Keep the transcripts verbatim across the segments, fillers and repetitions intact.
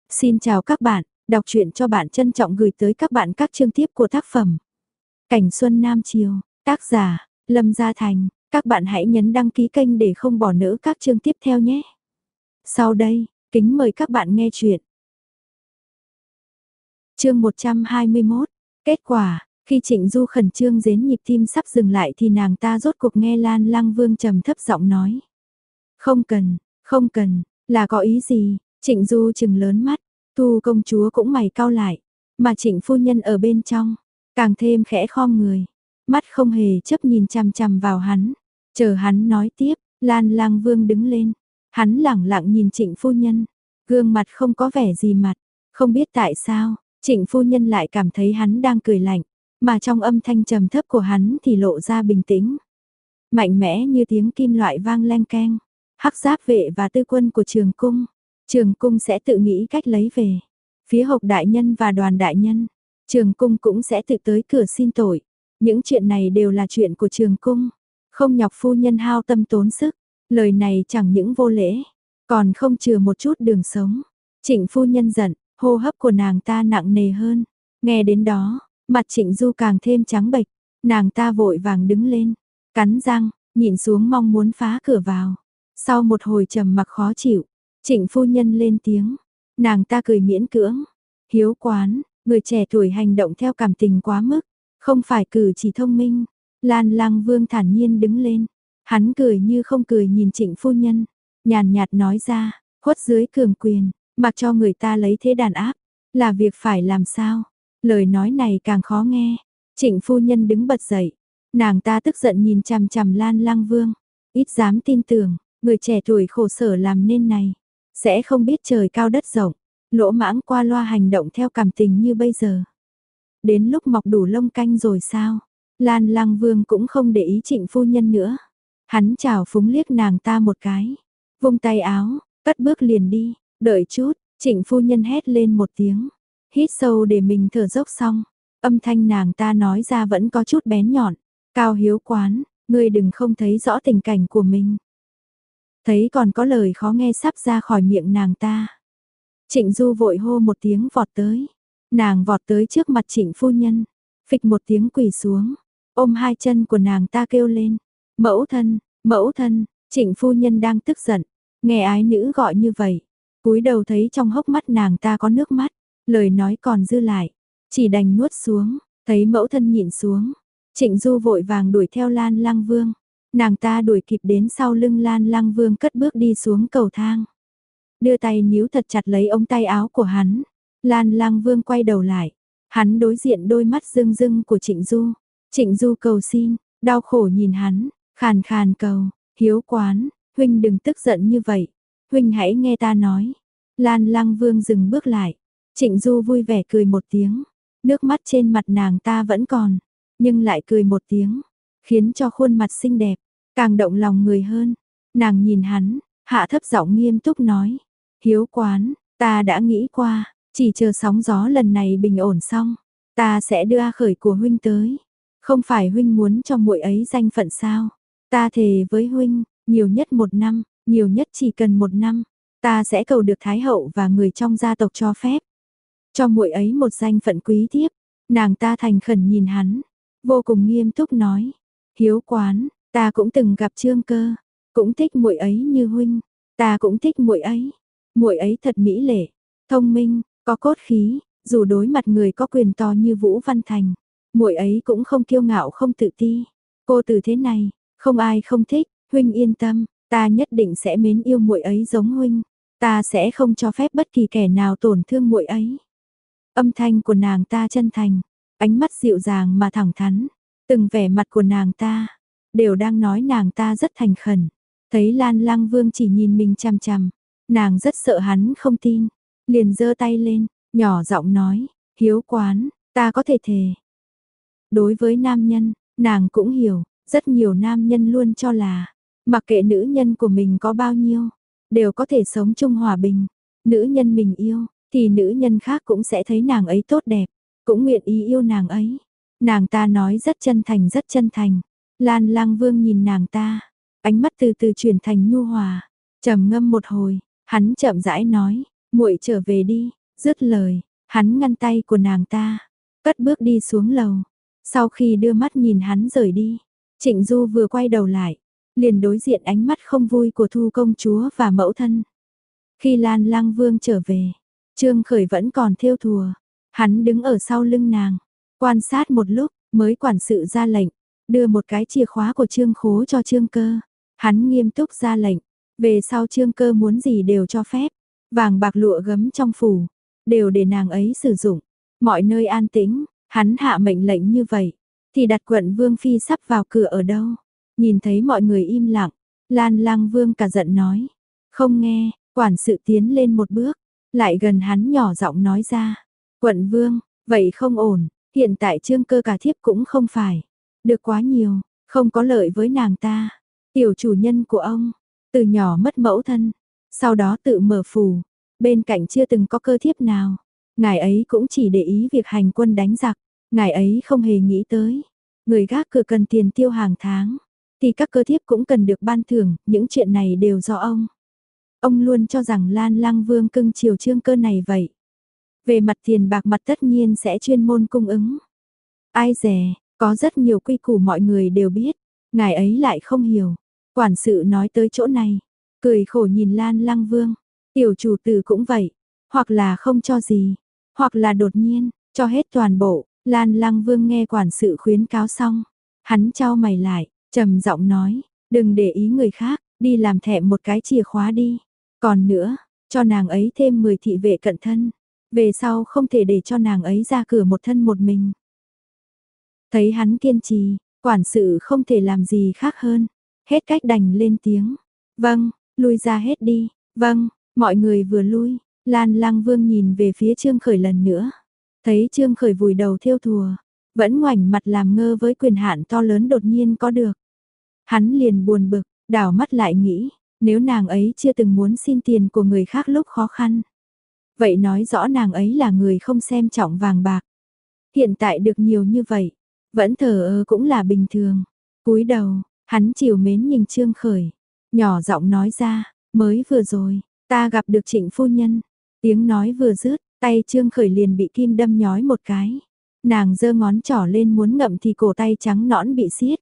Xin chào các bạn, đọc truyện cho bạn trân trọng gửi tới các bạn các chương tiếp của tác phẩm Cảnh Xuân Nam Chiều, tác giả Lâm Gia Thành. Các bạn hãy nhấn đăng ký kênh để không bỏ lỡ các chương tiếp theo nhé. Sau đây, kính mời các bạn nghe truyện. Chương một trăm hai mươi mốt, kết quả, khi Trịnh Du khẩn trương dến nhịp tim sắp dừng lại thì nàng ta rốt cuộc nghe Lan Lăng Vương trầm thấp giọng nói. Không cần, không cần, là có ý gì? Trịnh Du trừng lớn mắt, Thu công chúa cũng mày cau lại, mà Trịnh phu nhân ở bên trong, càng thêm khẽ khom người, mắt không hề chấp nhìn chằm chằm vào hắn, chờ hắn nói tiếp. Lan Lang Vương đứng lên, hắn lẳng lặng nhìn Trịnh phu nhân, gương mặt không có vẻ gì mặt, không biết tại sao, Trịnh phu nhân lại cảm thấy hắn đang cười lạnh, mà trong âm thanh trầm thấp của hắn thì lộ ra bình tĩnh, mạnh mẽ như tiếng kim loại vang leng keng. Hắc Giáp vệ và tư quân của Trường cung, Trường cung sẽ tự nghĩ cách lấy về. Phía Hộc đại nhân và Đoàn đại nhân, Trường cung cũng sẽ tự tới cửa xin tội. Những chuyện này đều là chuyện của Trường cung, không nhọc phu nhân hao tâm tốn sức. Lời này chẳng những vô lễ, còn không chừa một chút đường sống. Trịnh phu nhân giận, hô hấp của nàng ta nặng nề hơn. Nghe đến đó, mặt Trịnh Du càng thêm trắng bệch, nàng ta vội vàng đứng lên, cắn răng, nhìn xuống mong muốn phá cửa vào. Sau một hồi trầm mặc khó chịu, Trịnh phu nhân lên tiếng, nàng ta cười miễn cưỡng, hiếu quán, người trẻ tuổi hành động theo cảm tình quá mức, không phải cử chỉ thông minh. Lan Lăng Vương thản nhiên đứng lên, hắn cười như không cười nhìn Trịnh phu nhân, nhàn nhạt nói ra, khuất dưới cường quyền, mặc cho người ta lấy thế đàn áp, là việc phải làm sao? Lời nói này càng khó nghe. Trịnh phu nhân đứng bật dậy, nàng ta tức giận nhìn chằm chằm Lan Lăng Vương, ít dám tin tưởng. Người trẻ tuổi khổ sở làm nên này, sẽ không biết trời cao đất rộng, lỗ mãng qua loa hành động theo cảm tình như bây giờ. Đến lúc mọc đủ lông canh rồi sao? Lan Lăng Vương cũng không để ý Trịnh phu nhân nữa. Hắn chào phúng liếc nàng ta một cái, vung tay áo, cất bước liền đi. Đợi chút, Trịnh phu nhân hét lên một tiếng, hít sâu để mình thở dốc xong. Âm thanh nàng ta nói ra vẫn có chút bén nhọn. Cao hiếu quán, ngươi đừng không thấy rõ tình cảnh của mình. Thấy còn có lời khó nghe sắp ra khỏi miệng nàng ta. Trịnh Du vội hô một tiếng vọt tới. Nàng vọt tới trước mặt Trịnh phu nhân, phịch một tiếng quỳ xuống, ôm hai chân của nàng ta kêu lên. Mẫu thân, mẫu thân. Trịnh phu nhân đang tức giận, nghe ái nữ gọi như vậy, cúi đầu thấy trong hốc mắt nàng ta có nước mắt, lời nói còn dư lại, chỉ đành nuốt xuống. Thấy mẫu thân nhịn xuống, Trịnh Du vội vàng đuổi theo Lan Lăng Vương. Nàng ta đuổi kịp đến sau lưng Lan Lăng Vương cất bước đi xuống cầu thang, đưa tay níu thật chặt lấy ống tay áo của hắn. Lan Lăng Vương quay đầu lại, hắn đối diện đôi mắt rưng rưng của Trịnh Du. Trịnh Du cầu xin, đau khổ nhìn hắn, khàn khàn cầu, hiếu quán, huynh đừng tức giận như vậy, huynh hãy nghe ta nói. Lan Lăng Vương dừng bước lại, Trịnh Du vui vẻ cười một tiếng, nước mắt trên mặt nàng ta vẫn còn, nhưng lại cười một tiếng, khiến cho khuôn mặt xinh đẹp càng động lòng người hơn. Nàng nhìn hắn, hạ thấp giọng nghiêm túc nói, hiếu quán, ta đã nghĩ qua, chỉ chờ sóng gió lần này bình ổn xong, ta sẽ đưa A Khởi của huynh tới. Không phải huynh muốn cho muội ấy danh phận sao? Ta thề với huynh, nhiều nhất một năm, nhiều nhất chỉ cần một năm, ta sẽ cầu được thái hậu và người trong gia tộc cho phép, cho muội ấy một danh phận quý thiếp. Nàng ta thành khẩn nhìn hắn, vô cùng nghiêm túc nói, hiếu quán, ta cũng từng gặp Trương Cơ, cũng thích muội ấy như huynh, ta cũng thích muội ấy. Muội ấy thật mỹ lệ, thông minh, có cốt khí, dù đối mặt người có quyền to như Vũ Văn Thành, muội ấy cũng không kiêu ngạo không tự ti. Cô từ thế này, không ai không thích, huynh yên tâm, ta nhất định sẽ mến yêu muội ấy giống huynh, ta sẽ không cho phép bất kỳ kẻ nào tổn thương muội ấy. Âm thanh của nàng ta chân thành, ánh mắt dịu dàng mà thẳng thắn, từng vẻ mặt của nàng ta đều đang nói nàng ta rất thành khẩn. Thấy Lan Lăng Vương chỉ nhìn mình chằm chằm, nàng rất sợ hắn không tin, liền giơ tay lên, nhỏ giọng nói, hiếu quán, ta có thể thề. Đối với nam nhân, nàng cũng hiểu, rất nhiều nam nhân luôn cho là, mặc kệ nữ nhân của mình có bao nhiêu, đều có thể sống chung hòa bình. Nữ nhân mình yêu, thì nữ nhân khác cũng sẽ thấy nàng ấy tốt đẹp, cũng nguyện ý yêu nàng ấy. Nàng ta nói rất chân thành rất chân thành. Lan Lăng Vương nhìn nàng ta, ánh mắt từ từ chuyển thành nhu hòa, trầm ngâm một hồi, hắn chậm rãi nói, muội trở về đi, Dứt lời, hắn ngăn tay của nàng ta, cất bước đi xuống lầu. Sau khi đưa mắt nhìn hắn rời đi, Trịnh Du vừa quay đầu lại, liền đối diện ánh mắt không vui của Thu công chúa và mẫu thân. Khi Lan Lang Vương trở về, Trương Khởi vẫn còn thêu thùa, hắn đứng ở sau lưng nàng, quan sát một lúc, mới quản sự ra lệnh, đưa một cái chìa khóa của Trương Khố cho Trương Cơ. Hắn nghiêm túc ra lệnh, về sau Trương Cơ muốn gì đều cho phép, vàng bạc lụa gấm trong phủ, đều để nàng ấy sử dụng, mọi nơi an tĩnh, hắn hạ mệnh lệnh như vậy, thì đặt quận Vương Phi sắp vào cửa ở đâu. Nhìn thấy mọi người im lặng, Lan Lang Vương cả giận nói, không nghe, quản sự tiến lên một bước, lại gần hắn nhỏ giọng nói ra, quận Vương, vậy không ổn, hiện tại Trương Cơ cả thiếp cũng không phải, được quá nhiều, không có lợi với nàng ta. Tiểu chủ nhân của ông, từ nhỏ mất mẫu thân, sau đó tự mở phủ, bên cạnh chưa từng có cơ thiếp nào. Ngài ấy cũng chỉ để ý việc hành quân đánh giặc, ngài ấy không hề nghĩ tới. Người gác cửa cần tiền tiêu hàng tháng, thì các cơ thiếp cũng cần được ban thưởng, những chuyện này đều do ông. Ông luôn cho rằng Lan Lang Vương cưng chiều Trương Cơ này vậy. Về mặt tiền bạc mặt tất nhiên sẽ chuyên môn cung ứng. Ai dè, có rất nhiều quy củ mọi người đều biết, ngài ấy lại không hiểu. Quản sự nói tới chỗ này, cười khổ nhìn Lan Lang Vương, tiểu chủ tử cũng vậy, hoặc là không cho gì, hoặc là đột nhiên, cho hết toàn bộ. Lan Lang Vương nghe quản sự khuyến cáo xong, hắn chau mày lại, trầm giọng nói, đừng để ý người khác, đi làm thẹm một cái chìa khóa đi. Còn nữa, cho nàng ấy thêm mười thị vệ cận thân, về sau không thể để cho nàng ấy ra cửa một thân một mình. Thấy hắn kiên trì, quản sự không thể làm gì khác hơn, hết cách đành lên tiếng. Vâng, lui ra hết đi. Vâng, mọi người vừa lui, Lan Lang Vương nhìn về phía Trương Khởi lần nữa. Thấy Trương Khởi vùi đầu thêu thùa, vẫn ngoảnh mặt làm ngơ với quyền hạn to lớn đột nhiên có được. Hắn liền buồn bực, đảo mắt lại nghĩ, nếu nàng ấy chưa từng muốn xin tiền của người khác lúc khó khăn. Vậy nói rõ nàng ấy là người không xem trọng vàng bạc. Hiện tại được nhiều như vậy, vẫn thờ ơ cũng là bình thường. Cúi đầu, hắn trìu mến nhìn Trương Khởi, nhỏ giọng nói ra, mới vừa rồi, ta gặp được Trịnh phu nhân. Tiếng nói vừa dứt, tay Trương Khởi liền bị kim đâm nhói một cái. Nàng giơ ngón trỏ lên muốn ngậm thì cổ tay trắng nõn bị siết.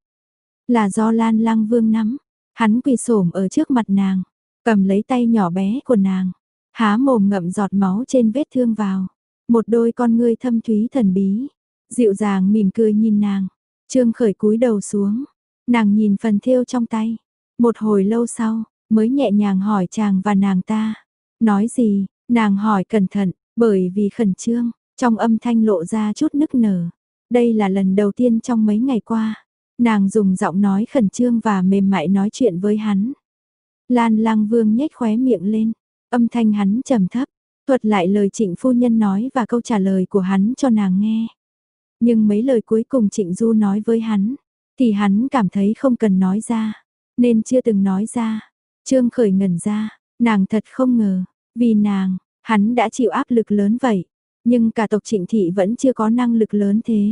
Là do Lan Lang Vương nắm, hắn quỳ xổm ở trước mặt nàng, cầm lấy tay nhỏ bé của nàng, há mồm ngậm giọt máu trên vết thương vào. Một đôi con ngươi thâm thúy thần bí, dịu dàng mỉm cười nhìn nàng. Trương Khởi cúi đầu xuống, nàng nhìn phần thêu trong tay. Một hồi lâu sau, mới nhẹ nhàng hỏi chàng và nàng ta. Nói gì? Nàng hỏi cẩn thận, bởi vì khẩn trương, trong âm thanh lộ ra chút nức nở. Đây là lần đầu tiên trong mấy ngày qua, nàng dùng giọng nói khẩn trương và mềm mại nói chuyện với hắn. Lan Lang Vương nhếch khóe miệng lên, âm thanh hắn trầm thấp, thuật lại lời Trịnh phu nhân nói và câu trả lời của hắn cho nàng nghe. Nhưng mấy lời cuối cùng Trịnh Du nói với hắn, thì hắn cảm thấy không cần nói ra, nên chưa từng nói ra. Trương Khởi ngẩn ra, nàng thật không ngờ, vì nàng, hắn đã chịu áp lực lớn vậy, nhưng cả tộc Trịnh thị vẫn chưa có năng lực lớn thế.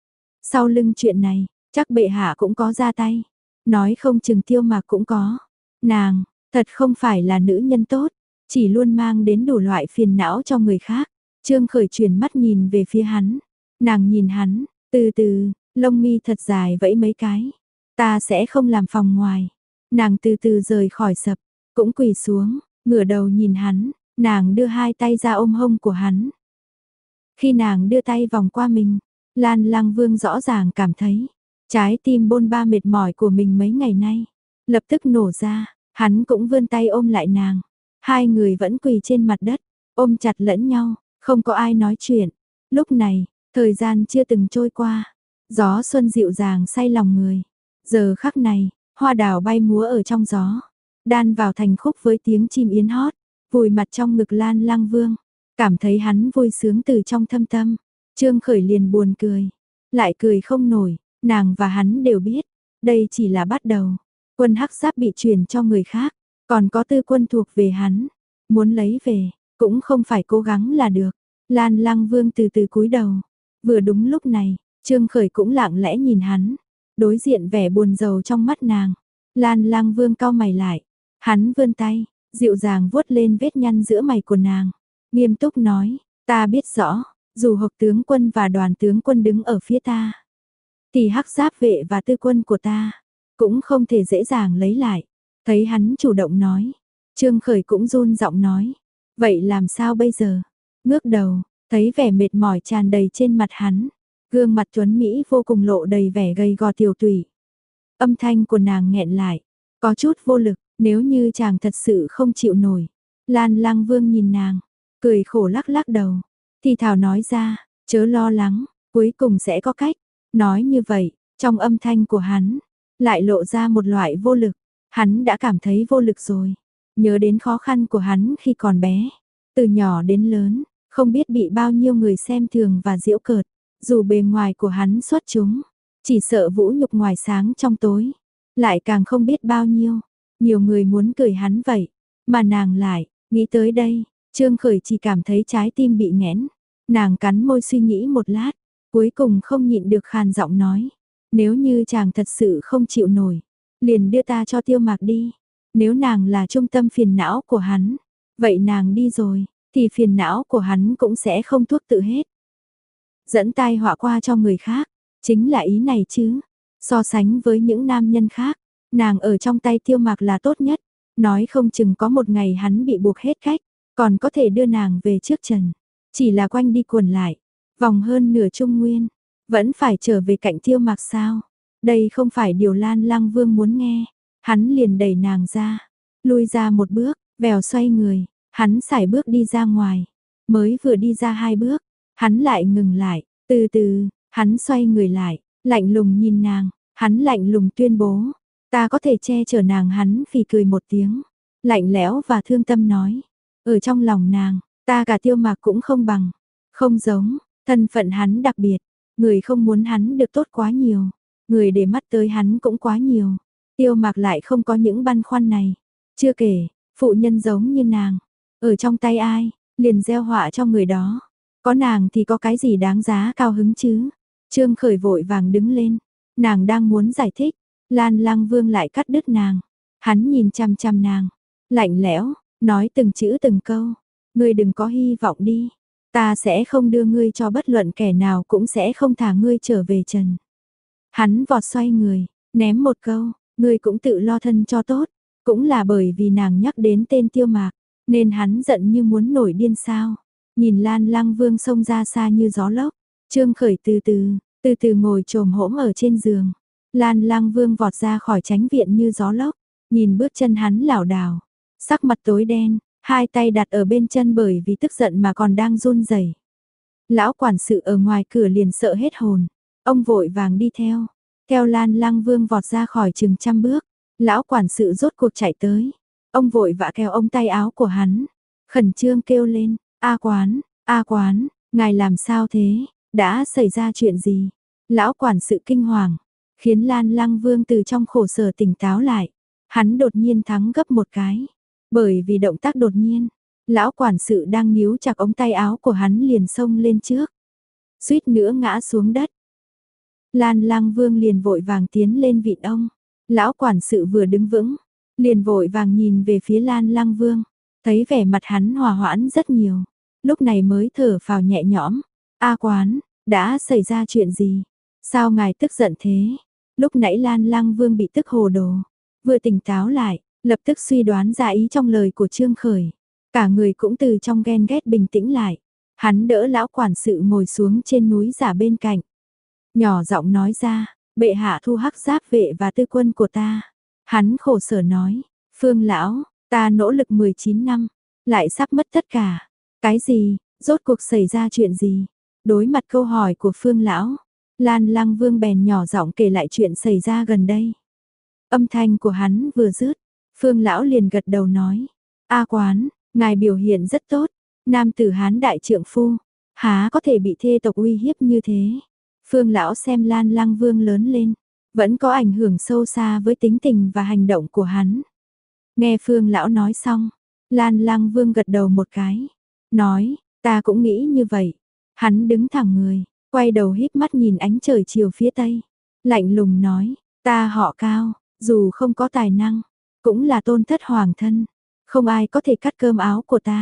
Sau lưng chuyện này, chắc bệ hạ cũng có ra tay, nói không chừng Tiêu Mạc cũng có. Nàng, thật không phải là nữ nhân tốt, chỉ luôn mang đến đủ loại phiền não cho người khác. Trương Khởi chuyển mắt nhìn về phía hắn, nàng nhìn hắn, từ từ, lông mi thật dài vẫy mấy cái. Ta sẽ không làm phòng ngoài. Nàng từ từ rời khỏi sập, cũng quỳ xuống, ngửa đầu nhìn hắn, nàng đưa hai tay ra ôm hông của hắn. Khi nàng đưa tay vòng qua mình, Lan Lang Vương rõ ràng cảm thấy, trái tim bôn ba mệt mỏi của mình mấy ngày nay, lập tức nổ ra, hắn cũng vươn tay ôm lại nàng. Hai người vẫn quỳ trên mặt đất, ôm chặt lẫn nhau, không có ai nói chuyện. Lúc này, thời gian chưa từng trôi qua, gió xuân dịu dàng say lòng người. Giờ khắc này, hoa đào bay múa ở trong gió, đan vào thành khúc với tiếng chim yến hót, vùi mặt trong ngực Lan Lang Vương, cảm thấy hắn vui sướng từ trong thâm tâm. Trương Khởi liền buồn cười, lại cười không nổi, nàng và hắn đều biết, đây chỉ là bắt đầu. Quân hắc giáp bị truyền cho người khác, còn có tư quân thuộc về hắn, muốn lấy về, cũng không phải cố gắng là được. Lan Lang Vương từ từ cúi đầu, vừa đúng lúc này, Trương Khởi cũng lặng lẽ nhìn hắn, đối diện vẻ buồn rầu trong mắt nàng. Lan Lang Vương cau mày lại, hắn vươn tay, dịu dàng vuốt lên vết nhăn giữa mày của nàng, nghiêm túc nói, Ta biết rõ, dù Hộc tướng quân và đoàn tướng quân đứng ở phía ta, thì hắc giáp vệ và tư quân của ta cũng không thể dễ dàng lấy lại. Thấy hắn chủ động nói, Trương Khởi cũng run giọng nói, vậy làm sao bây giờ? Ngước đầu, thấy vẻ mệt mỏi tràn đầy trên mặt hắn, gương mặt tuấn Mỹ vô cùng lộ đầy vẻ gầy gò tiểu tụy. Âm thanh của nàng nghẹn lại, có chút vô lực, nếu như chàng thật sự không chịu nổi. Lan Lang Vương nhìn nàng, cười khổ lắc lắc đầu, thì thào nói ra, chớ lo lắng, cuối cùng sẽ có cách. Nói như vậy, trong âm thanh của hắn, lại lộ ra một loại vô lực. Hắn đã cảm thấy vô lực rồi. Nhớ đến khó khăn của hắn khi còn bé. Từ nhỏ đến lớn, không biết bị bao nhiêu người xem thường và giễu cợt. Dù bề ngoài của hắn xuất chúng, chỉ sợ vũ nhục ngoài sáng trong tối. Lại càng không biết bao nhiêu. Nhiều người muốn cười hắn vậy. Mà nàng lại, nghĩ tới đây, Trương Khởi chỉ cảm thấy trái tim bị nghẽn. Nàng cắn môi suy nghĩ một lát. Cuối cùng không nhịn được khàn giọng nói. Nếu như chàng thật sự không chịu nổi, liền đưa ta cho Tiêu Mạc đi. Nếu nàng là trung tâm phiền não của hắn, vậy nàng đi rồi, thì phiền não của hắn cũng sẽ không thuốc tự hết. Dẫn tai họa qua cho người khác, chính là ý này chứ. So sánh với những nam nhân khác, nàng ở trong tay Tiêu Mạc là tốt nhất. Nói không chừng có một ngày hắn bị buộc hết cách, còn có thể đưa nàng về trước trần. Chỉ là quanh đi quẩn lại, vòng hơn nửa Trung Nguyên, vẫn phải trở về cạnh Tiêu Mạc sao? Đây không phải điều Lan Lang Vương muốn nghe. Hắn liền đẩy nàng ra, lui ra một bước, vèo xoay người, hắn sải bước đi ra ngoài. Mới vừa đi ra hai bước, hắn lại ngừng lại, từ từ, hắn xoay người lại, lạnh lùng nhìn nàng, hắn lạnh lùng tuyên bố, ta có thể che chở nàng. Hắn phì cười một tiếng, lạnh lẽo và thương tâm nói, ở trong lòng nàng, ta cả Tiêu Mạc cũng không bằng, không giống, thân phận hắn đặc biệt, người không muốn hắn được tốt quá nhiều, người để mắt tới hắn cũng quá nhiều. Tiêu Mạc lại không có những băn khoăn này. Chưa kể, phụ nhân giống như nàng, ở trong tay ai, liền gieo họa cho người đó. Có nàng thì có cái gì đáng giá cao hứng chứ? Trương Khởi vội vàng đứng lên, nàng đang muốn giải thích, Lan Lang Vương lại cắt đứt nàng. Hắn nhìn chằm chằm nàng, lạnh lẽo, nói từng chữ từng câu, ngươi đừng có hy vọng đi, ta sẽ không đưa ngươi cho bất luận kẻ nào, cũng sẽ không thả ngươi trở về trần. Hắn vọt xoay người, ném một câu, ngươi cũng tự lo thân cho tốt. Cũng là bởi vì nàng nhắc đến tên Tiêu Mạc, nên hắn giận như muốn nổi điên sao. Nhìn Lan Lang Vương xông ra xa như gió lốc, Trương Khởi từ từ, từ từ ngồi chồm hổm ở trên giường. Lan Lang Vương vọt ra khỏi chánh viện như gió lốc, nhìn bước chân hắn lảo đảo, sắc mặt tối đen, hai tay đặt ở bên chân bởi vì tức giận mà còn đang run rẩy. Lão quản sự ở ngoài cửa liền sợ hết hồn, ông vội vàng đi theo. Theo Lan Lang Vương vọt ra khỏi chừng trăm bước, lão quản sự rốt cuộc chạy tới. Ông vội vã kéo ông tay áo của hắn, khẩn trương kêu lên, A Quán, A Quán, ngài làm sao thế, đã xảy ra chuyện gì? Lão quản sự kinh hoàng, khiến Lan Lang Vương từ trong khổ sở tỉnh táo lại. Hắn đột nhiên thắng gấp một cái, bởi vì động tác đột nhiên, lão quản sự đang níu chặt ống tay áo của hắn liền xông lên trước, suýt nữa ngã xuống đất. Lan Lang Vương liền vội vàng tiến lên vịn ông. Lão quản sự vừa đứng vững, liền vội vàng nhìn về phía Lan Lang Vương, thấy vẻ mặt hắn hòa hoãn rất nhiều, lúc này mới thở phào nhẹ nhõm. A Quán, đã xảy ra chuyện gì? Sao ngài tức giận thế? Lúc nãy Lan Lang Vương bị tức hồ đồ, vừa tỉnh táo lại, lập tức suy đoán ra ý trong lời của Trương Khởi, cả người cũng từ trong ghen ghét bình tĩnh lại. Hắn đỡ lão quản sự ngồi xuống trên núi giả bên cạnh, nhỏ giọng nói ra, bệ hạ thu hắc giáp vệ và tư quân của ta. Hắn khổ sở nói, Phương lão, ta nỗ lực mười chín năm, lại sắp mất tất cả. Cái gì, rốt cuộc xảy ra chuyện gì? Đối mặt câu hỏi của Phương lão, Lan Lang Vương bèn nhỏ giọng kể lại chuyện xảy ra gần đây. Âm thanh của hắn vừa dứt, Phương lão liền gật đầu nói, A Quán, ngài biểu hiện rất tốt, nam tử Hán đại trượng phu, há có thể bị thê tộc uy hiếp như thế. Phương lão xem Lan Lang Vương lớn lên, vẫn có ảnh hưởng sâu xa với tính tình và hành động của hắn. Nghe Phương lão nói xong, Lan Lang Vương gật đầu một cái, nói, ta cũng nghĩ như vậy. Hắn đứng thẳng người, quay đầu híp mắt nhìn ánh trời chiều phía tây, lạnh lùng nói, ta họ Cao, dù không có tài năng, cũng là tôn thất hoàng thân, không ai có thể cắt cơm áo của ta.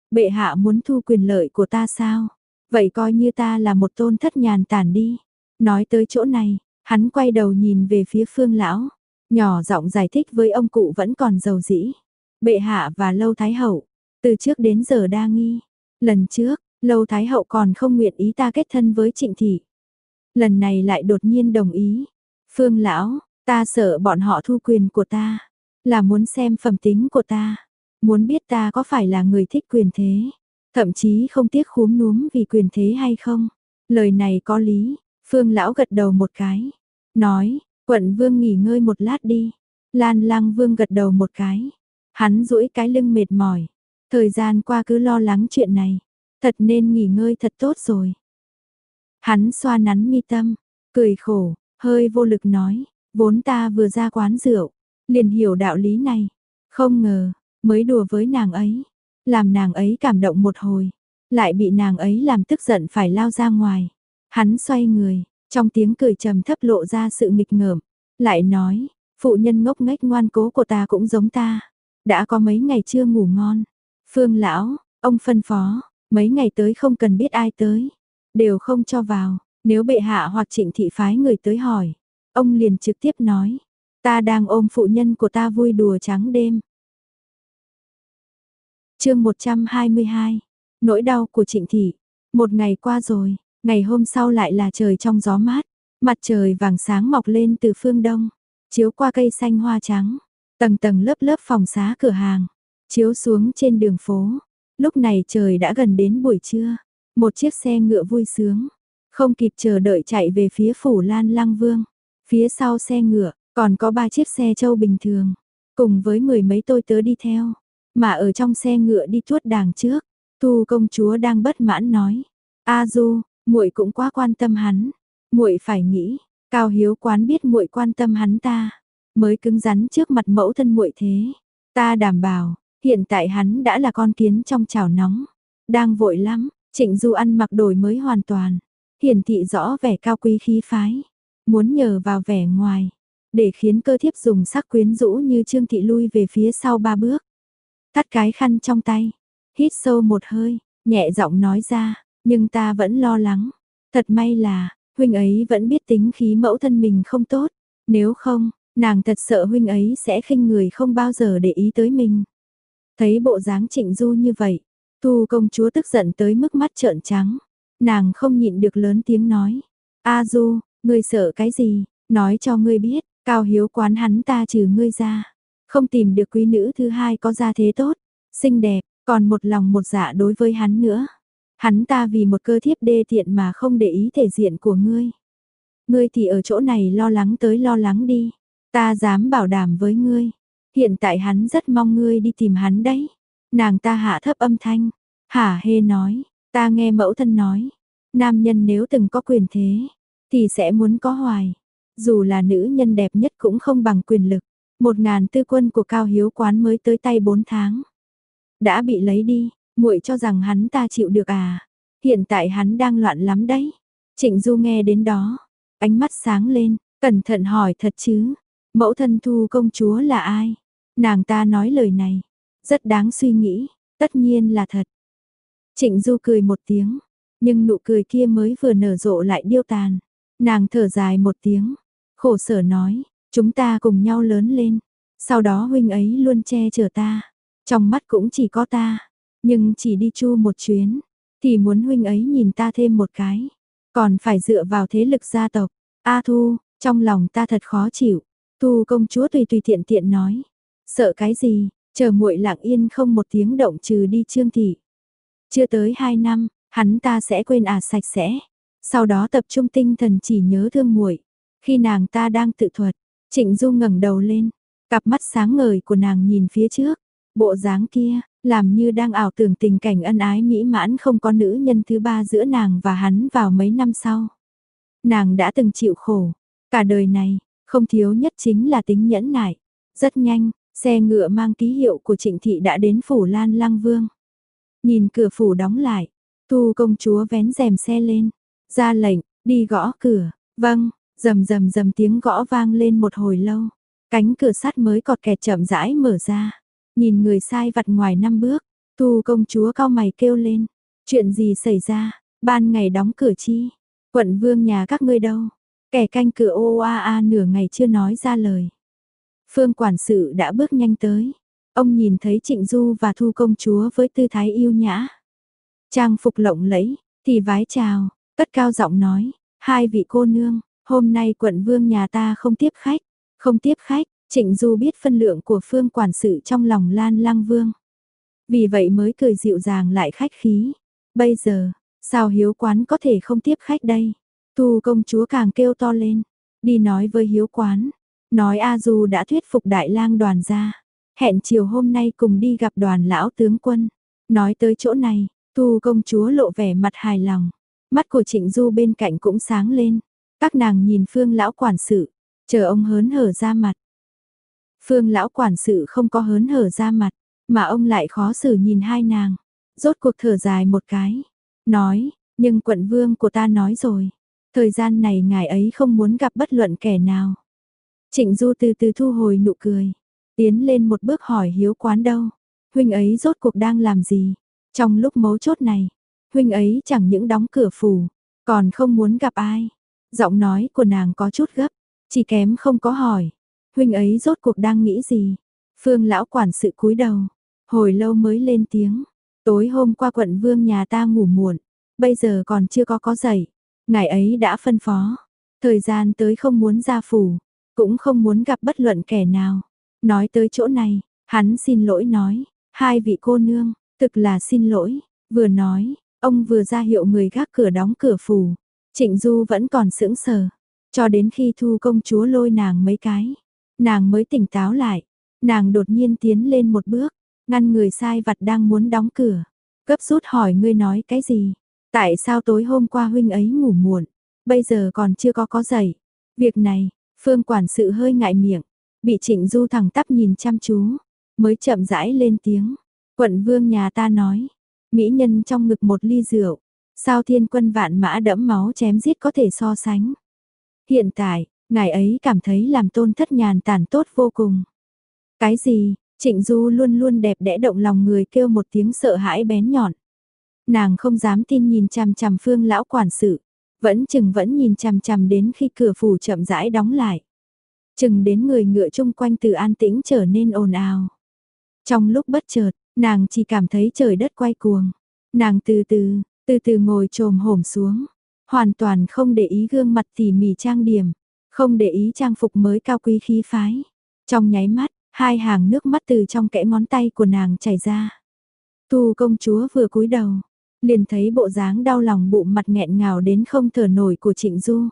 Bệ hạ muốn thu quyền lợi của ta sao? Vậy coi như ta là một tôn thất nhàn tản đi. Nói tới chỗ này, hắn quay đầu nhìn về phía Phương lão, nhỏ giọng giải thích với ông cụ vẫn còn dầu dĩ. Bệ hạ và Lâu Thái hậu, từ trước đến giờ đa nghi. Lần trước, Lâu Thái hậu còn không nguyện ý ta kết thân với Trịnh thị. Lần này lại đột nhiên đồng ý. Phương lão, ta sợ bọn họ thu quyền của ta, là muốn xem phẩm tính của ta, muốn biết ta có phải là người thích quyền thế, thậm chí không tiếc khúm núm vì quyền thế hay không. Lời này có lý, Phương lão gật đầu một cái, nói, quận vương nghỉ ngơi một lát đi. Lan Lang Vương gật đầu một cái, hắn duỗi cái lưng mệt mỏi, thời gian qua cứ lo lắng chuyện này, thật nên nghỉ ngơi thật tốt rồi. Hắn xoa nắn mi tâm, cười khổ, hơi vô lực nói, vốn ta vừa ra quán rượu, liền hiểu đạo lý này, không ngờ, mới đùa với nàng ấy, làm nàng ấy cảm động một hồi, lại bị nàng ấy làm tức giận phải lao ra ngoài. Hắn xoay người, trong tiếng cười trầm thấp lộ ra sự nghịch ngợm, lại nói, phụ nhân ngốc nghếch ngoan cố của ta cũng giống ta, đã có mấy ngày chưa ngủ ngon. Phương lão, ông phân phó, mấy ngày tới không cần biết ai tới, đều không cho vào, nếu bệ hạ hoặc Trịnh thị phái người tới hỏi, ông liền trực tiếp nói, ta đang ôm phụ nhân của ta vui đùa trắng đêm. Chương một trăm hai mươi hai. Nỗi đau của Trịnh thị. Một ngày qua rồi, ngày hôm sau lại là trời trong gió mát, mặt trời vàng sáng mọc lên từ phương đông, chiếu qua cây xanh hoa trắng, tầng tầng lớp lớp phòng xá cửa hàng, chiếu xuống trên đường phố. Lúc này trời đã gần đến buổi trưa, một chiếc xe ngựa vui sướng, không kịp chờ đợi chạy về phía phủ Lan Lăng Vương. Phía sau xe ngựa, còn có ba chiếc xe trâu bình thường, cùng với mười mấy tôi tớ đi theo. Mà ở trong xe ngựa đi tuốt đàng trước, Thu công chúa đang bất mãn nói: "A Du, muội cũng quá quan tâm hắn, muội phải nghĩ, Cao Hiếu Quán biết muội quan tâm hắn ta, mới cứng rắn trước mặt mẫu thân muội thế. Ta đảm bảo, hiện tại hắn đã là con kiến trong chảo nóng, đang vội lắm." Trịnh Du ăn mặc đổi mới hoàn toàn, hiển thị rõ vẻ cao quý khí phái, muốn nhờ vào vẻ ngoài, để khiến cơ thiếp dùng sắc quyến rũ như Trương thị lui về phía sau ba bước. Thắt cái khăn trong tay, hít sâu một hơi, nhẹ giọng nói ra, nhưng ta vẫn lo lắng. Thật may là, huynh ấy vẫn biết tính khí mẫu thân mình không tốt. Nếu không, nàng thật sợ huynh ấy sẽ khinh người không bao giờ để ý tới mình. Thấy bộ dáng Trịnh Du như vậy, Thu công chúa tức giận tới mức mắt trợn trắng. Nàng không nhịn được lớn tiếng nói, A Du, ngươi sợ cái gì, nói cho ngươi biết, Cao Hiếu Quán hắn ta trừ ngươi ra, không tìm được quý nữ thứ hai có gia thế tốt, xinh đẹp, còn một lòng một dạ đối với hắn nữa. Hắn ta vì một cơ thiếp đê tiện mà không để ý thể diện của ngươi. Ngươi thì ở chỗ này lo lắng tới lo lắng đi, ta dám bảo đảm với ngươi, hiện tại hắn rất mong ngươi đi tìm hắn đấy. Nàng ta hạ thấp âm thanh, hả hê nói, ta nghe mẫu thân nói, nam nhân nếu từng có quyền thế, thì sẽ muốn có hoài. Dù là nữ nhân đẹp nhất cũng không bằng quyền lực. Một ngàn tư quân của Cao Hiếu Quán mới tới tay bốn tháng, đã bị lấy đi, muội cho rằng hắn ta chịu được à? Hiện tại hắn đang loạn lắm đấy. Trịnh Du nghe đến đó, ánh mắt sáng lên, cẩn thận hỏi thật chứ, mẫu thân Thu công chúa là ai? Nàng ta nói lời này, rất đáng suy nghĩ, tất nhiên là thật. Trịnh Du cười một tiếng, nhưng nụ cười kia mới vừa nở rộ lại điêu tàn. Nàng thở dài một tiếng, khổ sở nói, chúng ta cùng nhau lớn lên, sau đó huynh ấy luôn che chở ta, trong mắt cũng chỉ có ta, nhưng chỉ đi chu một chuyến, thì muốn huynh ấy nhìn ta thêm một cái, còn phải dựa vào thế lực gia tộc. A Thu, trong lòng ta thật khó chịu. Thu công chúa tùy tùy tiện tiện nói, sợ cái gì, chờ muội lặng yên không một tiếng động trừ đi Trương thị. Chưa tới hai năm, hắn ta sẽ quên ả sạch sẽ, sau đó tập trung tinh thần chỉ nhớ thương muội. Khi nàng ta đang tự thuật, Trịnh Du ngẩng đầu lên, cặp mắt sáng ngời của nàng nhìn phía trước, bộ dáng kia, làm như đang ảo tưởng tình cảnh ân ái mỹ mãn không có nữ nhân thứ ba giữa nàng và hắn vào mấy năm sau. Nàng đã từng chịu khổ, cả đời này, không thiếu nhất chính là tính nhẫn nại. Rất nhanh, xe ngựa mang ký hiệu của Trịnh thị đã đến phủ Lan Lăng Vương. Nhìn cửa phủ đóng lại, Thu công chúa vén rèm xe lên, ra lệnh, đi gõ cửa. Vâng, rầm rầm rầm tiếng gõ vang lên một hồi lâu. Cánh cửa sắt mới cọt kẹt chậm rãi mở ra. Nhìn người sai vặt ngoài năm bước, Thu công chúa cau mày kêu lên, chuyện gì xảy ra, ban ngày đóng cửa chi, quận vương nhà các ngươi đâu, kẻ canh cửa ô a a nửa ngày chưa nói ra lời. Phương quản sự đã bước nhanh tới, ông nhìn thấy Trịnh Du và Thu công chúa với tư thái yêu nhã. Trang phục lộng lẫy, thì vái chào, cất cao giọng nói, hai vị cô nương, hôm nay quận vương nhà ta không tiếp khách, không tiếp khách, Trịnh Du biết phân lượng của Phương quản sự trong lòng Lan Lang Vương. Vì vậy mới cười dịu dàng lại khách khí. Bây giờ, sao hiếu quán có thể không tiếp khách đây? Thu công chúa càng kêu to lên, đi nói với hiếu quán, nói A Du đã thuyết phục đại lang đoàn ra, hẹn chiều hôm nay cùng đi gặp đoàn lão tướng quân. Nói tới chỗ này, Thu công chúa lộ vẻ mặt hài lòng, mắt của Trịnh Du bên cạnh cũng sáng lên. Các nàng nhìn Phương lão quản sự, chờ ông hớn hở ra mặt. Phương lão quản sự không có hớn hở ra mặt, mà ông lại khó xử nhìn hai nàng. Rốt cuộc thở dài một cái, nói, nhưng quận vương của ta nói rồi, thời gian này ngài ấy không muốn gặp bất luận kẻ nào. Trịnh Du từ từ thu hồi nụ cười, tiến lên một bước hỏi hiếu quán đâu, huynh ấy rốt cuộc đang làm gì? Trong lúc mấu chốt này, huynh ấy chẳng những đóng cửa phủ, còn không muốn gặp ai. Giọng nói của nàng có chút gấp, chỉ kém không có hỏi, huynh ấy rốt cuộc đang nghĩ gì? Phương lão quản sự cúi đầu, hồi lâu mới lên tiếng, tối hôm qua quận vương nhà ta ngủ muộn, bây giờ còn chưa có có dậy, ngài ấy đã phân phó, thời gian tới không muốn ra phủ, cũng không muốn gặp bất luận kẻ nào. Nói tới chỗ này, hắn xin lỗi nói, hai vị cô nương, thực là xin lỗi, vừa nói, ông vừa ra hiệu người gác cửa đóng cửa phủ. Trịnh Du vẫn còn sững sờ, cho đến khi Thu công chúa lôi nàng mấy cái, nàng mới tỉnh táo lại. Nàng đột nhiên tiến lên một bước, ngăn người sai vặt đang muốn đóng cửa, gấp rút hỏi ngươi nói cái gì? Tại sao tối hôm qua huynh ấy ngủ muộn, bây giờ còn chưa có có dậy? Việc này, Phương quản sự hơi ngại miệng, bị Trịnh Du thẳng tắp nhìn chăm chú, mới chậm rãi lên tiếng. Quận vương nhà ta nói, mỹ nhân trong ngực một ly rượu, sao thiên quân vạn mã đẫm máu chém giết có thể so sánh? Hiện tại, ngài ấy cảm thấy làm tôn thất nhàn tản tốt vô cùng. Cái gì? Trịnh Du luôn luôn đẹp đẽ động lòng người kêu một tiếng sợ hãi bén nhọn. Nàng không dám tin nhìn chằm chằm Phương lão quản sự, vẫn chừng vẫn nhìn chằm chằm đến khi cửa phủ chậm rãi đóng lại. Chừng đến người ngựa chung quanh từ an tĩnh trở nên ồn ào. Trong lúc bất chợt, nàng chỉ cảm thấy trời đất quay cuồng. Nàng từ từ, từ từ ngồi chồm hổm xuống, hoàn toàn không để ý gương mặt tỉ mỉ trang điểm, không để ý trang phục mới cao quý khí phái. Trong nháy mắt, hai hàng nước mắt từ trong kẽ ngón tay của nàng chảy ra. Thu công chúa vừa cúi đầu, liền thấy bộ dáng đau lòng bụng mặt nghẹn ngào đến không thở nổi của Trịnh Du.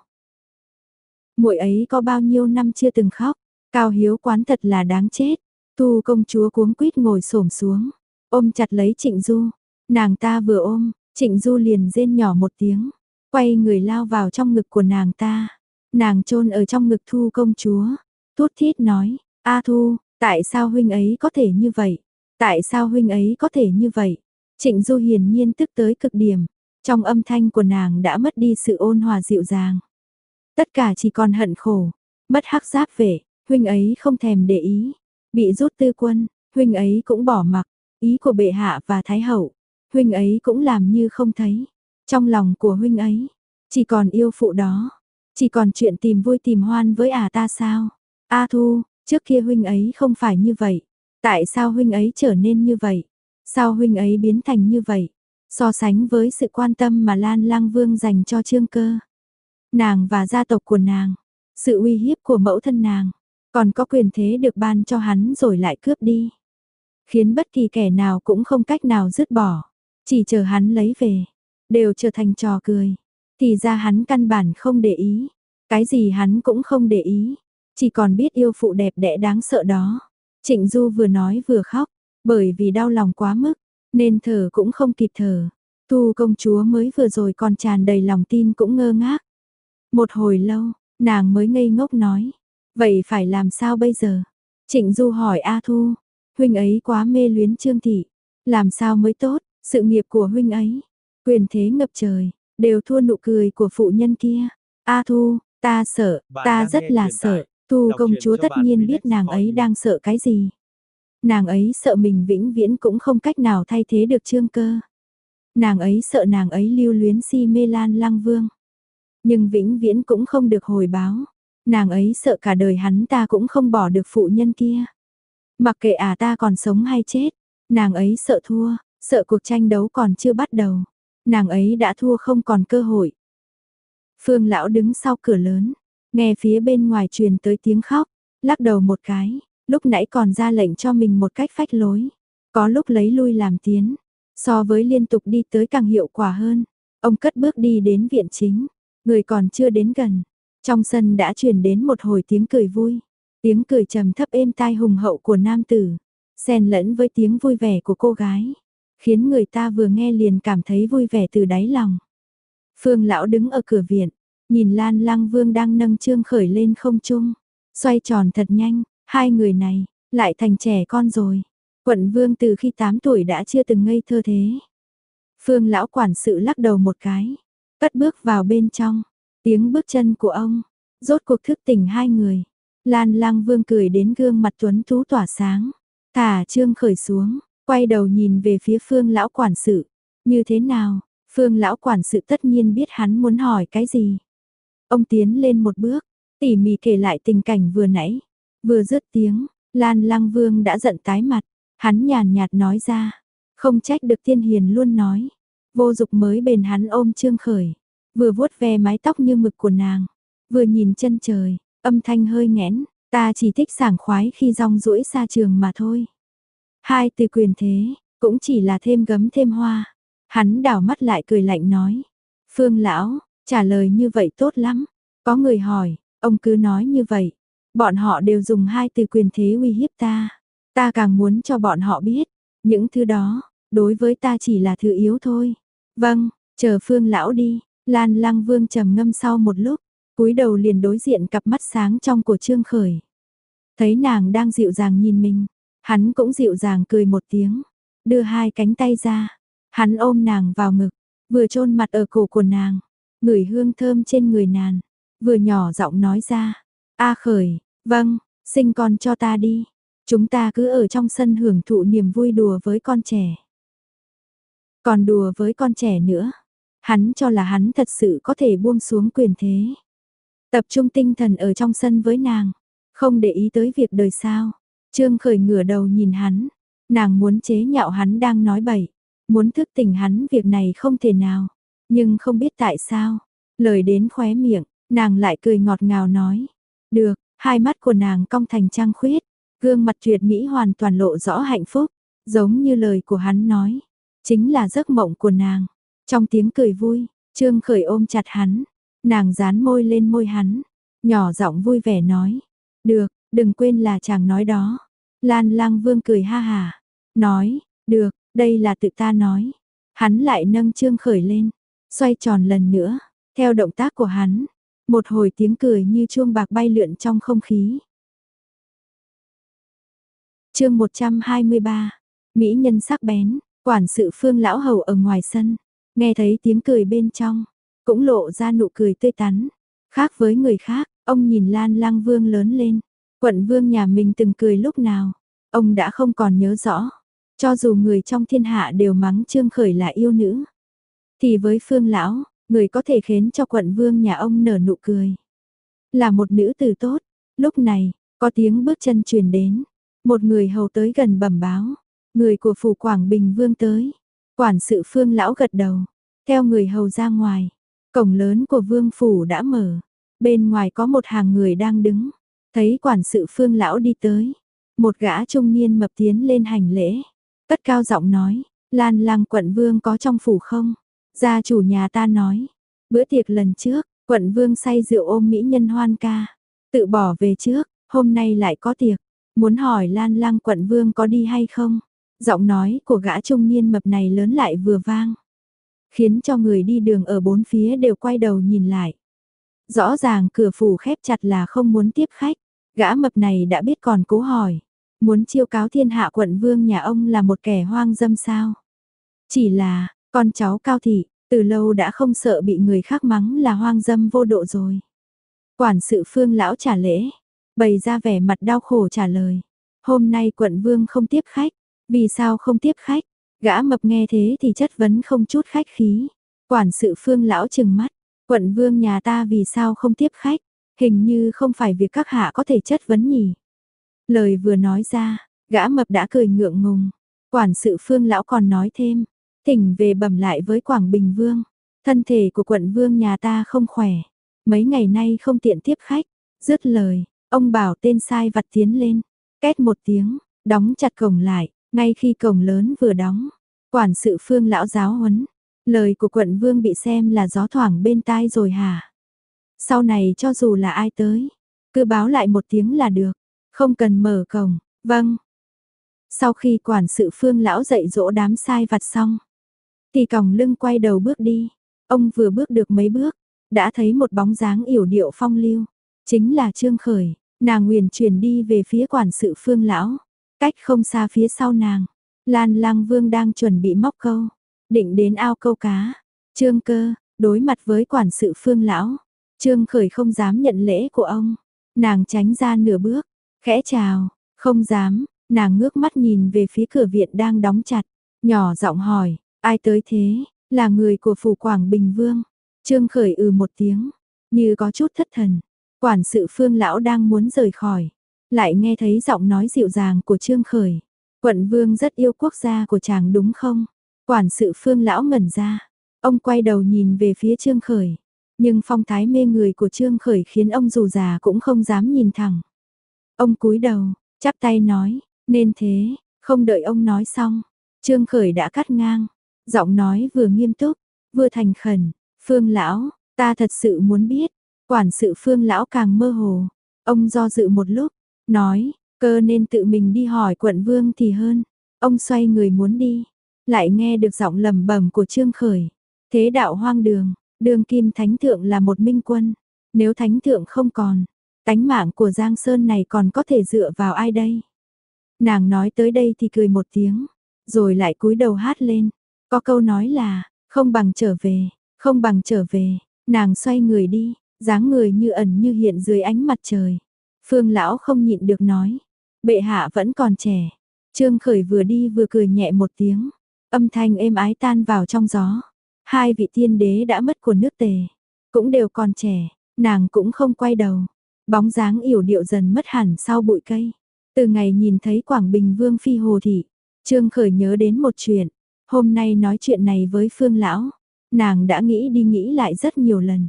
Muội ấy có bao nhiêu năm chưa từng khóc, Cao hiếu quán thật là đáng chết. Thu công chúa cuống quýt ngồi xổm xuống, ôm chặt lấy Trịnh Du. Nàng ta vừa ôm, Trịnh Du liền rên nhỏ một tiếng, quay người lao vào trong ngực của nàng ta. Nàng chôn ở trong ngực Thu công chúa, thút thít nói, A Thu, tại sao huynh ấy có thể như vậy? Tại sao huynh ấy có thể như vậy? Trịnh Du hiển nhiên tức tới cực điểm, trong âm thanh của nàng đã mất đi sự ôn hòa dịu dàng. Tất cả chỉ còn hận khổ, mất hắc giáp vệ, huynh ấy không thèm để ý, bị rút tư quân, huynh ấy cũng bỏ mặc, ý của bệ hạ và thái hậu, huynh ấy cũng làm như không thấy. Trong lòng của huynh ấy, chỉ còn yêu phụ đó, chỉ còn chuyện tìm vui tìm hoan với ả ta sao? A Thu, trước kia huynh ấy không phải như vậy, tại sao huynh ấy trở nên như vậy? Sao huynh ấy biến thành như vậy? So sánh với sự quan tâm mà Lan Lang Vương dành cho Trương Cơ, nàng và gia tộc của nàng, sự uy hiếp của mẫu thân nàng, còn có quyền thế được ban cho hắn rồi lại cướp đi, khiến bất kỳ kẻ nào cũng không cách nào dứt bỏ, chỉ chờ hắn lấy về, đều trở thành trò cười. Thì ra hắn căn bản không để ý, cái gì hắn cũng không để ý, chỉ còn biết yêu phụ đẹp đẽ đáng sợ đó. Trịnh Du vừa nói vừa khóc, bởi vì đau lòng quá mức, nên thở cũng không kịp thở. Thu công chúa mới vừa rồi còn tràn đầy lòng tin cũng ngơ ngác. Một hồi lâu, nàng mới ngây ngốc nói, vậy phải làm sao bây giờ? Trịnh Du hỏi A Thu, huynh ấy quá mê luyến Trương thị, làm sao mới tốt? Sự nghiệp của huynh ấy, quyền thế ngập trời, đều thua nụ cười của phụ nhân kia. A Thu, ta sợ, ta rất là sợ. Thu công chúa tất nhiên biết nàng ấy đang sợ cái gì. Nàng ấy sợ mình vĩnh viễn cũng không cách nào thay thế được Trương Cơ. Nàng ấy sợ nàng ấy lưu luyến si mê Lan Lăng Vương. Nhưng vĩnh viễn cũng không được hồi báo. Nàng ấy sợ cả đời hắn ta cũng không bỏ được phụ nhân kia. Mặc kệ à ta còn sống hay chết, nàng ấy sợ thua, sợ cuộc tranh đấu còn chưa bắt đầu. Nàng ấy đã thua không còn cơ hội. Phương lão đứng sau cửa lớn, nghe phía bên ngoài truyền tới tiếng khóc, lắc đầu một cái, lúc nãy còn ra lệnh cho mình một cách phách lối. Có lúc lấy lui làm tiến, so với liên tục đi tới càng hiệu quả hơn. Ông cất bước đi đến viện chính, người còn chưa đến gần. Trong sân đã truyền đến một hồi tiếng cười vui. Tiếng cười trầm thấp êm tai hùng hậu của nam tử, xen lẫn với tiếng vui vẻ của cô gái, khiến người ta vừa nghe liền cảm thấy vui vẻ từ đáy lòng. Phương lão đứng ở cửa viện, nhìn Lan Lăng Vương đang nâng Trương Khởi lên không trung, xoay tròn thật nhanh, hai người này lại thành trẻ con rồi. Quận Vương từ khi tám tuổi đã chưa từng ngây thơ thế. Phương lão quản sự lắc đầu một cái, cất bước vào bên trong, tiếng bước chân của ông rốt cuộc thức tỉnh hai người. Lan Lăng Vương cười đến gương mặt tuấn tú tỏa sáng, thả Trương Khởi xuống, quay đầu nhìn về phía Phương lão quản sự. Như thế nào? Phương lão quản sự tất nhiên biết hắn muốn hỏi cái gì. Ông tiến lên một bước, tỉ mỉ kể lại tình cảnh vừa nãy. Vừa dứt tiếng, Lan Lăng Vương đã giận tái mặt, hắn nhàn nhạt nói ra, không trách được Tiên Hiền luôn nói. Vô Dục mới bền hắn ôm Trương Khởi, vừa vuốt ve mái tóc như mực của nàng, vừa nhìn chân trời, âm thanh hơi nghẽn, ta chỉ thích sảng khoái khi rong ruổi xa trường mà thôi. Hai từ quyền thế, cũng chỉ là thêm gấm thêm hoa. Hắn đảo mắt lại cười lạnh nói, Phương lão, trả lời như vậy tốt lắm. Có người hỏi, ông cứ nói như vậy. Bọn họ đều dùng hai từ quyền thế uy hiếp ta. Ta càng muốn cho bọn họ biết, những thứ đó, đối với ta chỉ là thứ yếu thôi. Vâng, chờ Phương lão đi. Lan Lăng Vương trầm ngâm sau một lúc, cúi đầu liền đối diện cặp mắt sáng trong của Trương Khởi. Thấy nàng đang dịu dàng nhìn mình, hắn cũng dịu dàng cười một tiếng, đưa hai cánh tay ra, hắn ôm nàng vào ngực, vừa chôn mặt ở cổ của nàng, ngửi hương thơm trên người nàng, vừa nhỏ giọng nói ra, A Khởi, vâng, sinh con cho ta đi, chúng ta cứ ở trong sân hưởng thụ niềm vui đùa với con trẻ. Còn đùa với con trẻ nữa, hắn cho là hắn thật sự có thể buông xuống quyền thế. Tập trung tinh thần ở trong sân với nàng, không để ý tới việc đời sao. Trương Khởi ngửa đầu nhìn hắn, nàng muốn chế nhạo hắn đang nói bậy, muốn thức tỉnh hắn việc này không thể nào, nhưng không biết tại sao, lời đến khóe miệng, nàng lại cười ngọt ngào nói, được, hai mắt của nàng cong thành trăng khuyết, gương mặt tuyệt mỹ hoàn toàn lộ rõ hạnh phúc, giống như lời của hắn nói, chính là giấc mộng của nàng. Trong tiếng cười vui, Trương Khởi ôm chặt hắn, nàng dán môi lên môi hắn, nhỏ giọng vui vẻ nói, được, đừng quên là chàng nói đó. Lan Lăng Vương cười ha hà, nói, được, đây là tự ta nói. Hắn lại nâng Trương Khởi lên, xoay tròn lần nữa, theo động tác của hắn, một hồi tiếng cười như chuông bạc bay lượn trong không khí. Chương một trăm hai mươi ba, mỹ nhân sắc bén, quản sự Phương lão hầu ở ngoài sân, nghe thấy tiếng cười bên trong, cũng lộ ra nụ cười tươi tắn. Khác với người khác, ông nhìn Lan Lăng Vương lớn lên, quận vương nhà mình từng cười lúc nào, ông đã không còn nhớ rõ. Cho dù người trong thiên hạ đều mắng Trương Khởi là yêu nữ, thì với Phương lão, người có thể khiến cho quận vương nhà ông nở nụ cười, là một nữ tử tốt. Lúc này, có tiếng bước chân truyền đến, một người hầu tới gần bẩm báo, người của phủ Quảng Bình Vương tới. Quản sự Phương lão gật đầu, theo người hầu ra ngoài, cổng lớn của vương phủ đã mở, bên ngoài có một hàng người đang đứng, thấy quản sự Phương lão đi tới, một gã trung niên mập tiến lên hành lễ, cất cao giọng nói, Lan Lăng quận vương có trong phủ không? Gia chủ nhà ta nói, bữa tiệc lần trước, quận vương say rượu ôm mỹ nhân hoan ca, tự bỏ về trước, hôm nay lại có tiệc, muốn hỏi Lan Lăng quận vương có đi hay không? Giọng nói của gã trung niên mập này lớn lại vừa vang, khiến cho người đi đường ở bốn phía đều quay đầu nhìn lại. Rõ ràng cửa phủ khép chặt là không muốn tiếp khách, gã mập này đã biết còn cố hỏi, muốn chiêu cáo thiên hạ quận vương nhà ông là một kẻ hoang dâm sao? Chỉ là, con cháu Cao thị, từ lâu đã không sợ bị người khác mắng là hoang dâm vô độ rồi. Quản sự Phương lão trả lễ, bày ra vẻ mặt đau khổ trả lời, Hôm nay quận vương không tiếp khách, vì sao không tiếp khách? Gã mập nghe thế thì chất vấn không chút khách khí. Quản sự Phương lão trừng mắt, quận vương nhà ta vì sao không tiếp khách? Hình như không phải việc các hạ có thể chất vấn nhỉ. Lời vừa nói ra, gã mập đã cười ngượng ngùng. Quản sự Phương lão còn nói thêm, thỉnh về bẩm lại với Quảng Bình Vương. Thân thể của quận vương nhà ta không khỏe, mấy ngày nay không tiện tiếp khách. Dứt lời, ông bảo tên sai vặt tiến lên, két một tiếng, đóng chặt cổng lại. Ngay khi cổng lớn vừa đóng, quản sự Phương lão giáo huấn, lời của quận vương bị xem là gió thoảng bên tai rồi hả? Sau này cho dù là ai tới, cứ báo lại một tiếng là được, không cần mở cổng. Vâng. Sau khi quản sự Phương lão dạy dỗ đám sai vặt xong, thì còng lưng quay đầu bước đi. Ông vừa bước được mấy bước, đã thấy một bóng dáng yểu điệu phong lưu, chính là Trương Khởi. Nàng huyền chuyển đi về phía quản sự Phương lão. Cách không xa phía sau nàng, Lan Lang Vương đang chuẩn bị móc câu, định đến ao câu cá. Trương Cơ, đối mặt với quản sự Phương lão, Trương Khởi không dám nhận lễ của ông. Nàng tránh ra nửa bước, khẽ chào, không dám. Nàng ngước mắt nhìn về phía cửa viện đang đóng chặt, nhỏ giọng hỏi, ai tới thế? Là người của phủ Quảng Bình Vương. Trương Khởi ừ một tiếng, như có chút thất thần. Quản sự Phương lão đang muốn rời khỏi, lại nghe thấy giọng nói dịu dàng của Trương Khởi. Quận vương rất yêu quốc gia của chàng đúng không? Quản sự Phương lão ngẩn ra, ông quay đầu nhìn về phía Trương Khởi. Nhưng phong thái mê người của Trương Khởi khiến ông dù già cũng không dám nhìn thẳng. Ông cúi đầu, chắp tay nói, nên thế. Không đợi ông nói xong, Trương Khởi đã cắt ngang. Giọng nói vừa nghiêm túc, vừa thành khẩn. Phương lão, ta thật sự muốn biết. Quản sự Phương lão càng mơ hồ. Ông do dự một lúc, nói, Cơ nên tự mình đi hỏi quận vương thì hơn. Ông xoay người muốn đi, lại nghe được giọng lẩm bẩm của Trương Khởi. Thế đạo hoang đường, đương kim thánh thượng là một minh quân. Nếu thánh thượng không còn, tánh mạng của Giang Sơn này còn có thể dựa vào ai đây? Nàng nói tới đây thì cười một tiếng, rồi lại cúi đầu hát lên. Có câu nói là, không bằng trở về, không bằng trở về. Nàng xoay người đi, dáng người như ẩn như hiện dưới ánh mặt trời. Phương lão không nhịn được nói, bệ hạ vẫn còn trẻ. Trương Khởi vừa đi vừa cười nhẹ một tiếng, âm thanh êm ái tan vào trong gió. Hai vị tiên đế đã mất của nước Tề, cũng đều còn trẻ. Nàng cũng không quay đầu, bóng dáng yểu điệu dần mất hẳn sau bụi cây. Từ ngày nhìn thấy Quảng Bình Vương phi Hồ thị, Trương Khởi nhớ đến một chuyện. Hôm nay nói chuyện này với Phương lão, nàng đã nghĩ đi nghĩ lại rất nhiều lần.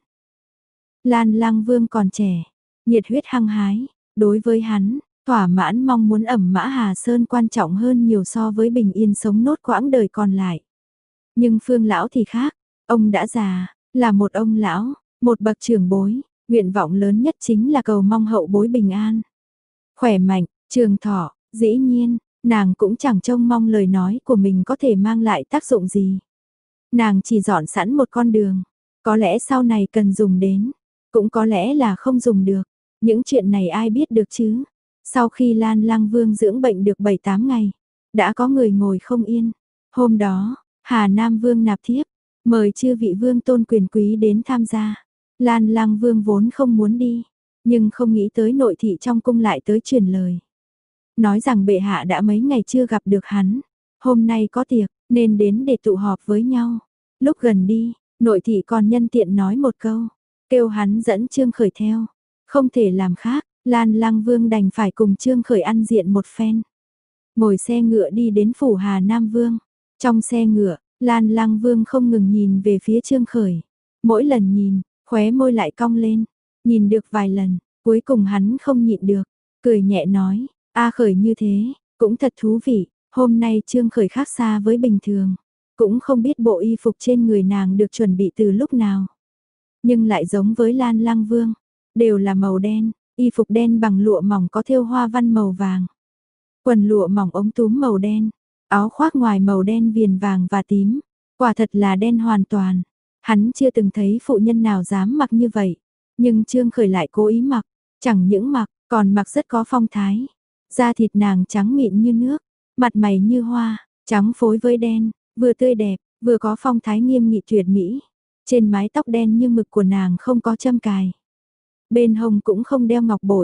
Lan Lang Vương còn trẻ, nhiệt huyết hăng hái, đối với hắn, thỏa mãn mong muốn ẩm mã Hà Sơn quan trọng hơn nhiều so với bình yên sống nốt quãng đời còn lại. Nhưng Phương lão thì khác, ông đã già, là một ông lão, một bậc trưởng bối, nguyện vọng lớn nhất chính là cầu mong hậu bối bình an, khỏe mạnh, trường thọ. Dĩ nhiên, nàng cũng chẳng trông mong lời nói của mình có thể mang lại tác dụng gì. Nàng chỉ dọn sẵn một con đường, có lẽ sau này cần dùng đến, cũng có lẽ là không dùng được. Những chuyện này ai biết được chứ? Sau khi Lan Lang Vương dưỡng bệnh được bảy tám ngày, đã có người ngồi không yên. Hôm đó, Hà Nam Vương nạp thiếp, mời chư vị vương tôn quyền quý đến tham gia. Lan Lang Vương vốn không muốn đi, nhưng không nghĩ tới nội thị trong cung lại tới truyền lời. Nói rằng bệ hạ đã mấy ngày chưa gặp được hắn, hôm nay có tiệc, nên đến để tụ họp với nhau. Lúc gần đi, nội thị còn nhân tiện nói một câu, kêu hắn dẫn Trương Khởi theo. Không thể làm khác, Lan Lang Vương đành phải cùng Trương Khởi ăn diện một phen. Ngồi xe ngựa đi đến phủ Hà Nam Vương. Trong xe ngựa, Lan Lang Vương không ngừng nhìn về phía Trương Khởi. Mỗi lần nhìn, khóe môi lại cong lên. Nhìn được vài lần, cuối cùng hắn không nhịn được, cười nhẹ nói, A Khởi như thế, cũng thật thú vị. Hôm nay Trương Khởi khác xa với bình thường, cũng không biết bộ y phục trên người nàng được chuẩn bị từ lúc nào. Nhưng lại giống với Lan Lang Vương, đều là màu đen, y phục đen bằng lụa mỏng có thêu hoa văn màu vàng. Quần lụa mỏng ống túm màu đen, áo khoác ngoài màu đen viền vàng và tím, quả thật là đen hoàn toàn. Hắn chưa từng thấy phụ nhân nào dám mặc như vậy, nhưng Trương Khởi lại cố ý mặc, chẳng những mặc, còn mặc rất có phong thái. Da thịt nàng trắng mịn như nước, mặt mày như hoa, trắng phối với đen, vừa tươi đẹp, vừa có phong thái nghiêm nghị tuyệt mỹ. Trên mái tóc đen như mực của nàng không có châm cài, bên hông cũng không đeo ngọc bội,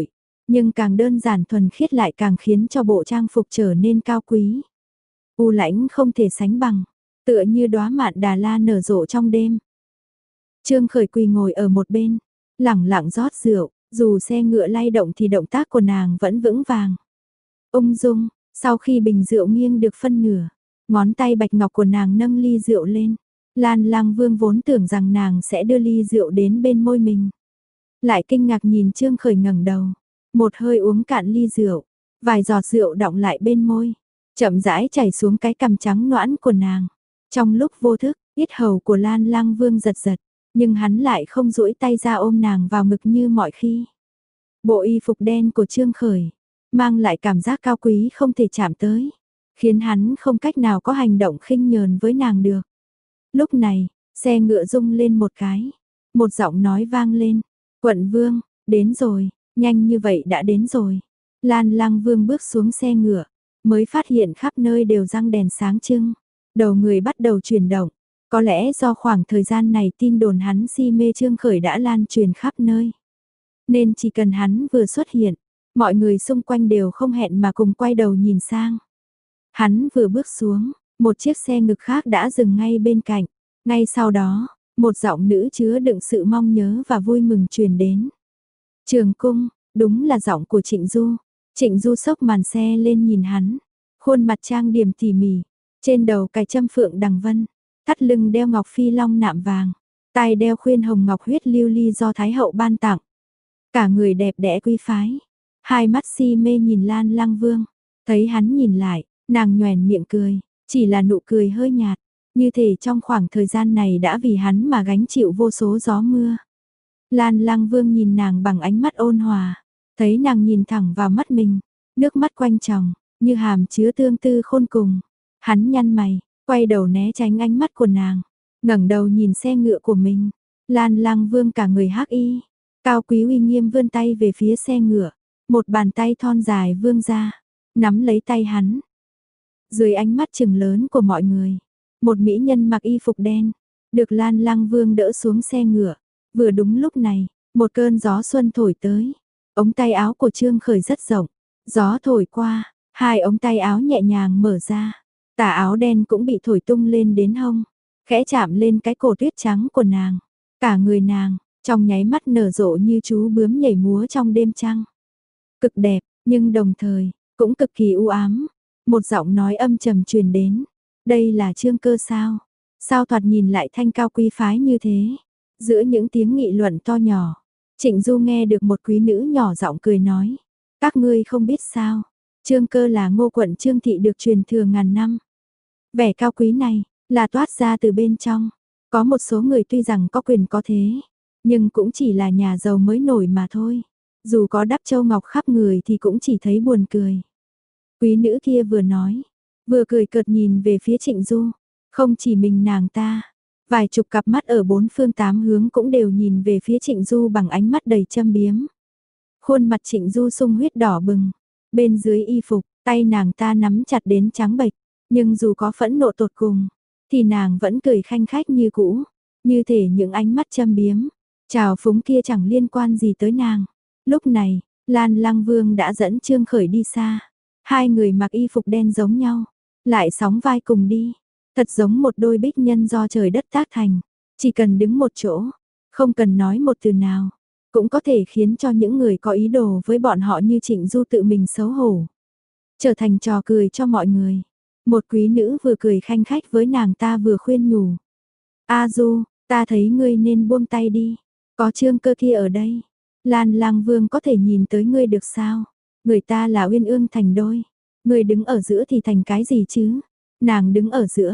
nhưng càng đơn giản thuần khiết lại càng khiến cho bộ trang phục trở nên cao quý. U lãnh không thể sánh bằng, tựa như đóa mạn đà la nở rộ trong đêm. Trương Khởi quỳ ngồi ở một bên, lẳng lặng rót rượu, dù xe ngựa lay động thì động tác của nàng vẫn vững vàng. Ung dung, sau khi bình rượu nghiêng được phân nửa, ngón tay bạch ngọc của nàng nâng ly rượu lên. Lan Lang Vương vốn tưởng rằng nàng sẽ đưa ly rượu đến bên môi mình. Lại kinh ngạc nhìn Trương Khởi ngẩng đầu, một hơi uống cạn ly rượu, vài giọt rượu đọng lại bên môi, chậm rãi chảy xuống cái cằm trắng nõn của nàng. Trong lúc vô thức, yết hầu của Lan Lang Vương giật giật, nhưng hắn lại không duỗi tay ra ôm nàng vào ngực như mọi khi. Bộ y phục đen của Trương Khởi mang lại cảm giác cao quý không thể chạm tới, khiến hắn không cách nào có hành động khinh nhờn với nàng được. Lúc này, xe ngựa rung lên một cái, một giọng nói vang lên, "Quận Vương, đến rồi, nhanh như vậy đã đến rồi." Lan Lang Vương bước xuống xe ngựa, mới phát hiện khắp nơi đều răng đèn sáng trưng, đầu người bắt đầu chuyển động. Có lẽ do khoảng thời gian này tin đồn hắn si mê Trương Khởi đã lan truyền khắp nơi, nên chỉ cần hắn vừa xuất hiện, mọi người xung quanh đều không hẹn mà cùng quay đầu nhìn sang. Hắn vừa bước xuống, một chiếc xe ngực khác đã dừng ngay bên cạnh. Ngay sau đó, một giọng nữ chứa đựng sự mong nhớ và vui mừng truyền đến. "Trường cung", đúng là giọng của Trịnh Du. Trịnh Du xốc màn xe lên nhìn hắn, khuôn mặt trang điểm tỉ mỉ, trên đầu cài trâm phượng đằng vân, thắt lưng đeo ngọc phi long nạm vàng, tai đeo khuyên hồng ngọc huyết lưu ly do Thái hậu ban tặng. Cả người đẹp đẽ quý phái, hai mắt si mê nhìn Lan Lang Vương. Thấy hắn nhìn lại, nàng nhoẻn miệng cười, chỉ là nụ cười hơi nhạt, như thể trong khoảng thời gian này đã vì hắn mà gánh chịu vô số gió mưa. Lan Lang Vương nhìn nàng bằng ánh mắt ôn hòa, thấy nàng nhìn thẳng vào mắt mình, nước mắt quanh tròng, như hàm chứa tương tư khôn cùng. Hắn nhăn mày, quay đầu né tránh ánh mắt của nàng, ngẩng đầu nhìn xe ngựa của mình. Lan Lang Vương cả người hắc y, cao quý uy nghiêm vươn tay về phía xe ngựa, một bàn tay thon dài vươn ra, nắm lấy tay hắn. Dưới ánh mắt trừng lớn của mọi người, một mỹ nhân mặc y phục đen, được Lan Lang Vương đỡ xuống xe ngựa. Vừa đúng lúc này, một cơn gió xuân thổi tới, ống tay áo của Trương Khởi rất rộng, gió thổi qua, hai ống tay áo nhẹ nhàng mở ra, tà áo đen cũng bị thổi tung lên đến hông, khẽ chạm lên cái cổ tuyết trắng của nàng. Cả người nàng, trong nháy mắt nở rộ như chú bướm nhảy múa trong đêm trăng. Cực đẹp, nhưng đồng thời, cũng cực kỳ u ám. Một giọng nói âm trầm truyền đến, "Đây là Trương Cơ sao? Sao thoạt nhìn lại thanh cao quý phái như thế?" Giữa những tiếng nghị luận to nhỏ, Trịnh Du nghe được một quý nữ nhỏ giọng cười nói, "Các ngươi không biết sao, Trương Cơ là Ngô quận Trương thị được truyền thừa ngàn năm. Vẻ cao quý này là toát ra từ bên trong. Có một số người tuy rằng có quyền có thế, nhưng cũng chỉ là nhà giàu mới nổi mà thôi. Dù có đắp châu ngọc khắp người thì cũng chỉ thấy buồn cười." Quý nữ kia vừa nói, vừa cười cợt nhìn về phía Trịnh Du. Không chỉ mình nàng ta, vài chục cặp mắt ở bốn phương tám hướng cũng đều nhìn về phía Trịnh Du bằng ánh mắt đầy châm biếm. Khuôn mặt Trịnh Du sung huyết đỏ bừng, bên dưới y phục, tay nàng ta nắm chặt đến trắng bệch, nhưng dù có phẫn nộ tột cùng, thì nàng vẫn cười khanh khách như cũ, như thể những ánh mắt châm biếm, trào phúng kia chẳng liên quan gì tới nàng. Lúc này, Lan Lang Vương đã dẫn Trương Khởi đi xa, hai người mặc y phục đen giống nhau, lại sóng vai cùng đi, thật giống một đôi bích nhân do trời đất tác thành, chỉ cần đứng một chỗ, không cần nói một từ nào, cũng có thể khiến cho những người có ý đồ với bọn họ như Trịnh Du tự mình xấu hổ, trở thành trò cười cho mọi người. Một quý nữ vừa cười khanh khách với nàng ta vừa khuyên nhủ, "A Du, ta thấy ngươi nên buông tay đi, có Trương Cơ kia ở đây, Lan Lang Vương có thể nhìn tới ngươi được sao? Người ta là uyên ương thành đôi, ngươi đứng ở giữa thì thành cái gì chứ?" Nàng đứng ở giữa.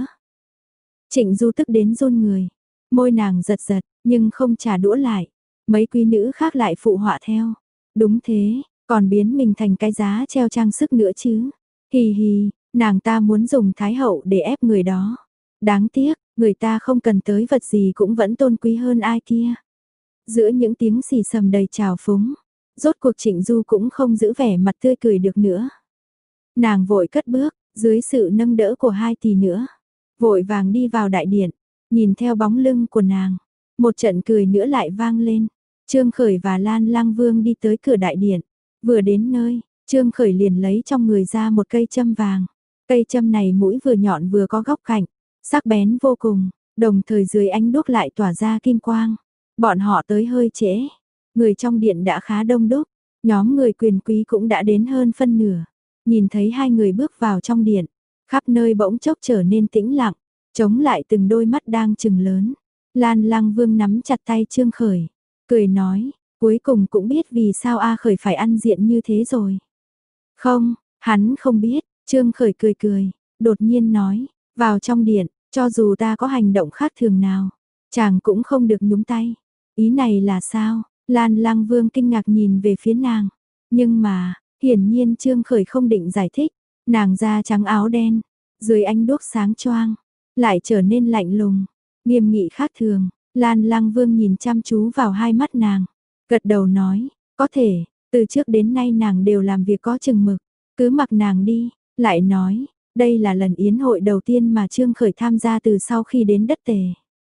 Trịnh Du tức đến run người, môi nàng giật giật, nhưng không trả đũa lại. Mấy quý nữ khác lại phụ họa theo. Đúng thế, còn biến mình thành cái giá treo trang sức nữa chứ. Hì hì, nàng ta muốn dùng Thái hậu để ép người đó. Đáng tiếc, người ta không cần tới vật gì cũng vẫn tôn quý hơn ai kia. Giữa những tiếng xì xầm đầy trào phúng, rốt cuộc Trịnh Du cũng không giữ vẻ mặt tươi cười được nữa. Nàng vội cất bước, dưới sự nâng đỡ của hai tỷ nữa, vội vàng đi vào đại điện, nhìn theo bóng lưng của nàng, một trận cười nữa lại vang lên. Trương Khởi và Lan Lang Vương đi tới cửa đại điện, Vừa đến nơi, Trương Khởi liền lấy trong người ra một cây châm vàng. Cây châm này mũi vừa nhọn vừa có góc cạnh, sắc bén vô cùng, đồng thời dưới ánh đuốc lại tỏa ra kim quang. Bọn họ tới hơi trễ, người trong điện đã khá đông đúc, nhóm người quyền quý cũng đã đến hơn phân nửa. Nhìn thấy hai người bước vào trong điện, khắp nơi bỗng chốc trở nên tĩnh lặng, chống lại từng đôi mắt đang trừng lớn. Lan Lăng Vương nắm chặt tay Trương Khởi, cười nói, cuối cùng cũng biết vì sao A Khởi phải ăn diện như thế rồi. Không, hắn không biết, Trương Khởi cười cười, đột nhiên nói, vào trong điện, cho dù ta có hành động khác thường nào, chàng cũng không được nhúng tay. Ý này là sao? Lan Lăng Vương kinh ngạc nhìn về phía nàng, nhưng mà, hiển nhiên Trương Khởi không định giải thích, nàng da trắng áo đen, dưới ánh đuốc sáng choang, lại trở nên lạnh lùng, nghiêm nghị khác thường. Lan Lăng Vương nhìn chăm chú vào hai mắt nàng, gật đầu nói, có thể, từ trước đến nay nàng đều làm việc có chừng mực, cứ mặc nàng đi, lại nói, đây là lần yến hội đầu tiên mà Trương Khởi tham gia từ sau khi đến đất Tề.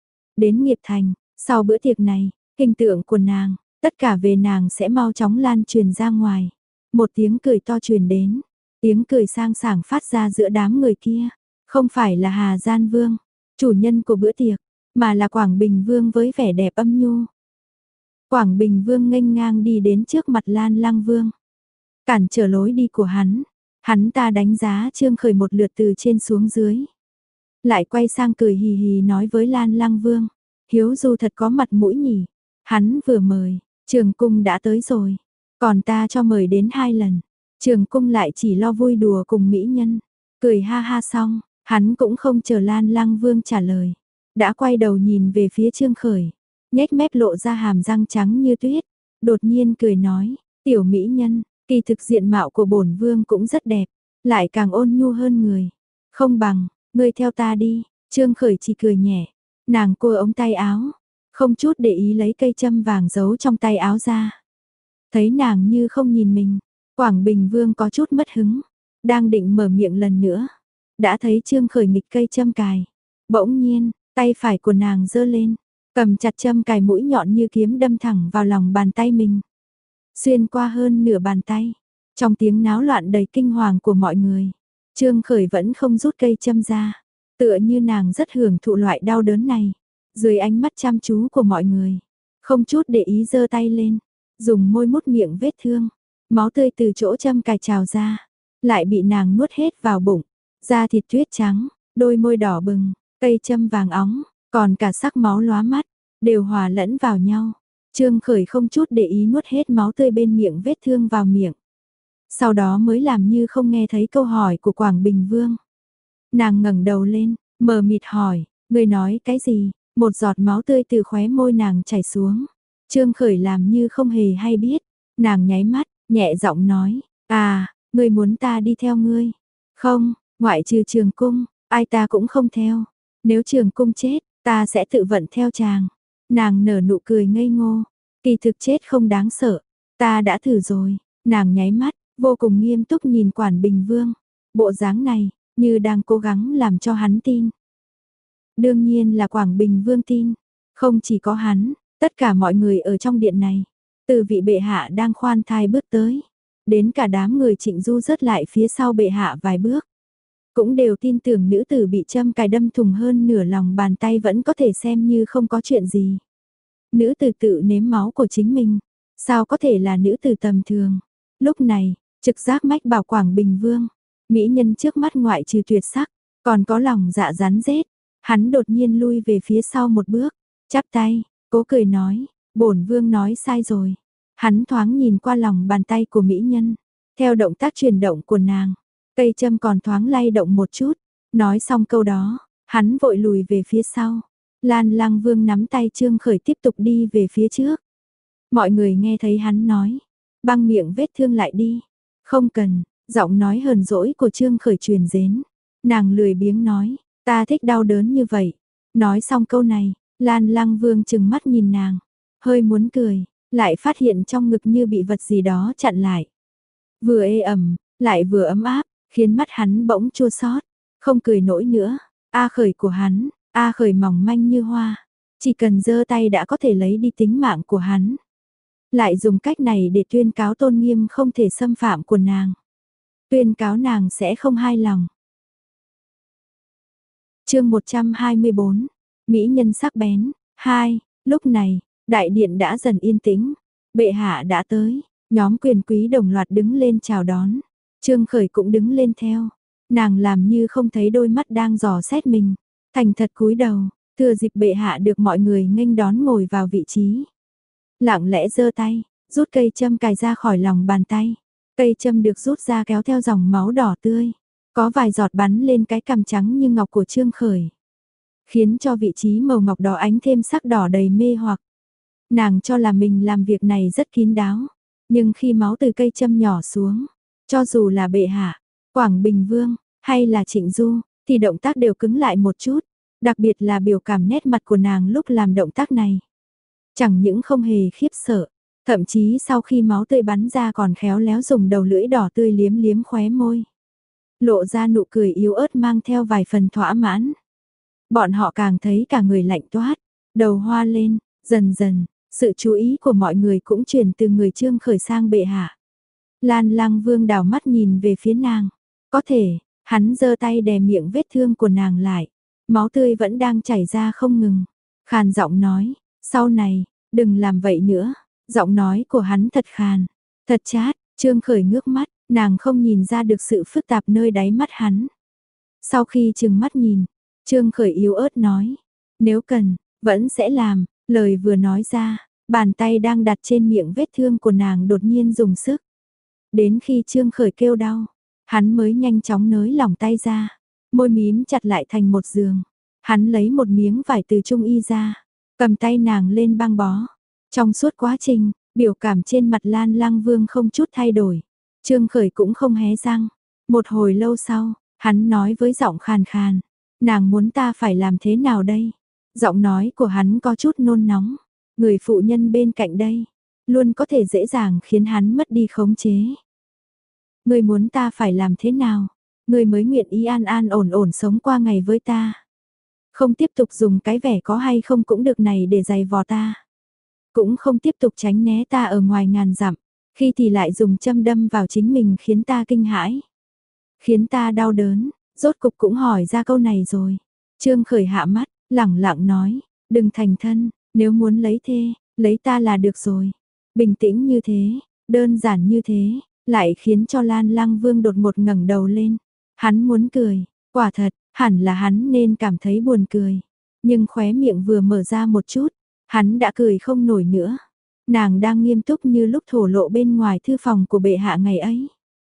Đến Nghiệp Thành, sau bữa tiệc này, hình tượng của nàng, tất cả về nàng sẽ mau chóng lan truyền ra ngoài. Một tiếng cười to truyền đến, tiếng cười sang sảng phát ra giữa đám người kia, không phải là Hà Gian Vương, chủ nhân của bữa tiệc, mà là Quảng Bình Vương với vẻ đẹp âm nhu. Quảng Bình Vương nghênh ngang đi đến trước mặt Lan Lăng Vương, cản trở lối đi của hắn. Hắn ta đánh giá Trương Khởi một lượt từ trên xuống dưới, lại quay sang cười hì hì nói với Lan Lăng Vương, Hiếu Du thật có mặt mũi nhỉ, hắn vừa mời, Trường Cung đã tới rồi, còn ta cho mời đến hai lần, Trường Cung lại chỉ lo vui đùa cùng mỹ nhân, cười ha ha xong, hắn cũng không chờ Lan Lăng Vương trả lời, đã quay đầu nhìn về phía Trương Khởi, nhếch mép lộ ra hàm răng trắng như tuyết, đột nhiên cười nói, tiểu mỹ nhân, kỳ thực diện mạo của bổn vương cũng rất đẹp, lại càng ôn nhu hơn người, không bằng, ngươi theo ta đi. Trương Khởi chỉ cười nhẹ, nàng cua ống tay áo, không chút để ý lấy cây châm vàng giấu trong tay áo ra. Thấy nàng như không nhìn mình, Quảng Bình Vương có chút mất hứng, đang định mở miệng lần nữa, đã thấy Trương Khởi nghịch cây châm cài, bỗng nhiên, tay phải của nàng giơ lên, cầm chặt châm cài mũi nhọn như kiếm đâm thẳng vào lòng bàn tay mình, xuyên qua hơn nửa bàn tay. Trong tiếng náo loạn đầy kinh hoàng của mọi người, Trương Khởi vẫn không rút cây châm ra, tựa như nàng rất hưởng thụ loại đau đớn này. Dưới ánh mắt chăm chú của mọi người, không chút để ý giơ tay lên, dùng môi mút miệng vết thương, máu tươi từ chỗ châm cài trào ra, lại bị nàng nuốt hết vào bụng. Da thịt tuyết trắng, đôi môi đỏ bừng, cây châm vàng óng, còn cả sắc máu lóa mắt, đều hòa lẫn vào nhau. Trương Khởi không chút để ý nuốt hết máu tươi bên miệng vết thương vào miệng. Sau đó mới làm như không nghe thấy câu hỏi của Quảng Bình Vương. Nàng ngẩng đầu lên, mờ mịt hỏi, ngươi nói cái gì? Một giọt máu tươi từ khóe môi nàng chảy xuống. Trương Khởi làm như không hề hay biết. Nàng nháy mắt, nhẹ giọng nói, à, ngươi muốn ta đi theo ngươi? Không, ngoại trừ Trường Cung, ai ta cũng không theo. Nếu Trường Cung chết, ta sẽ tự vận theo chàng. Nàng nở nụ cười ngây ngô, kỳ thực chết không đáng sợ, ta đã thử rồi. Nàng nháy mắt, vô cùng nghiêm túc nhìn Quảng Bình Vương, bộ dáng này, như đang cố gắng làm cho hắn tin. Đương nhiên là Quảng Bình Vương tin, không chỉ có hắn, tất cả mọi người ở trong điện này, từ vị bệ hạ đang khoan thai bước tới, đến cả đám người Trịnh Du rớt lại phía sau bệ hạ vài bước, cũng đều tin tưởng nữ tử bị châm cài đâm thùng hơn nửa lòng bàn tay vẫn có thể xem như không có chuyện gì. Nữ tử tự nếm máu của chính mình, sao có thể là nữ tử tầm thường? Lúc này, trực giác mách bảo Quảng Bình Vương, mỹ nhân trước mắt ngoại trừ tuyệt sắc, còn có lòng dạ rắn rết. Hắn đột nhiên lui về phía sau một bước, chắp tay, cố cười nói, bổn vương nói sai rồi. Hắn thoáng nhìn qua lòng bàn tay của mỹ nhân, theo động tác chuyển động của nàng, cây châm còn thoáng lay động một chút. Nói xong câu đó, hắn vội lùi về phía sau. Lan Lăng Vương nắm tay Trương Khởi tiếp tục đi về phía trước. Mọi người nghe thấy hắn nói, băng miệng vết thương lại đi. Không cần, giọng nói hờn dỗi của Trương Khởi truyền đến. Nàng lười biếng nói, ta thích đau đớn như vậy. Nói xong câu này, Lan Lăng Vương chừng mắt nhìn nàng, hơi muốn cười, lại phát hiện trong ngực như bị vật gì đó chặn lại. Vừa ê ẩm, lại vừa ấm áp, khiến mắt hắn bỗng chua xót, không cười nổi nữa. A Khởi của hắn, A Khởi mỏng manh như hoa, chỉ cần giơ tay đã có thể lấy đi tính mạng của hắn. lại dùng cách này để tuyên cáo tôn nghiêm không thể xâm phạm của nàng. Tuyên cáo nàng sẽ không hài lòng. Chương một trăm hai mươi bốn, mỹ nhân sắc bén. Hai, lúc này, đại điện đã dần yên tĩnh, bệ hạ đã tới, nhóm quyền quý đồng loạt đứng lên chào đón. Trương Khởi cũng đứng lên theo, nàng làm như không thấy đôi mắt đang dò xét mình, thành thật cúi đầu, thừa dịp bệ hạ được mọi người nghênh đón ngồi vào vị trí. Lặng lẽ giơ tay, rút cây châm cài ra khỏi lòng bàn tay. Cây châm được rút ra kéo theo dòng máu đỏ tươi, có vài giọt bắn lên cái cằm trắng như ngọc của Trương Khởi, khiến cho vị trí màu ngọc đỏ ánh thêm sắc đỏ đầy mê hoặc. Nàng cho là mình làm việc này rất kín đáo, nhưng khi máu từ cây châm nhỏ xuống, cho dù là bệ hạ, Quảng Bình Vương, hay là Trịnh Du, thì động tác đều cứng lại một chút, đặc biệt là biểu cảm nét mặt của nàng lúc làm động tác này. Chẳng những không hề khiếp sợ, thậm chí sau khi máu tươi bắn ra còn khéo léo dùng đầu lưỡi đỏ tươi liếm liếm khóe môi. Lộ ra nụ cười yếu ớt mang theo vài phần thỏa mãn. Bọn họ càng thấy cả người lạnh toát, đầu hoa lên, dần dần, sự chú ý của mọi người cũng chuyển từ người Trương Khởi sang bệ hạ. Lan Lang Vương đảo mắt nhìn về phía nàng, có thể, hắn giơ tay đè miệng vết thương của nàng lại, máu tươi vẫn đang chảy ra không ngừng, khàn giọng nói, sau này, đừng làm vậy nữa. Giọng nói của hắn thật khàn, thật chát. Trương Khởi ngước mắt, nàng không nhìn ra được sự phức tạp nơi đáy mắt hắn. Sau khi trừng mắt nhìn, Trương Khởi yếu ớt nói, nếu cần, vẫn sẽ làm. Lời vừa nói ra, bàn tay đang đặt trên miệng vết thương của nàng đột nhiên dùng sức. Đến khi Trương Khởi kêu đau, hắn mới nhanh chóng nới lỏng tay ra, môi mím chặt lại thành một giường. Hắn lấy một miếng vải từ trung y ra, cầm tay nàng lên băng bó. Trong suốt quá trình, biểu cảm trên mặt Lan Lang Vương không chút thay đổi. Trương Khởi cũng không hé răng. Một hồi lâu sau, hắn nói với giọng khàn khàn, nàng muốn ta phải làm thế nào đây? Giọng nói của hắn có chút nôn nóng. Người phụ nhân bên cạnh đây, luôn có thể dễ dàng khiến hắn mất đi khống chế. Ngươi muốn ta phải làm thế nào? Ngươi mới nguyện ý an an ổn ổn sống qua ngày với ta. Không tiếp tục dùng cái vẻ có hay không cũng được này để giày vò ta. Cũng không tiếp tục tránh né ta ở ngoài ngàn dặm, khi thì lại dùng châm đâm vào chính mình khiến ta kinh hãi, khiến ta đau đớn, rốt cục cũng hỏi ra câu này rồi. Trương Khởi hạ mắt, lẳng lặng nói, đừng thành thân, nếu muốn lấy thê, lấy ta là được rồi. Bình tĩnh như thế, đơn giản như thế, lại khiến cho Lan Lang Vương đột ngột ngẩng đầu lên. Hắn muốn cười, quả thật, hẳn là hắn nên cảm thấy buồn cười, nhưng khóe miệng vừa mở ra một chút, hắn đã cười không nổi nữa. Nàng đang nghiêm túc như lúc thổ lộ bên ngoài thư phòng của bệ hạ ngày ấy.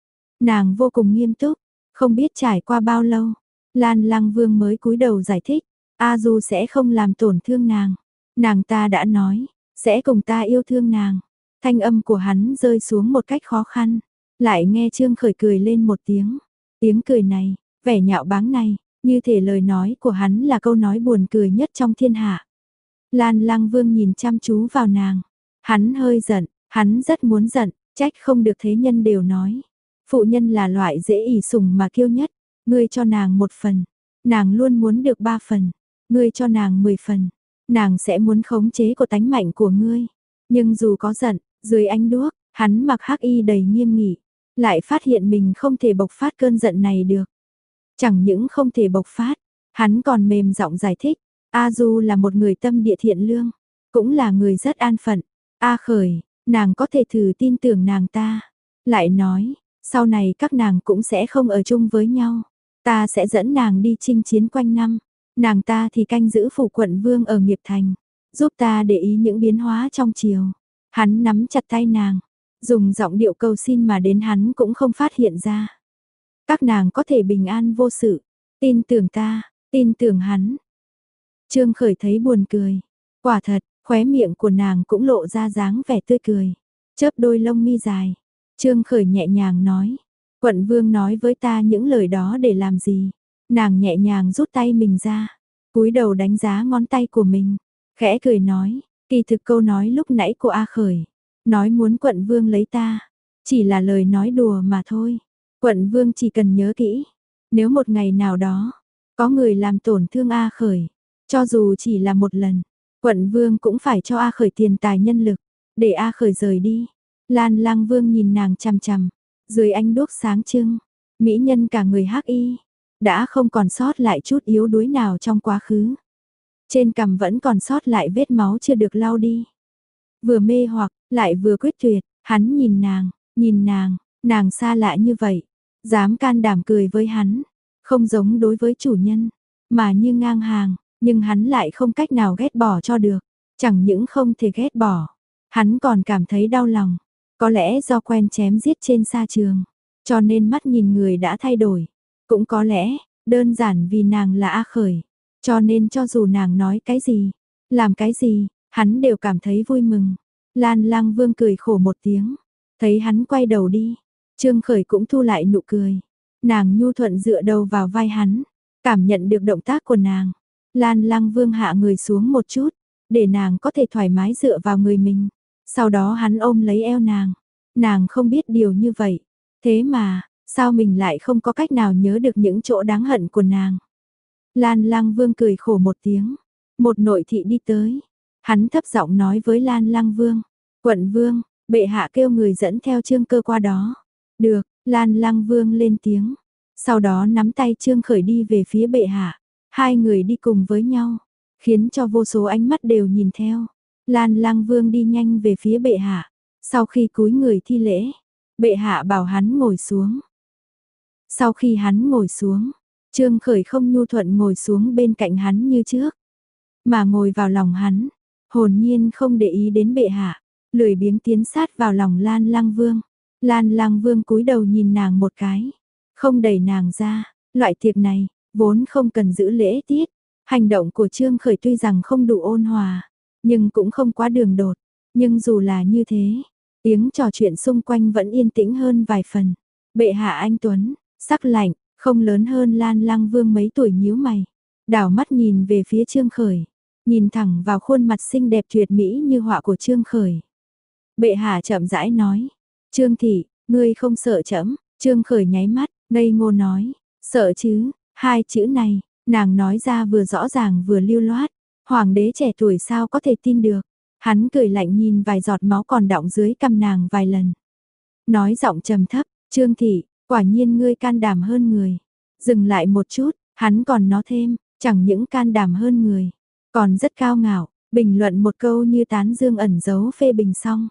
Nàng vô cùng nghiêm túc, không biết trải qua bao lâu, Lan Lang Vương mới cúi đầu giải thích, A Du sẽ không làm tổn thương nàng. Nàng ta đã nói, sẽ cùng ta yêu thương nàng. Thanh âm của hắn rơi xuống một cách khó khăn, lại nghe Trương Khởi cười lên một tiếng. Tiếng cười này, vẻ nhạo báng này, như thể lời nói của hắn là câu nói buồn cười nhất trong thiên hạ. Lan Lang Vương nhìn chăm chú vào nàng, hắn hơi giận, hắn rất muốn giận, trách không được thế nhân đều nói. Phụ nhân là loại dễ ỷ sủng mà kiêu nhất, ngươi cho nàng một phần, nàng luôn muốn được ba phần, ngươi cho nàng mười phần, nàng sẽ muốn khống chế của tánh mạnh của ngươi. Nhưng dù có giận, dưới ánh đuốc, hắn mặc hắc y đầy nghiêm nghị, lại phát hiện mình không thể bộc phát cơn giận này được. Chẳng những không thể bộc phát, hắn còn mềm giọng giải thích, A Du là một người tâm địa thiện lương, cũng là người rất an phận. A Khởi, nàng có thể thử tin tưởng nàng ta. Lại nói, sau này các nàng cũng sẽ không ở chung với nhau. Ta sẽ dẫn nàng đi chinh chiến quanh năm. Nàng ta thì canh giữ phủ quận vương ở Nghiệp Thành, giúp ta để ý những biến hóa trong triều. Hắn nắm chặt tay nàng, dùng giọng điệu cầu xin mà đến hắn cũng không phát hiện ra. Các nàng có thể bình an vô sự, tin tưởng ta, tin tưởng hắn. Trương Khởi thấy buồn cười, quả thật, khóe miệng của nàng cũng lộ ra dáng vẻ tươi cười, chớp đôi lông mi dài. Trương Khởi nhẹ nhàng nói, quận vương nói với ta những lời đó để làm gì? Nàng nhẹ nhàng rút tay mình ra, cúi đầu đánh giá ngón tay của mình, khẽ cười nói, kỳ thực câu nói lúc nãy của A Khởi, nói muốn quận vương lấy ta, chỉ là lời nói đùa mà thôi. Quận vương chỉ cần nhớ kỹ, nếu một ngày nào đó, có người làm tổn thương A Khởi, cho dù chỉ là một lần, quận vương cũng phải cho A Khởi tiền tài nhân lực. để A Khởi rời đi. Lan Lang Vương nhìn nàng chằm chằm, dưới ánh đuốc sáng trưng, mỹ nhân cả người hắc y, đã không còn sót lại chút yếu đuối nào trong quá khứ. Trên cằm vẫn còn sót lại vết máu chưa được lau đi. Vừa mê hoặc, lại vừa quyết tuyệt, hắn nhìn nàng, nhìn nàng, nàng xa lạ như vậy, dám can đảm cười với hắn, không giống đối với chủ nhân, mà như ngang hàng, nhưng hắn lại không cách nào ghét bỏ cho được, chẳng những không thể ghét bỏ, hắn còn cảm thấy đau lòng, có lẽ do quen chém giết trên sa trường, cho nên mắt nhìn người đã thay đổi, cũng có lẽ, đơn giản vì nàng là A Khởi, cho nên cho dù nàng nói cái gì, làm cái gì, hắn đều cảm thấy vui mừng. Lan Lang Vương cười khổ một tiếng, thấy hắn quay đầu đi, Trương Khởi cũng thu lại nụ cười. Nàng nhu thuận dựa đầu vào vai hắn, cảm nhận được động tác của nàng. Lan Lang Vương hạ người xuống một chút, để nàng có thể thoải mái dựa vào người mình. Sau đó hắn ôm lấy eo nàng. Nàng không biết điều như vậy, thế mà, sao mình lại không có cách nào nhớ được những chỗ đáng hận của nàng. Lan Lang Vương cười khổ một tiếng, một nội thị đi tới. Hắn thấp giọng nói với Lan Lang Vương, quận vương, bệ hạ kêu người dẫn theo Trương Cơ qua đó. Được, Lan Lang Vương lên tiếng, sau đó nắm tay Trương Khởi đi về phía bệ hạ. Hai người đi cùng với nhau, khiến cho vô số ánh mắt đều nhìn theo. Lan Lang Vương đi nhanh về phía bệ hạ, sau khi cúi người thi lễ, bệ hạ bảo hắn ngồi xuống. Sau khi hắn ngồi xuống, Trương Khởi không nhu thuận ngồi xuống bên cạnh hắn như trước, mà ngồi vào lòng hắn, hồn nhiên không để ý đến bệ hạ, lười biếng tiến sát vào lòng Lan Lang Vương. Lan Lang Vương cúi đầu nhìn nàng một cái, không đẩy nàng ra, loại tiệc này, vốn không cần giữ lễ tiết. Hành động của Trương Khởi tuy rằng không đủ ôn hòa, nhưng cũng không quá đường đột. Nhưng dù là như thế, tiếng trò chuyện xung quanh vẫn yên tĩnh hơn vài phần. Bệ hạ anh Tuấn, sắc lạnh, không lớn hơn Lan Lang Vương mấy tuổi nhíu mày. Đảo mắt nhìn về phía Trương Khởi, nhìn thẳng vào khuôn mặt xinh đẹp tuyệt mỹ như họa của Trương Khởi. Bệ hạ chậm rãi nói, Trương thị, ngươi không sợ trẫm? Trương Khởi nháy mắt, ngây ngô nói, sợ chứ, hai chữ này, nàng nói ra vừa rõ ràng vừa lưu loát, hoàng đế trẻ tuổi sao có thể tin được. Hắn cười lạnh nhìn vài giọt máu còn đọng dưới cằm nàng vài lần. Nói giọng trầm thấp, Trương thị, quả nhiên ngươi can đảm hơn người. Dừng lại một chút, hắn còn nói thêm, chẳng những can đảm hơn người, còn rất cao ngạo, bình luận một câu như tán dương ẩn giấu phê bình xong.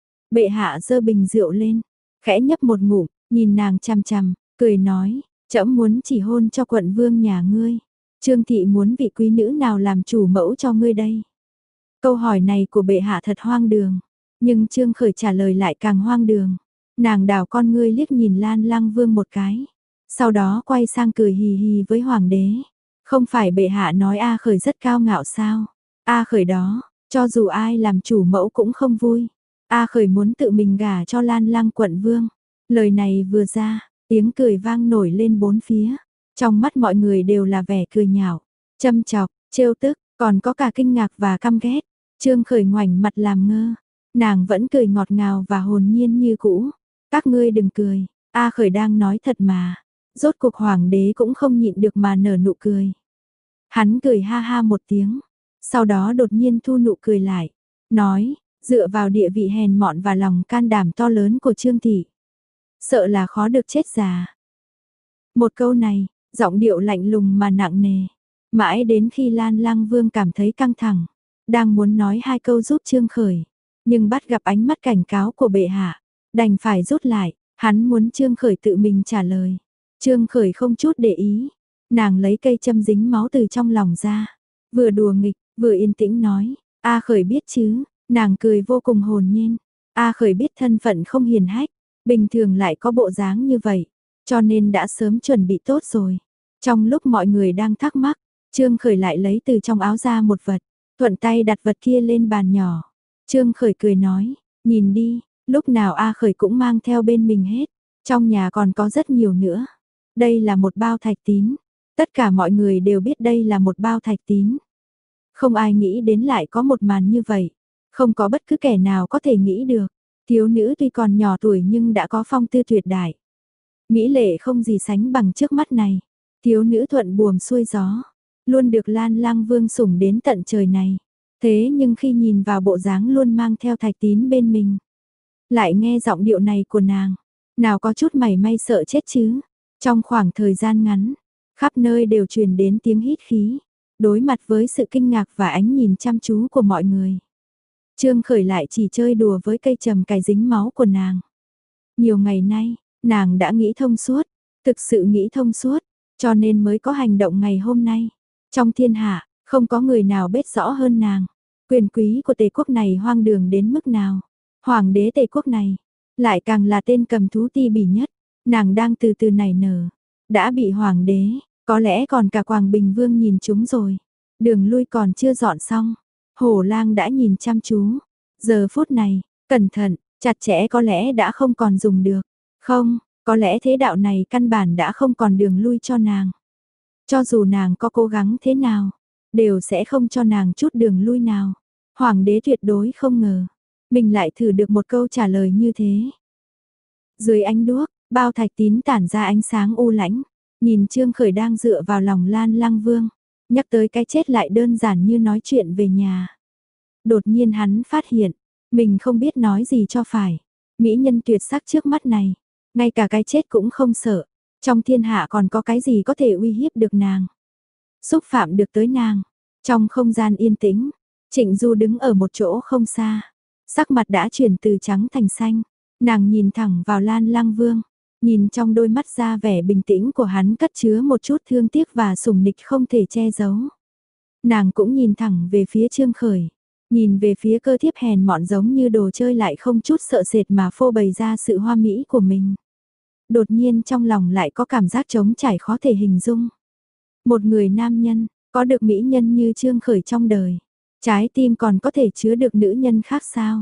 Bệ hạ giơ bình rượu lên, khẽ nhấp một ngụm, nhìn nàng chằm chằm, cười nói, trẫm muốn chỉ hôn cho quận vương nhà ngươi. Trương thị muốn vị quý nữ nào làm chủ mẫu cho ngươi đây? Câu hỏi này của bệ hạ thật hoang đường, nhưng Trương Khởi trả lời lại càng hoang đường. Nàng đảo con ngươi liếc nhìn Lan Lang Vương một cái, sau đó quay sang cười hì hì với hoàng đế. Không phải bệ hạ nói A Khởi rất cao ngạo sao? A Khởi đó, cho dù ai làm chủ mẫu cũng không vui. A Khởi muốn tự mình gả cho Lan Lang quận vương. Lời này vừa ra, tiếng cười vang nổi lên bốn phía. Trong mắt mọi người đều là vẻ cười nhạo, châm chọc, trêu tức, còn có cả kinh ngạc và căm ghét. Trương Khởi ngoảnh mặt làm ngơ, nàng vẫn cười ngọt ngào và hồn nhiên như cũ. Các ngươi đừng cười, A Khởi đang nói thật mà. Rốt cuộc hoàng đế cũng không nhịn được mà nở nụ cười. Hắn cười ha ha một tiếng, sau đó đột nhiên thu nụ cười lại, nói, dựa vào địa vị hèn mọn và lòng can đảm to lớn của Trương thị, sợ là khó được chết già. Một câu này, giọng điệu lạnh lùng mà nặng nề, mãi đến khi Lan Lang Vương cảm thấy căng thẳng, đang muốn nói hai câu giúp Trương Khởi, nhưng bắt gặp ánh mắt cảnh cáo của bệ hạ, đành phải rút lại. Hắn muốn Trương Khởi tự mình trả lời. Trương Khởi không chút để ý, nàng lấy cây châm dính máu từ trong lòng ra, vừa đùa nghịch, vừa yên tĩnh nói, A Khởi biết chứ? Nàng cười vô cùng hồn nhiên. A Khởi biết thân phận không hiền hách, bình thường lại có bộ dáng như vậy, cho nên đã sớm chuẩn bị tốt rồi. Trong lúc mọi người đang thắc mắc, Trương Khởi lại lấy từ trong áo ra một vật, thuận tay đặt vật kia lên bàn nhỏ. Trương Khởi cười nói, nhìn đi, lúc nào A Khởi cũng mang theo bên mình hết, trong nhà còn có rất nhiều nữa. Đây là một bao thạch tín, tất cả mọi người đều biết đây là một bao thạch tín. Không ai nghĩ đến lại có một màn như vậy, không có bất cứ kẻ nào có thể nghĩ được. Thiếu nữ tuy còn nhỏ tuổi nhưng đã có phong tư tuyệt đại. Mỹ lệ không gì sánh bằng trước mắt này. Thiếu nữ thuận buồm xuôi gió, luôn được Lan Lang Vương sủng đến tận trời này. Thế nhưng khi nhìn vào bộ dáng luôn mang theo Thạch Tín bên mình, lại nghe giọng điệu này của nàng, nào có chút mảy may sợ chết chứ. Trong khoảng thời gian ngắn, khắp nơi đều truyền đến tiếng hít khí, đối mặt với sự kinh ngạc và ánh nhìn chăm chú của mọi người. Trương Khởi lại chỉ chơi đùa với cây trầm cài dính máu của nàng. Nhiều ngày nay, nàng đã nghĩ thông suốt, thực sự nghĩ thông suốt, cho nên mới có hành động ngày hôm nay. Trong thiên hạ, không có người nào biết rõ hơn nàng. Quyền quý của Tề quốc này hoang đường đến mức nào. Hoàng đế Tề quốc này, lại càng là tên cầm thú ti bỉ nhất. Nàng đang từ từ nảy nở, đã bị hoàng đế, có lẽ còn cả Quảng Bình Vương nhìn chúng rồi. Đường lui còn chưa dọn xong, Hổ Lang đã nhìn chăm chú. Giờ phút này, cẩn thận, chặt chẽ có lẽ đã không còn dùng được. Không, có lẽ thế đạo này căn bản đã không còn đường lui cho nàng. Cho dù nàng có cố gắng thế nào, đều sẽ không cho nàng chút đường lui nào. Hoàng đế tuyệt đối không ngờ, mình lại thử được một câu trả lời như thế. Dưới ánh đuốc, bao Thạch Tín tản ra ánh sáng u lãnh, nhìn Trương Khởi đang dựa vào lòng Lan Lăng Vương, nhắc tới cái chết lại đơn giản như nói chuyện về nhà. Đột nhiên hắn phát hiện, mình không biết nói gì cho phải. Mỹ nhân tuyệt sắc trước mắt này, ngay cả cái chết cũng không sợ. Trong thiên hạ còn có cái gì có thể uy hiếp được nàng, xúc phạm được tới nàng. Trong không gian yên tĩnh, Trịnh Du đứng ở một chỗ không xa, sắc mặt đã chuyển từ trắng thành xanh. Nàng nhìn thẳng vào Lan Lăng Vương, nhìn trong đôi mắt ra vẻ bình tĩnh của hắn cất chứa một chút thương tiếc và sủng nịch không thể che giấu. Nàng cũng nhìn thẳng về phía Trương Khởi, nhìn về phía cơ thiếp hèn mọn giống như đồ chơi lại không chút sợ sệt mà phô bày ra sự hoa mỹ của mình. Đột nhiên trong lòng lại có cảm giác trống trải khó thể hình dung. Một người nam nhân, có được mỹ nhân như Trương Khởi trong đời, trái tim còn có thể chứa được nữ nhân khác sao?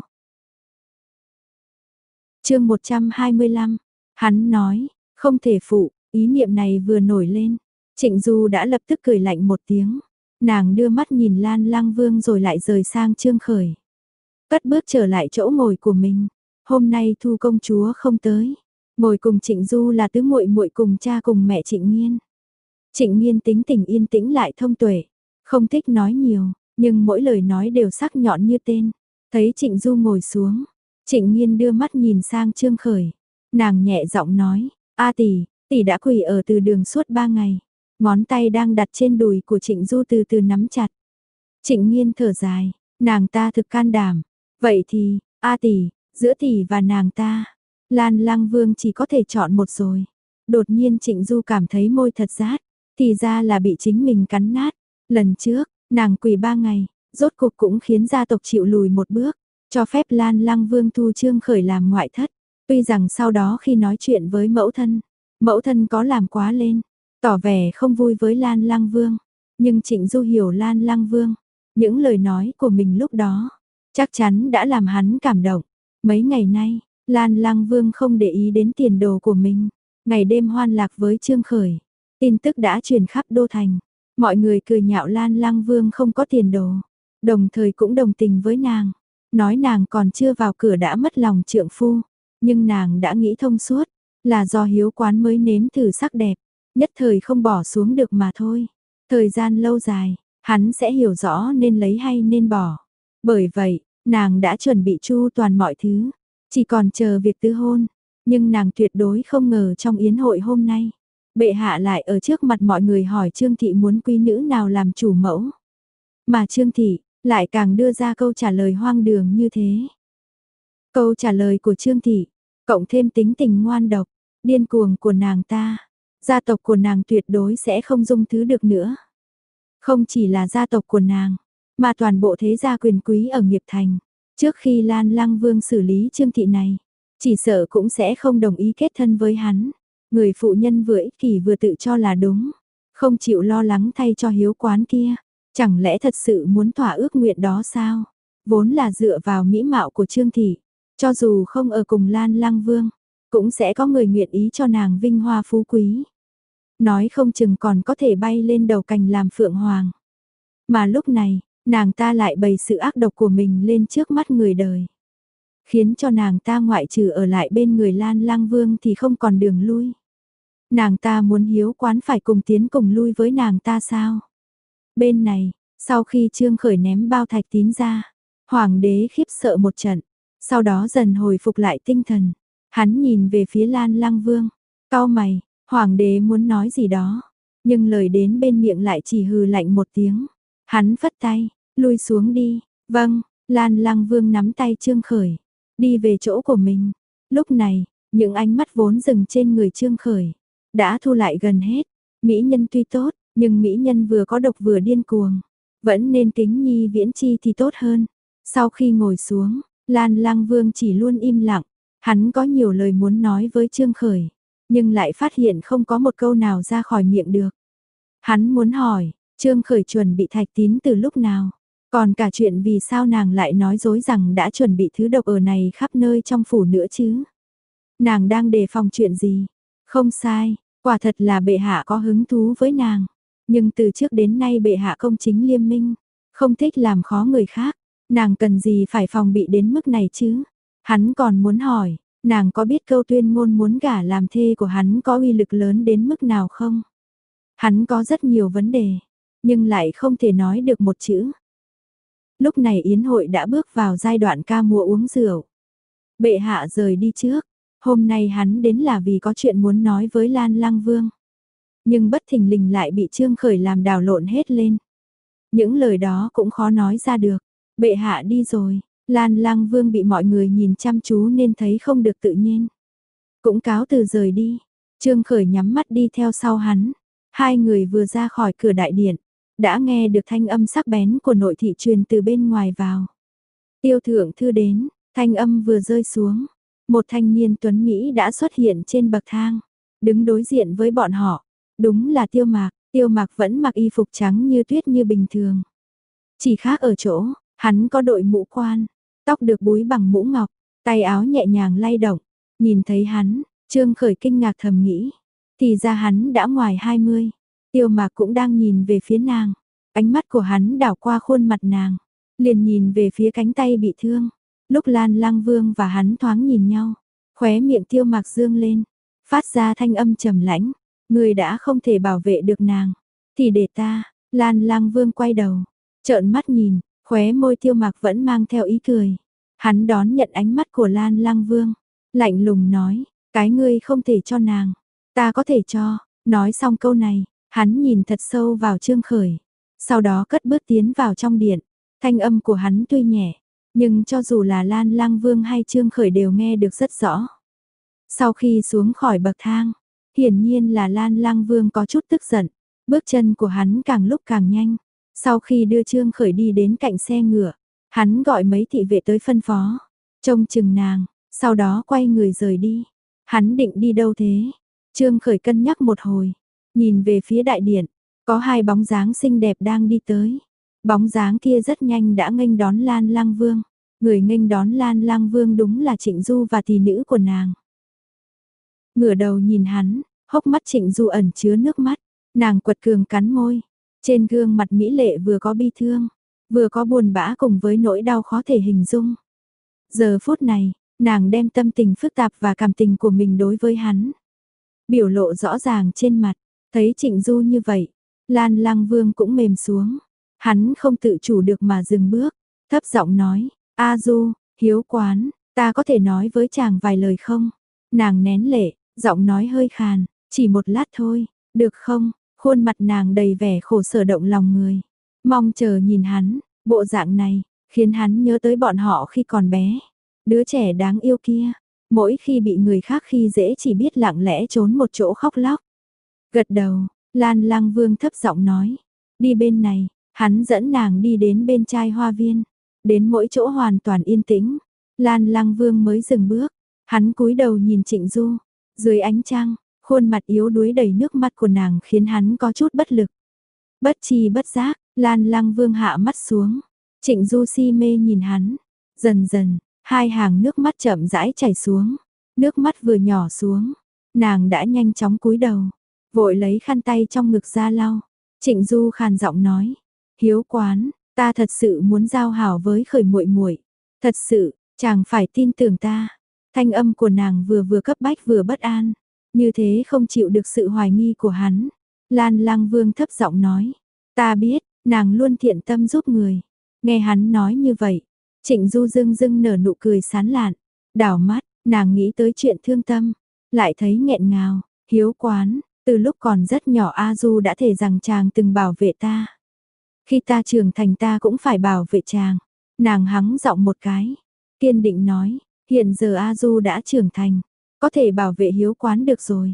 Chương một trăm hai mươi lăm, hắn nói, không thể phụ, ý niệm này vừa nổi lên, Trịnh Du đã lập tức cười lạnh một tiếng. Nàng đưa mắt nhìn Lan Lăng Vương rồi lại rời sang Trương Khởi. Cất bước trở lại chỗ ngồi của mình. Hôm nay Thu công chúa không tới, ngồi cùng Trịnh Du là tứ muội muội cùng cha cùng mẹ Trịnh Nghiên. Trịnh Nghiên tính tình yên tĩnh lại thông tuệ, không thích nói nhiều, nhưng mỗi lời nói đều sắc nhọn như tên. Thấy Trịnh Du ngồi xuống, Trịnh Nghiên đưa mắt nhìn sang Trương Khởi, nàng nhẹ giọng nói, "A tỷ, tỷ đã quỳ ở từ đường suốt ba ngày." Ngón tay đang đặt trên đùi của Trịnh Du từ từ nắm chặt. Trịnh Nghiên thở dài, nàng ta thực can đảm. Vậy thì, A tỷ, giữa tỷ và nàng ta, Lan Lăng Vương chỉ có thể chọn một rồi. Đột nhiên Trịnh Du cảm thấy môi thật rát, thì ra là bị chính mình cắn nát. Lần trước, nàng quỳ ba ngày, rốt cuộc cũng khiến gia tộc chịu lùi một bước, cho phép Lan Lăng Vương thu Trương Khởi làm ngoại thất. Tuy rằng sau đó khi nói chuyện với mẫu thân, mẫu thân có làm quá lên, tỏ vẻ không vui với Lan Lăng Vương, nhưng Trịnh Du hiểu Lan Lăng Vương, những lời nói của mình lúc đó, chắc chắn đã làm hắn cảm động. Mấy ngày nay, Lan Lăng Vương không để ý đến tiền đồ của mình, ngày đêm hoan lạc với Trương Khởi. Tin tức đã truyền khắp đô thành, mọi người cười nhạo Lan Lăng Vương không có tiền đồ, đồng thời cũng đồng tình với nàng, nói nàng còn chưa vào cửa đã mất lòng trượng phu, nhưng nàng đã nghĩ thông suốt, là do hiếu quán mới nếm thử sắc đẹp, nhất thời không bỏ xuống được mà thôi. Thời gian lâu dài, hắn sẽ hiểu rõ nên lấy hay nên bỏ. Bởi vậy, nàng đã chuẩn bị chu toàn mọi thứ, chỉ còn chờ việc tứ hôn, nhưng nàng tuyệt đối không ngờ trong yến hội hôm nay, bệ hạ lại ở trước mặt mọi người hỏi Trương thị muốn quý nữ nào làm chủ mẫu. Mà Trương thị lại càng đưa ra câu trả lời hoang đường như thế. Câu trả lời của Trương thị, cộng thêm tính tình ngoan độc, điên cuồng của nàng ta, gia tộc của nàng tuyệt đối sẽ không dung thứ được nữa. Không chỉ là gia tộc của nàng, mà toàn bộ thế gia quyền quý ở Nghiệp Thành, trước khi Lan Lăng Vương xử lý Trương thị này, chỉ sợ cũng sẽ không đồng ý kết thân với hắn. Người phụ nhân vừa ích kỷ vừa tự cho là đúng, không chịu lo lắng thay cho hiếu quán kia, chẳng lẽ thật sự muốn thỏa ước nguyện đó sao? Vốn là dựa vào mỹ mạo của Trương thị, cho dù không ở cùng Lan Lăng Vương, cũng sẽ có người nguyện ý cho nàng vinh hoa phú quý. Nói không chừng còn có thể bay lên đầu cành làm phượng hoàng. Mà lúc này, nàng ta lại bày sự ác độc của mình lên trước mắt người đời, khiến cho nàng ta ngoại trừ ở lại bên người Lan Lăng Vương thì không còn đường lui. Nàng ta muốn hiếu quán phải cùng tiến cùng lui với nàng ta sao? Bên này, Sau khi Trương Khởi ném bao thạch tín ra, Hoàng đế khiếp sợ một trận, sau đó dần hồi phục lại tinh thần. Hắn nhìn về phía Lan Lăng Vương, cau mày, Hoàng đế muốn nói gì đó, nhưng lời đến bên miệng lại chỉ hừ lạnh một tiếng. Hắn phất tay, lui xuống đi. Vâng, Lan Lăng Vương nắm tay Trương Khởi, đi về chỗ của mình. Lúc này, những ánh mắt vốn dừng trên người Trương Khởi, đã thu lại gần hết. Mỹ nhân tuy tốt, nhưng Mỹ nhân vừa có độc vừa điên cuồng, vẫn nên kính nhi viễn chi thì tốt hơn. Sau khi ngồi xuống, Lan Lăng Vương chỉ luôn im lặng. Hắn có nhiều lời muốn nói với Trương Khởi, nhưng lại phát hiện không có một câu nào ra khỏi miệng được. Hắn muốn hỏi, Trương Khởi chuẩn bị thạch tín từ lúc nào? Còn cả chuyện vì sao nàng lại nói dối rằng đã chuẩn bị thứ độc ở này khắp nơi trong phủ nữa chứ? Nàng đang đề phòng chuyện gì? Không sai, quả thật là bệ hạ có hứng thú với nàng. Nhưng từ trước đến nay bệ hạ công chính liêm minh, không thích làm khó người khác. Nàng cần gì phải phòng bị đến mức này chứ? Hắn còn muốn hỏi, nàng có biết câu tuyên ngôn muốn gả làm thê của hắn có uy lực lớn đến mức nào không? Hắn có rất nhiều vấn đề, nhưng lại không thể nói được một chữ. Lúc này yến hội đã bước vào giai đoạn ca múa uống rượu. Bệ hạ rời đi trước, hôm nay hắn đến là vì có chuyện muốn nói với Lan Lăng Vương. Nhưng bất thình lình lại bị Trương Khởi làm đảo lộn hết lên. Những lời đó cũng khó nói ra được. Bệ hạ đi rồi, Lan Lăng Vương bị mọi người nhìn chăm chú nên thấy không được tự nhiên. Cũng cáo từ rời đi, Trương Khởi nhắm mắt đi theo sau hắn. Hai người vừa ra khỏi cửa đại điện, đã nghe được thanh âm sắc bén của nội thị truyền từ bên ngoài vào. Tiêu thượng thư đến, thanh âm vừa rơi xuống. Một thanh niên tuấn Mỹ đã xuất hiện trên bậc thang, đứng đối diện với bọn họ. Đúng là Tiêu Mạc, Tiêu Mạc vẫn mặc y phục trắng như tuyết như bình thường. Chỉ khác ở chỗ, hắn có đội mũ quan, tóc được búi bằng mũ ngọc, tay áo nhẹ nhàng lay động. Nhìn thấy hắn, Trương Khởi kinh ngạc thầm nghĩ, thì ra hắn đã ngoài hai mươi. Tiêu Mạc cũng đang nhìn về phía nàng, ánh mắt của hắn đảo qua khuôn mặt nàng, liền nhìn về phía cánh tay bị thương. Lúc Lan Lăng Vương và hắn thoáng nhìn nhau, khóe miệng Tiêu Mạc dương lên, phát ra thanh âm trầm lãnh, người đã không thể bảo vệ được nàng, thì để ta. Lan Lăng Vương quay đầu, trợn mắt nhìn, khóe môi Tiêu Mạc vẫn mang theo ý cười. Hắn đón nhận ánh mắt của Lan Lăng Vương, lạnh lùng nói, cái ngươi không thể cho nàng, ta có thể cho. Nói xong câu này, hắn nhìn thật sâu vào Trương Khởi, sau đó cất bước tiến vào trong điện. Thanh âm của hắn tuy nhẹ, nhưng cho dù là Lan Lăng Vương hay Trương Khởi đều nghe được rất rõ. Sau khi xuống khỏi bậc thang, hiển nhiên là Lan Lăng Vương có chút tức giận, bước chân của hắn càng lúc càng nhanh. Sau khi đưa Trương Khởi đi đến cạnh xe ngựa, hắn gọi mấy thị vệ tới phân phó, trông chừng nàng, sau đó quay người rời đi. Hắn định đi đâu thế? Trương Khởi cân nhắc một hồi, nhìn về phía đại điện, có hai bóng dáng xinh đẹp đang đi tới. Bóng dáng kia rất nhanh đã nghênh đón Lan Lăng Vương. Người nghênh đón Lan Lăng Vương đúng là Trịnh Du và tỷ nữ của nàng. Ngửa đầu nhìn hắn, hốc mắt Trịnh Du ẩn chứa nước mắt, nàng quật cường cắn môi. Trên gương mặt mỹ lệ vừa có bi thương, vừa có buồn bã cùng với nỗi đau khó thể hình dung. Giờ phút này, nàng đem tâm tình phức tạp và cảm tình của mình đối với hắn biểu lộ rõ ràng trên mặt. Thấy Trịnh Du như vậy, Lan Lăng Vương cũng mềm xuống. Hắn không tự chủ được mà dừng bước, thấp giọng nói, A Du, hiếu quán, ta có thể nói với chàng vài lời không? Nàng nén lệ, giọng nói hơi khàn, chỉ một lát thôi, được không? Khuôn mặt nàng đầy vẻ khổ sở động lòng người, mong chờ nhìn hắn. Bộ dạng này khiến hắn nhớ tới bọn họ khi còn bé, đứa trẻ đáng yêu kia, mỗi khi bị người khác khi dễ chỉ biết lặng lẽ trốn một chỗ khóc lóc. Gật đầu, Lan Lăng Vương thấp giọng nói, đi bên này. Hắn dẫn nàng đi đến bên trai hoa viên, đến mỗi chỗ hoàn toàn yên tĩnh, Lan Lăng Vương mới dừng bước. Hắn cúi đầu nhìn Trịnh Du, dưới ánh trăng, khuôn mặt yếu đuối đầy nước mắt của nàng khiến hắn có chút bất lực. Bất chi bất giác, Lan Lăng Vương hạ mắt xuống, Trịnh Du si mê nhìn hắn, dần dần, hai hàng nước mắt chậm rãi chảy xuống, nước mắt vừa nhỏ xuống, nàng đã nhanh chóng cúi đầu, vội lấy khăn tay trong ngực ra lau. Trịnh Du khàn giọng nói, hiếu quán, ta thật sự muốn giao hảo với Khởi muội muội, thật sự, chàng phải tin tưởng ta. Thanh âm của nàng vừa vừa cấp bách vừa bất an, như thế không chịu được sự hoài nghi của hắn. Lan Lăng Vương thấp giọng nói, ta biết, nàng luôn thiện tâm giúp người. Nghe hắn nói như vậy, Trịnh Du dưng dưng nở nụ cười sán lạn, đảo mắt, nàng nghĩ tới chuyện thương tâm, lại thấy nghẹn ngào, hiếu quán, từ lúc còn rất nhỏ A Du đã thề rằng chàng từng bảo vệ ta. Khi ta trưởng thành ta cũng phải bảo vệ chàng. Nàng hắng giọng một cái, kiên định nói, hiện giờ A Du đã trưởng thành, có thể bảo vệ hiếu quán được rồi.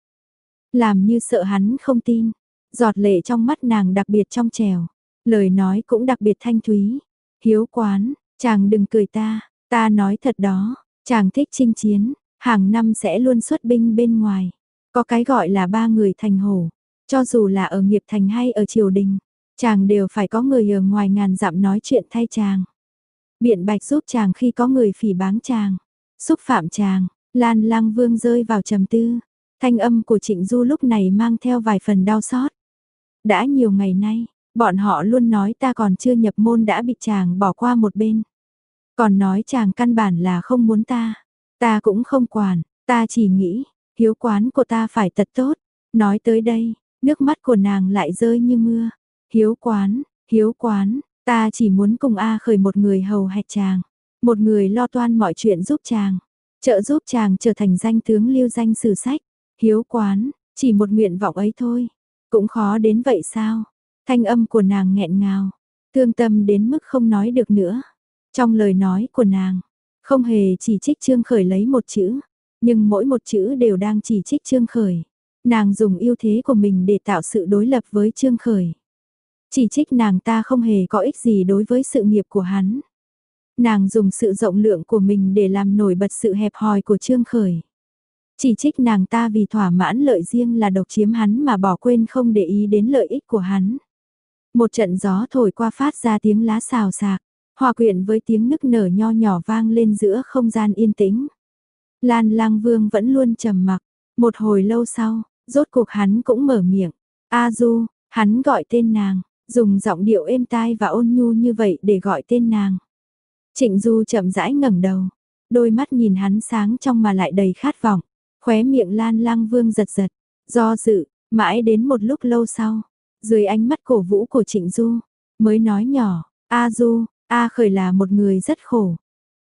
Làm như sợ hắn không tin, giọt lệ trong mắt nàng đặc biệt trong trẻo, lời nói cũng đặc biệt thanh thúy. Hiếu quán, chàng đừng cười ta, ta nói thật đó, chàng thích chinh chiến, hàng năm sẽ luôn xuất binh bên ngoài. Có cái gọi là ba người thành hổ, cho dù là ở nghiệp thành hay ở triều đình, chàng đều phải có người ở ngoài ngàn dặm nói chuyện thay chàng. Biện bạch giúp chàng khi có người phỉ báng chàng, xúc phạm chàng. Lan Lang Vương rơi vào trầm tư, thanh âm của Trịnh Du lúc này mang theo vài phần đau xót. Đã nhiều ngày nay, bọn họ luôn nói ta còn chưa nhập môn đã bị chàng bỏ qua một bên. Còn nói chàng căn bản là không muốn ta, ta cũng không quản, ta chỉ nghĩ, hiếu quán của ta phải thật tốt. Nói tới đây, nước mắt của nàng lại rơi như mưa. Hiếu quán, hiếu quán, ta chỉ muốn cùng A Khởi một người hầu hẹt chàng, một người lo toan mọi chuyện giúp chàng, trợ giúp chàng trở thành danh tướng lưu danh sử sách. Hiếu quán, chỉ một nguyện vọng ấy thôi, cũng khó đến vậy sao? Thanh âm của nàng nghẹn ngào, thương tâm đến mức không nói được nữa. Trong lời nói của nàng, không hề chỉ trích Trương Khởi lấy một chữ, nhưng mỗi một chữ đều đang chỉ trích Trương Khởi. Nàng dùng ưu thế của mình để tạo sự đối lập với Trương Khởi. Chỉ trích nàng ta không hề có ích gì đối với sự nghiệp của hắn. Nàng dùng sự rộng lượng của mình để làm nổi bật sự hẹp hòi của Trương Khởi. Chỉ trích nàng ta vì thỏa mãn lợi riêng là độc chiếm hắn mà bỏ quên không để ý đến lợi ích của hắn. Một trận gió thổi qua phát ra tiếng lá xào xạc, hòa quyện với tiếng nức nở nho nhỏ vang lên giữa không gian yên tĩnh. Lan Lang Vương vẫn luôn trầm mặc, một hồi lâu sau, rốt cuộc hắn cũng mở miệng. A Du, hắn gọi tên nàng, dùng giọng điệu êm tai và ôn nhu như vậy để gọi tên nàng. Trịnh Du chậm rãi ngẩng đầu, đôi mắt nhìn hắn sáng trong mà lại đầy khát vọng. Khóe miệng Lan Lang Vương giật giật, do dự, mãi đến một lúc lâu sau, dưới ánh mắt cổ vũ của Trịnh Du, mới nói nhỏ, A Du, A Khởi là một người rất khổ.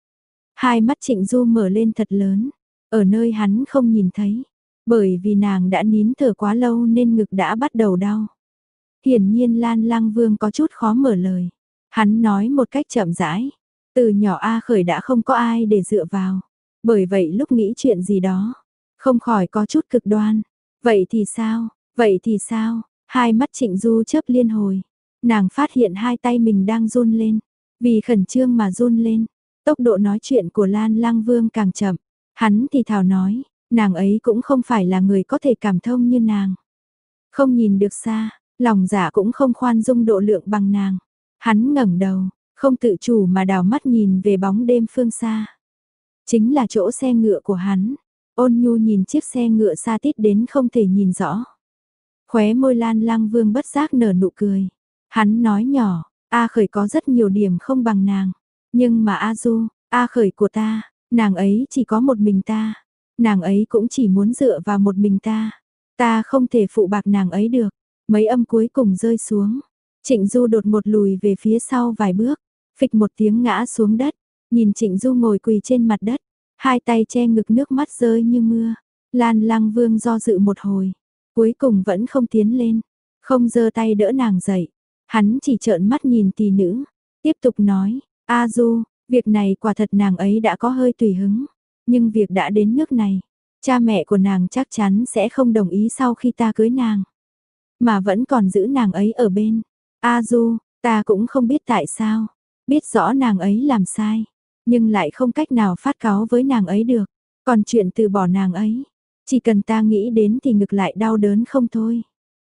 Hai mắt Trịnh Du mở lên thật lớn, ở nơi hắn không nhìn thấy, bởi vì nàng đã nín thở quá lâu nên ngực đã bắt đầu đau. Hiển nhiên Lan Lang Vương có chút khó mở lời, hắn nói một cách chậm rãi, từ nhỏ A Khởi đã không có ai để dựa vào, bởi vậy lúc nghĩ chuyện gì đó, không khỏi có chút cực đoan. Vậy thì sao, vậy thì sao, hai mắt Trịnh Du chớp liên hồi, nàng phát hiện hai tay mình đang run lên, vì khẩn trương mà run lên. Tốc độ nói chuyện của Lan Lang Vương càng chậm, hắn thì thào nói, nàng ấy cũng không phải là người có thể cảm thông như nàng. Không nhìn được xa, lòng dạ cũng không khoan dung độ lượng bằng nàng. Hắn ngẩng đầu, không tự chủ mà đảo mắt nhìn về bóng đêm phương xa. Chính là chỗ xe ngựa của hắn. Ôn nhu nhìn chiếc xe ngựa xa tít đến không thể nhìn rõ. Khóe môi Lan Lang Vương bất giác nở nụ cười. Hắn nói nhỏ, A Khởi có rất nhiều điểm không bằng nàng. Nhưng mà A Du, A Khởi của ta, nàng ấy chỉ có một mình ta. Nàng ấy cũng chỉ muốn dựa vào một mình ta. Ta không thể phụ bạc nàng ấy được. Mấy âm cuối cùng rơi xuống. Trịnh Du đột một lùi về phía sau vài bước. Phịch một tiếng ngã xuống đất. Nhìn Trịnh Du ngồi quỳ trên mặt đất. Hai tay che ngực nước mắt rơi như mưa. Lan Lang Vương do dự một hồi. Cuối cùng vẫn không tiến lên. Không giơ tay đỡ nàng dậy. Hắn chỉ trợn mắt nhìn tỷ nữ. Tiếp tục nói. A Du, việc này quả thật nàng ấy đã có hơi tùy hứng. Nhưng việc đã đến nước này. Cha mẹ của nàng chắc chắn sẽ không đồng ý sau khi ta cưới nàng. Mà vẫn còn giữ nàng ấy ở bên. A Du, ta cũng không biết tại sao. Biết rõ nàng ấy làm sai. Nhưng lại không cách nào phát cáu với nàng ấy được. Còn chuyện từ bỏ nàng ấy. Chỉ cần ta nghĩ đến thì ngực lại đau đớn không thôi.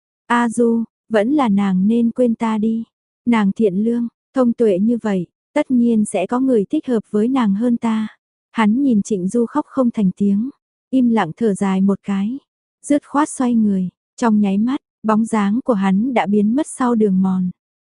A Du, vẫn là nàng nên quên ta đi. Nàng thiện lương, thông tuệ như vậy. Tất nhiên sẽ có người thích hợp với nàng hơn ta. Hắn nhìn Trịnh Du khóc không thành tiếng. Im lặng thở dài một cái. Dứt khoát xoay người. Trong nháy mắt, bóng dáng của hắn đã biến mất sau đường mòn.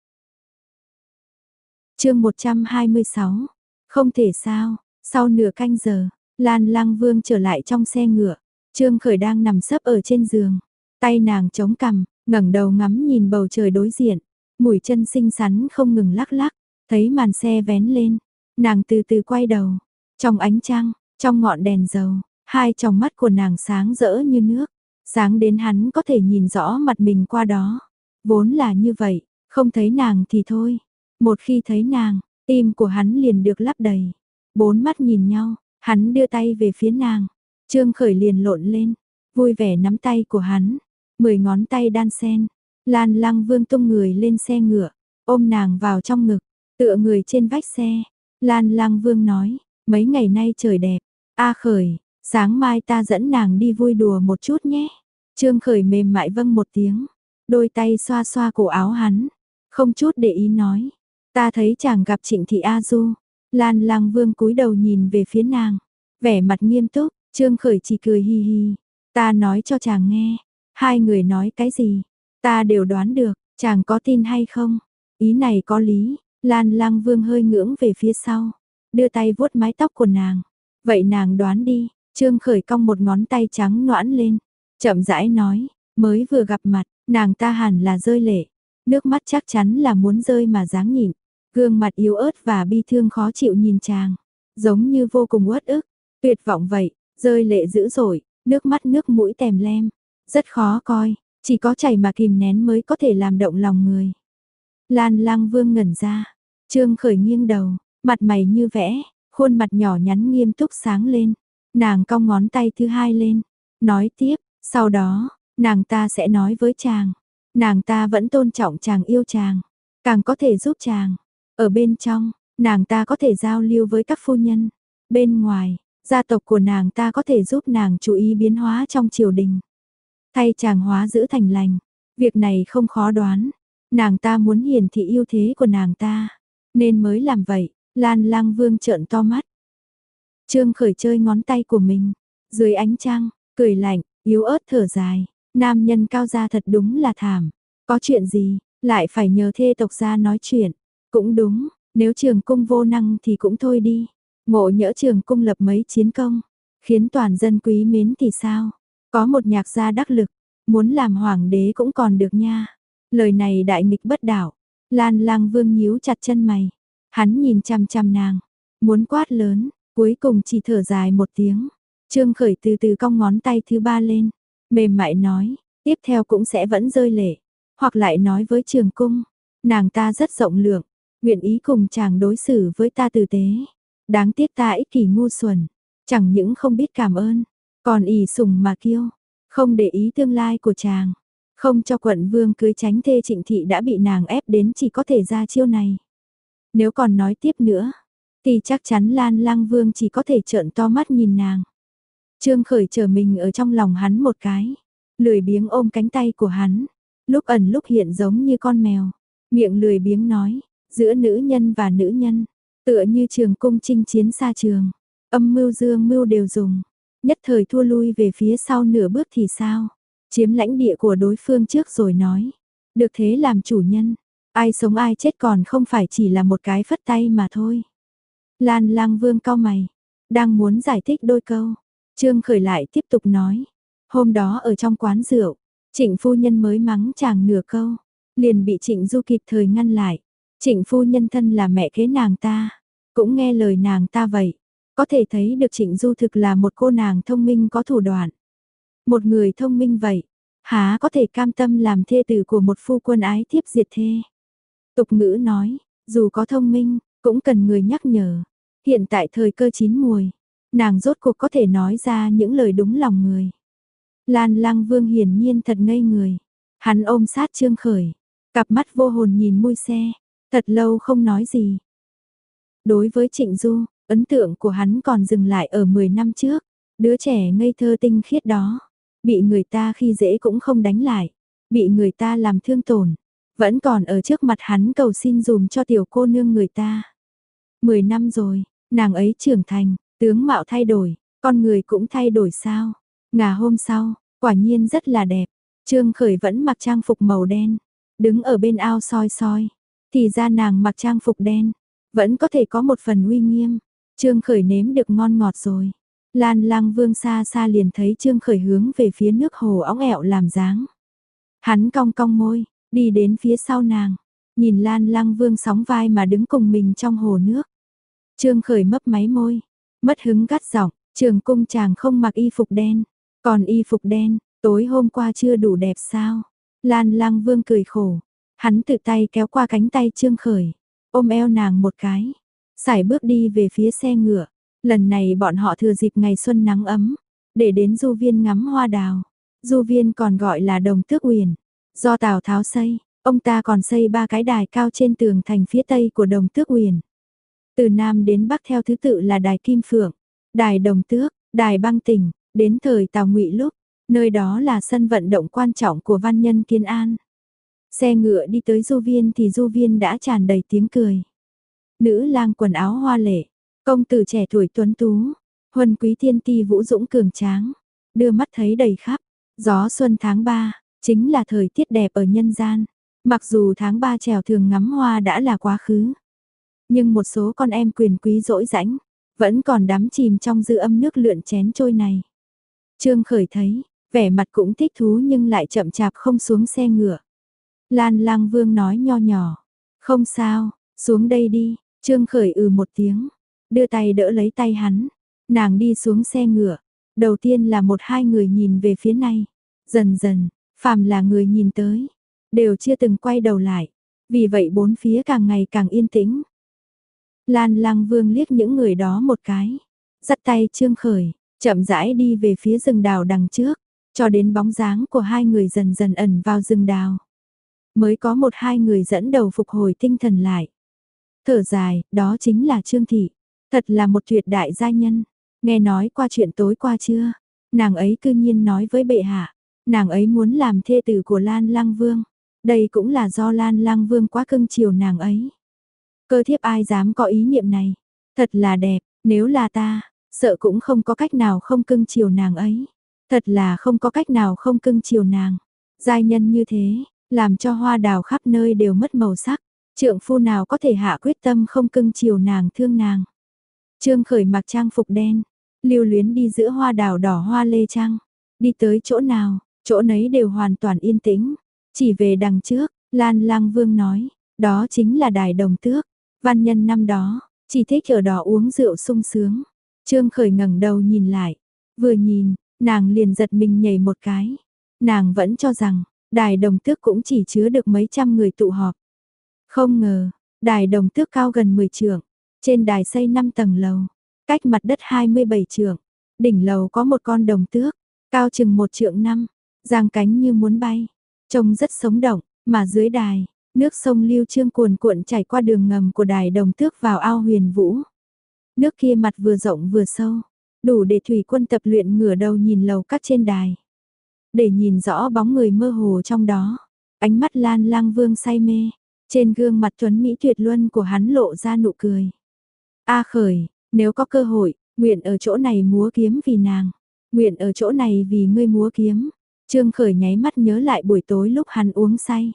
Chương một trăm hai mươi sáu. Không thể sao. Sau nửa canh giờ, Lan Lang Vương trở lại trong xe ngựa. Trương Khởi đang nằm sấp ở trên giường. Tay nàng chống cằm, ngẩng đầu ngắm nhìn bầu trời đối diện. mũi chân xinh xắn không ngừng lắc lắc, thấy màn xe vén lên, nàng từ từ quay đầu, trong ánh trăng, trong ngọn đèn dầu, hai tròng mắt của nàng sáng rỡ như nước, sáng đến hắn có thể nhìn rõ mặt mình qua đó. Vốn là như vậy, không thấy nàng thì thôi, một khi thấy nàng, tim của hắn liền được lấp đầy. Bốn mắt nhìn nhau, hắn đưa tay về phía nàng, Trương Khởi liền lộn lên, vui vẻ nắm tay của hắn, mười ngón tay đan sen. Lan Lăng Vương tung người lên xe ngựa, ôm nàng vào trong ngực, tựa người trên vách xe. Lan Lăng Vương nói, mấy ngày nay trời đẹp, A Khởi, sáng mai ta dẫn nàng đi vui đùa một chút nhé. Trương Khởi mềm mại vâng một tiếng, đôi tay xoa xoa cổ áo hắn, không chút để ý nói, ta thấy chàng gặp Trịnh Thị A Du. Lan Lăng Vương cúi đầu nhìn về phía nàng, vẻ mặt nghiêm túc. Trương Khởi chỉ cười hi hi, ta nói cho chàng nghe, hai người nói cái gì, ta đều đoán được, chàng có tin hay không? Ý này có lý. Lan Lăng Vương hơi ngưỡng về phía sau, đưa tay vuốt mái tóc của nàng. Vậy nàng đoán đi. Trương Khởi cong một ngón tay trắng nõn lên, chậm rãi nói, mới vừa gặp mặt, nàng ta hẳn là rơi lệ, nước mắt chắc chắn là muốn rơi mà dáng nhịn, gương mặt yếu ớt và bi thương khó chịu nhìn chàng, giống như vô cùng uất ức, tuyệt vọng vậy, rơi lệ dữ dội, nước mắt nước mũi tèm lem, rất khó coi, chỉ có chảy mà kìm nén mới có thể làm động lòng người. Lan Lăng Vương ngẩn ra, Trương Khởi nghiêng đầu, mặt mày như vẽ, khuôn mặt nhỏ nhắn nghiêm túc sáng lên, nàng cong ngón tay thứ hai lên, nói tiếp, sau đó, nàng ta sẽ nói với chàng, nàng ta vẫn tôn trọng chàng, yêu chàng, càng có thể giúp chàng. Ở bên trong, nàng ta có thể giao lưu với các phu nhân, bên ngoài, gia tộc của nàng ta có thể giúp nàng chú ý biến hóa trong triều đình, thay chàng hóa dữ thành lành. Việc này không khó đoán, nàng ta muốn hiển thị ưu thế của nàng ta, nên mới làm vậy. Lan Lăng Vương trợn to mắt. Trương Khởi chơi ngón tay của mình, dưới ánh trăng, cười lạnh, yếu ớt thở dài, nam nhân cao gia thật đúng là thảm, có chuyện gì, lại phải nhờ thê tộc gia nói chuyện, cũng đúng, nếu Trường Cung vô năng thì cũng thôi đi, ngộ nhỡ Trường Cung lập mấy chiến công, khiến toàn dân quý mến thì sao, có một nhạc gia đắc lực, muốn làm hoàng đế cũng còn được nha. Lời này đại nghịch bất đạo. Lan Lăng Vương nhíu chặt chân mày, hắn nhìn chằm chằm nàng, muốn quát lớn, cuối cùng chỉ thở dài một tiếng. Trương Khởi từ từ cong ngón tay thứ ba lên, mềm mại nói, tiếp theo cũng sẽ vẫn rơi lệ, hoặc lại nói với Trường Cung, nàng ta rất rộng lượng, nguyện ý cùng chàng đối xử với ta tử tế. Đáng tiếc ta ích kỷ ngu xuẩn, chẳng những không biết cảm ơn, còn ỷ sủng mà kiêu, không để ý tương lai của chàng, không cho quận vương cưới tránh thê Trịnh Thị đã bị nàng ép đến chỉ có thể ra chiêu này. Nếu còn nói tiếp nữa, thì chắc chắn Lan Lăng Vương chỉ có thể trợn to mắt nhìn nàng. Trương Khởi trở mình ở trong lòng hắn một cái, lười biếng ôm cánh tay của hắn, lúc ẩn lúc hiện giống như con mèo, miệng lười biếng nói, giữa nữ nhân và nữ nhân, tựa như Trường Cung chinh chiến xa trường, âm mưu dương mưu đều dùng, nhất thời thua lui về phía sau nửa bước thì sao? Chiếm lãnh địa của đối phương trước rồi nói, được thế làm chủ nhân, ai sống ai chết còn không phải chỉ là một cái phất tay mà thôi. Lan Lăng Vương cau mày, đang muốn giải thích đôi câu, Trương Khởi lại tiếp tục nói, hôm đó ở trong quán rượu, Trịnh phu nhân mới mắng chàng nửa câu, liền bị Trịnh Du kịp thời ngăn lại. Trịnh phu nhân thân là mẹ kế nàng ta, cũng nghe lời nàng ta vậy, có thể thấy được Trịnh Du thực là một cô nàng thông minh có thủ đoạn. Một người thông minh vậy, há có thể cam tâm làm thê tử của một phu quân ái thiếp diệt thê. Tục ngữ nói, dù có thông minh, cũng cần người nhắc nhở. Hiện tại thời cơ chín muồi, nàng rốt cuộc có thể nói ra những lời đúng lòng người. Lan Lăng Vương hiển nhiên thật ngây người. Hắn ôm sát Trương Khởi, cặp mắt vô hồn nhìn mui xe, thật lâu không nói gì. Đối với Trịnh Du, ấn tượng của hắn còn dừng lại ở mười năm trước, đứa trẻ ngây thơ tinh khiết đó, bị người ta khi dễ cũng không đánh lại, bị người ta làm thương tổn, vẫn còn ở trước mặt hắn cầu xin dùm cho tiểu cô nương người ta. Mười năm rồi, nàng ấy trưởng thành, tướng mạo thay đổi, con người cũng thay đổi sao? Ngà hôm sau, quả nhiên rất là đẹp. Trương Khởi vẫn mặc trang phục màu đen, đứng ở bên ao soi soi. Thì ra nàng mặc trang phục đen, vẫn có thể có một phần uy nghiêm. Trương Khởi nếm được ngon ngọt rồi. Lan Lăng Vương xa xa liền thấy Trương Khởi hướng về phía nước hồ óng ẹo làm dáng. Hắn cong cong môi, đi đến phía sau nàng, nhìn Lan Lăng Vương sóng vai mà đứng cùng mình trong hồ nước. Trương Khởi mấp máy môi, mất hứng gắt giọng, Trường cung chàng không mặc y phục đen, còn y phục đen, tối hôm qua chưa đủ đẹp sao? Lan Lăng Vương cười khổ, hắn tự tay kéo qua cánh tay Trương Khởi, ôm eo nàng một cái, sải bước đi về phía xe ngựa. Lần này bọn họ thừa dịp ngày xuân nắng ấm, để đến du viên ngắm hoa đào. Du viên còn gọi là Đồng Tước Uyển, do Tào Tháo xây, ông ta còn xây ba cái đài cao trên tường thành phía tây của Đồng Tước Uyển. Từ Nam đến Bắc theo thứ tự là đài Kim Phượng, đài Đồng Tước, đài Băng Tỉnh, đến thời Tào Ngụy lúc, nơi đó là sân vận động quan trọng của văn nhân Kiến An. Xe ngựa đi tới du viên thì du viên đã tràn đầy tiếng cười. Nữ lang quần áo hoa lệ, công tử trẻ tuổi tuấn tú, huân quý thiên ti vũ dũng cường tráng, đưa mắt thấy đầy khắp. Gió xuân tháng ba, chính là thời tiết đẹp ở nhân gian. Mặc dù tháng ba trèo thường ngắm hoa đã là quá khứ, nhưng một số con em quyền quý dỗi rãnh, vẫn còn đắm chìm trong dư âm nước lượn chén trôi này. Trương Khởi thấy, vẻ mặt cũng thích thú nhưng lại chậm chạp không xuống xe ngựa. Lan Lang Vương nói nho nhỏ, không sao, xuống đây đi. Trương Khởi ừ một tiếng, đưa tay đỡ lấy tay hắn, nàng đi xuống xe ngựa. Đầu tiên là một hai người nhìn về phía này, dần dần, phàm là người nhìn tới, đều chưa từng quay đầu lại, vì vậy bốn phía càng ngày càng yên tĩnh. Lan Lăng Vương liếc những người đó một cái, dắt tay Trương Khởi, chậm rãi đi về phía rừng đào đằng trước, cho đến bóng dáng của hai người dần dần ẩn vào rừng đào. Mới có một hai người dẫn đầu phục hồi tinh thần lại. Thở dài, đó chính là Trương Thị, thật là một tuyệt đại gia nhân. Nghe nói qua chuyện tối qua chưa? Nàng ấy cư nhiên nói với bệ hạ, nàng ấy muốn làm thê tử của Lan Lăng Vương. Đây cũng là do Lan Lăng Vương quá cưng chiều nàng ấy. Cơ thiếp ai dám có ý niệm này? Thật là đẹp, nếu là ta, sợ cũng không có cách nào không cưng chiều nàng ấy. Thật là không có cách nào không cưng chiều nàng. Giai nhân như thế, làm cho hoa đào khắp nơi đều mất màu sắc. Trượng phu nào có thể hạ quyết tâm không cưng chiều nàng thương nàng. Trương Khởi mặc trang phục đen, lưu luyến đi giữa hoa đào đỏ hoa lê trăng. Đi tới chỗ nào, chỗ nấy đều hoàn toàn yên tĩnh. Chỉ về đằng trước, Lan Lăng Vương nói, đó chính là đài Đồng Tước. Văn nhân năm đó, chỉ thích ở đó uống rượu sung sướng. Trương Khởi ngẩng đầu nhìn lại, vừa nhìn, nàng liền giật mình nhảy một cái. Nàng vẫn cho rằng, đài Đồng Tước cũng chỉ chứa được mấy trăm người tụ họp. Không ngờ, đài Đồng Tước cao gần mười trượng, trên đài xây năm tầng lầu, cách mặt đất hai mươi bảy trượng. Đỉnh lầu có một con đồng tước, cao chừng một trượng năm, giang cánh như muốn bay, trông rất sống động, mà dưới đài, nước sông Lưu Chương cuồn cuộn chảy qua đường ngầm của đài Đồng Tước vào ao Huyền Vũ. Nước kia mặt vừa rộng vừa sâu, đủ để thủy quân tập luyện ngửa đầu nhìn lầu các trên đài. Để nhìn rõ bóng người mơ hồ trong đó, ánh mắt Lan Lăng Vương say mê, trên gương mặt tuấn mỹ tuyệt luân của hắn lộ ra nụ cười. A Khởi, nếu có cơ hội, nguyện ở chỗ này múa kiếm vì nàng, nguyện ở chỗ này vì ngươi múa kiếm. Trương Khởi nháy mắt nhớ lại buổi tối lúc hắn uống say.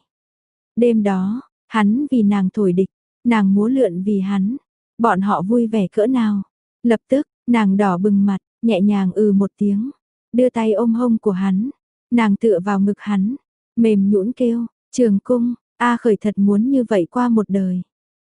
Đêm đó, hắn vì nàng thổi địch, nàng múa lượn vì hắn, bọn họ vui vẻ cỡ nào. Lập tức, nàng đỏ bừng mặt, nhẹ nhàng ừ một tiếng, đưa tay ôm hông của hắn, nàng tựa vào ngực hắn, mềm nhũn kêu, Trường Cung, A Khởi thật muốn như vậy qua một đời.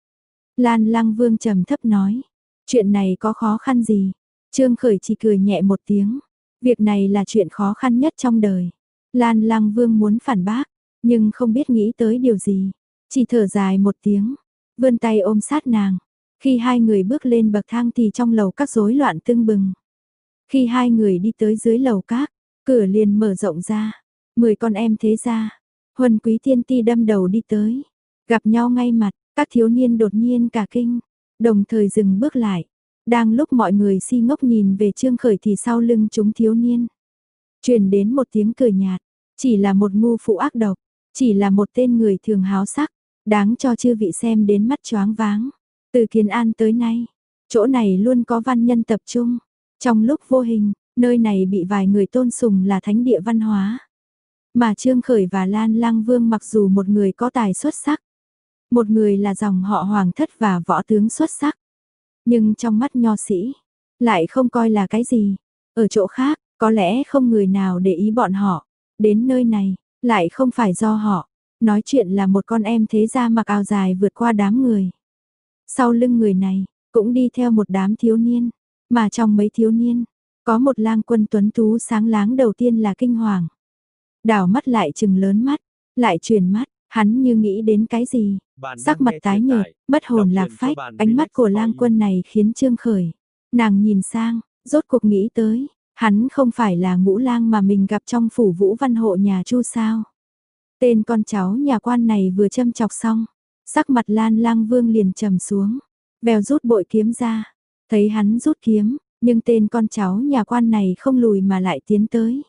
Lan Lăng Vương trầm thấp nói, chuyện này có khó khăn gì? Trương Khởi chỉ cười nhẹ một tiếng, việc này là chuyện khó khăn nhất trong đời. Lan Lăng Vương muốn phản bác, nhưng không biết nghĩ tới điều gì, chỉ thở dài một tiếng, vươn tay ôm sát nàng. Khi hai người bước lên bậc thang thì trong lầu các rối loạn tưng bừng. Khi hai người đi tới dưới lầu các, cửa liền mở rộng ra, mười con em thế gia, huân quý thiên ti đâm đầu đi tới, gặp nhau ngay mặt. Các thiếu niên đột nhiên cả kinh, đồng thời dừng bước lại. Đang lúc mọi người si ngốc nhìn về Trương Khởi thì sau lưng chúng thiếu niên truyền đến một tiếng cười nhạt, chỉ là một ngu phụ ác độc, chỉ là một tên người thường háo sắc, đáng cho chư vị xem đến mắt choáng váng. Từ Kiến An tới nay, chỗ này luôn có văn nhân tập trung, trong lúc vô hình, nơi này bị vài người tôn sùng là thánh địa văn hóa. Mà Trương Khởi và Lan Lăng Vương mặc dù một người có tài xuất sắc, một người là dòng họ hoàng thất và võ tướng xuất sắc, nhưng trong mắt nho sĩ, lại không coi là cái gì. Ở chỗ khác, có lẽ không người nào để ý bọn họ, đến nơi này, lại không phải do họ. Nói chuyện là một con em thế gia mặc áo dài vượt qua đám người. Sau lưng người này, cũng đi theo một đám thiếu niên, mà trong mấy thiếu niên, có một lang quân tuấn tú sáng láng đầu tiên là kinh hoàng. Đảo mắt lại trừng lớn mắt, lại chuyển mắt, hắn như nghĩ đến cái gì, sắc mặt tái nhợt, mất hồn lạc phách, ánh mắt của lang quân này khiến Trương Khởi. Nàng nhìn sang, rốt cuộc nghĩ tới, hắn không phải là Ngũ Lang mà mình gặp trong phủ Vũ Văn hộ nhà Chu sao. Tên con cháu nhà quan này vừa châm chọc xong, sắc mặt Lan Lang Vương liền trầm xuống, vèo rút bội kiếm ra, thấy hắn rút kiếm, nhưng tên con cháu nhà quan này không lùi mà lại tiến tới.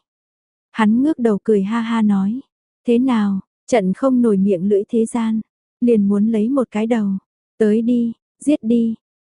Hắn ngước đầu cười ha ha nói, thế nào, trận không nổi miệng lưỡi thế gian, liền muốn lấy một cái đầu, tới đi, giết đi.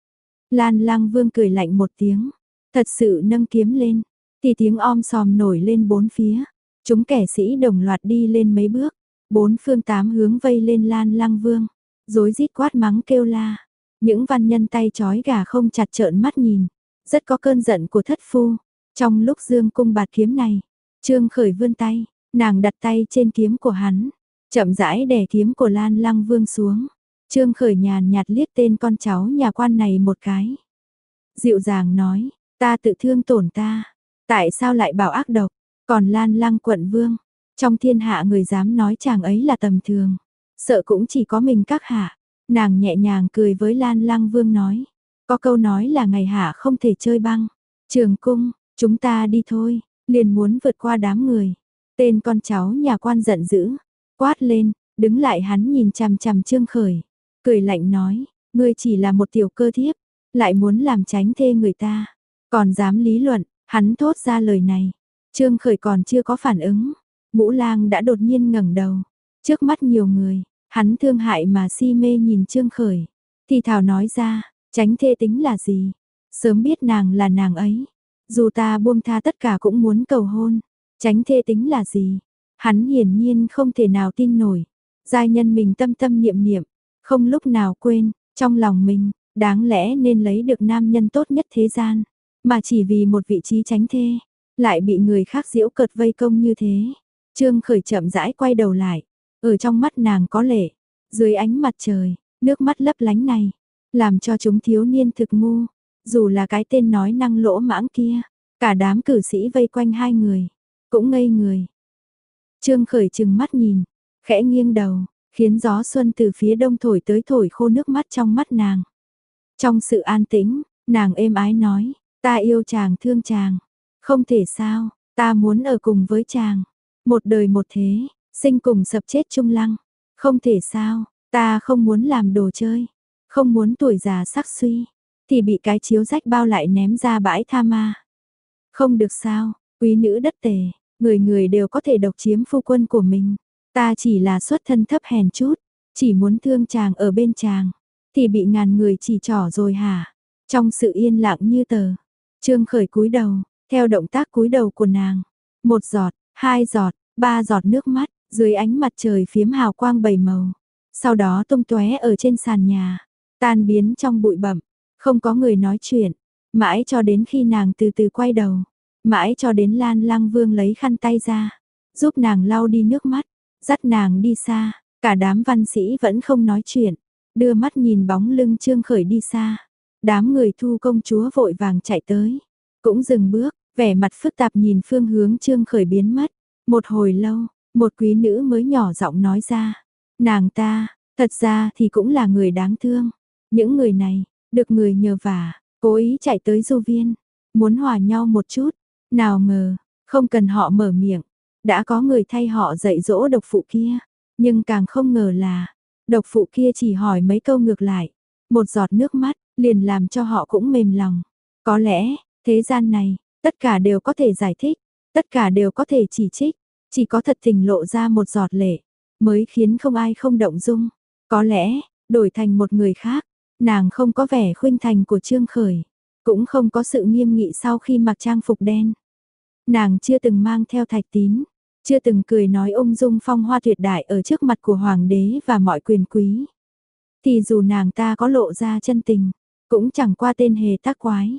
Lan Lang Vương cười lạnh một tiếng, thật sự nâng kiếm lên, thì tiếng om sòm nổi lên bốn phía, chúng kẻ sĩ đồng loạt đi lên mấy bước, bốn phương tám hướng vây lên Lan Lang Vương, rối rít quát mắng kêu la. Những văn nhân tay trói gà không chặt trợn mắt nhìn, rất có cơn giận của thất phu. Trong lúc dương cung bạt kiếm này, Trương Khởi vươn tay, nàng đặt tay trên kiếm của hắn, chậm rãi đè kiếm của Lan Lang Vương xuống. Trương Khởi nhàn nhạt liếc tên con cháu nhà quan này một cái. Dịu dàng nói, ta tự thương tổn ta, tại sao lại bảo ác độc, còn Lan Lang quận vương, trong thiên hạ người dám nói chàng ấy là tầm thường, sợ cũng chỉ có mình các hạ. Nàng nhẹ nhàng cười với Lan Lang Vương nói, có câu nói là ngày hạ không thể chơi băng, Trường cung, chúng ta đi thôi, liền muốn vượt qua đám người. Tên con cháu nhà quan giận dữ, quát lên, đứng lại hắn nhìn chằm chằm Trương Khởi, cười lạnh nói, ngươi chỉ là một tiểu cơ thiếp, lại muốn làm tránh thê người ta, còn dám lý luận. Hắn thốt ra lời này, Trương Khởi còn chưa có phản ứng, Ngũ Lang đã đột nhiên ngẩng đầu, trước mắt nhiều người, hắn thương hại mà si mê nhìn Trương Khởi, thì thào nói ra, tránh thê tính là gì, sớm biết nàng là nàng ấy, dù ta buông tha tất cả cũng muốn cầu hôn, tránh thê tính là gì, hắn hiển nhiên không thể nào tin nổi, giai nhân mình tâm tâm niệm niệm, không lúc nào quên, trong lòng mình, đáng lẽ nên lấy được nam nhân tốt nhất thế gian, mà chỉ vì một vị trí tránh thê, lại bị người khác giễu cợt vây công như thế. Trương Khởi chậm rãi quay đầu lại, ở trong mắt nàng có lệ, dưới ánh mặt trời, nước mắt lấp lánh này, làm cho chúng thiếu niên thực ngu, dù là cái tên nói năng lỗ mãng kia, cả đám cử sĩ vây quanh hai người, cũng ngây người. Trương Khởi trừng mắt nhìn, khẽ nghiêng đầu, khiến gió xuân từ phía đông thổi tới thổi khô nước mắt trong mắt nàng. Trong sự an tĩnh, nàng êm ái nói, ta yêu chàng thương chàng, không thể sao, ta muốn ở cùng với chàng, một đời một thế, sinh cùng sập chết chung lăng, không thể sao, ta không muốn làm đồ chơi, không muốn tuổi già sắc suy, thì bị cái chiếu rách bao lại ném ra bãi tha ma. Không được sao, quý nữ đất tề, người người đều có thể độc chiếm phu quân của mình, ta chỉ là xuất thân thấp hèn chút, chỉ muốn thương chàng ở bên chàng, thì bị ngàn người chỉ trỏ rồi hả? Trong sự yên lặng như tờ, Trương Khởi cúi đầu, theo động tác cúi đầu của nàng, một giọt, hai giọt, ba giọt nước mắt, dưới ánh mặt trời phiếm hào quang bảy màu, sau đó tung tóe ở trên sàn nhà, tan biến trong bụi bặm, không có người nói chuyện, mãi cho đến khi nàng từ từ quay đầu, mãi cho đến Lan Lang Vương lấy khăn tay ra, giúp nàng lau đi nước mắt, dắt nàng đi xa, cả đám văn sĩ vẫn không nói chuyện, đưa mắt nhìn bóng lưng Trương Khởi đi xa. Đám người Thu công chúa vội vàng chạy tới, cũng dừng bước, vẻ mặt phức tạp nhìn phương hướng Trương Khởi biến mất. Một hồi lâu, một quý nữ mới nhỏ giọng nói ra, nàng ta, thật ra thì cũng là người đáng thương. Những người này, được người nhờ vả, cố ý chạy tới du viên, muốn hòa nhau một chút, nào ngờ, không cần họ mở miệng, đã có người thay họ dạy dỗ độc phụ kia, nhưng càng không ngờ là, độc phụ kia chỉ hỏi mấy câu ngược lại, một giọt nước mắt, liền làm cho họ cũng mềm lòng. Có lẽ, thế gian này, tất cả đều có thể giải thích, tất cả đều có thể chỉ trích, chỉ có thật tình lộ ra một giọt lệ, mới khiến không ai không động dung. Có lẽ, đổi thành một người khác, nàng không có vẻ khuynh thành của Trương Khởi, cũng không có sự nghiêm nghị sau khi mặc trang phục đen. Nàng chưa từng mang theo thạch tín, chưa từng cười nói ung dung phong hoa tuyệt đại ở trước mặt của hoàng đế và mọi quyền quý. Thì dù nàng ta có lộ ra chân tình, cũng chẳng qua tên hề tác quái.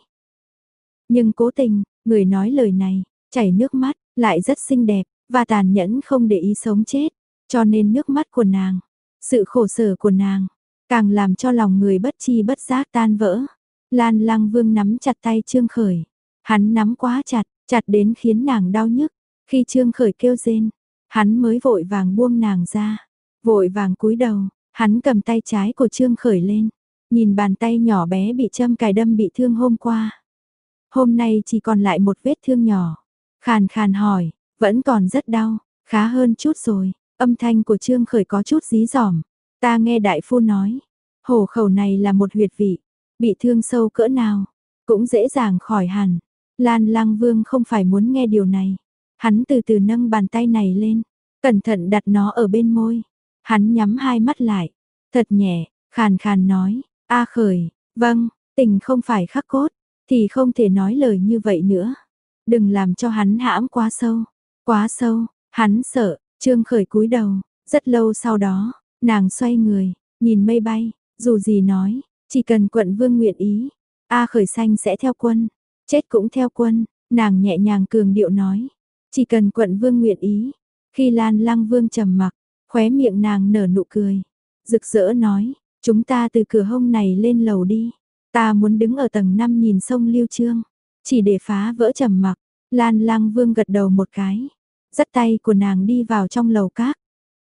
Nhưng cố tình, người nói lời này, chảy nước mắt, lại rất xinh đẹp, và tàn nhẫn không để ý sống chết. Cho nên nước mắt của nàng, sự khổ sở của nàng, càng làm cho lòng người bất chi bất giác tan vỡ. Lan Lăng Vương nắm chặt tay Trương Khởi. Hắn nắm quá chặt, chặt đến khiến nàng đau nhức. Khi Trương Khởi kêu rên, hắn mới vội vàng buông nàng ra. Vội vàng cúi đầu, hắn cầm tay trái của Trương Khởi lên. Nhìn bàn tay nhỏ bé bị châm cài đâm bị thương hôm qua. Hôm nay chỉ còn lại một vết thương nhỏ. Khàn khàn hỏi, vẫn còn rất đau, khá hơn chút rồi. Âm thanh của Trương Khởi có chút dí dỏm. Ta nghe đại phu nói, hổ khẩu này là một huyệt vị, bị thương sâu cỡ nào, cũng dễ dàng khỏi hẳn. Lan Lăng Vương không phải muốn nghe điều này. Hắn từ từ nâng bàn tay này lên, cẩn thận đặt nó ở bên môi. Hắn nhắm hai mắt lại, thật nhẹ, khàn khàn nói, A Khởi, vâng, tình không phải khắc cốt, thì không thể nói lời như vậy nữa. Đừng làm cho hắn hãm quá sâu, quá sâu, hắn sợ. Trương Khởi cúi đầu, rất lâu sau đó, nàng xoay người, nhìn mây bay, dù gì nói, chỉ cần quận vương nguyện ý, A Khởi Xanh sẽ theo quân, chết cũng theo quân, nàng nhẹ nhàng cường điệu nói, chỉ cần quận vương nguyện ý. Khi Lan Lăng Vương trầm mặc, khóe miệng nàng nở nụ cười, rực rỡ nói, chúng ta từ cửa hông này lên lầu đi, ta muốn đứng ở tầng năm nhìn sông Lưu Trương, chỉ để phá vỡ trầm mặc. Lan Lăng Vương gật đầu một cái, dắt tay của nàng đi vào trong lầu các.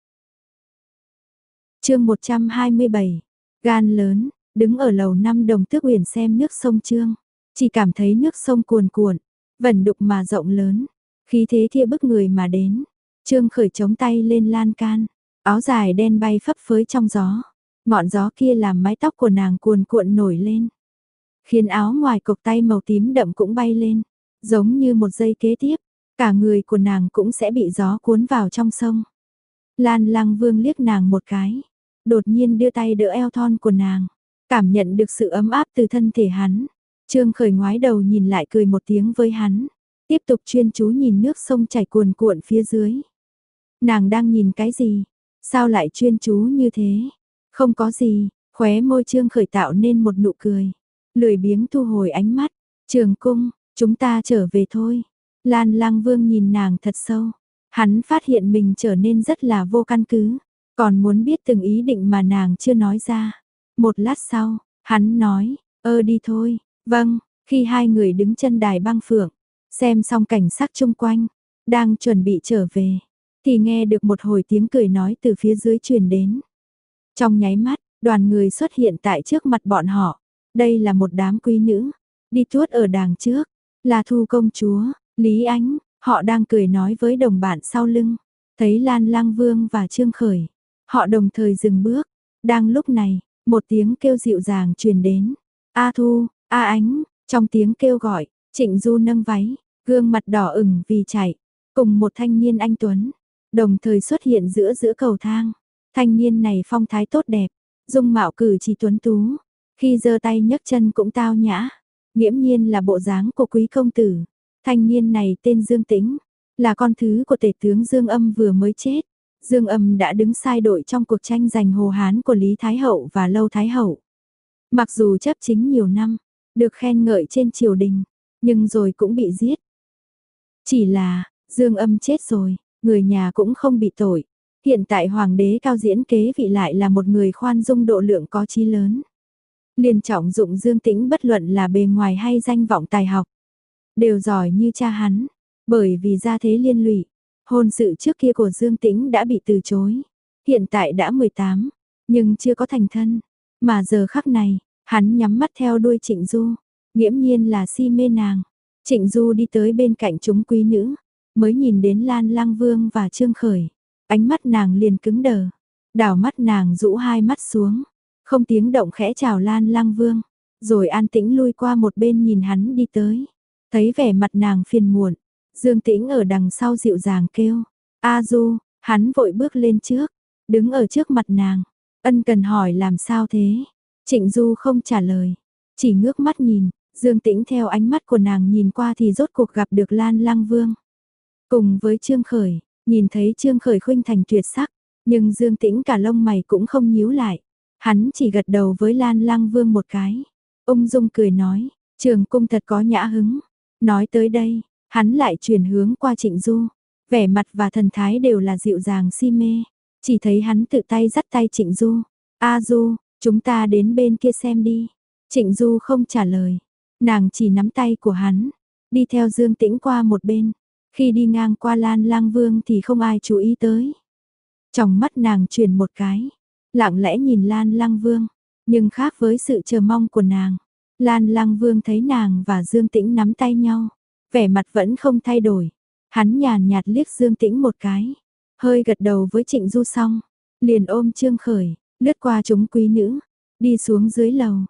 Chương một trăm hai mươi bảy, gan lớn, đứng ở lầu năm Đồng Tước Uyển xem nước sông Trương, chỉ cảm thấy nước sông cuồn cuộn, vẩn đục mà rộng lớn, khí thế kia bức người mà đến. Trương Khởi chống tay lên lan can, áo dài đen bay phấp phới trong gió, ngọn gió kia làm mái tóc của nàng cuồn cuộn nổi lên, khiến áo ngoài cộc tay màu tím đậm cũng bay lên, giống như một giây kế tiếp, cả người của nàng cũng sẽ bị gió cuốn vào trong sông. Lan Lăng Vương liếc nàng một cái, đột nhiên đưa tay đỡ eo thon của nàng, cảm nhận được sự ấm áp từ thân thể hắn. Trương Khởi ngoái đầu nhìn lại cười một tiếng với hắn, tiếp tục chuyên chú nhìn nước sông chảy cuồn cuộn phía dưới. Nàng đang nhìn cái gì? Sao lại chuyên chú như thế? Không có gì, khóe môi Trương Khởi tạo nên một nụ cười, lười biếng thu hồi ánh mắt. Trường cung, chúng ta trở về thôi. Lan Lăng Vương nhìn nàng thật sâu, hắn phát hiện mình trở nên rất là vô căn cứ, còn muốn biết từng ý định mà nàng chưa nói ra. Một lát sau, hắn nói, ơ đi thôi, vâng. Khi hai người đứng chân đài băng phượng, xem xong cảnh sắc chung quanh, đang chuẩn bị trở về, thì nghe được một hồi tiếng cười nói từ phía dưới truyền đến. Trong nháy mắt, đoàn người xuất hiện tại trước mặt bọn họ. Đây là một đám quý nữ, đi tuốt ở đàng trước, là Thu công chúa, Lý Ánh, họ đang cười nói với đồng bạn sau lưng. Thấy Lan Lăng Vương và Trương Khởi, họ đồng thời dừng bước. Đang lúc này, một tiếng kêu dịu dàng truyền đến. A Thu, A Ánh, trong tiếng kêu gọi, Trịnh Du nâng váy, gương mặt đỏ ửng vì chạy, cùng một thanh niên anh tuấn, đồng thời xuất hiện giữa giữa cầu thang. Thanh niên này phong thái tốt đẹp, dung mạo cử chỉ tuấn tú, khi giơ tay nhấc chân cũng tao nhã, nghiễm nhiên là bộ dáng của quý công tử. Thanh niên này tên Dương Tĩnh, là con thứ của tể tướng Dương Âm vừa mới chết. Dương Âm đã đứng sai đội trong cuộc tranh giành Hồ Hán của Lý Thái Hậu và Lâu Thái Hậu. Mặc dù chấp chính nhiều năm, được khen ngợi trên triều đình, nhưng rồi cũng bị giết. Chỉ là, Dương Âm chết rồi, người nhà cũng không bị tội. Hiện tại hoàng đế Cao Diễn kế vị lại là một người khoan dung độ lượng có chí lớn. Liền trọng dụng Dương Tĩnh, bất luận là bề ngoài hay danh vọng tài học, đều giỏi như cha hắn. Bởi vì gia thế liên lụy, hôn sự trước kia của Dương Tĩnh đã bị từ chối. Hiện tại đã mười tám, nhưng chưa có thành thân. Mà giờ khắc này, hắn nhắm mắt theo đuôi Trịnh Du, nghiễm nhiên là si mê nàng. Trịnh Du đi tới bên cạnh chúng quý nữ, mới nhìn đến Lan Lăng Vương và Trương Khởi. Ánh mắt nàng liền cứng đờ, đảo mắt nàng rũ hai mắt xuống, không tiếng động khẽ chào Lan Lăng Vương, rồi an tĩnh lui qua một bên nhìn hắn đi tới. Thấy vẻ mặt nàng phiền muộn, Dương Tĩnh ở đằng sau dịu dàng kêu, A Du. Hắn vội bước lên trước, đứng ở trước mặt nàng, ân cần hỏi làm sao thế. Trịnh Du không trả lời, chỉ ngước mắt nhìn. Dương Tĩnh theo ánh mắt của nàng nhìn qua thì rốt cuộc gặp được Lan Lăng Vương. Cùng với Trương Khởi, nhìn thấy Trương Khởi khuynh thành tuyệt sắc, nhưng Dương Tĩnh cả lông mày cũng không nhíu lại. Hắn chỉ gật đầu với Lan Lăng Vương một cái, ung dung cười nói, Trường cung thật có nhã hứng. Nói tới đây, hắn lại chuyển hướng qua Trịnh Du, vẻ mặt và thần thái đều là dịu dàng si mê. chỉ thấy hắn tự tay dắt tay Trịnh Du. A Du, chúng ta đến bên kia xem đi. Trịnh Du không trả lời, nàng chỉ nắm tay của hắn, đi theo Dương Tĩnh qua một bên. Khi đi ngang qua Lan Lang Vương thì không ai chú ý tới. Trong mắt nàng chuyển một cái, lặng lẽ nhìn Lan Lang Vương, nhưng khác với sự chờ mong của nàng. Lan Lang Vương thấy nàng và Dương Tĩnh nắm tay nhau, vẻ mặt vẫn không thay đổi. Hắn nhàn nhạt liếc Dương Tĩnh một cái, hơi gật đầu với Trịnh Du xong, liền ôm Trương Khởi, lướt qua chúng quý nữ, đi xuống dưới lầu.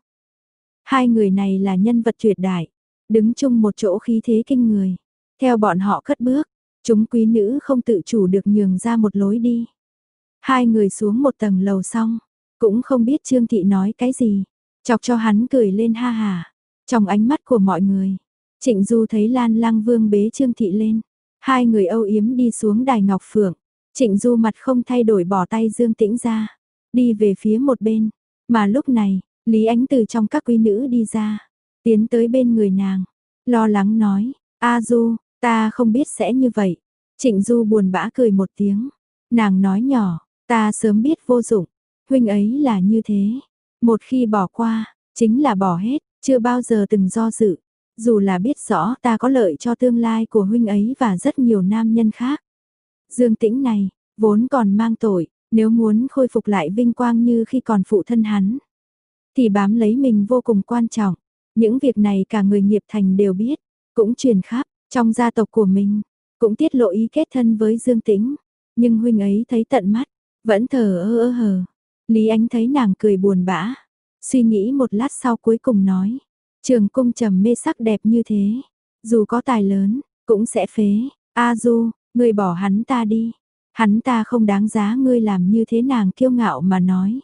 Hai người này là nhân vật tuyệt đại, đứng chung một chỗ khí thế kinh người. Theo bọn họ cất bước, chúng quý nữ không tự chủ được nhường ra một lối đi. Hai người xuống một tầng lầu xong, cũng không biết Trương Thị nói cái gì, chọc cho hắn cười lên ha hà. Trong ánh mắt của mọi người, Trịnh Du thấy Lan Lang Vương bế Trương Thị lên, hai người âu yếm đi xuống đài ngọc phượng. Trịnh Du mặt không thay đổi bỏ tay Dương Tĩnh ra, đi về phía một bên, mà lúc này, Lý Ánh từ trong các quý nữ đi ra, tiến tới bên người nàng, lo lắng nói, A Du, ta không biết sẽ như vậy. Trịnh Du buồn bã cười một tiếng, nàng nói nhỏ, ta sớm biết vô dụng, huynh ấy là như thế, một khi bỏ qua, chính là bỏ hết, chưa bao giờ từng do dự, dù là biết rõ ta có lợi cho tương lai của huynh ấy và rất nhiều nam nhân khác. Dương Tĩnh này, vốn còn mang tội, nếu muốn khôi phục lại vinh quang như khi còn phụ thân hắn, thì bám lấy mình vô cùng quan trọng. Những việc này cả người nghiệp thành đều biết, cũng truyền khắp, trong gia tộc của mình, cũng tiết lộ ý kết thân với Dương Tĩnh. Nhưng huynh ấy thấy tận mắt, vẫn thờ ơ ơ hờ. Lý Ánh thấy nàng cười buồn bã, suy nghĩ một lát sau cuối cùng nói, Trường Cung trầm mê sắc đẹp như thế, dù có tài lớn, cũng sẽ phế. A Du, ngươi bỏ hắn ta đi, hắn ta không đáng giá ngươi làm như thế. Nàng kiêu ngạo mà nói,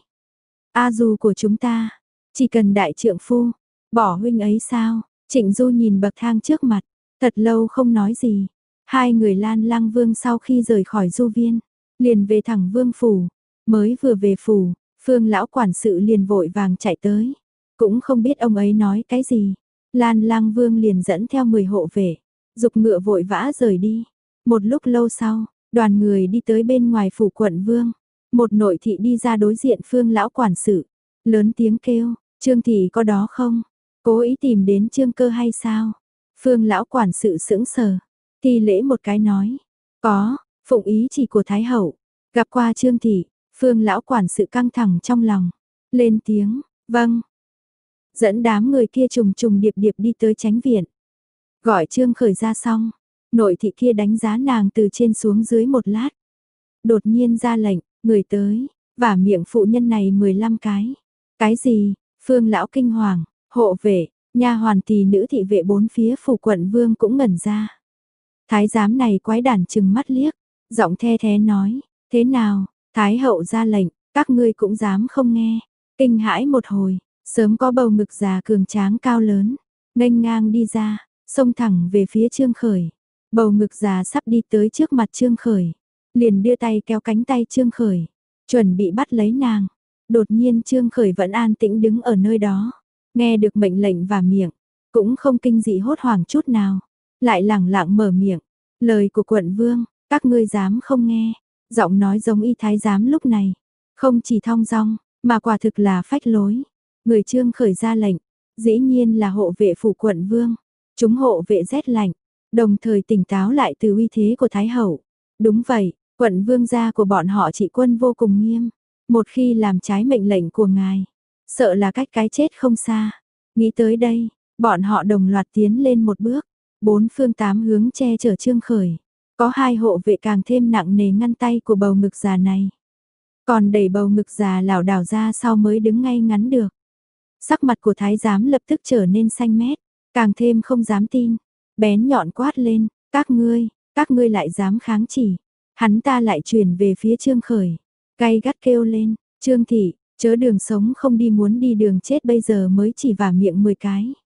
A Du của chúng ta, chỉ cần đại trượng phu, bỏ huynh ấy sao? Trịnh Du nhìn bậc thang trước mặt, thật lâu không nói gì. Hai người Lan Lang Vương sau khi rời khỏi du viên, liền về thẳng Vương phủ. Mới vừa về phủ, Phương lão quản sự liền vội vàng chạy tới, cũng không biết ông ấy nói cái gì. Lan Lang Vương liền dẫn theo mười hộ vệ, dục ngựa vội vã rời đi. Một lúc lâu sau, đoàn người đi tới bên ngoài phủ quận Vương. Một nội thị đi ra đối diện Phương lão quản sự, lớn tiếng kêu, Trương thị có đó không? Cố ý tìm đến Trương Cơ hay sao? Phương lão quản sự sững sờ, thi lễ một cái nói, có, phụng ý chỉ của Thái hậu, gặp qua Trương thị. Phương lão quản sự căng thẳng trong lòng, lên tiếng, vâng. Dẫn đám người kia trùng trùng điệp điệp đi tới chánh viện. Gọi Trương Khởi ra xong, nội thị kia đánh giá nàng từ trên xuống dưới một lát. Đột nhiên ra lệnh, người tới, vả miệng phụ nhân này mười lăm cái. Cái gì? Phương lão kinh hoàng, hộ vệ, nha hoàn tỳ nữ thị vệ bốn phía phủ quận Vương cũng ngẩn ra. Thái giám này quái đản chừng mắt liếc, giọng the thế nói, thế nào? Thái hậu ra lệnh, các ngươi cũng dám không nghe. Kinh hãi một hồi, sớm có bầu ngực già cường tráng cao lớn, nghênh ngang đi ra, xông thẳng về phía Trương Khởi. Bầu ngực già sắp đi tới trước mặt Trương Khởi, liền đưa tay kéo cánh tay Trương Khởi, chuẩn bị bắt lấy nàng. Đột nhiên Trương Khởi vẫn an tĩnh đứng ở nơi đó, nghe được mệnh lệnh và miệng, cũng không kinh dị hốt hoảng chút nào, lại lẳng lặng mở miệng, lời của quận Vương, các ngươi dám không nghe. Giọng nói giống y thái giám lúc này, không chỉ thong dong, mà quả thực là phách lối. Người Trương Khởi ra lệnh, dĩ nhiên là hộ vệ phủ quận Vương. Chúng hộ vệ rét lạnh, đồng thời tỉnh táo lại từ uy thế của Thái hậu. Đúng vậy, quận Vương gia của bọn họ trị quân vô cùng nghiêm. Một khi làm trái mệnh lệnh của ngài, sợ là cách cái chết không xa. Nghĩ tới đây, bọn họ đồng loạt tiến lên một bước, bốn phương tám hướng che chở Trương Khởi. Có hai hộ vệ càng thêm nặng nề ngăn tay của bầu ngực già này. Còn đẩy bầu ngực già lảo đảo ra sau mới đứng ngay ngắn được. Sắc mặt của thái giám lập tức trở nên xanh mét, càng thêm không dám tin. Bén nhọn quát lên, các ngươi, các ngươi lại dám kháng chỉ. Hắn ta lại chuyển về phía Trương Khởi, gay gắt kêu lên, Trương thị, chớ đường sống không đi muốn đi đường chết bây giờ mới chỉ vả miệng mười cái.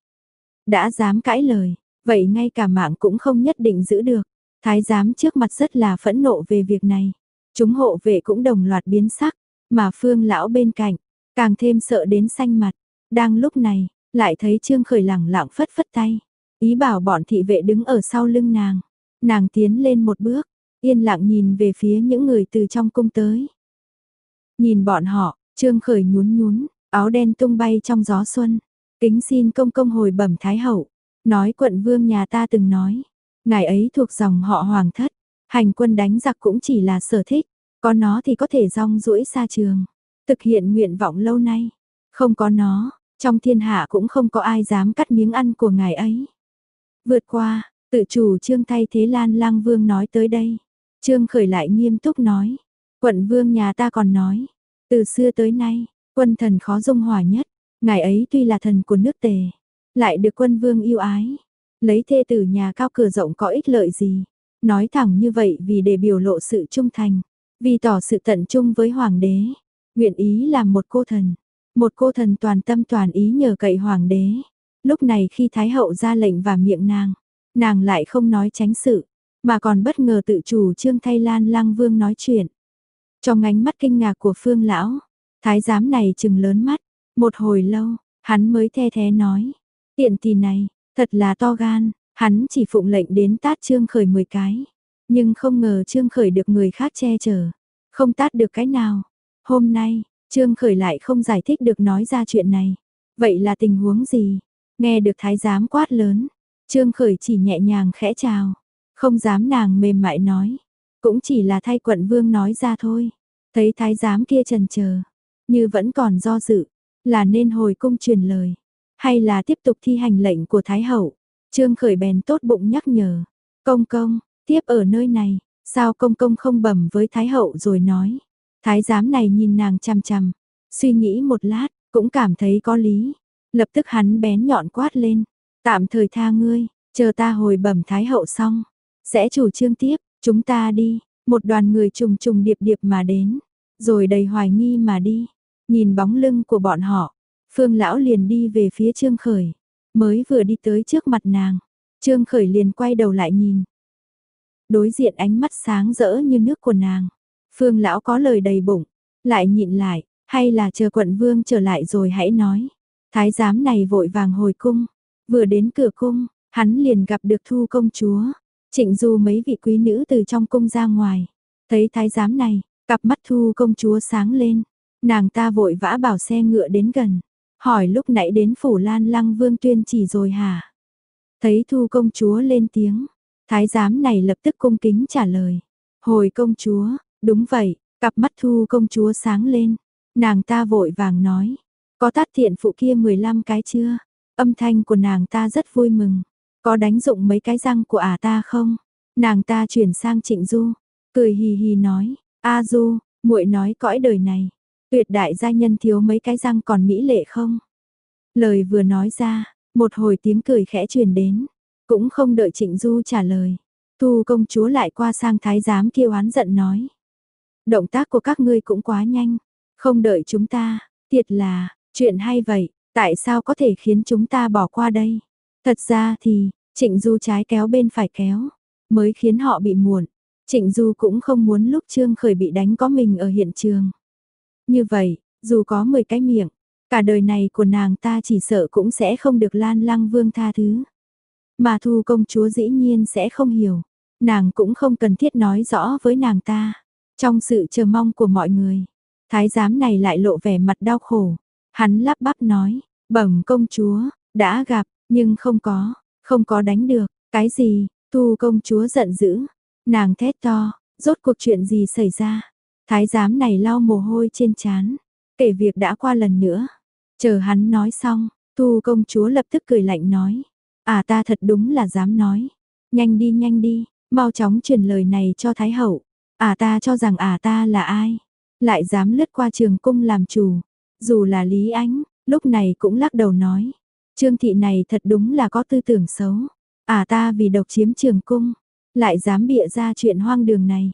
Đã dám cãi lời, vậy ngay cả mạng cũng không nhất định giữ được. Thái giám trước mặt rất là phẫn nộ về việc này. Chúng hộ vệ cũng đồng loạt biến sắc, mà Phương lão bên cạnh, càng thêm sợ đến xanh mặt. Đang lúc này, lại thấy Trương Khởi lẳng lặng phất phất tay, ý bảo bọn thị vệ đứng ở sau lưng nàng. Nàng tiến lên một bước, yên lặng nhìn về phía những người từ trong cung tới. Nhìn bọn họ, Trương Khởi nhún nhún, áo đen tung bay trong gió xuân. Kính xin công công hồi bẩm Thái hậu. Nói quận vương nhà ta từng nói. Ngài ấy thuộc dòng họ Hoàng thất. Hành quân đánh giặc cũng chỉ là sở thích. Có nó thì có thể rong ruỗi xa trường. Thực hiện nguyện vọng lâu nay. Không có nó, trong thiên hạ cũng không có ai dám cắt miếng ăn của ngài ấy. Vượt qua, tự chủ Trương thay thế Lan Lang Vương nói tới đây. Trương Khởi lại nghiêm túc nói. Quận vương nhà ta còn nói. Từ xưa tới nay, quân thần khó dung hòa nhất. Ngài ấy tuy là thần của nước Tề, lại được quân vương yêu ái. Lấy thê tử nhà cao cửa rộng có ích lợi gì. Nói thẳng như vậy vì để biểu lộ sự trung thành. Vì tỏ sự tận trung với hoàng đế. Nguyện ý làm một cô thần. Một cô thần toàn tâm toàn ý nhờ cậy hoàng đế. Lúc này khi Thái hậu ra lệnh vào miệng nàng, nàng lại không nói tránh sự, mà còn bất ngờ tự chủ Trương thay Lan Lang Vương nói chuyện. Trong ánh mắt kinh ngạc của Phương lão, thái giám này trừng lớn mắt, một hồi lâu, hắn mới the thé nói, tiện tỳ này, thật là to gan, hắn chỉ phụng lệnh đến tát Trương Khởi mười cái, nhưng không ngờ Trương Khởi được người khác che chở, không tát được cái nào. Hôm nay, Trương Khởi lại không giải thích được nói ra chuyện này. Vậy là tình huống gì? Nghe được thái giám quát lớn, Trương Khởi chỉ nhẹ nhàng khẽ chào, không dám nàng mềm mại nói, cũng chỉ là thay quận vương nói ra thôi. Thấy thái giám kia chần chờ, như vẫn còn do dự, là nên hồi cung truyền lời, hay là tiếp tục thi hành lệnh của thái hậu. Trương Khởi bèn tốt bụng nhắc nhở, công công, tiếp ở nơi này, sao công công không bẩm với thái hậu rồi nói. Thái giám này nhìn nàng chằm chằm, suy nghĩ một lát, cũng cảm thấy có lý. Lập tức hắn bén nhọn quát lên, tạm thời tha ngươi, chờ ta hồi bẩm thái hậu xong, sẽ chủ trương tiếp, chúng ta đi. Một đoàn người trùng trùng điệp điệp mà đến, rồi đầy hoài nghi mà đi. Nhìn bóng lưng của bọn họ, Phương lão liền đi về phía Trương Khởi, mới vừa đi tới trước mặt nàng, Trương Khởi liền quay đầu lại nhìn. Đối diện ánh mắt sáng rỡ như nước của nàng. Phương lão có lời đầy bụng, lại nhịn lại, hay là chờ quận vương trở lại rồi hãy nói. Thái giám này vội vàng hồi cung, vừa đến cửa cung, hắn liền gặp được Thu công chúa, Trịnh Du mấy vị quý nữ từ trong cung ra ngoài. Thấy thái giám này, cặp mắt Thu công chúa sáng lên, nàng ta vội vã bảo xe ngựa đến gần, hỏi lúc nãy đến phủ Lan Lăng Vương tuyên chỉ rồi hả? Thấy Thu công chúa lên tiếng, thái giám này lập tức cung kính trả lời, hồi công chúa. Đúng vậy, cặp mắt Thu công chúa sáng lên, nàng ta vội vàng nói, có tát thiện phụ kia mười lăm cái chưa? Âm thanh của nàng ta rất vui mừng, có đánh dụng mấy cái răng của ả ta không? Nàng ta chuyển sang Trịnh Du, cười hì hì nói, A Du, muội nói cõi đời này, tuyệt đại gia nhân thiếu mấy cái răng còn mỹ lệ không? Lời vừa nói ra, một hồi tiếng cười khẽ truyền đến, cũng không đợi Trịnh Du trả lời, Thu công chúa lại qua sang thái giám kia oán giận nói. Động tác của các ngươi cũng quá nhanh, không đợi chúng ta, thiệt là, chuyện hay vậy, tại sao có thể khiến chúng ta bỏ qua đây? Thật ra thì, Trịnh Du trái kéo bên phải kéo, mới khiến họ bị muộn. Trịnh Du cũng không muốn lúc Trương Khởi bị đánh có mình ở hiện trường. Như vậy, dù có mười cái miệng, cả đời này của nàng ta chỉ sợ cũng sẽ không được Lan Lăng Vương tha thứ. Mà Thu công chúa dĩ nhiên sẽ không hiểu, nàng cũng không cần thiết nói rõ với nàng ta. Trong sự chờ mong của mọi người, thái giám này lại lộ vẻ mặt đau khổ. Hắn lắp bắp nói, bẩm công chúa, đã gặp, nhưng không có, không có đánh được. Cái gì? Thu công chúa giận dữ, nàng thét to, rốt cuộc chuyện gì xảy ra? Thái giám này lau mồ hôi trên trán, kể việc đã qua lần nữa. Chờ hắn nói xong, Thu công chúa lập tức cười lạnh nói, à ta thật đúng là dám nói. Nhanh đi nhanh đi, mau chóng truyền lời này cho Thái hậu. À ta cho rằng à ta là ai? Lại dám lướt qua trường cung làm chủ. Dù là Lý Ánh, lúc này cũng lắc đầu nói. Trương thị này thật đúng là có tư tưởng xấu. À ta vì độc chiếm trường cung, lại dám bịa ra chuyện hoang đường này.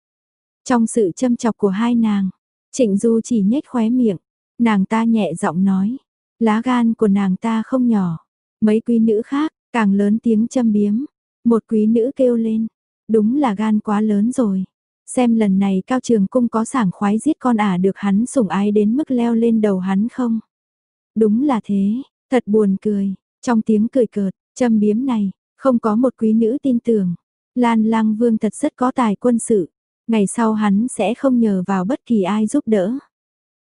Trong sự châm chọc của hai nàng, Trịnh Du chỉ nhếch khóe miệng. Nàng ta nhẹ giọng nói. Lá gan của nàng ta không nhỏ. Mấy quý nữ khác, càng lớn tiếng châm biếm. Một quý nữ kêu lên. Đúng là gan quá lớn rồi. Xem lần này Cao Trường Cung có sảng khoái giết con ả được hắn sủng ái đến mức leo lên đầu hắn không? Đúng là thế, thật buồn cười. Trong tiếng cười cợt, châm biếm này, không có một quý nữ tin tưởng. Lan Lăng Vương thật rất có tài quân sự. Ngày sau hắn sẽ không nhờ vào bất kỳ ai giúp đỡ.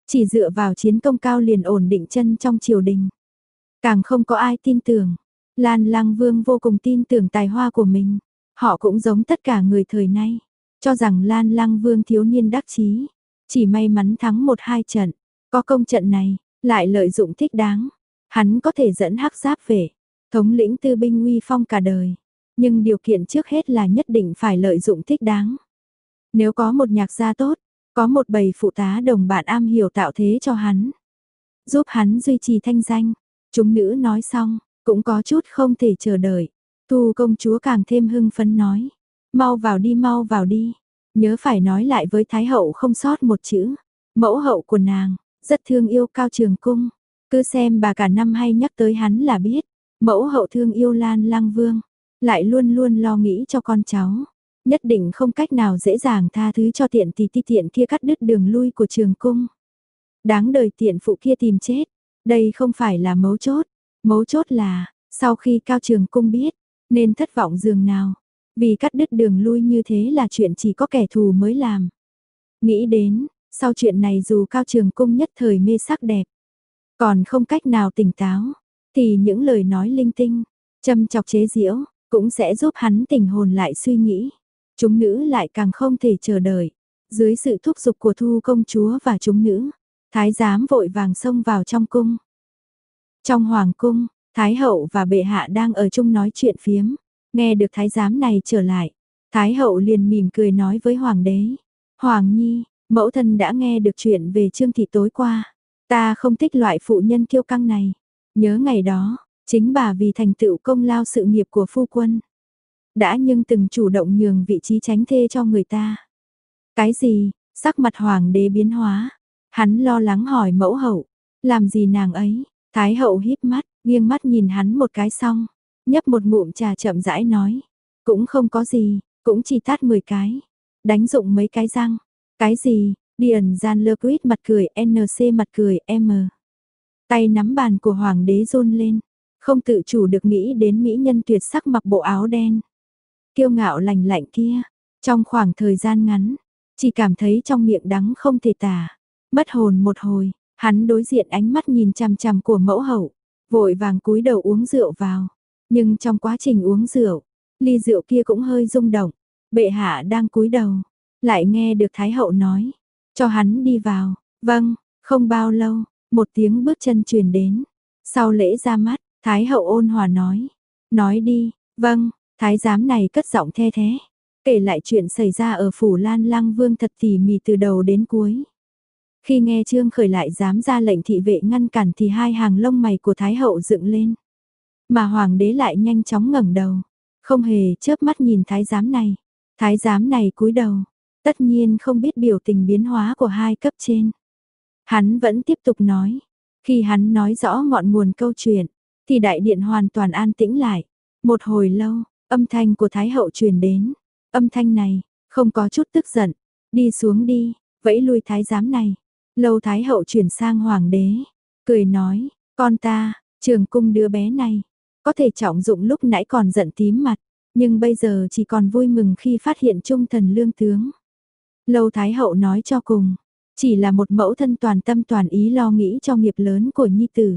chỉ dựa vào chiến công cao liền ổn định chân trong triều đình. Càng không có ai tin tưởng, Lan Lăng Vương vô cùng tin tưởng tài hoa của mình. Họ cũng giống tất cả người thời nay, cho rằng Lan Lăng Vương thiếu niên đắc chí, chỉ may mắn thắng một hai trận, có công trận này, lại lợi dụng thích đáng. Hắn có thể dẫn hắc giáp về, thống lĩnh tư binh uy phong cả đời. Nhưng điều kiện trước hết là nhất định phải lợi dụng thích đáng. Nếu có một nhạc gia tốt, có một bầy phụ tá đồng bạn am hiểu tạo thế cho hắn, giúp hắn duy trì thanh danh. Chúng nữ nói xong, cũng có chút không thể chờ đợi. Thu công chúa càng thêm hưng phấn nói, mau vào đi mau vào đi, nhớ phải nói lại với Thái hậu không sót một chữ. Mẫu hậu của nàng, rất thương yêu Cao Trường Cung, cứ xem bà cả năm hay nhắc tới hắn là biết. Mẫu hậu thương yêu Lan Lăng Vương, lại luôn luôn lo nghĩ cho con cháu, nhất định không cách nào dễ dàng tha thứ cho tiện tỷ ti tiện kia cắt đứt đường lui của Trường Cung. Đáng đời tiện phụ kia tìm chết, đây không phải là mấu chốt, mấu chốt là, sau khi Cao Trường Cung biết, nên thất vọng dường nào, vì cắt đứt đường lui như thế là chuyện chỉ có kẻ thù mới làm. Nghĩ đến, sau chuyện này dù Cao Trường Cung nhất thời mê sắc đẹp, còn không cách nào tỉnh táo, thì những lời nói linh tinh, châm chọc chế giễu, cũng sẽ giúp hắn tỉnh hồn lại suy nghĩ. Chúng nữ lại càng không thể chờ đợi. Dưới sự thúc giục của Thu công chúa và chúng nữ, thái giám vội vàng xông vào trong cung. Trong hoàng cung, thái hậu và bệ hạ đang ở chung nói chuyện phiếm, nghe được thái giám này trở lại, thái hậu liền mỉm cười nói với hoàng đế: "Hoàng nhi, mẫu thân đã nghe được chuyện về Trương thị tối qua, ta không thích loại phụ nhân kiêu căng này. Nhớ ngày đó, chính bà vì thành tựu công lao sự nghiệp của phu quân, đã nhưng từng chủ động nhường vị trí chánh thê cho người ta." Cái gì? Sắc mặt hoàng đế biến hóa, hắn lo lắng hỏi mẫu hậu, làm gì nàng ấy? Thái hậu híp mắt, nghiêng mắt nhìn hắn một cái xong, nhấp một ngụm trà chậm rãi nói, cũng không có gì, cũng chỉ tát mười cái, đánh dụng mấy cái răng. Cái gì? Điền Gian Lơ Quýt mặt cười, en xê mặt cười, M. Tay nắm bàn của hoàng đế run lên, không tự chủ được nghĩ đến mỹ nhân tuyệt sắc mặc bộ áo đen, kiêu ngạo lành lạnh kia. Trong khoảng thời gian ngắn, chỉ cảm thấy trong miệng đắng không thể tả, mất hồn một hồi. Hắn đối diện ánh mắt nhìn chằm chằm của mẫu hậu, vội vàng cúi đầu uống rượu vào. Nhưng trong quá trình uống rượu, ly rượu kia cũng hơi rung động. Bệ hạ đang cúi đầu, lại nghe được thái hậu nói, cho hắn đi vào. Vâng. Không bao lâu, một tiếng bước chân truyền đến. Sau lễ ra mắt, thái hậu ôn hòa nói, nói đi. Vâng. Thái giám này cất giọng the thế, kể lại chuyện xảy ra ở phủ Lan Lăng Vương thật tỉ mỉ từ đầu đến cuối. Khi nghe Trương Khởi lại dám ra lệnh thị vệ ngăn cản thì hai hàng lông mày của thái hậu dựng lên, mà hoàng đế lại nhanh chóng ngẩng đầu, không hề chớp mắt nhìn thái giám này. Thái giám này cúi đầu, tất nhiên không biết biểu tình biến hóa của hai cấp trên. Hắn vẫn tiếp tục nói, khi hắn nói rõ ngọn nguồn câu chuyện, thì đại điện hoàn toàn an tĩnh lại. Một hồi lâu, âm thanh của thái hậu truyền đến, âm thanh này không có chút tức giận, đi xuống đi, vẫy lui thái giám này. Lâu thái hậu chuyển sang hoàng đế, cười nói, con ta, Trường Cung đứa bé này, có thể trọng dụng lúc nãy còn giận tím mặt, nhưng bây giờ chỉ còn vui mừng khi phát hiện trung thần lương tướng. Lâu thái hậu nói cho cùng, chỉ là một mẫu thân toàn tâm toàn ý lo nghĩ cho nghiệp lớn của nhi tử.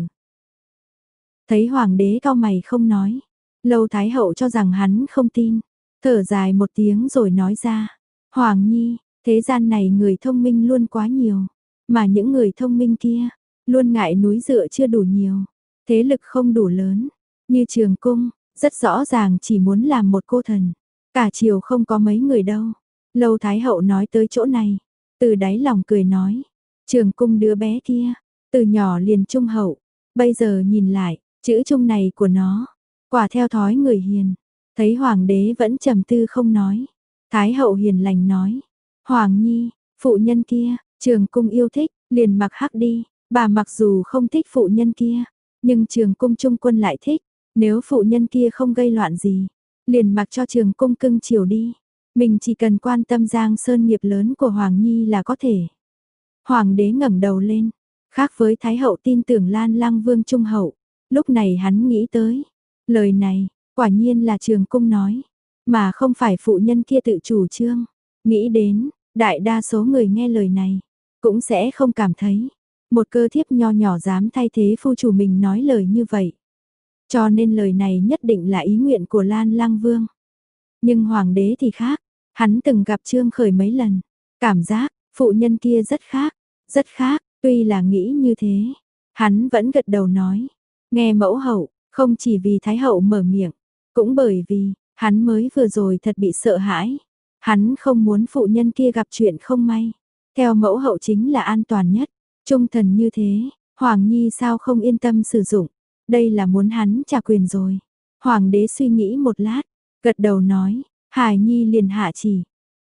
Thấy hoàng đế cau mày không nói, Lâu thái hậu cho rằng hắn không tin, thở dài một tiếng rồi nói ra, Hoàng nhi, thế gian này người thông minh luôn quá nhiều, mà những người thông minh kia, luôn ngại núi dựa chưa đủ nhiều, thế lực không đủ lớn, như Trường Cung, rất rõ ràng chỉ muốn làm một cô thần, cả triều không có mấy người đâu. Lâu thái hậu nói tới chỗ này, từ đáy lòng cười nói, Trường Cung đứa bé kia, từ nhỏ liền trung hậu, bây giờ nhìn lại, chữ trung này của nó, quả theo thói người hiền. Thấy hoàng đế vẫn trầm tư không nói, thái hậu hiền lành nói, Hoàng nhi, phụ nhân kia, Trường Cung yêu thích, liền mặc hắc đi. Bà mặc dù không thích phụ nhân kia, nhưng Trường Cung trung quân lại thích. Nếu phụ nhân kia không gây loạn gì, liền mặc cho Trường Cung cưng chiều đi. Mình chỉ cần quan tâm giang sơn nghiệp lớn của Hoàng nhi là có thể. Hoàng đế ngẩng đầu lên, khác với thái hậu tin tưởng Lan Lăng Vương trung hậu, lúc này hắn nghĩ tới, lời này, quả nhiên là Trường Cung nói, mà không phải phụ nhân kia tự chủ trương. Nghĩ đến, đại đa số người nghe lời này, cũng sẽ không cảm thấy Một cơ thiếp nho nhỏ dám thay thế phu chủ mình nói lời như vậy. Cho nên lời này nhất định là ý nguyện của Lan Lang Vương. Nhưng hoàng đế thì khác, hắn từng gặp Trương Khởi mấy lần, cảm giác phụ nhân kia rất khác, rất khác, tuy là nghĩ như thế, hắn vẫn gật đầu nói, nghe mẫu hậu, không chỉ vì Thái hậu mở miệng, cũng bởi vì hắn mới vừa rồi thật bị sợ hãi, hắn không muốn phụ nhân kia gặp chuyện không may, theo mẫu hậu chính là an toàn nhất, trung thần như thế, Hoàng Nhi sao không yên tâm sử dụng, đây là muốn hắn trả quyền rồi. Hoàng đế suy nghĩ một lát, gật đầu nói, Hải Nhi liền hạ chỉ.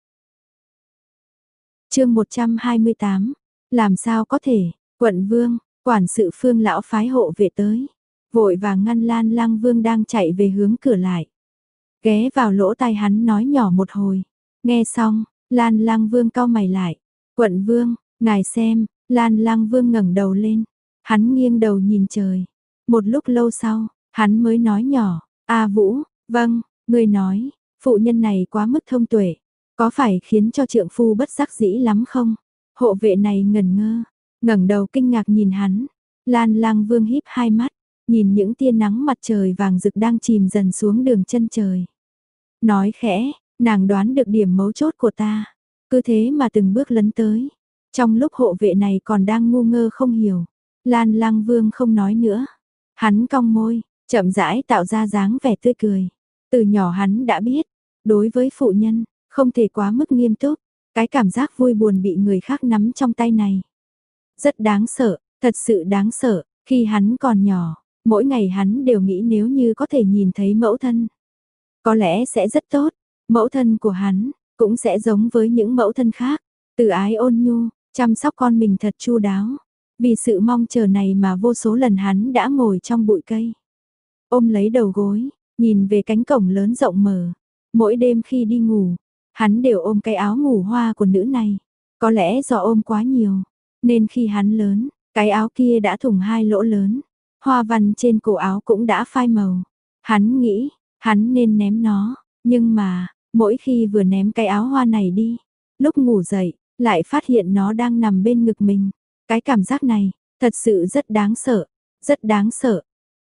Chương một trăm hai mươi tám, làm sao có thể, quận vương, quản sự Phương lão phái hộ vệ tới, vội vàng ngăn Lan Lang Vương đang chạy về hướng cửa lại. Ghé vào lỗ tai hắn nói nhỏ một hồi, nghe xong, Lan Lang Vương cau mày lại, quận vương, ngài xem, Lan Lang Vương ngẩng đầu lên, hắn nghiêng đầu nhìn trời, một lúc lâu sau, hắn mới nói nhỏ, A Vũ, vâng, ngươi nói, phụ nhân này quá mức thông tuệ, có phải khiến cho trượng phu bất đắc dĩ lắm không? Hộ vệ này ngẩn ngơ, ngẩng đầu kinh ngạc nhìn hắn, Lan Lang Vương híp hai mắt, nhìn những tia nắng mặt trời vàng rực đang chìm dần xuống đường chân trời. Nói khẽ, nàng đoán được điểm mấu chốt của ta, cứ thế mà từng bước lấn tới. Trong lúc hộ vệ này còn đang ngu ngơ không hiểu, Lan Lang Vương không nói nữa. Hắn cong môi, chậm rãi tạo ra dáng vẻ tươi cười. Từ nhỏ hắn đã biết, đối với phụ nhân, không thể quá mức nghiêm túc. Cái cảm giác vui buồn bị người khác nắm trong tay này. Rất đáng sợ, thật sự đáng sợ, khi hắn còn nhỏ, mỗi ngày hắn đều nghĩ nếu như có thể nhìn thấy mẫu thân. Có lẽ sẽ rất tốt, mẫu thân của hắn, cũng sẽ giống với những mẫu thân khác. Từ ái ôn nhu, chăm sóc con mình thật chu đáo. Vì sự mong chờ này mà vô số lần hắn đã ngồi trong bụi cây. Ôm lấy đầu gối, nhìn về cánh cổng lớn rộng mở. Mỗi đêm khi đi ngủ, hắn đều ôm cái áo ngủ hoa của nữ này. Có lẽ do ôm quá nhiều, nên khi hắn lớn, cái áo kia đã thủng hai lỗ lớn. Hoa văn trên cổ áo cũng đã phai màu. Hắn nghĩ, hắn nên ném nó, nhưng mà, mỗi khi vừa ném cái áo hoa này đi, lúc ngủ dậy, lại phát hiện nó đang nằm bên ngực mình. Cái cảm giác này, thật sự rất đáng sợ, rất đáng sợ.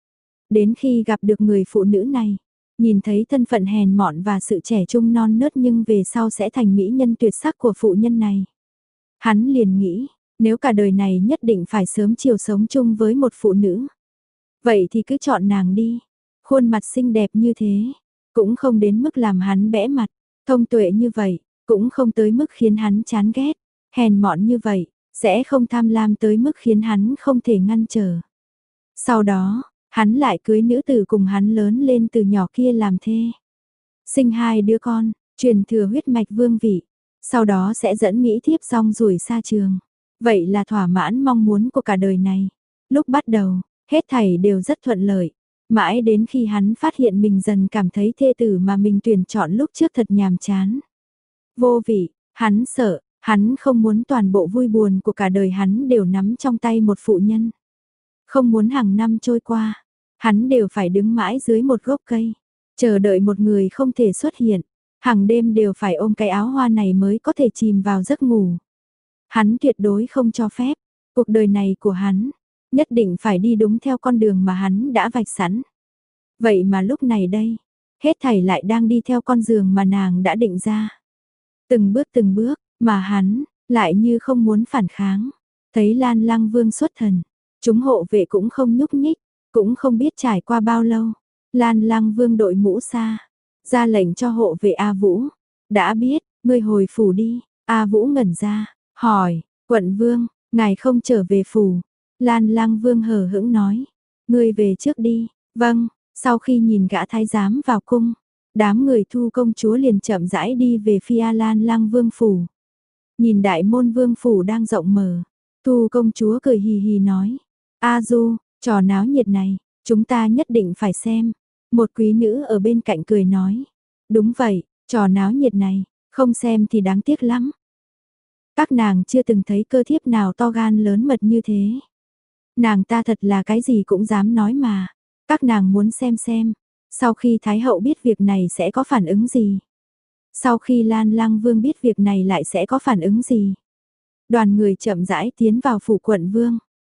Đến khi gặp được người phụ nữ này, nhìn thấy thân phận hèn mọn và sự trẻ trung non nớt nhưng về sau sẽ thành mỹ nhân tuyệt sắc của phụ nhân này. Hắn liền nghĩ, nếu cả đời này nhất định phải sớm chiều sống chung với một phụ nữ. Vậy thì cứ chọn nàng đi. Khuôn mặt xinh đẹp như thế, cũng không đến mức làm hắn bẽ mặt, thông tuệ như vậy, cũng không tới mức khiến hắn chán ghét, hèn mọn như vậy, sẽ không tham lam tới mức khiến hắn không thể ngăn trở. Sau đó, hắn lại cưới nữ tử cùng hắn lớn lên từ nhỏ kia làm thê. Sinh hai đứa con, truyền thừa huyết mạch vương vị, sau đó sẽ dẫn Mỹ thiếp rong ruổi xa trường. Vậy là thỏa mãn mong muốn của cả đời này. Lúc bắt đầu, hết thảy đều rất thuận lợi. Mãi đến khi hắn phát hiện mình dần cảm thấy thê tử mà mình tuyển chọn lúc trước thật nhàm chán. Vô vị, hắn sợ, hắn không muốn toàn bộ vui buồn của cả đời hắn đều nắm trong tay một phụ nhân. Không muốn hàng năm trôi qua, hắn đều phải đứng mãi dưới một gốc cây, chờ đợi một người không thể xuất hiện, hàng đêm đều phải ôm cái áo hoa này mới có thể chìm vào giấc ngủ. Hắn tuyệt đối không cho phép, cuộc đời này của hắn, nhất định phải đi đúng theo con đường mà hắn đã vạch sẵn. Vậy mà lúc này đây, hết thảy lại đang đi theo con đường mà nàng đã định ra. Từng bước từng bước, mà hắn, lại như không muốn phản kháng. Thấy Lan Lang Vương xuất thần, chúng hộ vệ cũng không nhúc nhích, cũng không biết trải qua bao lâu. Lan Lang Vương đội mũ xa, ra lệnh cho hộ vệ A Vũ. Đã biết, ngươi hồi phủ đi. A Vũ ngẩn ra, hỏi, quận vương, ngài không trở về phủ. Lan Lang Vương hờ hững nói, ngươi về trước đi. Vâng, sau khi nhìn gã thái giám vào cung, đám người Thu công chúa liền chậm rãi đi về phía Lan Lang Vương phủ. Nhìn đại môn vương phủ đang rộng mở, Thu công chúa cười hì hì nói, A Du, trò náo nhiệt này, chúng ta nhất định phải xem. Một quý nữ ở bên cạnh cười nói, đúng vậy, trò náo nhiệt này, không xem thì đáng tiếc lắm. Các nàng chưa từng thấy cơ thiếp nào to gan lớn mật như thế. Nàng ta thật là cái gì cũng dám nói mà. Các nàng muốn xem xem, sau khi Thái hậu biết việc này sẽ có phản ứng gì. Sau khi Lan Lang Vương biết việc này lại sẽ có phản ứng gì. Đoàn người chậm rãi tiến vào phủ quận vương.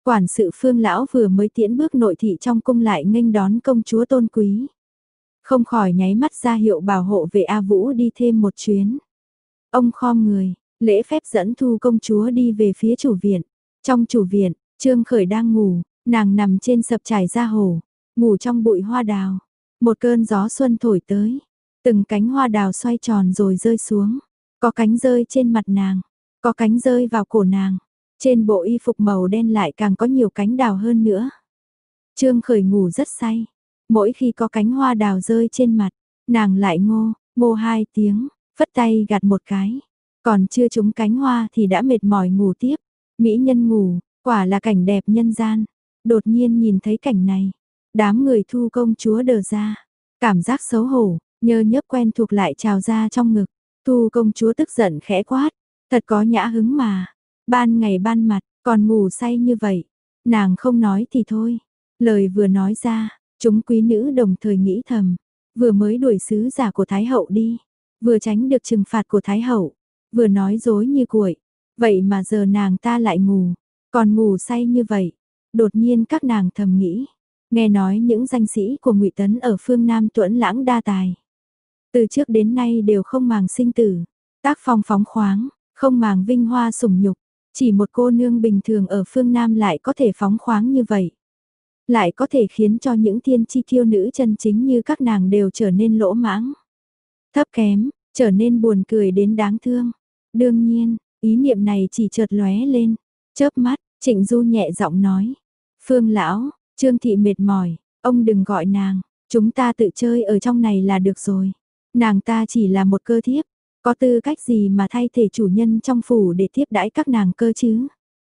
Quản sự Phương lão vừa mới tiễn bước nội thị trong cung lại nghênh đón công chúa tôn quý. Không khỏi nháy mắt ra hiệu bảo hộ vệ A Vũ đi thêm một chuyến. Ông khom người, lễ phép dẫn Thu công chúa đi về phía chủ viện. Trong chủ viện, Trương Khởi đang ngủ, nàng nằm trên sập trải da hổ, ngủ trong bụi hoa đào. Một cơn gió xuân thổi tới, từng cánh hoa đào xoay tròn rồi rơi xuống. Có cánh rơi trên mặt nàng, có cánh rơi vào cổ nàng. Trên bộ y phục màu đen lại càng có nhiều cánh đào hơn nữa. Trương Khởi ngủ rất say. Mỗi khi có cánh hoa đào rơi trên mặt, nàng lại ngô, ngô hai tiếng, phất tay gạt một cái. Còn chưa trúng cánh hoa thì đã mệt mỏi ngủ tiếp. Mỹ nhân ngủ, quả là cảnh đẹp nhân gian. Đột nhiên nhìn thấy cảnh này, đám người Thu công chúa đờ ra. Cảm giác xấu hổ, nhơ nhớp quen thuộc lại trào ra trong ngực. Thu công chúa tức giận khẽ quát, thật có nhã hứng mà. Ban ngày ban mặt, còn ngủ say như vậy. Nàng không nói thì thôi. Lời vừa nói ra, chúng quý nữ đồng thời nghĩ thầm. Vừa mới đuổi sứ giả của Thái hậu đi. Vừa tránh được trừng phạt của Thái hậu. Vừa nói dối như cuội. Vậy mà giờ nàng ta lại ngủ. Còn ngủ say như vậy. Đột nhiên các nàng thầm nghĩ. Nghe nói những danh sĩ của Ngụy Tấn ở phương Nam tuẫn lãng đa tài. Từ trước đến nay đều không màng sinh tử. Tác phong phóng khoáng, không màng vinh hoa sủng nhục. Chỉ một cô nương bình thường ở phương Nam lại có thể phóng khoáng như vậy. Lại có thể khiến cho những thiên chi thiêu nữ chân chính như các nàng đều trở nên lỗ mãng. Thấp kém, trở nên buồn cười đến đáng thương. Đương nhiên, ý niệm này chỉ chợt lóe lên. Chớp mắt, Trịnh Du nhẹ giọng nói. Phương lão, Trương thị mệt mỏi, ông đừng gọi nàng. Chúng ta tự chơi ở trong này là được rồi. Nàng ta chỉ là một cơ thiếp. Có tư cách gì mà thay thế chủ nhân trong phủ để tiếp đãi các nàng cơ chứ?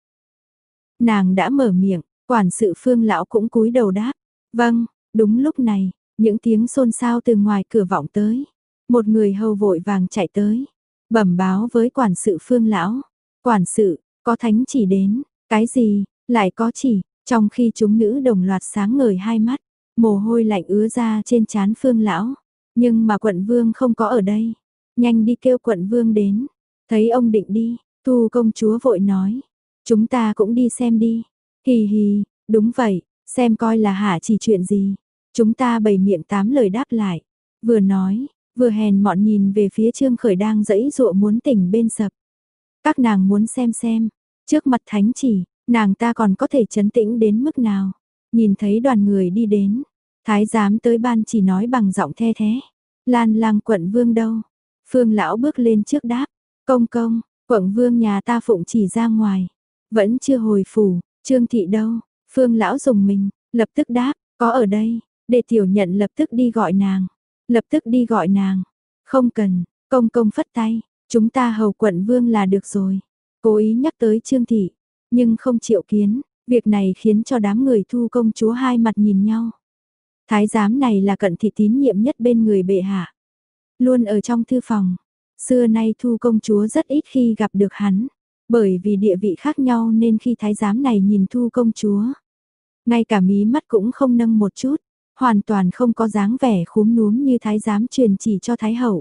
Nàng đã mở miệng, quản sự Phương lão cũng cúi đầu đáp. Vâng, đúng lúc này, những tiếng xôn xao từ ngoài cửa vọng tới. Một người hầu vội vàng chạy tới, bẩm báo với quản sự Phương lão. Quản sự, có thánh chỉ đến. Cái gì, lại có chỉ, trong khi chúng nữ đồng loạt sáng ngời hai mắt, mồ hôi lạnh ứa ra trên trán Phương lão. Nhưng mà quận vương không có ở đây. Nhanh đi kêu quận vương đến. Thấy ông định đi, Thu công chúa vội nói. Chúng ta cũng đi xem đi. Hì hì, đúng vậy, xem coi là hả chỉ chuyện gì. Chúng ta bày miệng tám lời đáp lại. Vừa nói, vừa hèn mọn nhìn về phía Trương Khởi đang giãy giụa muốn tỉnh bên sập. Các nàng muốn xem xem, trước mặt thánh chỉ, nàng ta còn có thể trấn tĩnh đến mức nào. Nhìn thấy đoàn người đi đến, thái giám tới ban chỉ nói bằng giọng the thế. Lan lang quận vương đâu? Phương lão bước lên trước đáp. Công công, quận vương nhà ta phụng chỉ ra ngoài. Vẫn chưa hồi phủ. Trương thị đâu? Phương lão dùng mình, lập tức đáp. Có ở đây. Để tiểu nhận lập tức đi gọi nàng. Lập tức đi gọi nàng. Không cần. Công công phất tay. Chúng ta hầu quận vương là được rồi. Cố ý nhắc tới Trương thị. Nhưng không chịu kiến. Việc này khiến cho đám người Thu công chúa hai mặt nhìn nhau. Thái giám này là cận thị tín nhiệm nhất bên người bệ hạ. Luôn ở trong thư phòng. Xưa nay Thu công chúa rất ít khi gặp được hắn. Bởi vì địa vị khác nhau nên khi thái giám này nhìn Thu công chúa, ngay cả mí mắt cũng không nâng một chút, hoàn toàn không có dáng vẻ khúm núm như thái giám truyền chỉ cho thái hậu.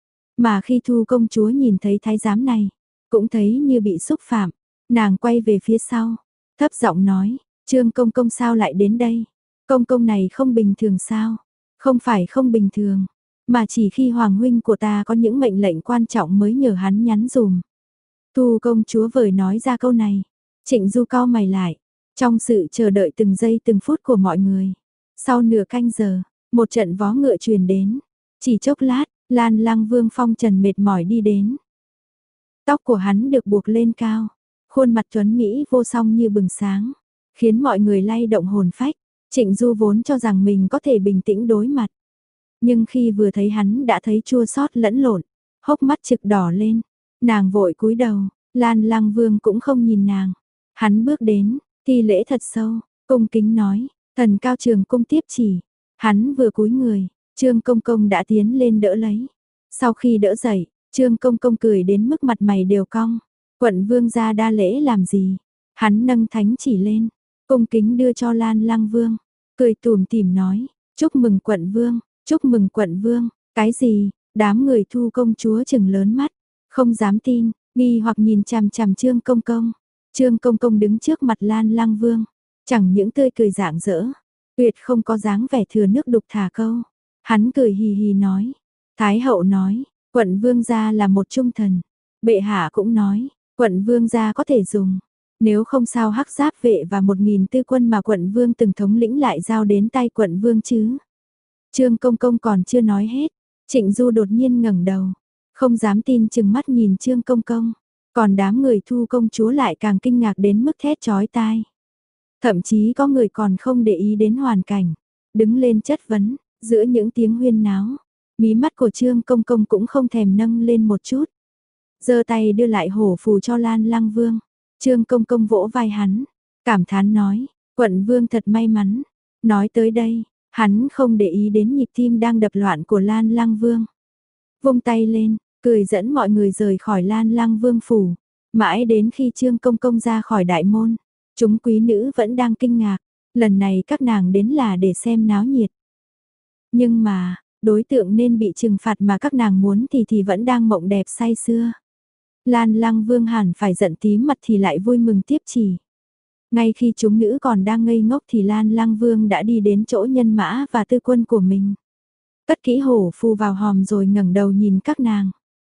Mà khi Thu công chúa nhìn thấy thái giám này, cũng thấy như bị xúc phạm, nàng quay về phía sau, thấp giọng nói, Trương công công sao lại đến đây? Công công này không bình thường sao? Không phải không bình thường, mà chỉ khi hoàng huynh của ta có những mệnh lệnh quan trọng mới nhờ hắn nhắn dùm. Thu công chúa vời nói ra câu này, Trịnh Du cau mày lại, trong sự chờ đợi từng giây từng phút của mọi người. Sau nửa canh giờ, một trận vó ngựa truyền đến, chỉ chốc lát, Lan Lăng Vương phong trần mệt mỏi đi đến. Tóc của hắn được buộc lên cao, khuôn mặt tuấn mỹ vô song như bừng sáng, khiến mọi người lay động hồn phách. Trịnh Du vốn cho rằng mình có thể bình tĩnh đối mặt, nhưng khi vừa thấy hắn đã thấy chua xót lẫn lộn, hốc mắt trực đỏ lên. Nàng vội cúi đầu, Lan Lăng Vương cũng không nhìn nàng. Hắn bước đến, thi lễ thật sâu, cung kính nói, thần cao trường cung tiếp chỉ. Hắn vừa cúi người, Trương công công đã tiến lên đỡ lấy. Sau khi đỡ dậy, Trương công công cười đến mức mặt mày đều cong. Quận vương gia đa lễ làm gì? Hắn nâng thánh chỉ lên, cung kính đưa cho Lan Lăng Vương, cười tủm tỉm nói, chúc mừng quận vương, chúc mừng quận vương. Cái gì? Đám người Thu công chúa trừng lớn mắt, không dám tin, nghi hoặc nhìn chằm chằm Trương công công. Trương Công Công đứng trước mặt Lan Lăng Vương, chẳng những tươi cười rạng rỡ, tuyệt không có dáng vẻ thừa nước đục thả câu. Hắn cười hì hì nói, Thái hậu nói, quận vương gia là một trung thần. Bệ hạ cũng nói, quận vương gia có thể dùng. Nếu không sao hắc giáp vệ và một nghìn tư quân mà quận vương từng thống lĩnh lại giao đến tay quận vương chứ. Trương Công Công còn chưa nói hết, Trịnh Du đột nhiên ngẩng đầu, không dám tin chừng mắt nhìn Trương Công Công. Còn đám người Thu công chúa lại càng kinh ngạc đến mức thét chói tai. Thậm chí có người còn không để ý đến hoàn cảnh, đứng lên chất vấn, giữa những tiếng huyên náo. Mí mắt của Trương Công Công cũng không thèm nâng lên một chút. Giơ tay đưa lại hổ phù cho Lan Lăng Vương. Trương Công Công vỗ vai hắn, cảm thán nói, quận vương thật may mắn. Nói tới đây, hắn không để ý đến nhịp tim đang đập loạn của Lan Lăng Vương. Vung tay lên, cười dẫn mọi người rời khỏi Lan Lăng Vương phủ. Mãi đến khi Trương Công Công ra khỏi đại môn, chúng quý nữ vẫn đang kinh ngạc. Lần này các nàng đến là để xem náo nhiệt. Nhưng mà, đối tượng nên bị trừng phạt mà các nàng muốn thì thì vẫn đang mộng đẹp say sưa. Lan Lăng Vương hẳn phải giận tím mặt thì lại vui mừng tiếp chỉ. Ngay khi chúng nữ còn đang ngây ngốc thì Lan Lăng Vương đã đi đến chỗ nhân mã và tư quân của mình. Cất kỹ hổ phù vào hòm rồi ngẩng đầu nhìn các nàng.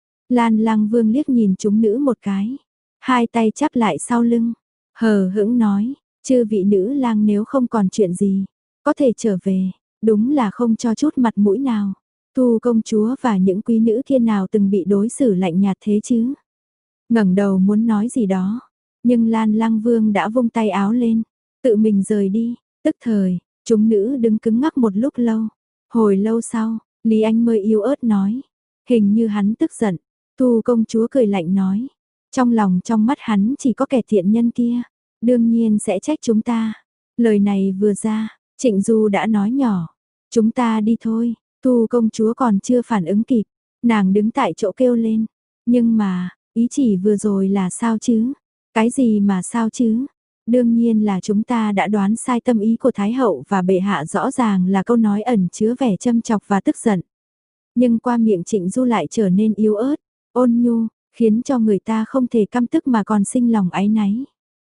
Lan Lăng Vương liếc nhìn chúng nữ một cái, hai tay chắp lại sau lưng, hờ hững nói, chư vị nữ lang nếu không còn chuyện gì, có thể trở về, đúng là không cho chút mặt mũi nào. Thu công chúa và những quý nữ kia nào từng bị đối xử lạnh nhạt thế chứ. Ngẩng đầu muốn nói gì đó, nhưng Lan Lăng Vương đã vung tay áo lên, tự mình rời đi. Tức thời, chúng nữ đứng cứng ngắc một lúc lâu. Hồi lâu sau, Lý Anh mới yếu ớt nói, hình như hắn tức giận. Thu công chúa cười lạnh nói, trong lòng trong mắt hắn chỉ có kẻ thiện nhân kia, đương nhiên sẽ trách chúng ta. Lời này vừa ra, Trịnh Du đã nói nhỏ, chúng ta đi thôi. Thu công chúa còn chưa phản ứng kịp, nàng đứng tại chỗ kêu lên, nhưng mà, ý chỉ vừa rồi là sao chứ? Cái gì mà sao chứ? Đương nhiên là chúng ta đã đoán sai tâm ý của Thái hậu và bệ hạ, rõ ràng là câu nói ẩn chứa vẻ châm chọc và tức giận. Nhưng qua miệng Trịnh Du lại trở nên yếu ớt, ôn nhu, khiến cho người ta không thể căm tức mà còn sinh lòng áy náy.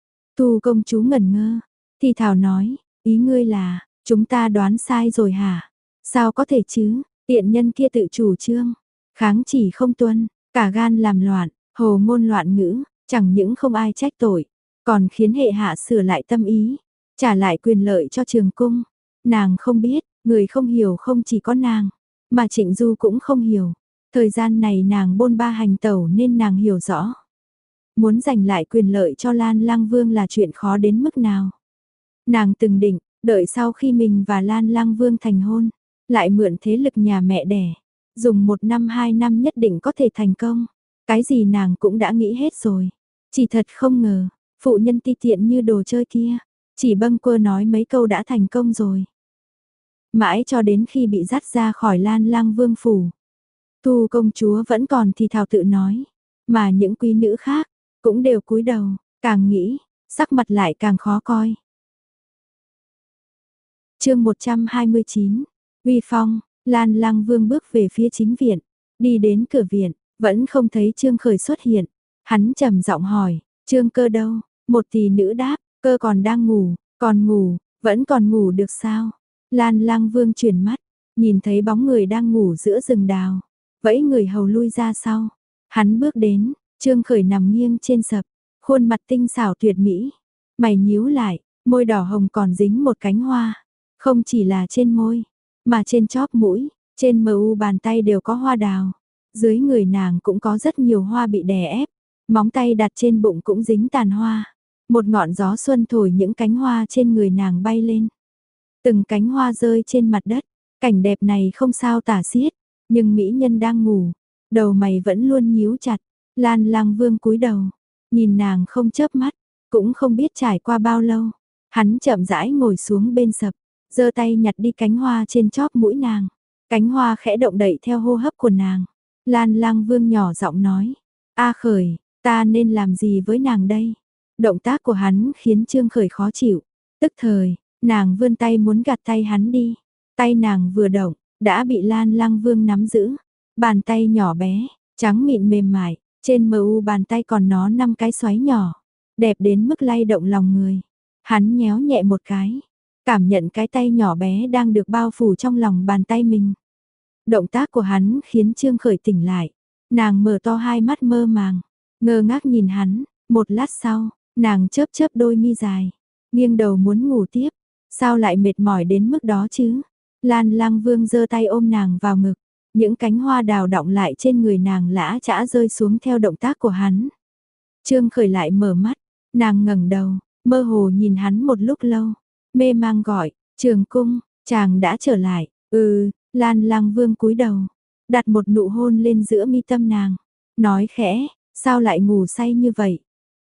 Thu công chúa ngẩn ngơ, thì thào nói, ý ngươi là, chúng ta đoán sai rồi hả? Sao có thể chứ, tiện nhân kia tự chủ trương, kháng chỉ không tuân, cả gan làm loạn, hồ ngôn loạn ngữ, chẳng những không ai trách tội, còn khiến hệ hạ sửa lại tâm ý, trả lại quyền lợi cho trường cung. Nàng không biết, người không hiểu không chỉ có nàng, mà Trịnh Du cũng không hiểu. Thời gian này nàng bôn ba hành tẩu nên nàng hiểu rõ. Muốn giành lại quyền lợi cho Lan Lăng Vương là chuyện khó đến mức nào. Nàng từng định, đợi sau khi mình và Lan Lăng Vương thành hôn, lại mượn thế lực nhà mẹ đẻ, dùng một năm hai năm nhất định có thể thành công. Cái gì nàng cũng đã nghĩ hết rồi. Chỉ thật không ngờ, phụ nhân ti tiện như đồ chơi kia, chỉ bâng quơ nói mấy câu đã thành công rồi. Mãi cho đến khi bị dắt ra khỏi Lan Lăng Vương phủ, Thu công chúa vẫn còn thì thào tự nói, mà những quý nữ khác cũng đều cúi đầu, càng nghĩ, sắc mặt lại càng khó coi. Chương một trăm hai mươi chín, uy phong. Lan Lăng Vương bước về phía chính viện, đi đến cửa viện, vẫn không thấy Trương Khởi xuất hiện. Hắn trầm giọng hỏi, Trương Cơ đâu? Một tỷ nữ đáp, Cơ còn đang ngủ, còn ngủ, vẫn còn ngủ được sao? Lan Lăng Vương chuyển mắt, nhìn thấy bóng người đang ngủ giữa rừng đào, vẫy người hầu lui ra sau. Hắn bước đến, Trương Khởi nằm nghiêng trên sập, khuôn mặt tinh xảo tuyệt mỹ, mày nhíu lại, môi đỏ hồng còn dính một cánh hoa, không chỉ là trên môi, mà trên chóp mũi, trên mờ u bàn tay đều có hoa đào. Dưới người nàng cũng có rất nhiều hoa bị đè ép, móng tay đặt trên bụng cũng dính tàn hoa. Một ngọn gió xuân thổi những cánh hoa trên người nàng bay lên. Từng cánh hoa rơi trên mặt đất, cảnh đẹp này không sao tả xiết, nhưng mỹ nhân đang ngủ, đầu mày vẫn luôn nhíu chặt. Lan Lăng Vương cúi đầu, nhìn nàng không chớp mắt, cũng không biết trải qua bao lâu. Hắn chậm rãi ngồi xuống bên sập, giơ tay nhặt đi cánh hoa trên chóp mũi nàng. Cánh hoa khẽ động đậy theo hô hấp của nàng. Lan Lăng Vương nhỏ giọng nói, A Khởi, ta nên làm gì với nàng đây? Động tác của hắn khiến Trương Khởi khó chịu. Tức thời, nàng vươn tay muốn gạt tay hắn đi. Tay nàng vừa động, đã bị Lan Lăng Vương nắm giữ. Bàn tay nhỏ bé, trắng mịn mềm mại, trên mờ u bàn tay còn nó năm cái xoáy nhỏ. đẹp đến mức lay động lòng người. Hắn nhéo nhẹ một cái, cảm nhận cái tay nhỏ bé đang được bao phủ trong lòng bàn tay mình. Động tác của hắn khiến Trương Khởi tỉnh lại, nàng mở to hai mắt mơ màng, ngơ ngác nhìn hắn, một lát sau, nàng chớp chớp đôi mi dài, nghiêng đầu muốn ngủ tiếp, sao lại mệt mỏi đến mức đó chứ? Lan Lang Vương giơ tay ôm nàng vào ngực, những cánh hoa đào đọng lại trên người nàng lã chã rơi xuống theo động tác của hắn. Trương Khởi lại mở mắt, nàng ngẩng đầu, mơ hồ nhìn hắn một lúc lâu, mê mang gọi, Trường Cung, chàng đã trở lại, ừ, Lan Lang Vương cúi đầu, đặt một nụ hôn lên giữa mi tâm nàng, nói khẽ, sao lại ngủ say như vậy?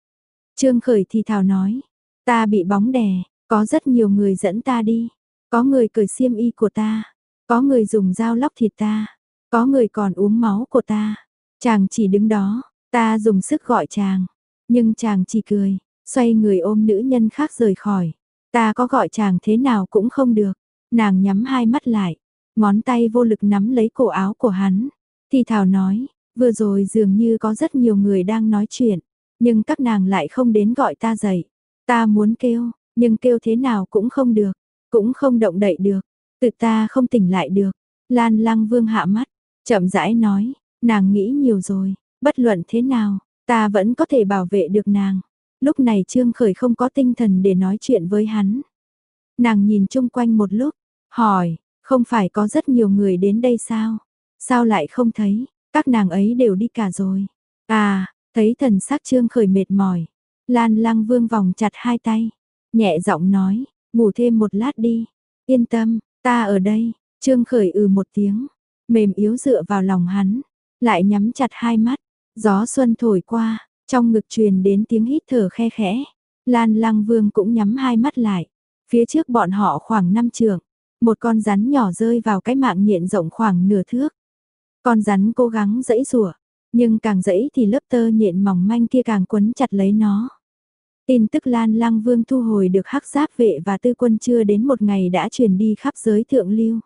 Trương Khởi thì thào nói, ta bị bóng đè, có rất nhiều người dẫn ta đi, có người cởi xiêm y của ta, có người dùng dao lóc thịt ta, có người còn uống máu của ta. Chàng chỉ đứng đó, ta dùng sức gọi chàng, nhưng chàng chỉ cười, xoay người ôm nữ nhân khác rời khỏi. Ta có gọi chàng thế nào cũng không được. Nàng nhắm hai mắt lại, ngón tay vô lực nắm lấy cổ áo của hắn, thì thào nói, vừa rồi dường như có rất nhiều người đang nói chuyện, nhưng các nàng lại không đến gọi ta dậy. Ta muốn kêu, nhưng kêu thế nào cũng không được, cũng không động đậy được, tự ta không tỉnh lại được. Lan Lang Vương hạ mắt, chậm rãi nói, nàng nghĩ nhiều rồi, bất luận thế nào, ta vẫn có thể bảo vệ được nàng. Lúc này Trương Khởi không có tinh thần để nói chuyện với hắn. Nàng nhìn chung quanh một lúc, hỏi, không phải có rất nhiều người đến đây sao? Sao lại không thấy, các nàng ấy đều đi cả rồi. À, thấy thần sắc Trương Khởi mệt mỏi, Lan Lang Vương vòng chặt hai tay, nhẹ giọng nói, ngủ thêm một lát đi, yên tâm, ta ở đây. Trương Khởi ừ một tiếng, mềm yếu dựa vào lòng hắn, lại nhắm chặt hai mắt, gió xuân thổi qua, trong ngực truyền đến tiếng hít thở khe khẽ. Lan Lang Vương cũng nhắm hai mắt lại, phía trước bọn họ khoảng năm trượng, một con rắn nhỏ rơi vào cái mạng nhện rộng khoảng nửa thước. Con rắn cố gắng giãy giụa, nhưng càng giãy thì lớp tơ nhện mỏng manh kia càng quấn chặt lấy nó. Tin tức Lan Lang Vương thu hồi được hắc giáp vệ và tư quân chưa đến một ngày đã truyền đi khắp giới thượng lưu.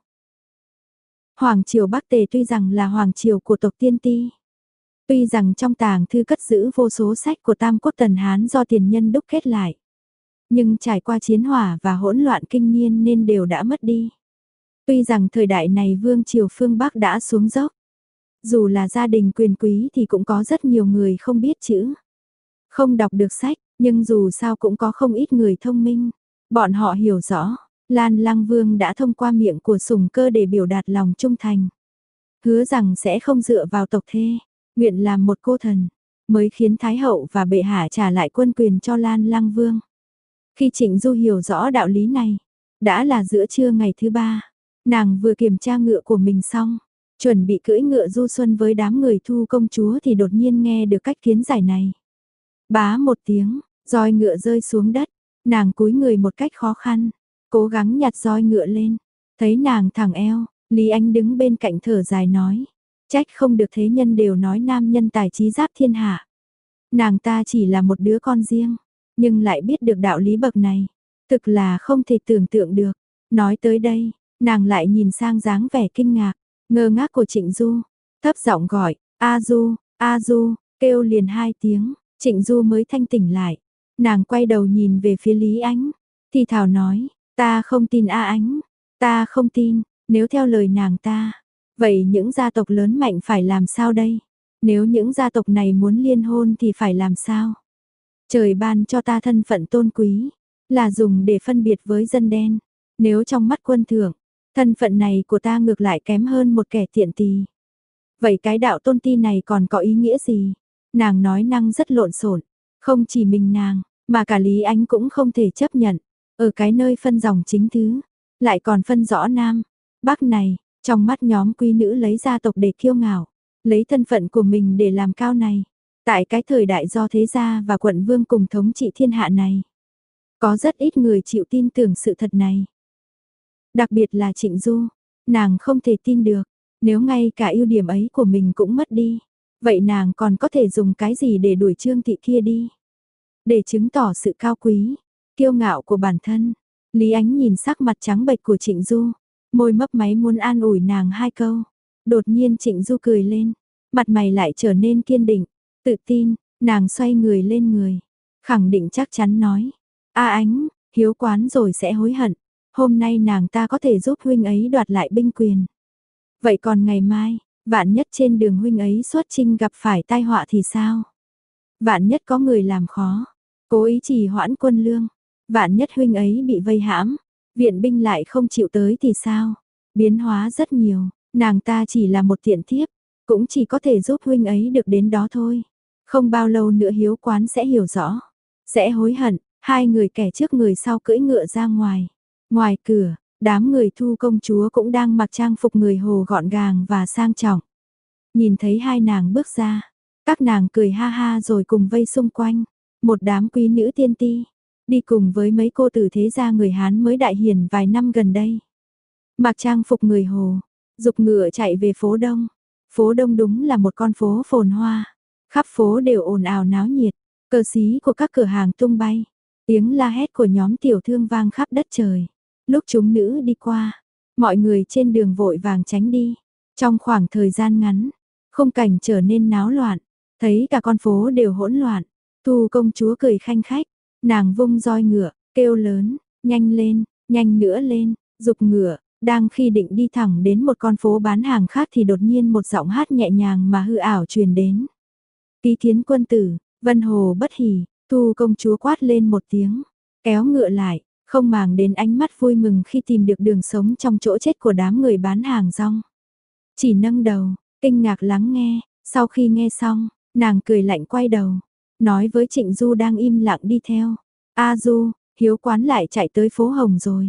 Hoàng triều Bắc Tề tuy rằng là hoàng triều của tộc Tiên Ti, tuy rằng trong tàng thư cất giữ vô số sách của Tam Quốc Tần Hán do tiền nhân đúc kết lại, nhưng trải qua chiến hỏa và hỗn loạn kinh niên nên đều đã mất đi. Tuy rằng thời đại này vương triều phương Bắc đã xuống dốc, dù là gia đình quyền quý thì cũng có rất nhiều người không biết chữ, không đọc được sách, nhưng dù sao cũng có không ít người thông minh. Bọn họ hiểu rõ, Lan Lang Vương đã thông qua miệng của Sùng Cơ để biểu đạt lòng trung thành, hứa rằng sẽ không dựa vào tộc thê, nguyện làm một cô thần, mới khiến Thái hậu và bệ hạ trả lại quân quyền cho Lan Lang Vương. Khi Trịnh Du hiểu rõ đạo lý này, đã là giữa trưa ngày thứ ba, nàng vừa kiểm tra ngựa của mình xong, chuẩn bị cưỡi ngựa du xuân với đám người Thu công chúa thì đột nhiên nghe được cách kiến giải này. Bá một tiếng, roi ngựa rơi xuống đất, nàng cúi người một cách khó khăn, cố gắng nhặt roi ngựa lên, thấy nàng thẳng eo, Lý Ánh đứng bên cạnh thở dài nói, trách không được thế nhân đều nói nam nhân tài trí giáp thiên hạ. Nàng ta chỉ là một đứa con riêng, nhưng lại biết được đạo lý bậc này, thực là không thể tưởng tượng được. Nói tới đây, nàng lại nhìn sang dáng vẻ kinh ngạc, ngơ ngác của Trịnh Du, thấp giọng gọi, A Du, A Du, kêu liền hai tiếng, Trịnh Du mới thanh tỉnh lại. Nàng quay đầu nhìn về phía Lý Ánh, thì thào nói, ta không tin A Ánh, ta không tin, nếu theo lời nàng ta, vậy những gia tộc lớn mạnh phải làm sao đây? Nếu những gia tộc này muốn liên hôn thì phải làm sao? Trời ban cho ta thân phận tôn quý, là dùng để phân biệt với dân đen. Nếu trong mắt quân thượng, thân phận này của ta ngược lại kém hơn một kẻ tiện tì. Vậy cái đạo tôn ti này còn có ý nghĩa gì? Nàng nói năng rất lộn xộn, không chỉ mình nàng, mà cả Lý Ánh cũng không thể chấp nhận. Ở cái nơi phân dòng chính thứ, lại còn phân rõ nam, bắc này, trong mắt nhóm quý nữ lấy gia tộc để kiêu ngạo, lấy thân phận của mình để làm cao này. Tại cái thời đại do thế gia và quận vương cùng thống trị thiên hạ này, có rất ít người chịu tin tưởng sự thật này. Đặc biệt là Trịnh Du, nàng không thể tin được, nếu ngay cả ưu điểm ấy của mình cũng mất đi, vậy nàng còn có thể dùng cái gì để đuổi Trương thị kia đi? Để chứng tỏ sự cao quý, kiêu ngạo của bản thân. Lý Ánh nhìn sắc mặt trắng bệch của Trịnh Du, môi mấp máy muốn an ủi nàng hai câu. Đột nhiên Trịnh Du cười lên, mặt mày lại trở nên kiên định, tự tin, nàng xoay người lên người, khẳng định chắc chắn nói. A Ánh, hiếu quán rồi sẽ hối hận. Hôm nay nàng ta có thể giúp huynh ấy đoạt lại binh quyền. Vậy còn ngày mai, vạn nhất trên đường huynh ấy xuất chinh gặp phải tai họa thì sao? Vạn nhất có người làm khó, cố ý trì hoãn quân lương. Vạn nhất huynh ấy bị vây hãm, viện binh lại không chịu tới thì sao? Biến hóa rất nhiều, nàng ta chỉ là một tiện thiếp, cũng chỉ có thể giúp huynh ấy được đến đó thôi. Không bao lâu nữa hiếu quán sẽ hiểu rõ, sẽ hối hận. Hai người kẻ trước người sau cưỡi ngựa ra ngoài. Ngoài cửa, đám người Thu công chúa cũng đang mặc trang phục người Hồ gọn gàng và sang trọng. Nhìn thấy hai nàng bước ra, các nàng cười ha ha rồi cùng vây xung quanh. Một đám quý nữ tiên ti, đi cùng với mấy cô tử thế gia người Hán mới đại hiển vài năm gần đây. Mặc trang phục người Hồ, dục ngựa chạy về phố Đông. Phố Đông đúng là một con phố phồn hoa, khắp phố đều ồn ào náo nhiệt, cờ xí của các cửa hàng tung bay. Tiếng la hét của nhóm tiểu thương vang khắp đất trời. Lúc chúng nữ đi qua, mọi người trên đường vội vàng tránh đi. Trong khoảng thời gian ngắn, khung cảnh trở nên náo loạn, thấy cả con phố đều hỗn loạn. Thu công chúa cười khanh khách, nàng vung roi ngựa, kêu lớn, nhanh lên, nhanh nữa lên, dục ngựa. Đang khi định đi thẳng đến một con phố bán hàng khác thì đột nhiên một giọng hát nhẹ nhàng mà hư ảo truyền đến. Ký Thiến quân tử, Vân Hồ bất hỉ. Thu công chúa quát lên một tiếng, kéo ngựa lại, không màng đến ánh mắt vui mừng khi tìm được đường sống trong chỗ chết của đám người bán hàng rong. Chỉ nâng đầu, kinh ngạc lắng nghe, sau khi nghe xong, nàng cười lạnh quay đầu, nói với Trịnh Du đang im lặng đi theo. A Du, hiếu quán lại chạy tới phố Hồng rồi.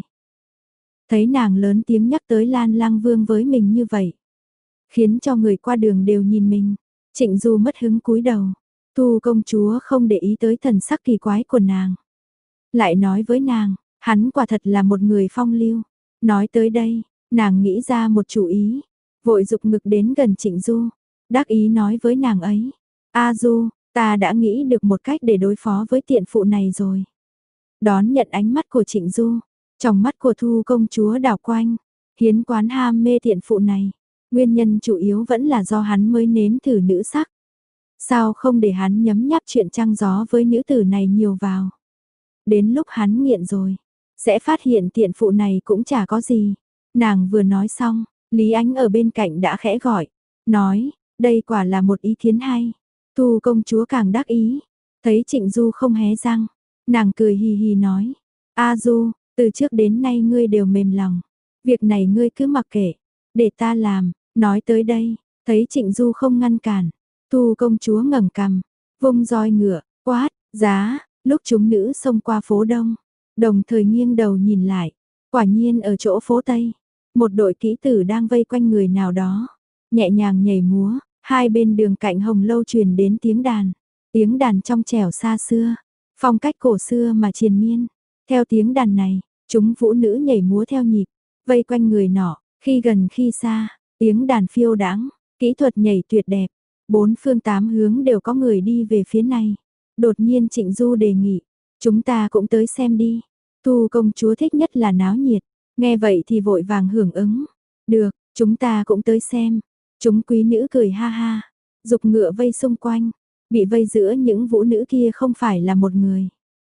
Thấy nàng lớn tiếng nhắc tới Lan Lang Vương với mình như vậy, khiến cho người qua đường đều nhìn mình. Trịnh Du mất hứng cúi đầu. Thu công chúa không để ý tới thần sắc kỳ quái của nàng. Lại nói với nàng, hắn quả thật là một người phong lưu. Nói tới đây, nàng nghĩ ra một chủ ý. Vội dục ngực đến gần Trịnh Du. Đắc ý nói với nàng ấy. A Du, ta đã nghĩ được một cách để đối phó với tiện phụ này rồi. Đón nhận ánh mắt của Trịnh Du. Trong mắt của Thu công chúa đảo quanh. Hiến quán ham mê tiện phụ này. Nguyên nhân chủ yếu vẫn là do hắn mới nếm thử nữ sắc. Sao không để hắn nhấm nháp chuyện trăng gió với nữ tử này nhiều vào. Đến lúc hắn nghiện rồi, sẽ phát hiện tiện phụ này cũng chả có gì. Nàng vừa nói xong, Lý Ánh ở bên cạnh đã khẽ gọi, nói, đây quả là một ý kiến hay. Thu công chúa càng đắc ý, thấy Trịnh Du không hé răng, nàng cười hì hì nói, A Du, từ trước đến nay ngươi đều mềm lòng, việc này ngươi cứ mặc kệ, để ta làm. Nói tới đây, thấy Trịnh Du không ngăn cản, Thu công chúa ngẩng cằm, vung roi ngựa, quát, giá. Lúc chúng nữ xông qua phố Đông, đồng thời nghiêng đầu nhìn lại, quả nhiên ở chỗ phố Tây, một đội kỹ tử đang vây quanh người nào đó, nhẹ nhàng nhảy múa. Hai bên đường cạnh Hồng Lâu truyền đến tiếng đàn, tiếng đàn trong trẻo xa xưa, phong cách cổ xưa mà triền miên. Theo tiếng đàn này, chúng vũ nữ nhảy múa theo nhịp, vây quanh người nọ, khi gần khi xa, tiếng đàn phiêu đãng, kỹ thuật nhảy tuyệt đẹp. Bốn phương tám hướng đều có người đi về phía này. Đột nhiên Trịnh Du đề nghị, chúng ta cũng tới xem đi. Thu công chúa thích nhất là náo nhiệt, nghe vậy thì vội vàng hưởng ứng. Được, chúng ta cũng tới xem. Chúng quý nữ cười ha ha, dục ngựa vây xung quanh. Bị vây giữa những vũ nữ kia không phải là một người,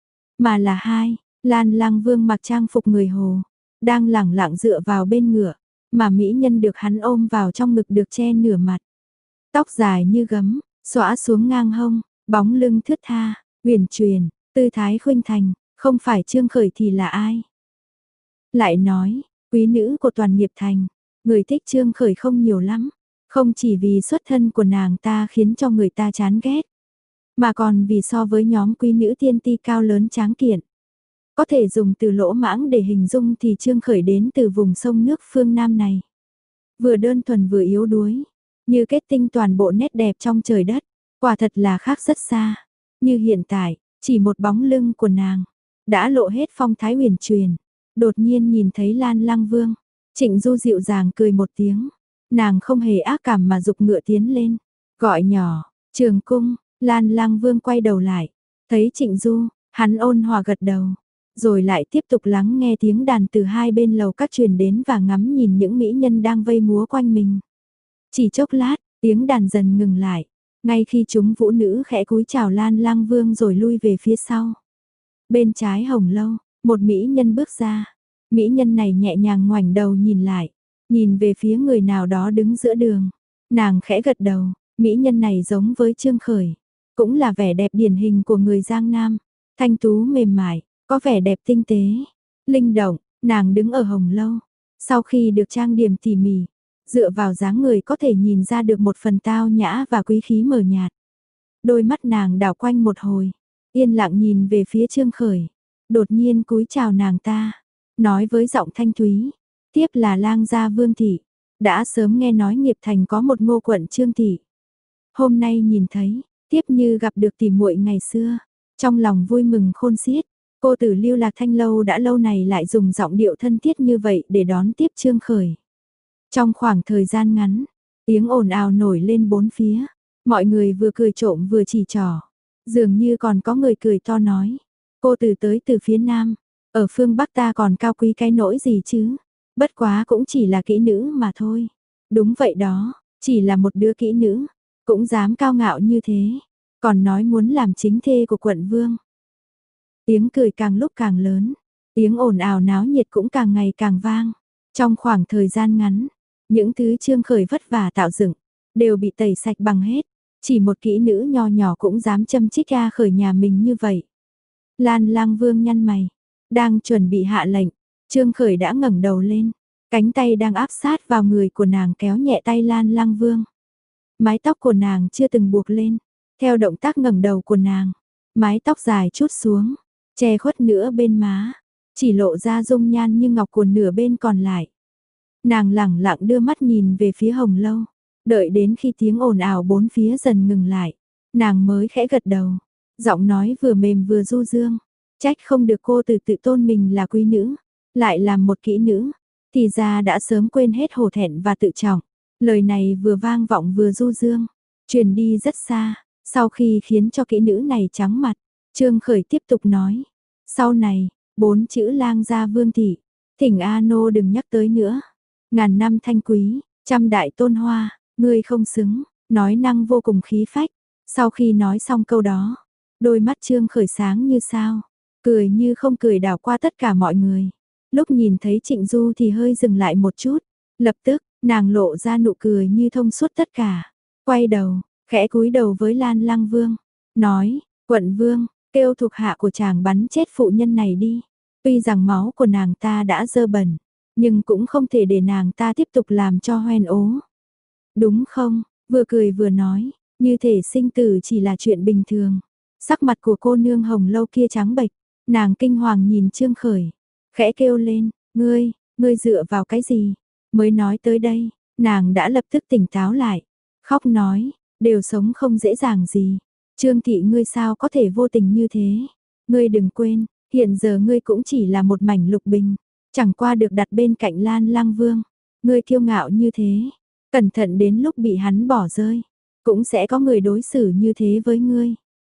mà là hai. Lan Lang Vương mặc trang phục người Hồ, đang lẳng lặng dựa vào bên ngựa, mà mỹ nhân được hắn ôm vào trong ngực được che nửa mặt. Tóc dài như gấm, xõa xuống ngang hông, bóng lưng thướt tha, uyển chuyển, tư thái khuynh thành, không phải Trương Khởi thì là ai? Lại nói, quý nữ của toàn nghiệp thành, người thích Trương Khởi không nhiều lắm, không chỉ vì xuất thân của nàng ta khiến cho người ta chán ghét, mà còn vì so với nhóm quý nữ tiên ti cao lớn tráng kiện. Có thể dùng từ lỗ mãng để hình dung thì Trương Khởi đến từ vùng sông nước phương Nam này. Vừa đơn thuần vừa yếu đuối, như kết tinh toàn bộ nét đẹp trong trời đất, quả thật là khác rất xa. Như hiện tại, chỉ một bóng lưng của nàng, đã lộ hết phong thái uyển chuyển. Đột nhiên nhìn thấy Lan Lang Vương, Trịnh Du dịu dàng cười một tiếng, nàng không hề ác cảm mà giục ngựa tiến lên, gọi nhỏ, Trường Cung. Lan Lang Vương quay đầu lại, thấy Trịnh Du, hắn ôn hòa gật đầu, rồi lại tiếp tục lắng nghe tiếng đàn từ hai bên lầu các truyền đến và ngắm nhìn những mỹ nhân đang vây múa quanh mình. Chỉ chốc lát, tiếng đàn dần ngừng lại, Ngay khi chúng vũ nữ khẽ cúi chào Lan Lang Vương rồi lui về phía sau. Bên trái hồng lâu, một mỹ nhân bước ra. Mỹ nhân này nhẹ nhàng ngoảnh đầu nhìn lại, nhìn về phía người nào đó đứng giữa đường. Nàng khẽ gật đầu, mỹ nhân này giống với Trương Khởi, cũng là vẻ đẹp điển hình của người Giang Nam, thanh tú mềm mại, có vẻ đẹp tinh tế, linh động. Nàng đứng ở hồng lâu, sau khi được trang điểm tỉ mỉ, dựa vào dáng người có thể nhìn ra được một phần tao nhã và quý khí mờ nhạt. Đôi mắt nàng đảo quanh một hồi, yên lặng nhìn về phía Trương Khởi, đột nhiên cúi chào nàng ta, nói với giọng thanh thúy, tiếp là lang gia Vương thị, đã sớm nghe nói nghiệp thành có một Ngô quận Trương thị. Hôm nay nhìn thấy, tiếp như gặp được tỉ muội ngày xưa, trong lòng vui mừng khôn xiết. Cô tử Lưu Lạc Thanh lâu đã lâu này lại dùng giọng điệu thân thiết như vậy để đón tiếp Trương Khởi. Trong khoảng thời gian ngắn, tiếng ồn ào nổi lên bốn phía, mọi người vừa cười trộm vừa chỉ trỏ, dường như còn có người cười to nói, cô tử tới từ phía Nam, ở phương Bắc ta còn cao quý cái nỗi gì chứ, bất quá cũng chỉ là kỹ nữ mà thôi. Đúng vậy đó, chỉ là một đứa kỹ nữ, cũng dám cao ngạo như thế, còn nói muốn làm chính thê của quận vương. Tiếng cười càng lúc càng lớn, tiếng ồn ào náo nhiệt cũng càng ngày càng vang. Trong khoảng thời gian ngắn, những thứ Trương Khởi vất vả tạo dựng, đều bị tẩy sạch bằng hết. Chỉ một kỹ nữ nho nhỏ cũng dám châm chích A Khởi nhà mình như vậy. Lan Lang Vương nhăn mày, đang chuẩn bị hạ lệnh, Trương Khởi đã ngẩng đầu lên, cánh tay đang áp sát vào người của nàng kéo nhẹ tay Lan Lang Vương. Mái tóc của nàng chưa từng buộc lên, theo động tác ngẩng đầu của nàng, mái tóc dài chút xuống, che khuất nửa bên má, chỉ lộ ra dung nhan như ngọc của nửa bên còn lại. Nàng lẳng lặng đưa mắt nhìn về phía hồng lâu, đợi đến khi tiếng ồn ào bốn phía dần ngừng lại, nàng mới khẽ gật đầu, giọng nói vừa mềm vừa du dương, trách không được cô từ tự tôn mình là quý nữ, lại làm một kỹ nữ, thì ra đã sớm quên hết hổ thẹn và tự trọng. Lời này vừa vang vọng vừa du dương, truyền đi rất xa, sau khi khiến cho kỹ nữ này trắng mặt, Trương Khởi tiếp tục nói, sau này, bốn chữ lang gia Vương thị, thỉnh A Nô đừng nhắc tới nữa. Ngàn năm thanh quý, trăm đại tôn hoa, ngươi không xứng, nói năng vô cùng khí phách. Sau khi nói xong câu đó, đôi mắt Trương Khởi sáng như sao, cười như không cười đảo qua tất cả mọi người. Lúc nhìn thấy Trịnh Du thì hơi dừng lại một chút, lập tức, nàng lộ ra nụ cười như thông suốt tất cả. Quay đầu, khẽ cúi đầu với Lan Lang Vương, nói, quận vương, kêu thuộc hạ của chàng bắn chết phụ nhân này đi. Tuy rằng máu của nàng ta đã dơ bẩn, nhưng cũng không thể để nàng ta tiếp tục làm cho hoen ố. Đúng không? Vừa cười vừa nói, như thể sinh tử chỉ là chuyện bình thường. Sắc mặt của cô nương hồng lâu kia trắng bệch, nàng kinh hoàng nhìn Trương Khởi, khẽ kêu lên, ngươi, ngươi dựa vào cái gì? Mới nói tới đây, nàng đã lập tức tỉnh táo lại, khóc nói, đều sống không dễ dàng gì. Trương thị ngươi sao có thể vô tình như thế? Ngươi đừng quên, hiện giờ ngươi cũng chỉ là một mảnh lục bình, chẳng qua được đặt bên cạnh Lan Lang Vương. Ngươi kiêu ngạo như thế, cẩn thận đến lúc bị hắn bỏ rơi, cũng sẽ có người đối xử như thế với ngươi.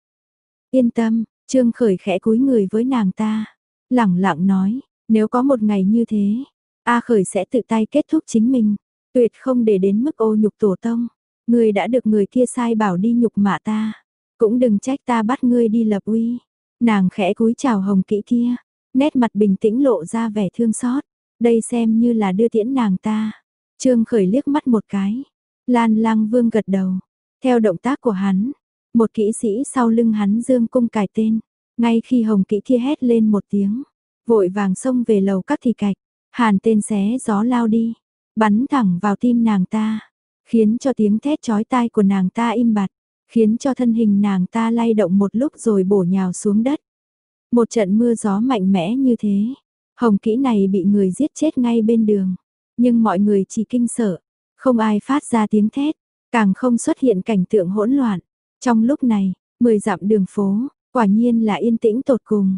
Yên tâm, Trương Khởi khẽ cúi người với nàng ta, lẳng lặng nói, nếu có một ngày như thế, A Khởi sẽ tự tay kết thúc chính mình, tuyệt không để đến mức ô nhục tổ tông. Ngươi đã được người kia sai bảo đi nhục mạ ta, cũng đừng trách ta bắt ngươi đi lập uy. Nàng khẽ cúi chào hồng kỹ kia, nét mặt bình tĩnh lộ ra vẻ thương xót, đây xem như là đưa tiễn nàng ta. Trương Khởi liếc mắt một cái, Lan Lang Vương gật đầu, theo động tác của hắn, một kỹ sĩ sau lưng hắn dương cung cài tên, ngay khi hồng kỹ kia hét lên một tiếng, vội vàng xông về lầu các thì cạch, hàn tên xé gió lao đi, bắn thẳng vào tim nàng ta, khiến cho tiếng thét chói tai của nàng ta im bặt, khiến cho thân hình nàng ta lay động một lúc rồi bổ nhào xuống đất. Một trận mưa gió mạnh mẽ như thế, hồng kỹ này bị người giết chết ngay bên đường, nhưng mọi người chỉ kinh sợ, không ai phát ra tiếng thét, càng không xuất hiện cảnh tượng hỗn loạn. Trong lúc này, mười dặm đường phố, quả nhiên là yên tĩnh tột cùng.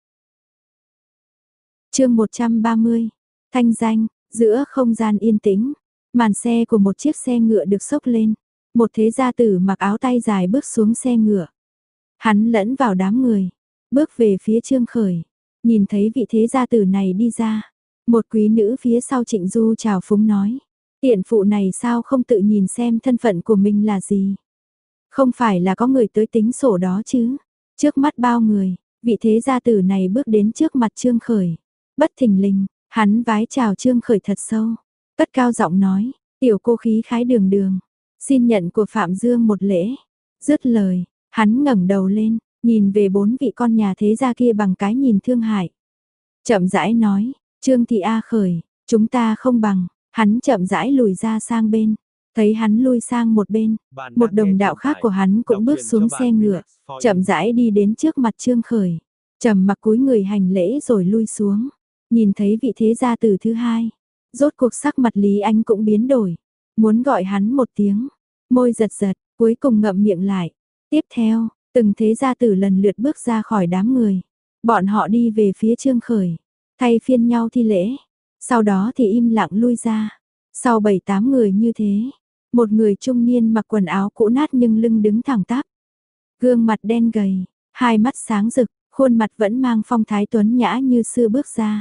Chương một trăm ba mươi, thanh danh, giữa không gian yên tĩnh, màn xe của một chiếc xe ngựa được xốc lên, một thế gia tử mặc áo tay dài bước xuống xe ngựa. Hắn lẫn vào đám người, bước về phía Trương Khởi, nhìn thấy vị thế gia tử này đi ra, một quý nữ phía sau Trịnh Du chào phúng nói, tiện phụ này sao không tự nhìn xem thân phận của mình là gì. Không phải là có người tới tính sổ đó chứ. Trước mắt bao người, vị thế gia tử này bước đến trước mặt Trương Khởi. Bất thình lình, hắn vái chào Trương Khởi thật sâu. Cất cao giọng nói, tiểu cô khí khái đường đường. Xin nhận của Phạm Dương một lễ. Dứt lời, hắn ngẩng đầu lên, nhìn về bốn vị con nhà thế gia kia bằng cái nhìn thương hại. Chậm rãi nói, Trương Thị A Khởi, chúng ta không bằng. Hắn chậm rãi lùi ra sang bên. Thấy hắn lui sang một bên, một đồng đạo khác của hắn cũng bước xuống xe ngựa, chậm rãi đi đến trước mặt Trương Khởi. Trầm mặc cúi người hành lễ rồi lui xuống. Nhìn thấy vị thế gia tử thứ hai, rốt cuộc sắc mặt Lý Ánh cũng biến đổi, muốn gọi hắn một tiếng, môi giật giật, cuối cùng ngậm miệng lại. Tiếp theo, từng thế gia tử lần lượt bước ra khỏi đám người. Bọn họ đi về phía Trương Khởi, thay phiên nhau thi lễ, sau đó thì im lặng lui ra. Sau bảy tám người như thế, một người trung niên mặc quần áo cũ nát nhưng lưng đứng thẳng tắp. Gương mặt đen gầy, hai mắt sáng rực, khuôn mặt vẫn mang phong thái tuấn nhã như xưa bước ra.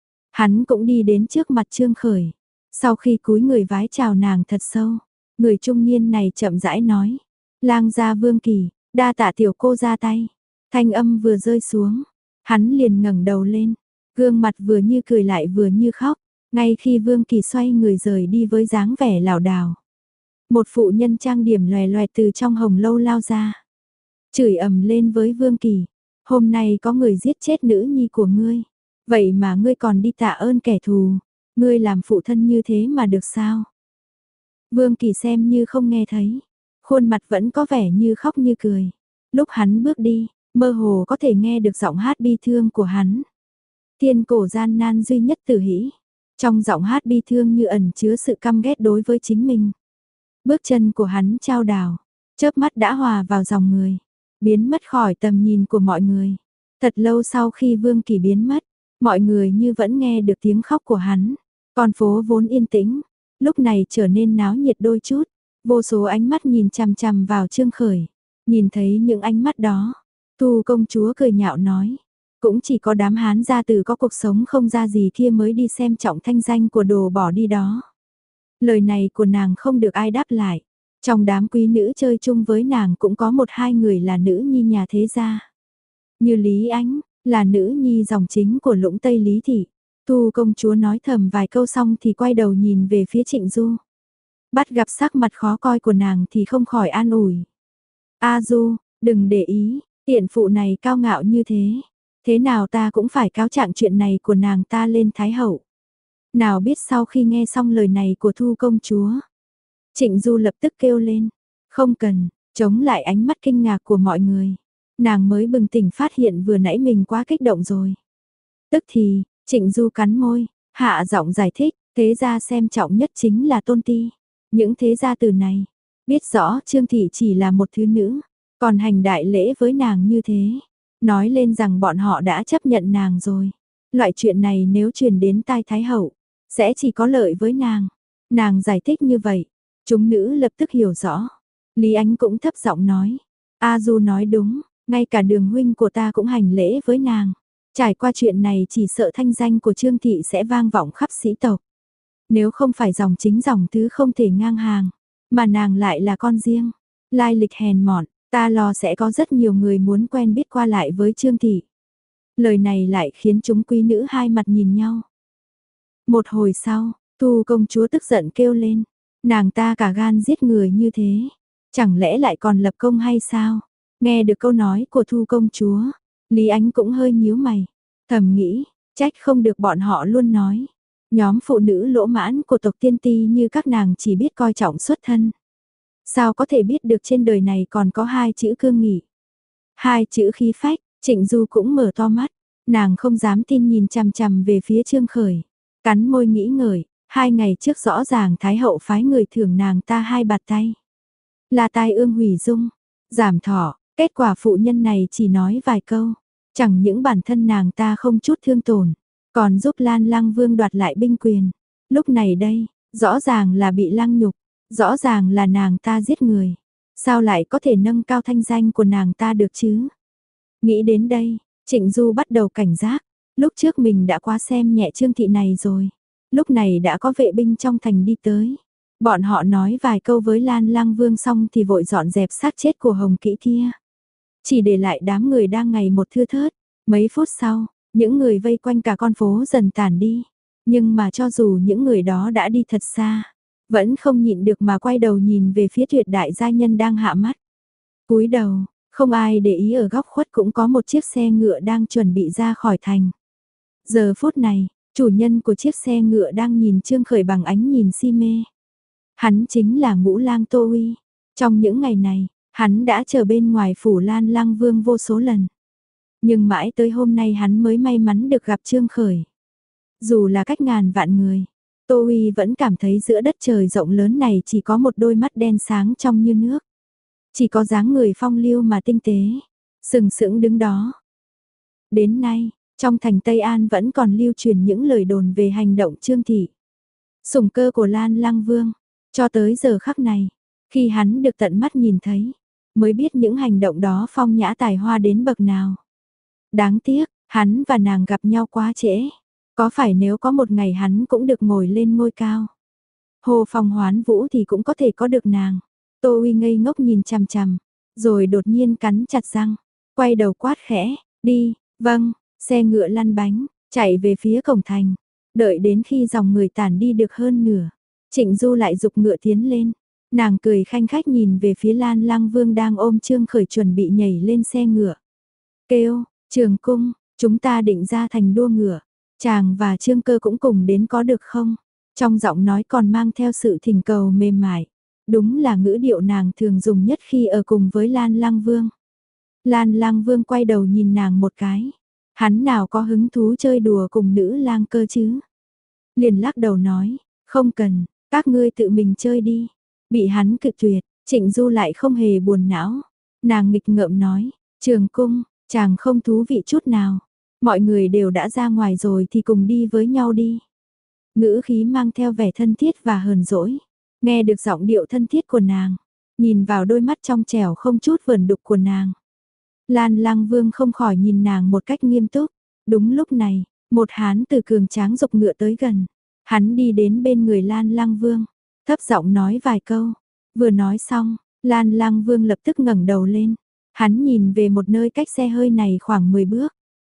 Hắn cũng đi đến trước mặt Trương Khởi. Sau khi cúi người vái chào nàng thật sâu, người trung niên này chậm rãi nói. Lang gia Vương Kỳ, đa tạ tiểu cô ra tay. Thanh âm vừa rơi xuống, hắn liền ngẩng đầu lên. Gương mặt vừa như cười lại vừa như khóc. Ngay khi Vương Kỳ xoay người rời đi với dáng vẻ lảo đảo, một phụ nhân trang điểm loè loẹt từ trong hồng lâu lao ra. Chửi ầm lên với Vương Kỳ. Hôm nay có người giết chết nữ nhi của ngươi. Vậy mà ngươi còn đi tạ ơn kẻ thù. Ngươi làm phụ thân như thế mà được sao? Vương Kỳ xem như không nghe thấy. Khuôn mặt vẫn có vẻ như khóc như cười. Lúc hắn bước đi, mơ hồ có thể nghe được giọng hát bi thương của hắn. Thiên cổ gian nan duy nhất Tử Hỷ. Trong giọng hát bi thương như ẩn chứa sự căm ghét đối với chính mình. Bước chân của hắn chao đảo, chớp mắt đã hòa vào dòng người, biến mất khỏi tầm nhìn của mọi người. Thật lâu sau khi Vương Kỳ biến mất, mọi người như vẫn nghe được tiếng khóc của hắn. Con phố vốn yên tĩnh, lúc này trở nên náo nhiệt đôi chút. Vô số ánh mắt nhìn chằm chằm vào Trương Khởi. Nhìn thấy những ánh mắt đó, Thu công chúa cười nhạo nói. Cũng chỉ có đám hán gia tử có cuộc sống không ra gì kia mới đi xem trọng thanh danh của đồ bỏ đi đó. Lời này của nàng không được ai đáp lại. Trong đám quý nữ chơi chung với nàng cũng có một hai người là nữ nhi nhà thế gia. Như Lý Ánh, là nữ nhi dòng chính của Lũng Tây Lý Thị. Thu công chúa nói thầm vài câu xong thì quay đầu nhìn về phía Trịnh Du. Bắt gặp sắc mặt khó coi của nàng thì không khỏi an ủi. A Du, đừng để ý, tiện phụ này cao ngạo như thế. Thế nào ta cũng phải cáo trạng chuyện này của nàng ta lên Thái Hậu. Nào biết sau khi nghe xong lời này của Thu công chúa, Trịnh Du lập tức kêu lên. Không cần, chống lại ánh mắt kinh ngạc của mọi người. Nàng mới bừng tỉnh phát hiện vừa nãy mình quá kích động rồi. Tức thì, Trịnh Du cắn môi, hạ giọng giải thích, thế gia xem trọng nhất chính là Tôn Ti. Những thế gia từ này, biết rõ Trương Thị chỉ là một thứ nữ, còn hành đại lễ với nàng như thế. Nói lên rằng bọn họ đã chấp nhận nàng rồi. Loại chuyện này nếu truyền đến tai Thái Hậu, sẽ chỉ có lợi với nàng. Nàng giải thích như vậy, chúng nữ lập tức hiểu rõ. Lý Ánh cũng thấp giọng nói, A Du nói đúng, ngay cả Đường huynh của ta cũng hành lễ với nàng. Trải qua chuyện này chỉ sợ thanh danh của Trương Thị sẽ vang vọng khắp sĩ tộc. Nếu không phải dòng chính dòng thứ không thể ngang hàng, mà nàng lại là con riêng, lai lịch hèn mọn, ta lo sẽ có rất nhiều người muốn quen biết qua lại với Trương Thị. Lời này lại khiến chúng quý nữ hai mặt nhìn nhau. Một hồi sau, Thu công chúa tức giận kêu lên, nàng ta cả gan giết người như thế, chẳng lẽ lại còn lập công hay sao? Nghe được câu nói của Thu công chúa, Lý Ánh cũng hơi nhíu mày, thầm nghĩ, trách không được bọn họ luôn nói. Nhóm phụ nữ lỗ mãn của tộc Tiên Ti như các nàng chỉ biết coi trọng xuất thân. Sao có thể biết được trên đời này còn có hai chữ cương nghị? Hai chữ khí phách. Trịnh Du cũng mở to mắt, nàng không dám tin nhìn chằm chằm về phía Trương Khởi. Cắn môi nghĩ ngợi, hai ngày trước rõ ràng Thái Hậu phái người thưởng nàng ta hai bạt tay. Là tai ương hủy dung, giảm thọ, kết quả phụ nhân này chỉ nói vài câu. Chẳng những bản thân nàng ta không chút thương tổn, còn giúp Lan Lăng Vương đoạt lại binh quyền. Lúc này đây, rõ ràng là bị lăng nhục, rõ ràng là nàng ta giết người. Sao lại có thể nâng cao thanh danh của nàng ta được chứ? Nghĩ đến đây, Trịnh Du bắt đầu cảnh giác. Lúc trước mình đã quá xem nhẹ Trương Thị này rồi. Lúc này đã có vệ binh trong thành đi tới. Bọn họ nói vài câu với Lan Lang Vương xong thì vội dọn dẹp xác chết của Hồng Kỹ kia. Chỉ để lại đám người đang ngày một thưa thớt. Mấy phút sau, những người vây quanh cả con phố dần tản đi. Nhưng mà cho dù những người đó đã đi thật xa, vẫn không nhịn được mà quay đầu nhìn về phía tuyệt đại gia nhân đang hạ mắt. Cúi đầu, không ai để ý ở góc khuất cũng có một chiếc xe ngựa đang chuẩn bị ra khỏi thành. Giờ phút này, chủ nhân của chiếc xe ngựa đang nhìn Trương Khởi bằng ánh nhìn si mê. Hắn chính là Ngũ Lang Tô Uy. Trong những ngày này, hắn đã chờ bên ngoài phủ Lan Lang Vương vô số lần. Nhưng mãi tới hôm nay hắn mới may mắn được gặp Trương Khởi. Dù là cách ngàn vạn người, Tô Uy vẫn cảm thấy giữa đất trời rộng lớn này chỉ có một đôi mắt đen sáng trong như nước. Chỉ có dáng người phong lưu mà tinh tế, sừng sững đứng đó. Đến nay, trong thành Tây An vẫn còn lưu truyền những lời đồn về hành động Trương Thị. Sủng cơ của Lan Lang Vương, cho tới giờ khắc này, khi hắn được tận mắt nhìn thấy, mới biết những hành động đó phong nhã tài hoa đến bậc nào. Đáng tiếc, hắn và nàng gặp nhau quá trễ. Có phải nếu có một ngày hắn cũng được ngồi lên ngôi cao, Hồ Phong Hoán Vũ thì cũng có thể có được nàng. Tô Uy ngây ngốc nhìn chằm chằm, rồi đột nhiên cắn chặt răng, quay đầu quát khẽ, đi, vâng, xe ngựa lăn bánh, chạy về phía cổng thành. Đợi đến khi dòng người tản đi được hơn nửa, Trịnh Du lại giục ngựa tiến lên. Nàng cười khanh khách nhìn về phía Lan Lang Vương đang ôm Trương Khởi chuẩn bị nhảy lên xe ngựa. Kêu, Trường Cung, chúng ta định ra thành đua ngựa. Chàng và Trương Cơ cũng cùng đến có được không? Trong giọng nói còn mang theo sự thỉnh cầu mềm mại. Đúng là ngữ điệu nàng thường dùng nhất khi ở cùng với Lan Lang Vương. Lan Lang Vương quay đầu nhìn nàng một cái. Hắn nào có hứng thú chơi đùa cùng nữ lang cơ chứ? Liền lắc đầu nói, không cần, các ngươi tự mình chơi đi. Bị hắn cự tuyệt, Trịnh Du lại không hề buồn não. Nàng nghịch ngợm nói, Trường Cung, chàng không thú vị chút nào. Mọi người đều đã ra ngoài rồi thì cùng đi với nhau đi. Ngữ khí mang theo vẻ thân thiết và hờn dỗi. Nghe được giọng điệu thân thiết của nàng, nhìn vào đôi mắt trong trẻo không chút vẩn đục của nàng. Lan Lang Vương không khỏi nhìn nàng một cách nghiêm túc. Đúng lúc này, một hán từ cường tráng dục ngựa tới gần. Hắn đi đến bên người Lan Lang Vương, thấp giọng nói vài câu. Vừa nói xong, Lan Lang Vương lập tức ngẩng đầu lên. Hắn nhìn về một nơi cách xe hơi này khoảng mười bước.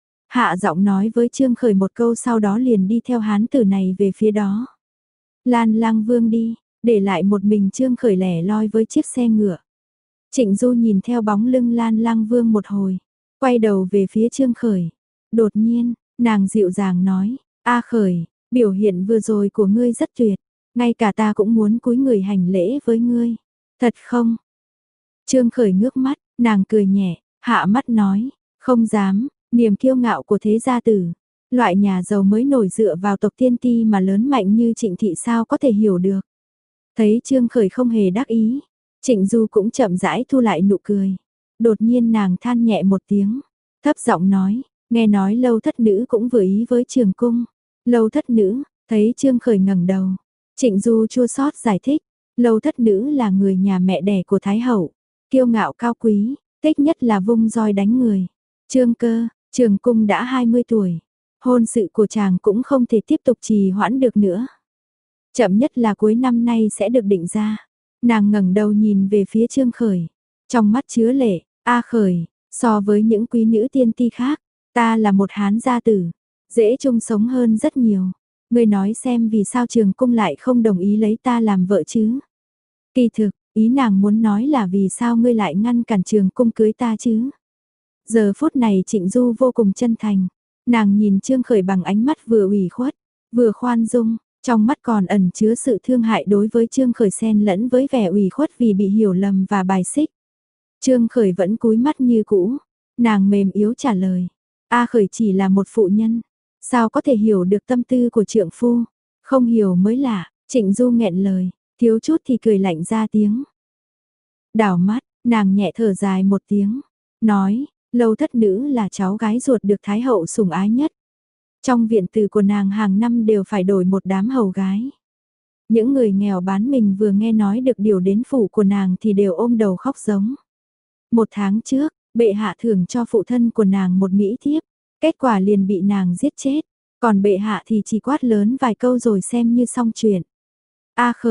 Hạ giọng nói với Trương Khởi một câu sau đó liền đi theo hán tử này về phía đó. Lan Lang Vương đi, để lại một mình Trương Khởi lẻ loi với chiếc xe ngựa. Trịnh Du nhìn theo bóng lưng Lan Lang Vương một hồi, quay đầu về phía Trương Khởi. Đột nhiên, nàng dịu dàng nói, A Khởi, biểu hiện vừa rồi của ngươi rất tuyệt, ngay cả ta cũng muốn cúi người hành lễ với ngươi. Thật không? Trương Khởi ngước mắt, nàng cười nhẹ, hạ mắt nói, không dám, niềm kiêu ngạo của thế gia tử. Loại nhà giàu mới nổi dựa vào tộc tiên ti mà lớn mạnh như Trịnh Thị sao có thể hiểu được. Thấy Trương Khởi không hề đắc ý, Trịnh Du cũng chậm rãi thu lại nụ cười. Đột nhiên nàng than nhẹ một tiếng, thấp giọng nói, nghe nói Lâu thất nữ cũng vừa ý với Trường Cung. Lâu thất nữ, thấy Trương Khởi ngẩng đầu, Trịnh Du chua xót giải thích, Lâu thất nữ là người nhà mẹ đẻ của Thái Hậu, kiêu ngạo cao quý, thích nhất là vung roi đánh người. Trương Cơ, Trường Cung đã hai mươi tuổi, hôn sự của chàng cũng không thể tiếp tục trì hoãn được nữa. Chậm nhất là cuối năm nay sẽ được định ra. Nàng ngẩng đầu nhìn về phía Trương Khởi, trong mắt chứa lệ, A Khởi, so với những quý nữ tiên ti khác, ta là một hán gia tử, dễ chung sống hơn rất nhiều. Ngươi nói xem vì sao Trường Cung lại không đồng ý lấy ta làm vợ chứ? Kỳ thực, ý nàng muốn nói là vì sao ngươi lại ngăn cản Trường Cung cưới ta chứ? Giờ phút này Trịnh Du vô cùng chân thành, nàng nhìn Trương Khởi bằng ánh mắt vừa ủy khuất, vừa khoan dung. Trong mắt còn ẩn chứa sự thương hại đối với Trương Khởi xen lẫn với vẻ ủy khuất vì bị hiểu lầm và bài xích. Trương Khởi vẫn cúi mắt như cũ, nàng mềm yếu trả lời. A Khởi chỉ là một phụ nhân, sao có thể hiểu được tâm tư của trượng phu, không hiểu mới lạ. Trịnh Du nghẹn lời, thiếu chút thì cười lạnh ra tiếng. Đảo mắt, nàng nhẹ thở dài một tiếng, nói, Lâu thất nữ là cháu gái ruột được Thái Hậu sủng ái nhất. Trong viện tử của nàng hàng năm đều phải đổi một đám hầu gái. Những người nghèo bán mình vừa nghe nói được điều đến phủ của nàng thì đều ôm đầu khóc giống. Một tháng trước, bệ hạ thưởng cho phụ thân của nàng một mỹ thiếp, kết quả liền bị nàng giết chết. Còn bệ hạ thì chỉ quát lớn vài câu rồi xem như xong chuyện. A Khởi,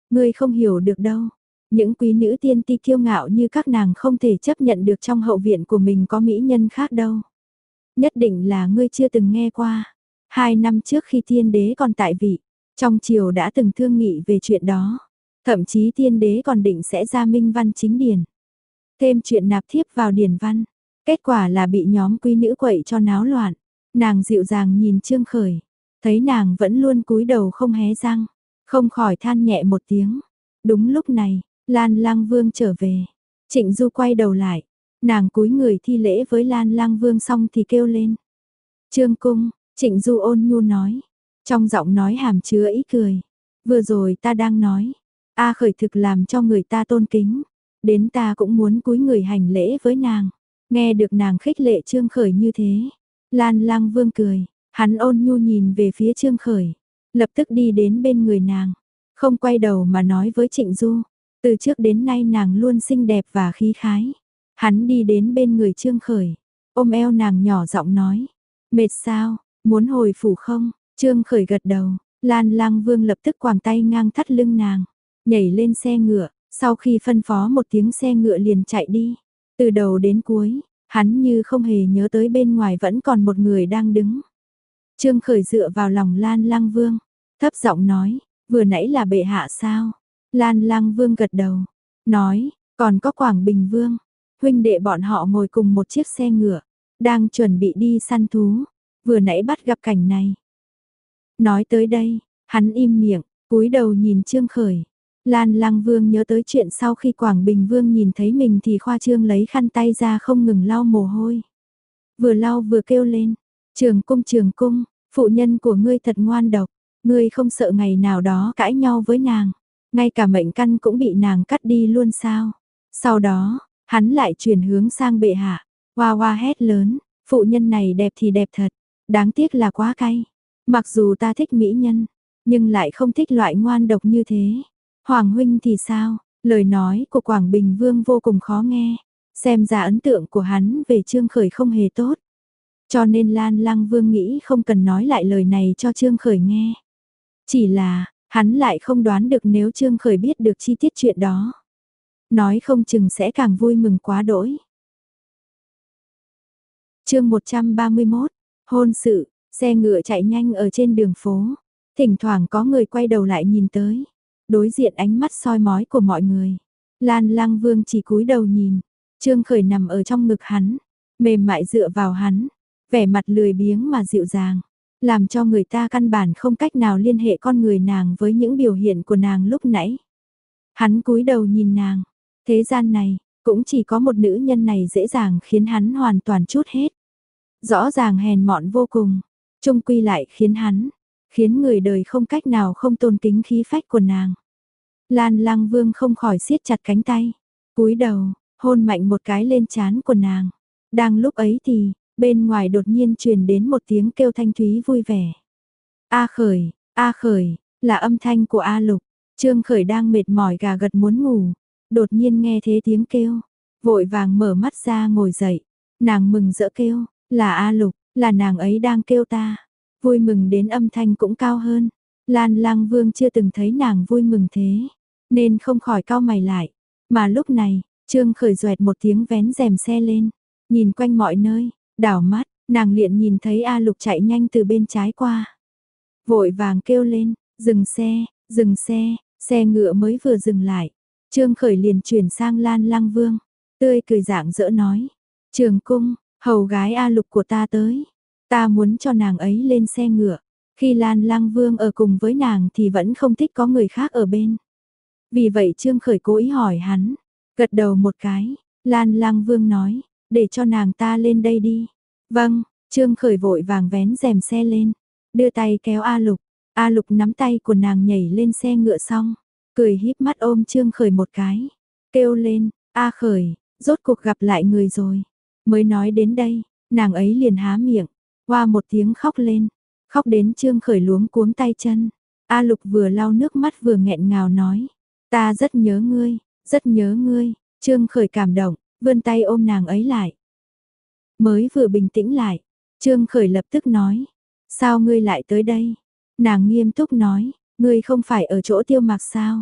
ngươi không hiểu được đâu. Những quý nữ tiên ti kiêu ngạo như các nàng không thể chấp nhận được trong hậu viện của mình có mỹ nhân khác đâu. Nhất định là ngươi chưa từng nghe qua. Hai năm trước khi tiên đế còn tại vị, trong triều đã từng thương nghị về chuyện đó. Thậm chí tiên đế còn định sẽ ra minh văn chính điển. Thêm chuyện nạp thiếp vào điển văn. Kết quả là bị nhóm quý nữ quậy cho náo loạn. Nàng dịu dàng nhìn Trương Khởi. Thấy nàng vẫn luôn cúi đầu không hé răng. Không khỏi than nhẹ một tiếng. Đúng lúc này, Lan Lang Vương trở về. Trịnh Du quay đầu lại. Nàng cúi người thi lễ với Lan Lang Vương xong thì kêu lên. Trương cung, Trịnh Du ôn nhu nói. Trong giọng nói hàm chứa ý cười. Vừa rồi ta đang nói. A Khởi thực làm cho người ta tôn kính. Đến ta cũng muốn cúi người hành lễ với nàng. Nghe được nàng khích lệ Trương Khởi như thế. Lan Lang Vương cười. Hắn ôn nhu nhìn về phía Trương Khởi. Lập tức đi đến bên người nàng. Không quay đầu mà nói với Trịnh Du. Từ trước đến nay nàng luôn xinh đẹp và khí khái. Hắn đi đến bên người Trương Khởi. Ôm eo nàng nhỏ giọng nói. Mệt sao, muốn hồi phủ không? Trương Khởi gật đầu. Lan Lang Vương lập tức quàng tay ngang thắt lưng nàng. Nhảy lên xe ngựa. Sau khi phân phó một tiếng xe ngựa liền chạy đi. Từ đầu đến cuối, hắn như không hề nhớ tới bên ngoài vẫn còn một người đang đứng. Trương Khởi dựa vào lòng Lan Lang Vương. Thấp giọng nói, vừa nãy là bệ hạ sao? Lan Lang Vương gật đầu. Nói, còn có Quảng Bình Vương. Huynh đệ bọn họ ngồi cùng một chiếc xe ngựa. Đang chuẩn bị đi săn thú. Vừa nãy bắt gặp cảnh này. Nói tới đây, hắn im miệng, cúi đầu nhìn Trương Khởi. Lan Lang Vương nhớ tới chuyện sau khi Quảng Bình Vương nhìn thấy mình thì khoa trương lấy khăn tay ra không ngừng lau mồ hôi. Vừa lau vừa kêu lên, Trường cung Trường cung, phụ nhân của ngươi thật ngoan độc, ngươi không sợ ngày nào đó cãi nhau với nàng, ngay cả mệnh căn cũng bị nàng cắt đi luôn sao. Sau đó, hắn lại chuyển hướng sang bệ hạ, hoa hoa hét lớn, phụ nhân này đẹp thì đẹp thật, đáng tiếc là quá cay. Mặc dù ta thích mỹ nhân, nhưng lại không thích loại ngoan độc như thế. Hoàng huynh thì sao? Lời nói của Quảng Bình Vương vô cùng khó nghe. Xem ra ấn tượng của hắn về Trương Khởi không hề tốt. Cho nên Lan Lang Vương nghĩ không cần nói lại lời này cho Trương Khởi nghe. Chỉ là, hắn lại không đoán được nếu Trương Khởi biết được chi tiết chuyện đó. Nói không chừng sẽ càng vui mừng quá đỗi. Chương một trăm ba mươi mốt, hôn sự, xe ngựa chạy nhanh ở trên đường phố. Thỉnh thoảng có người quay đầu lại nhìn tới. Đối diện ánh mắt soi mói của mọi người. Lan Lang Vương chỉ cúi đầu nhìn. Trương Khởi nằm ở trong ngực hắn. Mềm mại dựa vào hắn. Vẻ mặt lười biếng mà dịu dàng. Làm cho người ta căn bản không cách nào liên hệ con người nàng với những biểu hiện của nàng lúc nãy. Hắn cúi đầu nhìn nàng. Thế gian này, cũng chỉ có một nữ nhân này dễ dàng khiến hắn hoàn toàn trút hết. Rõ ràng hèn mọn vô cùng. Trung quy lại khiến hắn, khiến người đời không cách nào không tôn kính khí phách của nàng. Lan Lang Vương không khỏi siết chặt cánh tay, cúi đầu, hôn mạnh một cái lên trán của nàng. Đang lúc ấy thì, bên ngoài đột nhiên truyền đến một tiếng kêu thanh thúy vui vẻ. A Khởi, A Khởi, là âm thanh của A Lục. Trương Khởi đang mệt mỏi gà gật muốn ngủ, đột nhiên nghe thế tiếng kêu, vội vàng mở mắt ra ngồi dậy. Nàng mừng rỡ kêu, là A Lục, là nàng ấy đang kêu ta. Vui mừng đến âm thanh cũng cao hơn. Lan Lang Vương chưa từng thấy nàng vui mừng thế, nên không khỏi cau mày lại. Mà lúc này, Trương Khởi doẹt một tiếng vén rèm xe lên, nhìn quanh mọi nơi, đảo mắt, nàng liền nhìn thấy A Lục chạy nhanh từ bên trái qua. Vội vàng kêu lên, dừng xe, dừng xe, xe ngựa mới vừa dừng lại. Trương Khởi liền chuyển sang Lan Lang Vương, tươi cười rạng rỡ nói, Trường cung, hầu gái A Lục của ta tới. Ta muốn cho nàng ấy lên xe ngựa. Khi Lan Lang Vương ở cùng với nàng thì vẫn không thích có người khác ở bên. Vì vậy Trương Khởi cố ý hỏi hắn. Gật đầu một cái. Lan Lang Vương nói. Để cho nàng ta lên đây đi. Vâng. Trương Khởi vội vàng vén rèm xe lên. Đưa tay kéo A Lục. A Lục nắm tay của nàng nhảy lên xe ngựa xong. Cười híp mắt ôm Trương Khởi một cái. Kêu lên. A Khởi. Rốt cuộc gặp lại người rồi. Mới nói đến đây. Nàng ấy liền há miệng. Hoa một tiếng khóc lên, khóc đến Trương Khởi luống cuống tay chân. A Lục vừa lau nước mắt vừa nghẹn ngào nói, ta rất nhớ ngươi, rất nhớ ngươi. Trương Khởi cảm động, vươn tay ôm nàng ấy lại. Mới vừa bình tĩnh lại, Trương Khởi lập tức nói, sao ngươi lại tới đây? Nàng nghiêm túc nói, ngươi không phải ở chỗ Tiêu Mạc sao?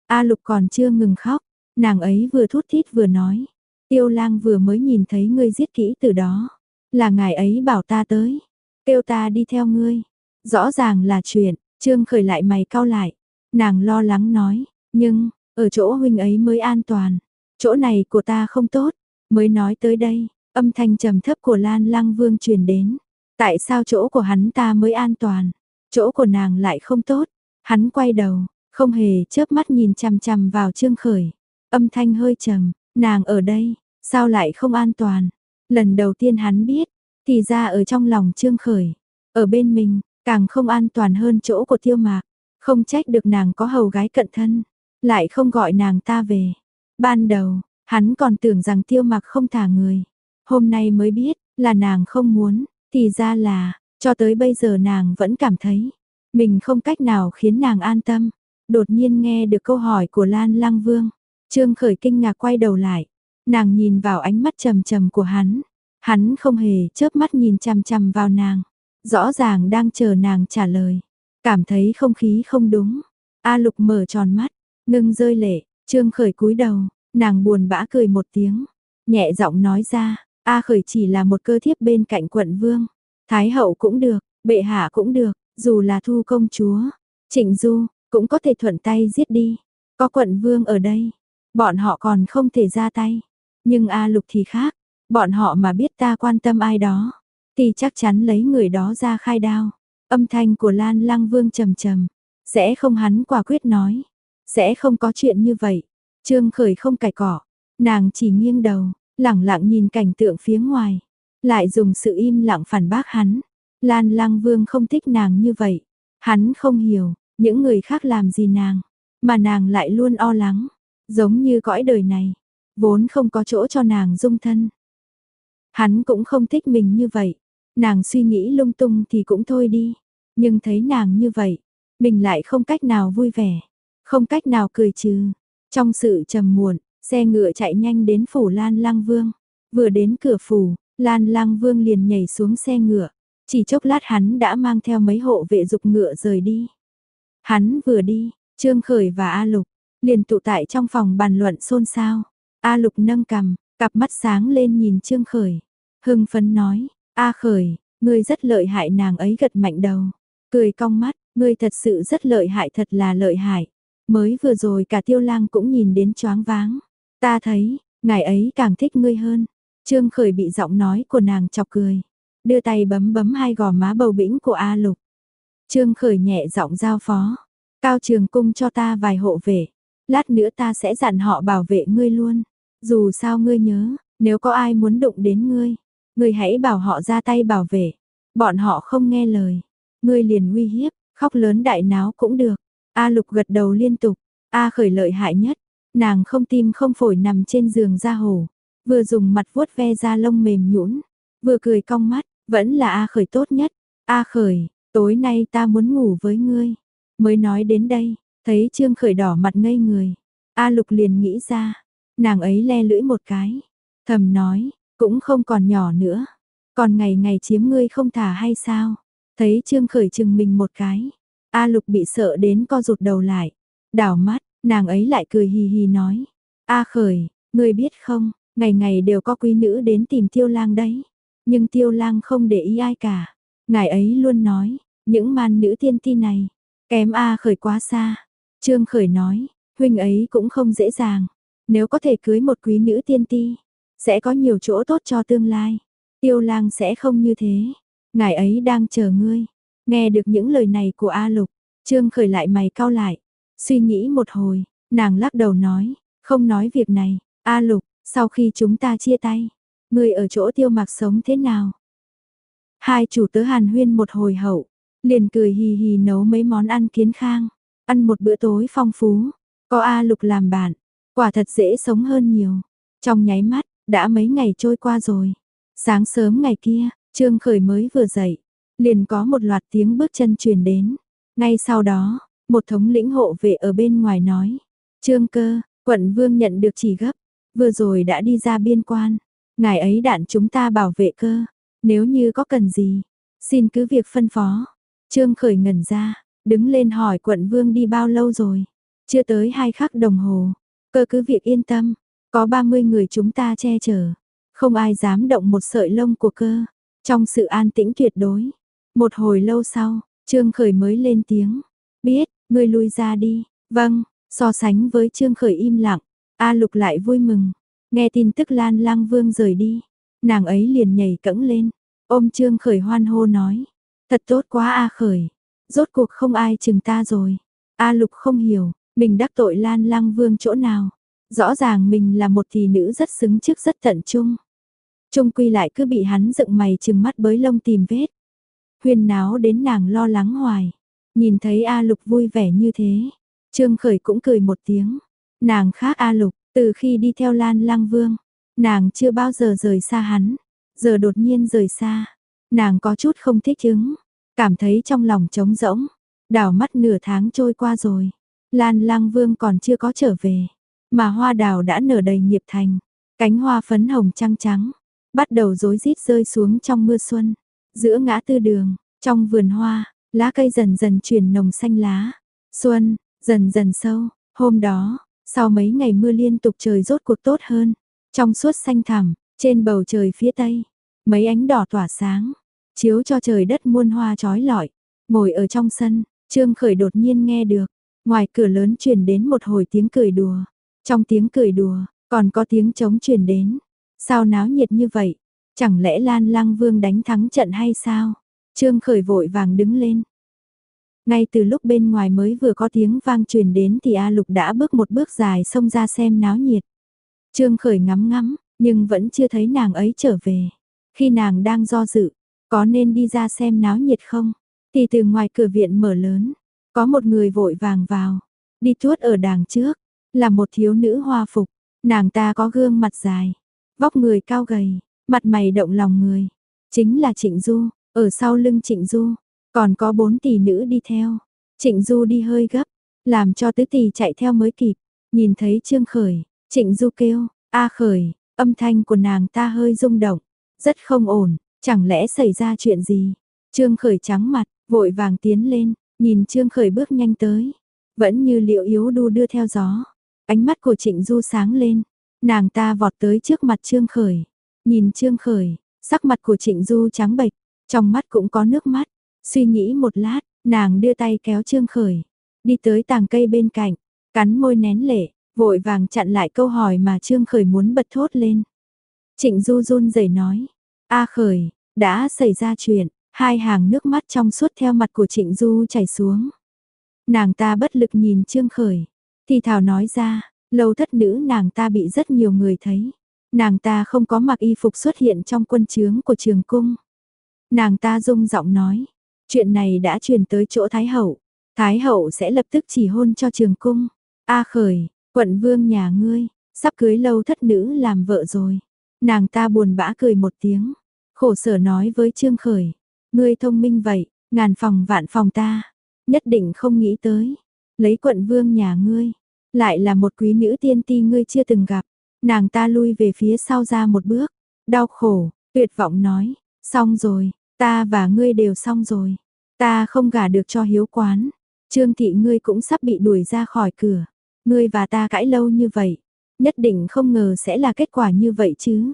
A Lục còn chưa ngừng khóc, nàng ấy vừa thút thít vừa nói. Tiêu lang vừa mới nhìn thấy ngươi giết kỹ từ đó. Là ngài ấy bảo ta tới. Kêu ta đi theo ngươi. Rõ ràng là chuyện, Trương Khởi lại mày cau lại. Nàng lo lắng nói, nhưng, ở chỗ huynh ấy mới an toàn. Chỗ này của ta không tốt. Mới nói tới đây, âm thanh trầm thấp của Lan Lăng Vương truyền đến. Tại sao chỗ của hắn ta mới an toàn? Chỗ của nàng lại không tốt. Hắn quay đầu, không hề chớp mắt nhìn chằm chằm vào Trương Khởi. Âm thanh hơi trầm, nàng ở đây, sao lại không an toàn? Lần đầu tiên hắn biết, thì ra ở trong lòng Trương Khởi, ở bên mình, càng không an toàn hơn chỗ của Tiêu Mạc. Không trách được nàng có hầu gái cận thân, lại không gọi nàng ta về. Ban đầu, hắn còn tưởng rằng Tiêu Mạc không thả người. Hôm nay mới biết, là nàng không muốn, thì ra là, cho tới bây giờ nàng vẫn cảm thấy, mình không cách nào khiến nàng an tâm. Đột nhiên nghe được câu hỏi của Lan Lăng Vương, Trương Khởi kinh ngạc quay đầu lại, nàng nhìn vào ánh mắt trầm trầm của hắn, hắn không hề chớp mắt nhìn chằm chằm vào nàng, rõ ràng đang chờ nàng trả lời, cảm thấy không khí không đúng. A Lục mở tròn mắt, ngưng rơi lệ, Trương Khởi cúi đầu, nàng buồn bã cười một tiếng, nhẹ giọng nói ra, A Khởi chỉ là một cơ thiếp bên cạnh quận vương, thái hậu cũng được, bệ hạ cũng được, dù là Thu công chúa, Trịnh Du cũng có thể thuận tay giết đi. Có quận vương ở đây, bọn họ còn không thể ra tay. Nhưng A Lục thì khác, bọn họ mà biết ta quan tâm ai đó, thì chắc chắn lấy người đó ra khai đao. Âm thanh của Lan Lăng Vương trầm trầm, sẽ không, hắn quả quyết nói, sẽ không có chuyện như vậy. Trương Khởi không cãi cọ, nàng chỉ nghiêng đầu, lẳng lặng nhìn cảnh tượng phía ngoài, lại dùng sự im lặng phản bác hắn. Lan Lăng Vương không thích nàng như vậy, hắn không hiểu, những người khác làm gì nàng, mà nàng lại luôn o lắng, giống như cõi đời này, vốn không có chỗ cho nàng dung thân. Hắn cũng không thích mình như vậy, nàng suy nghĩ lung tung thì cũng thôi đi, nhưng thấy nàng như vậy, mình lại không cách nào vui vẻ, không cách nào cười trừ. Trong sự trầm muộn, xe ngựa chạy nhanh đến phủ Lan Lăng Vương, vừa đến cửa phủ, Lan Lăng Vương liền nhảy xuống xe ngựa, chỉ chốc lát hắn đã mang theo mấy hộ vệ dục ngựa rời đi. Hắn vừa đi, Trương Khởi và A Lục liền tụ tại trong phòng bàn luận xôn xao. A Lục nâng cằm, cặp mắt sáng lên nhìn Trương Khởi, hưng phấn nói, A Khởi, ngươi rất lợi hại. Nàng ấy gật mạnh đầu, cười cong mắt, ngươi thật sự rất lợi hại, thật là lợi hại. Mới vừa rồi cả Tiêu Lang cũng nhìn đến choáng váng. Ta thấy, ngài ấy càng thích ngươi hơn. Trương Khởi bị giọng nói của nàng chọc cười, đưa tay bấm bấm hai gò má bầu bĩnh của A Lục. Trương Khởi nhẹ giọng giao phó, Cao Trường Cung cho ta vài hộ vệ, lát nữa ta sẽ dặn họ bảo vệ ngươi luôn. Dù sao ngươi nhớ, nếu có ai muốn đụng đến ngươi, ngươi hãy bảo họ ra tay bảo vệ. Bọn họ không nghe lời, ngươi liền uy hiếp, khóc lớn đại náo cũng được. A Lục gật đầu liên tục, A Khởi lợi hại nhất, nàng không tim không phổi nằm trên giường da hổ, vừa dùng mặt vuốt ve da lông mềm nhũn, vừa cười cong mắt, vẫn là A Khởi tốt nhất. A Khởi, tối nay ta muốn ngủ với ngươi. Mới nói đến đây, thấy Trương Khởi đỏ mặt ngây người, A Lục liền nghĩ ra, nàng ấy le lưỡi một cái, thầm nói, cũng không còn nhỏ nữa, còn ngày ngày chiếm ngươi không thả hay sao? Thấy Trương Khởi chừng mình một cái, A Lục bị sợ đến co rụt đầu lại, đảo mắt, nàng ấy lại cười hì hì nói, A Khởi, ngươi biết không, ngày ngày đều có quý nữ đến tìm Tiêu Lang đấy, nhưng Tiêu Lang không để ý ai cả, ngài ấy luôn nói, những man nữ tiên ti này, kém A Khởi quá xa. Trương Khởi nói, huynh ấy cũng không dễ dàng, nếu có thể cưới một quý nữ tiên ti, sẽ có nhiều chỗ tốt cho tương lai. Tiêu Lang sẽ không như thế, ngài ấy đang chờ ngươi. Nghe được những lời này của A Lục, Trương Khởi lại mày cau lại, suy nghĩ một hồi, nàng lắc đầu nói, không nói việc này. A Lục, sau khi chúng ta chia tay, ngươi ở chỗ Tiêu Mạc sống thế nào? Hai chủ tớ hàn huyên một hồi hậu, liền cười hì hì nấu mấy món ăn kiến khang, ăn một bữa tối phong phú, có A Lục làm bạn, quả thật dễ sống hơn nhiều. Trong nháy mắt, đã mấy ngày trôi qua rồi. Sáng sớm ngày kia, Trương Khởi mới vừa dậy, liền có một loạt tiếng bước chân truyền đến. Ngay sau đó, một thống lĩnh hộ vệ ở bên ngoài nói, Trương Cơ, quận vương nhận được chỉ gấp, vừa rồi đã đi ra biên quan, ngài ấy đạn chúng ta bảo vệ cơ, nếu như có cần gì, xin cứ việc phân phó. Trương Khởi ngẩn ra, đứng lên hỏi quận vương đi bao lâu rồi. Chưa tới hai khắc đồng hồ, cơ cứ việc yên tâm, có ba mươi người chúng ta che chở, không ai dám động một sợi lông của cơ, trong sự an tĩnh tuyệt đối. Một hồi lâu sau, Trương Khởi mới lên tiếng, biết, ngươi lui ra đi, vâng, so sánh với Trương Khởi im lặng, A Lục lại vui mừng, nghe tin tức Lan Lang Vương rời đi, nàng ấy liền nhảy cẫng lên, ôm Trương Khởi hoan hô nói, thật tốt quá A Khởi, rốt cuộc không ai chừng ta rồi. A Lục không hiểu, mình đắc tội Lan Lang Vương chỗ nào, rõ ràng mình là một thị nữ rất xứng trước rất tận trung. Trung quy lại cứ bị hắn dựng mày chừng mắt bới lông tìm vết. Huyên náo đến nàng lo lắng hoài. Nhìn thấy A Lục vui vẻ như thế, Trương Khởi cũng cười một tiếng. Nàng khác A Lục, từ khi đi theo Lan Lang Vương, nàng chưa bao giờ rời xa hắn, giờ đột nhiên rời xa, nàng có chút không thích ứng, cảm thấy trong lòng trống rỗng. Đảo mắt nửa tháng trôi qua rồi, Lan Lang Vương còn chưa có trở về, mà hoa đào đã nở đầy nghiệp thành, cánh hoa phấn hồng trăng trắng, bắt đầu rối rít rơi xuống trong mưa xuân. Giữa ngã tư đường, trong vườn hoa, lá cây dần dần chuyển nồng xanh lá. Xuân, dần dần sâu, hôm đó, sau mấy ngày mưa liên tục trời rốt cuộc tốt hơn. Trong suốt xanh thẳm, trên bầu trời phía tây, mấy ánh đỏ tỏa sáng, chiếu cho trời đất muôn hoa trói lọi. Ngồi ở trong sân, Trương Khởi đột nhiên nghe được, ngoài cửa lớn truyền đến một hồi tiếng cười đùa. Trong tiếng cười đùa, còn có tiếng trống truyền đến. Sao náo nhiệt như vậy? Chẳng lẽ Lan Lang Vương đánh thắng trận hay sao? Trương Khởi vội vàng đứng lên. Ngay từ lúc bên ngoài mới vừa có tiếng vang truyền đến thì A Lục đã bước một bước dài xông ra xem náo nhiệt. Trương Khởi ngắm ngắm, nhưng vẫn chưa thấy nàng ấy trở về. Khi nàng đang do dự, có nên đi ra xem náo nhiệt không? Thì từ ngoài cửa viện mở lớn, có một người vội vàng vào, đi tuốt ở đàng trước, là một thiếu nữ hoa phục. Nàng ta có gương mặt dài, vóc người cao gầy, mặt mày động lòng người. Chính là Trịnh Du, ở sau lưng Trịnh Du, còn có bốn tỷ nữ đi theo. Trịnh Du đi hơi gấp, làm cho tứ tỷ chạy theo mới kịp. Nhìn thấy Trương Khởi, Trịnh Du kêu, A Khởi, âm thanh của nàng ta hơi rung động, rất không ổn, chẳng lẽ xảy ra chuyện gì? Trương Khởi trắng mặt, vội vàng tiến lên, nhìn Trương Khởi bước nhanh tới, vẫn như liệu yếu đu đưa theo gió. Ánh mắt của Trịnh Du sáng lên, nàng ta vọt tới trước mặt Trương Khởi, nhìn Trương Khởi, sắc mặt của Trịnh Du trắng bệch, trong mắt cũng có nước mắt. Suy nghĩ một lát, nàng đưa tay kéo Trương Khởi, đi tới tàng cây bên cạnh, cắn môi nén lệ, vội vàng chặn lại câu hỏi mà Trương Khởi muốn bật thốt lên. Trịnh Du run rẩy nói, A Khởi, đã xảy ra chuyện. Hai hàng nước mắt trong suốt theo mặt của Trịnh Du chảy xuống. Nàng ta bất lực nhìn Trương Khởi, thì thào nói ra, lâu thất nữ nàng ta bị rất nhiều người thấy. Nàng ta không có mặc y phục xuất hiện trong quân trướng của Trường Cung. Nàng ta rung giọng nói, chuyện này đã truyền tới chỗ Thái Hậu. Thái Hậu sẽ lập tức chỉ hôn cho Trường Cung. A Khởi, quận vương nhà ngươi, sắp cưới lâu thất nữ làm vợ rồi. Nàng ta buồn bã cười một tiếng, khổ sở nói với Trương Khởi, ngươi thông minh vậy, ngàn phòng vạn phòng ta, nhất định không nghĩ tới, lấy quận vương nhà ngươi, lại là một quý nữ tiên ti ngươi chưa từng gặp. Nàng ta lui về phía sau ra một bước, đau khổ, tuyệt vọng nói, xong rồi, ta và ngươi đều xong rồi, ta không gả được cho hiếu quán, Trương thị ngươi cũng sắp bị đuổi ra khỏi cửa, ngươi và ta cãi lâu như vậy, nhất định không ngờ sẽ là kết quả như vậy chứ.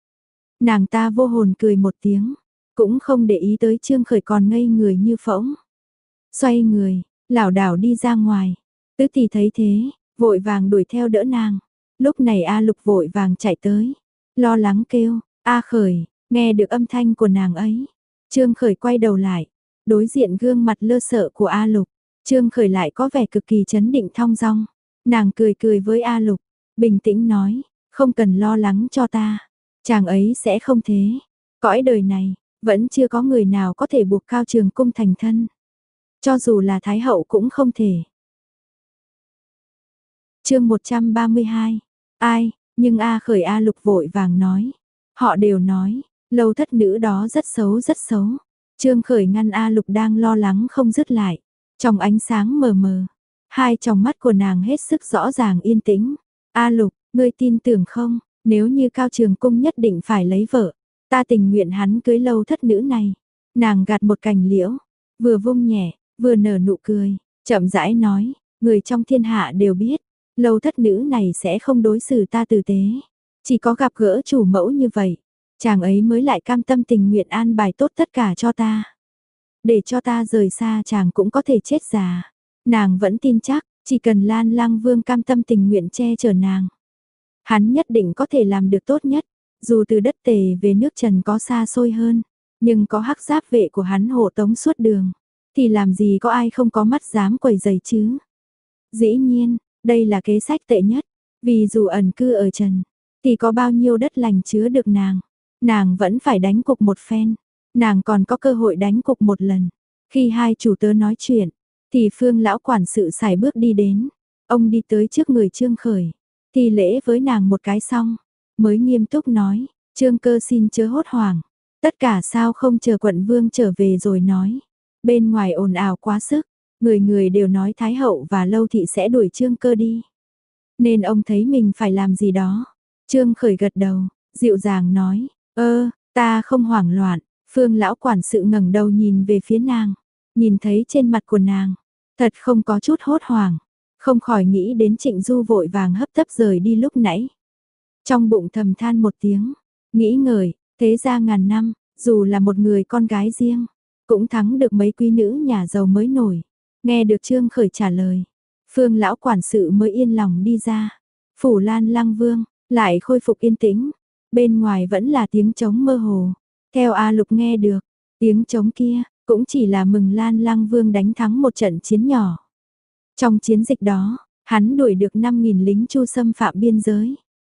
Nàng ta vô hồn cười một tiếng, cũng không để ý tới Trương Khởi còn ngây người như phỗng. Xoay người, lảo đảo đi ra ngoài, tứ tỷ thấy thế, vội vàng đuổi theo đỡ nàng. Lúc này A Lục vội vàng chạy tới, lo lắng kêu, A Khởi, nghe được âm thanh của nàng ấy. Trương Khởi quay đầu lại, đối diện gương mặt lơ sợ của A Lục, Trương Khởi lại có vẻ cực kỳ trấn định thong dong. Nàng cười cười với A Lục, bình tĩnh nói, không cần lo lắng cho ta, chàng ấy sẽ không thế. Cõi đời này, vẫn chưa có người nào có thể buộc Cao Trường Cung thành thân. Cho dù là Thái Hậu cũng không thể. Chương một trăm ba mươi hai. Ai, nhưng A Khởi A Lục vội vàng nói. Họ đều nói, lâu thất nữ đó rất xấu rất xấu. Trương Khởi ngăn A Lục đang lo lắng không dứt lại. Trong ánh sáng mờ mờ, hai tròng mắt của nàng hết sức rõ ràng yên tĩnh. A Lục, ngươi tin tưởng không, nếu như Cao Trường Cung nhất định phải lấy vợ, ta tình nguyện hắn cưới lâu thất nữ này. Nàng gạt một cành liễu, vừa vung nhẹ, vừa nở nụ cười, chậm rãi nói, Người trong thiên hạ đều biết, Lâu thất nữ này sẽ không đối xử ta tử tế. Chỉ có gặp gỡ chủ mẫu như vậy, chàng ấy mới lại cam tâm tình nguyện an bài tốt tất cả cho ta. Để cho ta rời xa chàng cũng có thể chết già. Nàng vẫn tin chắc, chỉ cần Lan Lang Vương cam tâm tình nguyện che chở nàng, hắn nhất định có thể làm được tốt nhất. Dù từ đất Tề về nước Trần có xa xôi hơn, nhưng có hắc giáp vệ của hắn hộ tống suốt đường, thì làm gì có ai không có mắt dám quẩy giày chứ. Dĩ nhiên, đây là kế sách tệ nhất, vì dù ẩn cư ở Trần, thì có bao nhiêu đất lành chứa được nàng, nàng vẫn phải đánh cục một phen, nàng còn có cơ hội đánh cục một lần. Khi hai chủ tớ nói chuyện, thì Phương lão quản sự sải bước đi đến, ông đi tới trước người Trương Khởi, thi lễ với nàng một cái xong, mới nghiêm túc nói, Trương Cơ xin chớ hốt hoảng, tất cả sao không chờ quận vương trở về rồi nói. Bên ngoài ồn ào quá sức, người người đều nói Thái hậu và Lâu thị sẽ đuổi Trương Cơ đi. Nên ông thấy mình phải làm gì đó. Trương Khởi gật đầu, dịu dàng nói, ơ, ta không hoảng loạn. Phương lão quản sự ngẩng đầu nhìn về phía nàng, nhìn thấy trên mặt của nàng, thật không có chút hốt hoảng, không khỏi nghĩ đến Trịnh Du vội vàng hấp tấp rời đi lúc nãy. Trong bụng thầm than một tiếng, nghĩ ngợi, thế ra ngàn năm, dù là một người con gái riêng, cũng thắng được mấy quý nữ nhà giàu mới nổi. Nghe được Trương Khởi trả lời, Phương lão quản sự mới yên lòng đi ra. Phủ Lan Lang Vương lại khôi phục yên tĩnh, bên ngoài vẫn là tiếng trống mơ hồ. Theo A Lục nghe được, tiếng trống kia cũng chỉ là mừng Lan Lang Vương đánh thắng một trận chiến nhỏ. Trong chiến dịch đó, hắn đuổi được năm nghìn lính Chu xâm phạm biên giới.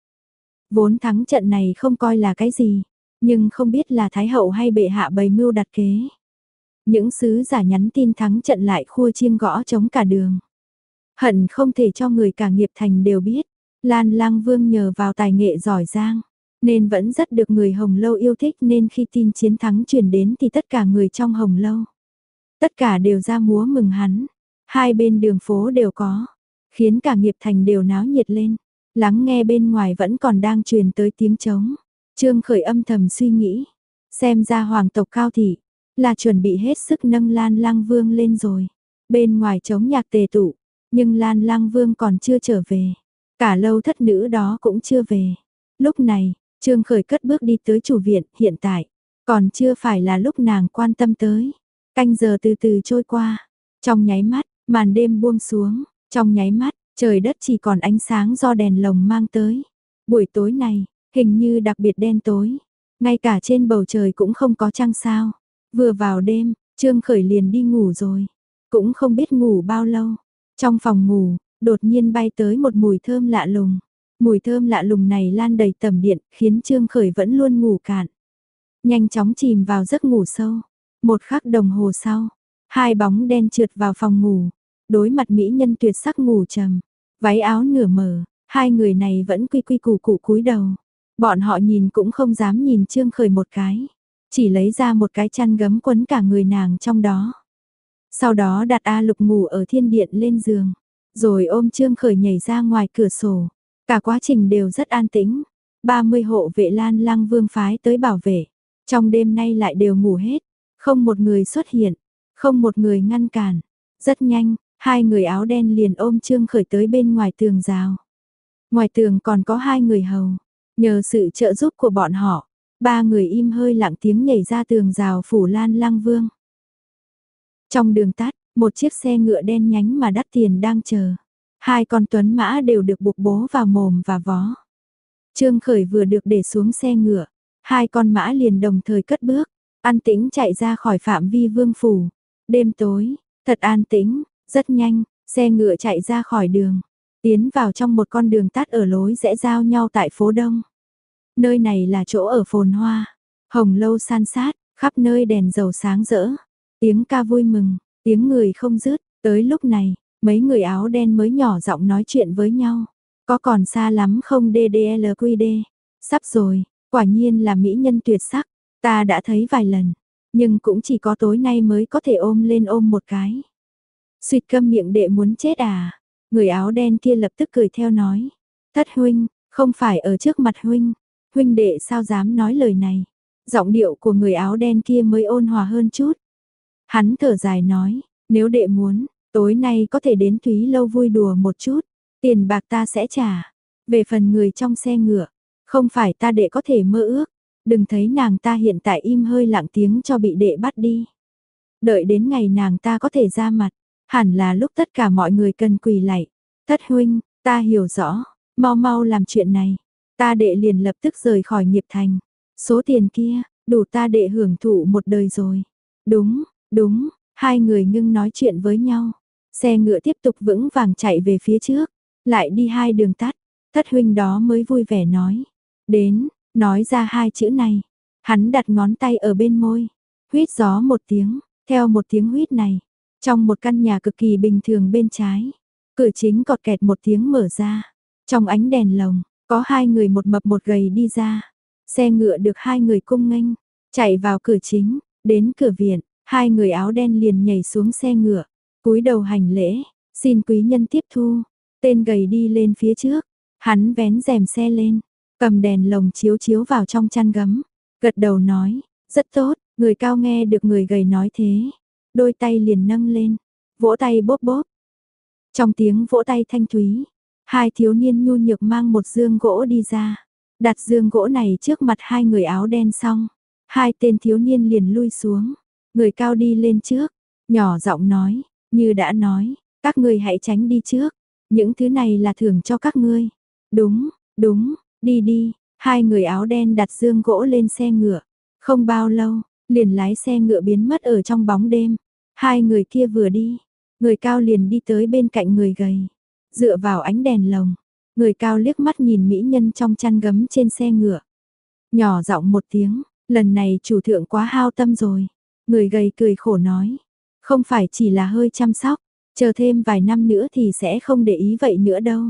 Vốn thắng trận này không coi là cái gì, nhưng không biết là Thái hậu hay bệ hạ bày mưu đặt kế. Những sứ giả nhắn tin thắng trận lại khua chiêng gõ trống cả đường. Hận không thể cho người cả nghiệp thành đều biết, Lan Lang Vương nhờ vào tài nghệ giỏi giang, nên vẫn rất được người Hồng Lâu yêu thích, nên khi tin chiến thắng truyền đến thì tất cả người trong Hồng Lâu, tất cả đều ra múa mừng hắn, hai bên đường phố đều có, khiến cả nghiệp thành đều náo nhiệt lên. Lắng nghe bên ngoài vẫn còn đang truyền tới tiếng trống, Trương Khởi âm thầm suy nghĩ, xem ra hoàng tộc Cao thị là chuẩn bị hết sức nâng Lan Lang Vương lên rồi. Bên ngoài trống nhạc tề tụ, nhưng Lan Lang Vương còn chưa trở về, cả Lâu thất nữ đó cũng chưa về. Lúc này, Trương Khởi cất bước đi tới chủ viện, hiện tại còn chưa phải là lúc nàng quan tâm tới. Canh giờ từ từ trôi qua, trong nháy mắt, màn đêm buông xuống, trong nháy mắt, trời đất chỉ còn ánh sáng do đèn lồng mang tới. Buổi tối này, hình như đặc biệt đen tối, ngay cả trên bầu trời cũng không có trăng sao. Vừa vào đêm, Trương Khởi liền đi ngủ rồi, cũng không biết ngủ bao lâu. Trong phòng ngủ, đột nhiên bay tới một mùi thơm lạ lùng. Mùi thơm lạ lùng này lan đầy tầm điện, khiến Trương Khởi vẫn luôn ngủ cạn. Nhanh chóng chìm vào giấc ngủ sâu. Một khắc đồng hồ sau, hai bóng đen trượt vào phòng ngủ, đối mặt mỹ nhân tuyệt sắc ngủ trầm, váy áo nửa mở, hai người này vẫn quy quy củ củ cúi đầu. Bọn họ nhìn cũng không dám nhìn Trương Khởi một cái, chỉ lấy ra một cái chăn gấm quấn cả người nàng trong đó. Sau đó đặt A Lục ngủ ở thiên điện lên giường, rồi ôm Trương Khởi nhảy ra ngoài cửa sổ. Cả quá trình đều rất an tĩnh, ba mươi hộ vệ Lan Lang Vương phái tới bảo vệ, trong đêm nay lại đều ngủ hết, không một người xuất hiện, không một người ngăn cản. Rất nhanh, hai người áo đen liền ôm Trương Khởi tới bên ngoài tường rào. Ngoài tường còn có hai người hầu, nhờ sự trợ giúp của bọn họ, ba người im hơi lặng tiếng nhảy ra tường rào phủ Lan Lang Vương. Trong đường tắt, một chiếc xe ngựa đen nhánh mà đắt tiền đang chờ. Hai con tuấn mã đều được buộc bố vào mồm và vó. Trương Khởi vừa được để xuống xe ngựa, hai con mã liền đồng thời cất bước, an tĩnh chạy ra khỏi phạm vi vương phủ. Đêm tối, thật an tĩnh, rất nhanh, xe ngựa chạy ra khỏi đường, tiến vào trong một con đường tắt ở lối rẽ giao nhau tại phố Đông. Nơi này là chỗ ở phồn hoa, Hồng Lâu san sát, khắp nơi đèn dầu sáng rỡ, tiếng ca vui mừng, tiếng người không dứt. Tới lúc này, mấy người áo đen mới nhỏ giọng nói chuyện với nhau. Có còn xa lắm không đê đê lờ quy đê? Sắp rồi, quả nhiên là mỹ nhân tuyệt sắc, ta đã thấy vài lần, nhưng cũng chỉ có tối nay mới có thể ôm lên ôm một cái. Suýt câm miệng đệ muốn chết à? Người áo đen kia lập tức cười theo nói. Thất huynh, không phải ở trước mặt huynh, huynh đệ sao dám nói lời này? Giọng điệu của người áo đen kia mới ôn hòa hơn chút. Hắn thở dài nói, nếu đệ muốn, Tối nay có thể đến Thúy Lâu vui đùa một chút, tiền bạc ta sẽ trả. Về phần người trong xe ngựa, không phải ta đệ có thể mơ ước, đừng thấy nàng ta hiện tại im hơi lặng tiếng cho bị đệ bắt đi. Đợi đến ngày nàng ta có thể ra mặt, hẳn là lúc tất cả mọi người cần quỳ lạy. Thất huynh, ta hiểu rõ, mau mau làm chuyện này. Ta đệ liền lập tức rời khỏi nghiệp thành. Số tiền kia, đủ ta đệ hưởng thụ một đời rồi. Đúng, đúng, hai người ngưng nói chuyện với nhau. Xe ngựa tiếp tục vững vàng chạy về phía trước, lại đi hai đường tắt. Thất huynh đó mới vui vẻ nói. Đến, nói ra hai chữ này. Hắn đặt ngón tay ở bên môi. Huýt gió một tiếng, theo một tiếng huýt này. Trong một căn nhà cực kỳ bình thường bên trái. Cửa chính cọt kẹt một tiếng mở ra. Trong ánh đèn lồng, có hai người một mập một gầy đi ra. Xe ngựa được hai người cung nghênh, chạy vào cửa chính, đến cửa viện, hai người áo đen liền nhảy xuống xe ngựa, cúi đầu hành lễ, xin quý nhân tiếp thu. Tên gầy đi lên phía trước, hắn vén rèm xe lên, cầm đèn lồng chiếu chiếu vào trong chăn gấm, gật đầu nói, rất tốt. Người cao nghe được người gầy nói thế, đôi tay liền nâng lên, vỗ tay bóp bóp. Trong tiếng vỗ tay thanh thúy, hai thiếu niên nhu nhược mang một dương gỗ đi ra, đặt dương gỗ này trước mặt hai người áo đen xong, hai tên thiếu niên liền lui xuống, người cao đi lên trước, nhỏ giọng nói, như đã nói, các ngươi hãy tránh đi trước, những thứ này là thưởng cho các ngươi. Đúng, đúng, đi đi, hai người áo đen đặt dương gỗ lên xe ngựa, không bao lâu, liền lái xe ngựa biến mất ở trong bóng đêm. Hai người kia vừa đi, người cao liền đi tới bên cạnh người gầy, dựa vào ánh đèn lồng, người cao liếc mắt nhìn mỹ nhân trong chăn gấm trên xe ngựa. Nhỏ giọng một tiếng, lần này chủ thượng quá hao tâm rồi. Người gầy cười khổ nói, không phải chỉ là hơi chăm sóc, chờ thêm vài năm nữa thì sẽ không để ý vậy nữa đâu.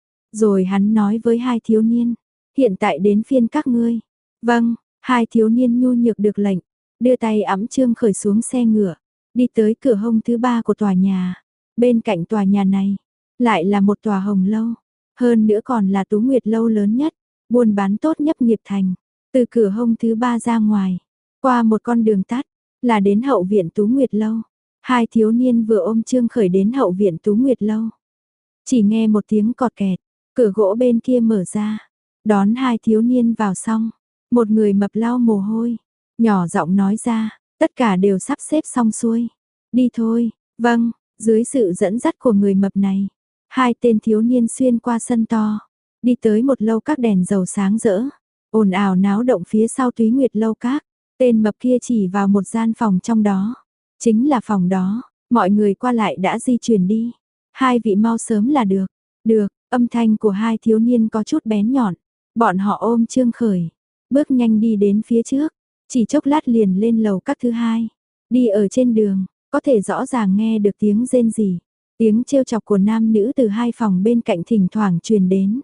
Rồi hắn nói với hai thiếu niên, hiện tại đến phiên các ngươi. Vâng, hai thiếu niên nhu nhược được lệnh, đưa tay ẵm Trương Khởi xuống xe ngựa, đi tới cửa hông thứ ba của tòa nhà. Bên cạnh tòa nhà này, lại là một tòa hồng lâu, hơn nữa còn là Tú Nguyệt lâu lớn nhất, buôn bán tốt nhất nghiệp thành. Từ cửa hông thứ ba ra ngoài, qua một con đường tắt, là đến hậu viện Tú Nguyệt lâu. Hai thiếu niên vừa ôm Trương Khởi đến hậu viện Tú Nguyệt lâu. Chỉ nghe một tiếng cọt kẹt, cửa gỗ bên kia mở ra, đón hai thiếu niên vào xong, một người mập lau mồ hôi, nhỏ giọng nói ra, tất cả đều sắp xếp xong xuôi. Đi thôi. Vâng, dưới sự dẫn dắt của người mập này, hai tên thiếu niên xuyên qua sân to, đi tới một lâu các đèn dầu sáng rỡ, ồn ào náo động phía sau Túy Nguyệt lâu các. Tên mập kia chỉ vào một gian phòng trong đó, chính là phòng đó, mọi người qua lại đã di chuyển đi. Hai vị mau sớm là được. Được, âm thanh của hai thiếu niên có chút bén nhọn. Bọn họ ôm Trương Khởi, bước nhanh đi đến phía trước, chỉ chốc lát liền lên lầu các thứ hai. Đi ở trên đường, có thể rõ ràng nghe được tiếng rên rỉ, tiếng trêu chọc của nam nữ từ hai phòng bên cạnh thỉnh thoảng truyền đến.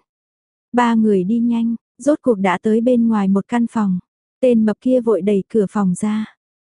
Ba người đi nhanh, rốt cuộc đã tới bên ngoài một căn phòng. Tên mập kia vội đẩy cửa phòng ra.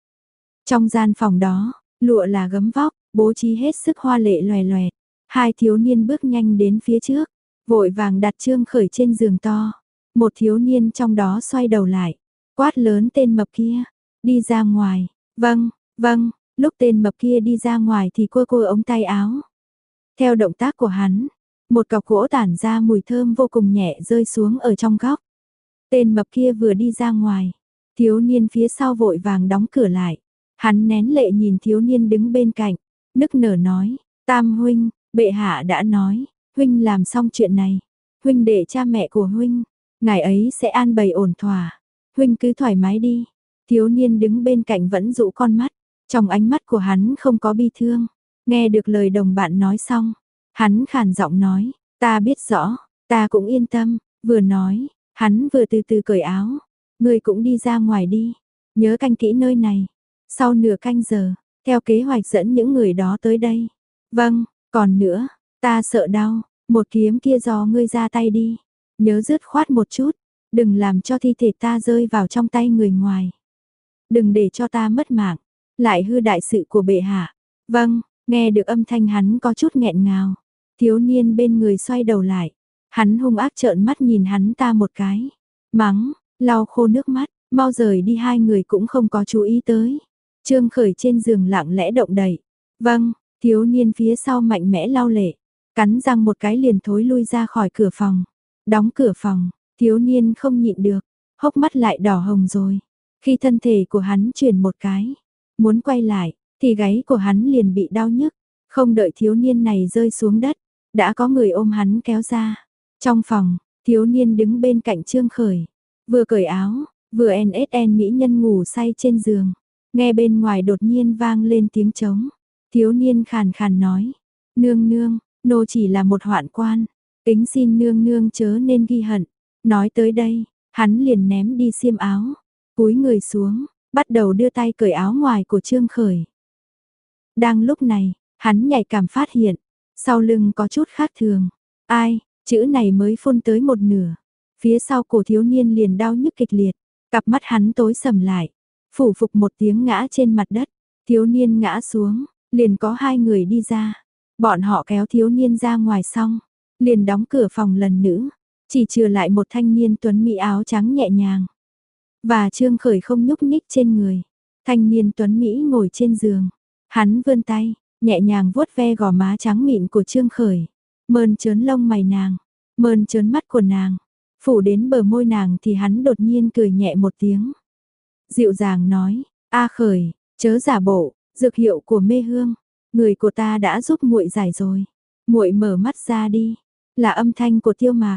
Trong gian phòng đó, lụa là gấm vóc, bố trí hết sức hoa lệ loè loẹt. Hai thiếu niên bước nhanh đến phía trước, vội vàng đặt Trương Khởi trên giường to. Một thiếu niên trong đó xoay đầu lại, quát lớn tên mập kia, đi ra ngoài. Vâng, vâng, lúc tên mập kia đi ra ngoài thì cô cô ống tay áo. Theo động tác của hắn, một cọc gỗ tản ra mùi thơm vô cùng nhẹ rơi xuống ở trong góc. Tên mập kia vừa đi ra ngoài, thiếu niên phía sau vội vàng đóng cửa lại. Hắn nén lệ nhìn thiếu niên đứng bên cạnh, nức nở nói, Tam huynh, bệ hạ đã nói, huynh làm xong chuyện này, huynh để cha mẹ của huynh, ngài ấy sẽ an bày ổn thỏa, huynh cứ thoải mái đi. Thiếu niên đứng bên cạnh vẫn dụ con mắt, trong ánh mắt của hắn không có bi thương. Nghe được lời đồng bạn nói xong, hắn khàn giọng nói, ta biết rõ, ta cũng yên tâm. Vừa nói, hắn vừa từ từ cởi áo, ngươi cũng đi ra ngoài đi, nhớ canh kỹ nơi này. Sau nửa canh giờ, theo kế hoạch dẫn những người đó tới đây. Vâng, còn nữa, ta sợ đau, một kiếm kia do ngươi ra tay đi, nhớ dứt khoát một chút, đừng làm cho thi thể ta rơi vào trong tay người ngoài. Đừng để cho ta mất mạng, lại hư đại sự của bệ hạ. Vâng, nghe được âm thanh hắn có chút nghẹn ngào. Thiếu niên bên người xoay đầu lại, hắn hung ác trợn mắt nhìn hắn ta một cái, mắng, lau khô nước mắt, mau rời đi. Hai người cũng không có chú ý tới. Trương Khởi trên giường lặng lẽ động đậy. Vâng, Thiếu niên phía sau mạnh mẽ lau lệ, cắn răng một cái liền thối lui ra khỏi cửa phòng. Đóng cửa phòng, thiếu niên không nhịn được, hốc mắt lại đỏ hồng rồi. Khi thân thể của hắn chuyển một cái, muốn quay lại, thì gáy của hắn liền bị đau nhức. Không đợi thiếu niên này rơi xuống đất, đã có người ôm hắn kéo ra. Trong phòng, thiếu niên đứng bên cạnh Trương Khởi, vừa cởi áo, vừa en ét en mỹ nhân ngủ say trên giường. Nghe bên ngoài đột nhiên vang lên tiếng trống. Thiếu niên khàn khàn nói, nương nương, nô chỉ là một hoạn quan, kính xin nương nương chớ nên ghi hận. Nói tới đây, hắn liền ném đi xiêm áo, cúi người xuống, bắt đầu đưa tay cởi áo ngoài của Trương Khởi. Đang lúc này, hắn nhạy cảm phát hiện, sau lưng có chút khác thường. Ai, chữ này mới phun tới một nửa. Phía sau cổ thiếu niên liền đau nhức kịch liệt, cặp mắt hắn tối sầm lại, phủ phục một tiếng ngã trên mặt đất. Thiếu niên ngã xuống, liền có hai người đi ra. Bọn họ kéo thiếu niên ra ngoài xong, liền đóng cửa phòng lần nữa, chỉ trừ lại một thanh niên tuấn mỹ áo trắng nhẹ nhàng. Và Trương Khởi không nhúc nhích trên người. Thanh niên tuấn Mỹ ngồi trên giường. Hắn vươn tay, nhẹ nhàng vuốt ve gò má trắng mịn của Trương Khởi. Mơn trớn lông mày nàng, mơn trớn mắt của nàng. Phủ đến bờ môi nàng thì hắn đột nhiên cười nhẹ một tiếng. Dịu dàng nói, A Khởi, chớ giả bộ, dược hiệu của mê hương. Người của ta đã giúp muội giải rồi. Muội mở mắt ra đi. Là âm thanh của Tiêu Mạc.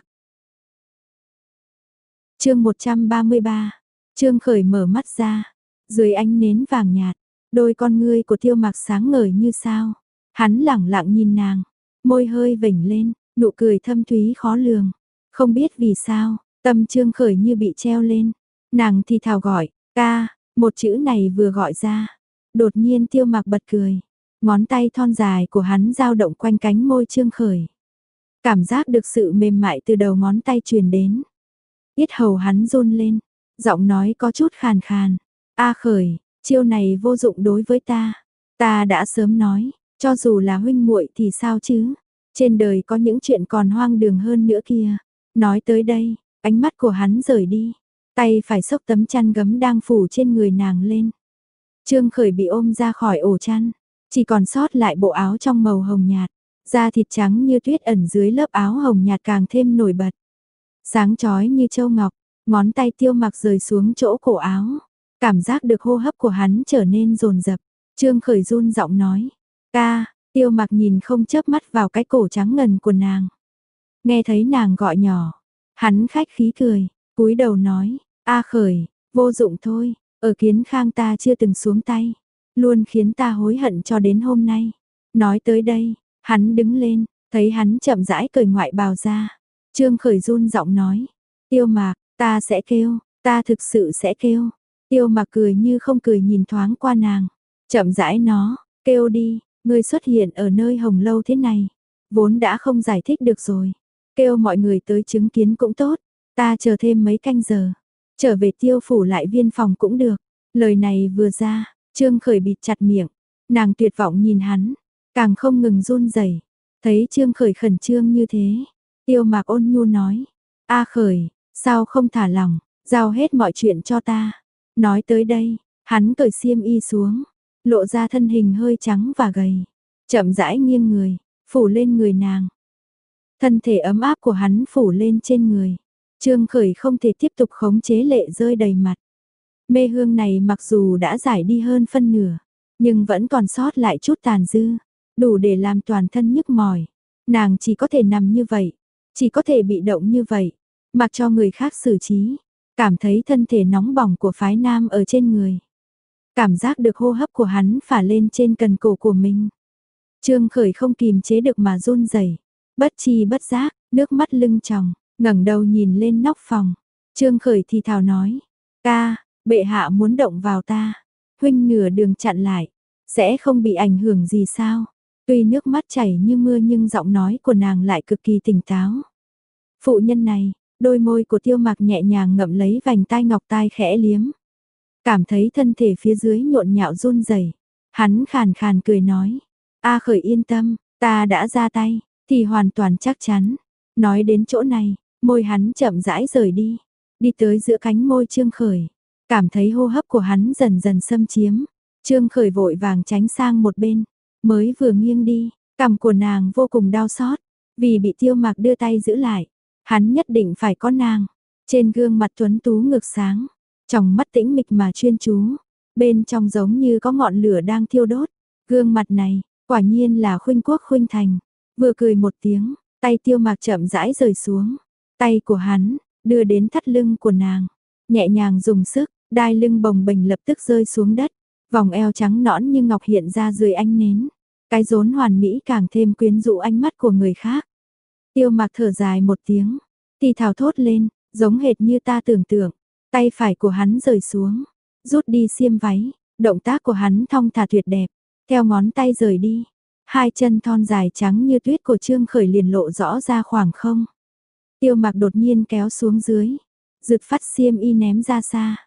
Chương một trăm ba mươi ba. Trương Khởi mở mắt ra, dưới ánh nến vàng nhạt, đôi con ngươi của Tiêu Mạc sáng ngời như sao. Hắn lẳng lặng nhìn nàng, môi hơi vểnh lên, nụ cười thâm thúy khó lường. Không biết vì sao, tâm Trương Khởi như bị treo lên. Nàng thì thào gọi, ca, một chữ này vừa gọi ra. Đột nhiên Tiêu Mạc bật cười, ngón tay thon dài của hắn dao động quanh cánh môi Trương Khởi. Cảm giác được sự mềm mại từ đầu ngón tay truyền đến. Yết hầu hắn run lên, giọng nói có chút khàn khàn. A Khởi, chiêu này vô dụng đối với ta. Ta đã sớm nói, cho dù là huynh muội thì sao chứ? Trên đời có những chuyện còn hoang đường hơn nữa kia. Nói tới đây, ánh mắt của hắn rời đi. Tay phải xốc tấm chăn gấm đang phủ trên người nàng lên. Trương Khởi bị ôm ra khỏi ổ chăn. Chỉ còn sót lại bộ áo trong màu hồng nhạt. Da thịt trắng như tuyết ẩn dưới lớp áo hồng nhạt càng thêm nổi bật. Sáng chói như châu ngọc, ngón tay Tiêu Mạc rời xuống chỗ cổ áo. Cảm giác được hô hấp của hắn trở nên dồn dập. Trương Khởi run giọng nói, ca. Tiêu Mạc nhìn không chớp mắt vào cái cổ trắng ngần của nàng. Nghe thấy nàng gọi nhỏ, hắn khách khí cười, cúi đầu nói, A Khởi, vô dụng thôi, ở Kiến Khang ta chưa từng xuống tay, luôn khiến ta hối hận cho đến hôm nay. Nói tới đây, hắn đứng lên, thấy hắn chậm rãi cởi ngoại bào ra. Trương Khởi run giọng nói, Tiêu Mạc, ta sẽ kêu, ta thực sự sẽ kêu. Tiêu Mạc cười như không cười nhìn thoáng qua nàng, chậm rãi nó, kêu đi, ngươi xuất hiện ở nơi hồng lâu thế này, vốn đã không giải thích được rồi, kêu mọi người tới chứng kiến cũng tốt, ta chờ thêm mấy canh giờ, trở về Tiêu phủ lại viên phòng cũng được. Lời này vừa ra, Trương Khởi bịt chặt miệng, nàng tuyệt vọng nhìn hắn, càng không ngừng run rẩy. Thấy Trương Khởi khẩn trương như thế, Tiêu Mạc ôn nhu nói, A Khởi, sao không thả lỏng, giao hết mọi chuyện cho ta. Nói tới đây, hắn cởi xiêm y xuống, lộ ra thân hình hơi trắng và gầy, chậm rãi nghiêng người, phủ lên người nàng. Thân thể ấm áp của hắn phủ lên trên người. Trương Khởi không thể tiếp tục khống chế lệ rơi đầy mặt. Mê hương này mặc dù đã giải đi hơn phân nửa, nhưng vẫn còn sót lại chút tàn dư, đủ để làm toàn thân nhức mỏi. Nàng chỉ có thể nằm như vậy, chỉ có thể bị động như vậy, mặc cho người khác xử trí. Cảm thấy thân thể nóng bỏng của phái nam ở trên người. Cảm giác được hô hấp của hắn phả lên trên cần cổ của mình. Trương Khởi không kìm chế được mà run rẩy, bất chi bất giác, nước mắt lưng tròng, ngẩng đầu nhìn lên nóc phòng. Trương Khởi thì thào nói, ca, bệ hạ muốn động vào ta, huynh nửa đường chặn lại, sẽ không bị ảnh hưởng gì sao? Tuy nước mắt chảy như mưa nhưng giọng nói của nàng lại cực kỳ tỉnh táo. Phụ nhân này, đôi môi của Tiêu Mạc nhẹ nhàng ngậm lấy vành tai ngọc tai khẽ liếm. Cảm thấy thân thể phía dưới nhộn nhạo run rẩy, hắn khàn khàn cười nói, A Khởi yên tâm, ta đã ra tay, thì hoàn toàn chắc chắn. Nói đến chỗ này, môi hắn chậm rãi rời đi, đi tới giữa cánh môi Trương Khởi. Cảm thấy hô hấp của hắn dần dần xâm chiếm, Trương Khởi vội vàng tránh sang một bên, mới vừa nghiêng đi, cằm của nàng vô cùng đau xót, vì bị Tiêu Mạc đưa tay giữ lại. Hắn nhất định phải có nàng. Trên gương mặt tuấn tú ngược sáng, tròng mắt tĩnh mịch mà chuyên chú, bên trong giống như có ngọn lửa đang thiêu đốt. Gương mặt này, quả nhiên là khuynh quốc khuynh thành. Vừa cười một tiếng, tay Tiêu Mạc chậm rãi rời xuống. Tay của hắn, đưa đến thắt lưng của nàng. Nhẹ nhàng dùng sức, đai lưng bồng bềnh lập tức rơi xuống đất. Vòng eo trắng nõn như ngọc hiện ra dưới ánh nến. Cái rốn hoàn mỹ càng thêm quyến rũ ánh mắt của người khác. Tiêu Mạc thở dài một tiếng, thì thào thốt lên, giống hệt như ta tưởng tượng. Tay phải của hắn rời xuống, rút đi xiêm váy, động tác của hắn thong thả tuyệt đẹp. Theo ngón tay rời đi, hai chân thon dài trắng như tuyết của Trương Khởi liền lộ rõ ra khoảng không. Tiêu Mạc đột nhiên kéo xuống dưới, giật phát xiêm y ném ra xa.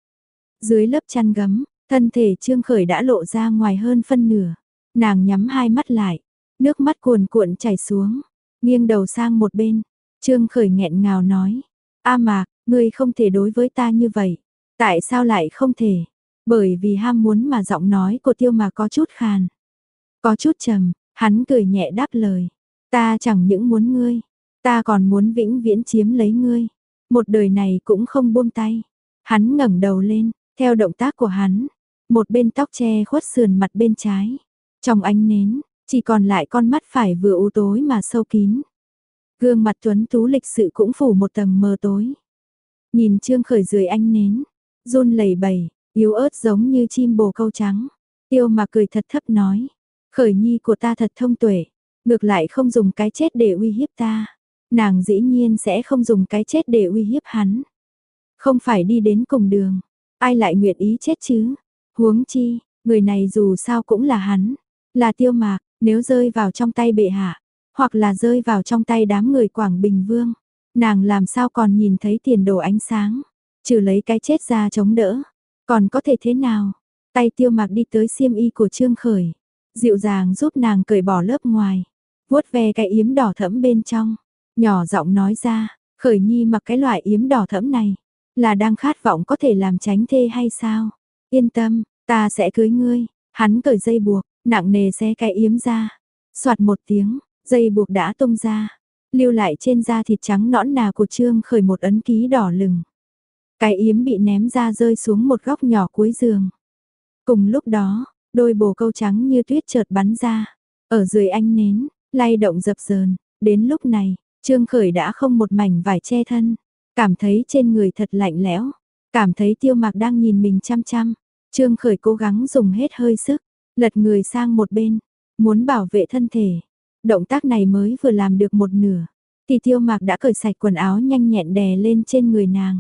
Dưới lớp chăn gấm, thân thể Trương Khởi đã lộ ra ngoài hơn phân nửa. Nàng nhắm hai mắt lại, nước mắt cuồn cuộn chảy xuống, nghiêng đầu sang một bên. Trương Khởi nghẹn ngào nói, A Mạc, ngươi không thể đối với ta như vậy. Tại sao lại không thể? Bởi vì ham muốn mà giọng nói của Tiêu Mạc có chút khàn, có chút trầm. Hắn cười nhẹ đáp lời, ta chẳng những muốn ngươi, ta còn muốn vĩnh viễn chiếm lấy ngươi, một đời này cũng không buông tay. Hắn ngẩng đầu lên, theo động tác của hắn, một bên tóc che khuất sườn mặt bên trái. Trong ánh nến, chỉ còn lại con mắt phải vừa u tối mà sâu kín. Gương mặt tuấn tú lịch sự cũng phủ một tầng mờ tối. Nhìn Trương Khởi dưới ánh nến, run lẩy bẩy, yếu ớt giống như chim bồ câu trắng. Tiêu Mạc cười thật thấp nói, Khởi nhi của ta thật thông tuệ, ngược lại không dùng cái chết để uy hiếp ta. Nàng dĩ nhiên sẽ không dùng cái chết để uy hiếp hắn. Không phải đi đến cùng đường, ai lại nguyện ý chết chứ? Huống chi, người này dù sao cũng là hắn, là Tiêu Mạc. Nếu rơi vào trong tay bệ hạ, hoặc là rơi vào trong tay đám người Quảng Bình Vương, nàng làm sao còn nhìn thấy tiền đồ ánh sáng, trừ lấy cái chết ra chống đỡ, còn có thể thế nào? Tay Tiêu Mạc đi tới xiêm y của Trương Khởi, dịu dàng giúp nàng cởi bỏ lớp ngoài, vuốt ve cái yếm đỏ thẫm bên trong, nhỏ giọng nói ra, Khởi nhi mặc cái loại yếm đỏ thẫm này, là đang khát vọng có thể làm tránh thê hay sao? Yên tâm, ta sẽ cưới ngươi. Hắn cởi dây buộc, nặng nề xé cái yếm ra, soạt một tiếng, dây buộc đã tung ra, lưu lại trên da thịt trắng nõn nà của Trương Khởi một ấn ký đỏ lừng. Cái yếm bị ném ra rơi xuống một góc nhỏ cuối giường. Cùng lúc đó, đôi bồ câu trắng như tuyết chợt bắn ra, ở dưới ánh nến, lay động dập dờn. Đến lúc này, Trương Khởi đã không một mảnh vải che thân, cảm thấy trên người thật lạnh lẽo, cảm thấy Tiêu Mạc đang nhìn mình chăm chăm. Trương Khởi cố gắng dùng hết hơi sức, lật người sang một bên, muốn bảo vệ thân thể. Động tác này mới vừa làm được một nửa, thì Tiêu Mạc đã cởi sạch quần áo nhanh nhẹn đè lên trên người nàng.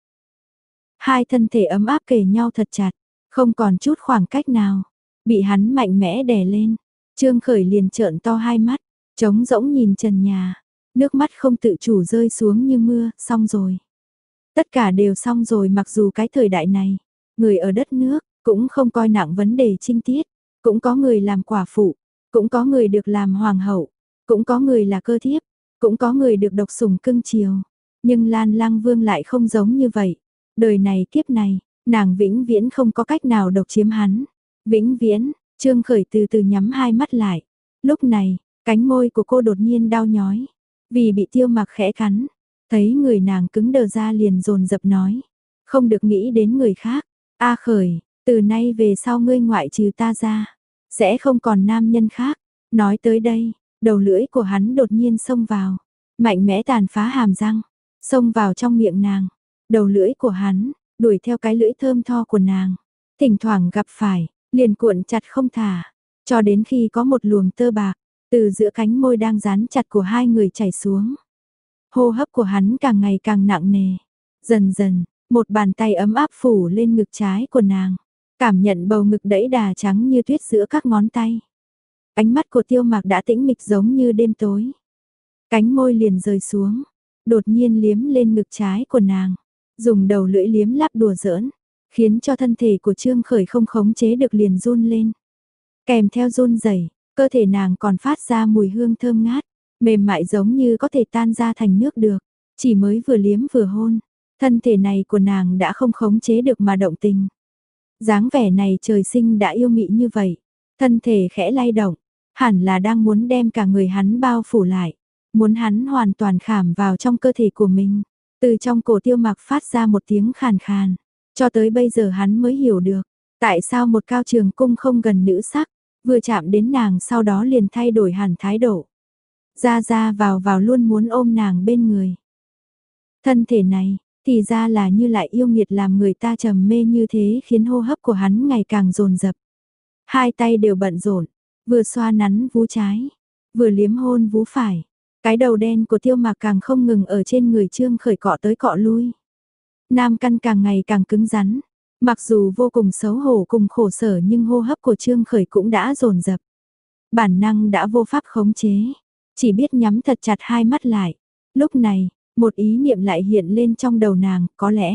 Hai thân thể ấm áp kề nhau thật chặt, không còn chút khoảng cách nào. Bị hắn mạnh mẽ đè lên, Trương Khởi liền trợn to hai mắt, trống rỗng nhìn trần nhà, nước mắt không tự chủ rơi xuống như mưa. Xong rồi, tất cả đều xong rồi. Mặc dù cái thời đại này, người ở đất nước cũng không coi nặng vấn đề trinh tiết, cũng có người làm quả phụ, cũng có người được làm hoàng hậu, cũng có người là cơ thiếp, cũng có người được độc sủng cưng chiều. Nhưng Lan Lang Vương lại không giống như vậy. Đời này kiếp này, nàng vĩnh viễn không có cách nào độc chiếm hắn. Vĩnh viễn. Trương Khởi từ từ nhắm hai mắt lại. Lúc này, cánh môi của cô đột nhiên đau nhói, vì bị Tiêu Mạc khẽ cắn. Thấy người nàng cứng đờ ra liền dồn dập nói, không được nghĩ đến người khác. A Khởi, từ nay về sau ngươi ngoại trừ ta ra, sẽ không còn nam nhân khác. Nói tới đây, đầu lưỡi của hắn đột nhiên xông vào, mạnh mẽ tàn phá hàm răng, xông vào trong miệng nàng. Đầu lưỡi của hắn đuổi theo cái lưỡi thơm tho của nàng, thỉnh thoảng gặp phải, liền cuộn chặt không thả, cho đến khi có một luồng tơ bạc từ giữa cánh môi đang dán chặt của hai người chảy xuống. Hô hấp của hắn càng ngày càng nặng nề. Dần dần, một bàn tay ấm áp phủ lên ngực trái của nàng, cảm nhận bầu ngực đẫy đà trắng như tuyết giữa các ngón tay. Ánh mắt của Tiêu Mạc đã tĩnh mịch giống như đêm tối. Cánh môi liền rời xuống, đột nhiên liếm lên ngực trái của nàng, dùng đầu lưỡi liếm láp đùa giỡn, khiến cho thân thể của Trương Khởi không khống chế được liền run lên. Kèm theo run rẩy, cơ thể nàng còn phát ra mùi hương thơm ngát, mềm mại giống như có thể tan ra thành nước được. Chỉ mới vừa liếm vừa hôn, thân thể này của nàng đã không khống chế được mà động tình. Dáng vẻ này trời sinh đã yêu mị như vậy, thân thể khẽ lay động, hẳn là đang muốn đem cả người hắn bao phủ lại, muốn hắn hoàn toàn khảm vào trong cơ thể của mình. Từ trong cổ Tiêu Mặc phát ra một tiếng khàn khàn, cho tới bây giờ hắn mới hiểu được, tại sao một Cao Trường Cung không gần nữ sắc, vừa chạm đến nàng sau đó liền thay đổi hẳn thái độ. Ra ra vào vào luôn muốn ôm nàng bên người. Thân thể này, thì ra là như lại yêu nghiệt làm người ta trầm mê như thế, khiến hô hấp của hắn ngày càng dồn dập. Hai tay đều bận rộn, vừa xoa nắn vú trái, vừa liếm hôn vú phải. Cái đầu đen của Tiêu Mặc càng không ngừng ở trên người Trương Khởi cọ tới cọ lui. Nam căn càng ngày càng cứng rắn, mặc dù vô cùng xấu hổ cùng khổ sở nhưng hô hấp của Trương Khởi cũng đã dồn dập. Bản năng đã vô pháp khống chế, chỉ biết nhắm thật chặt hai mắt lại. Lúc này, một ý niệm lại hiện lên trong đầu nàng, có lẽ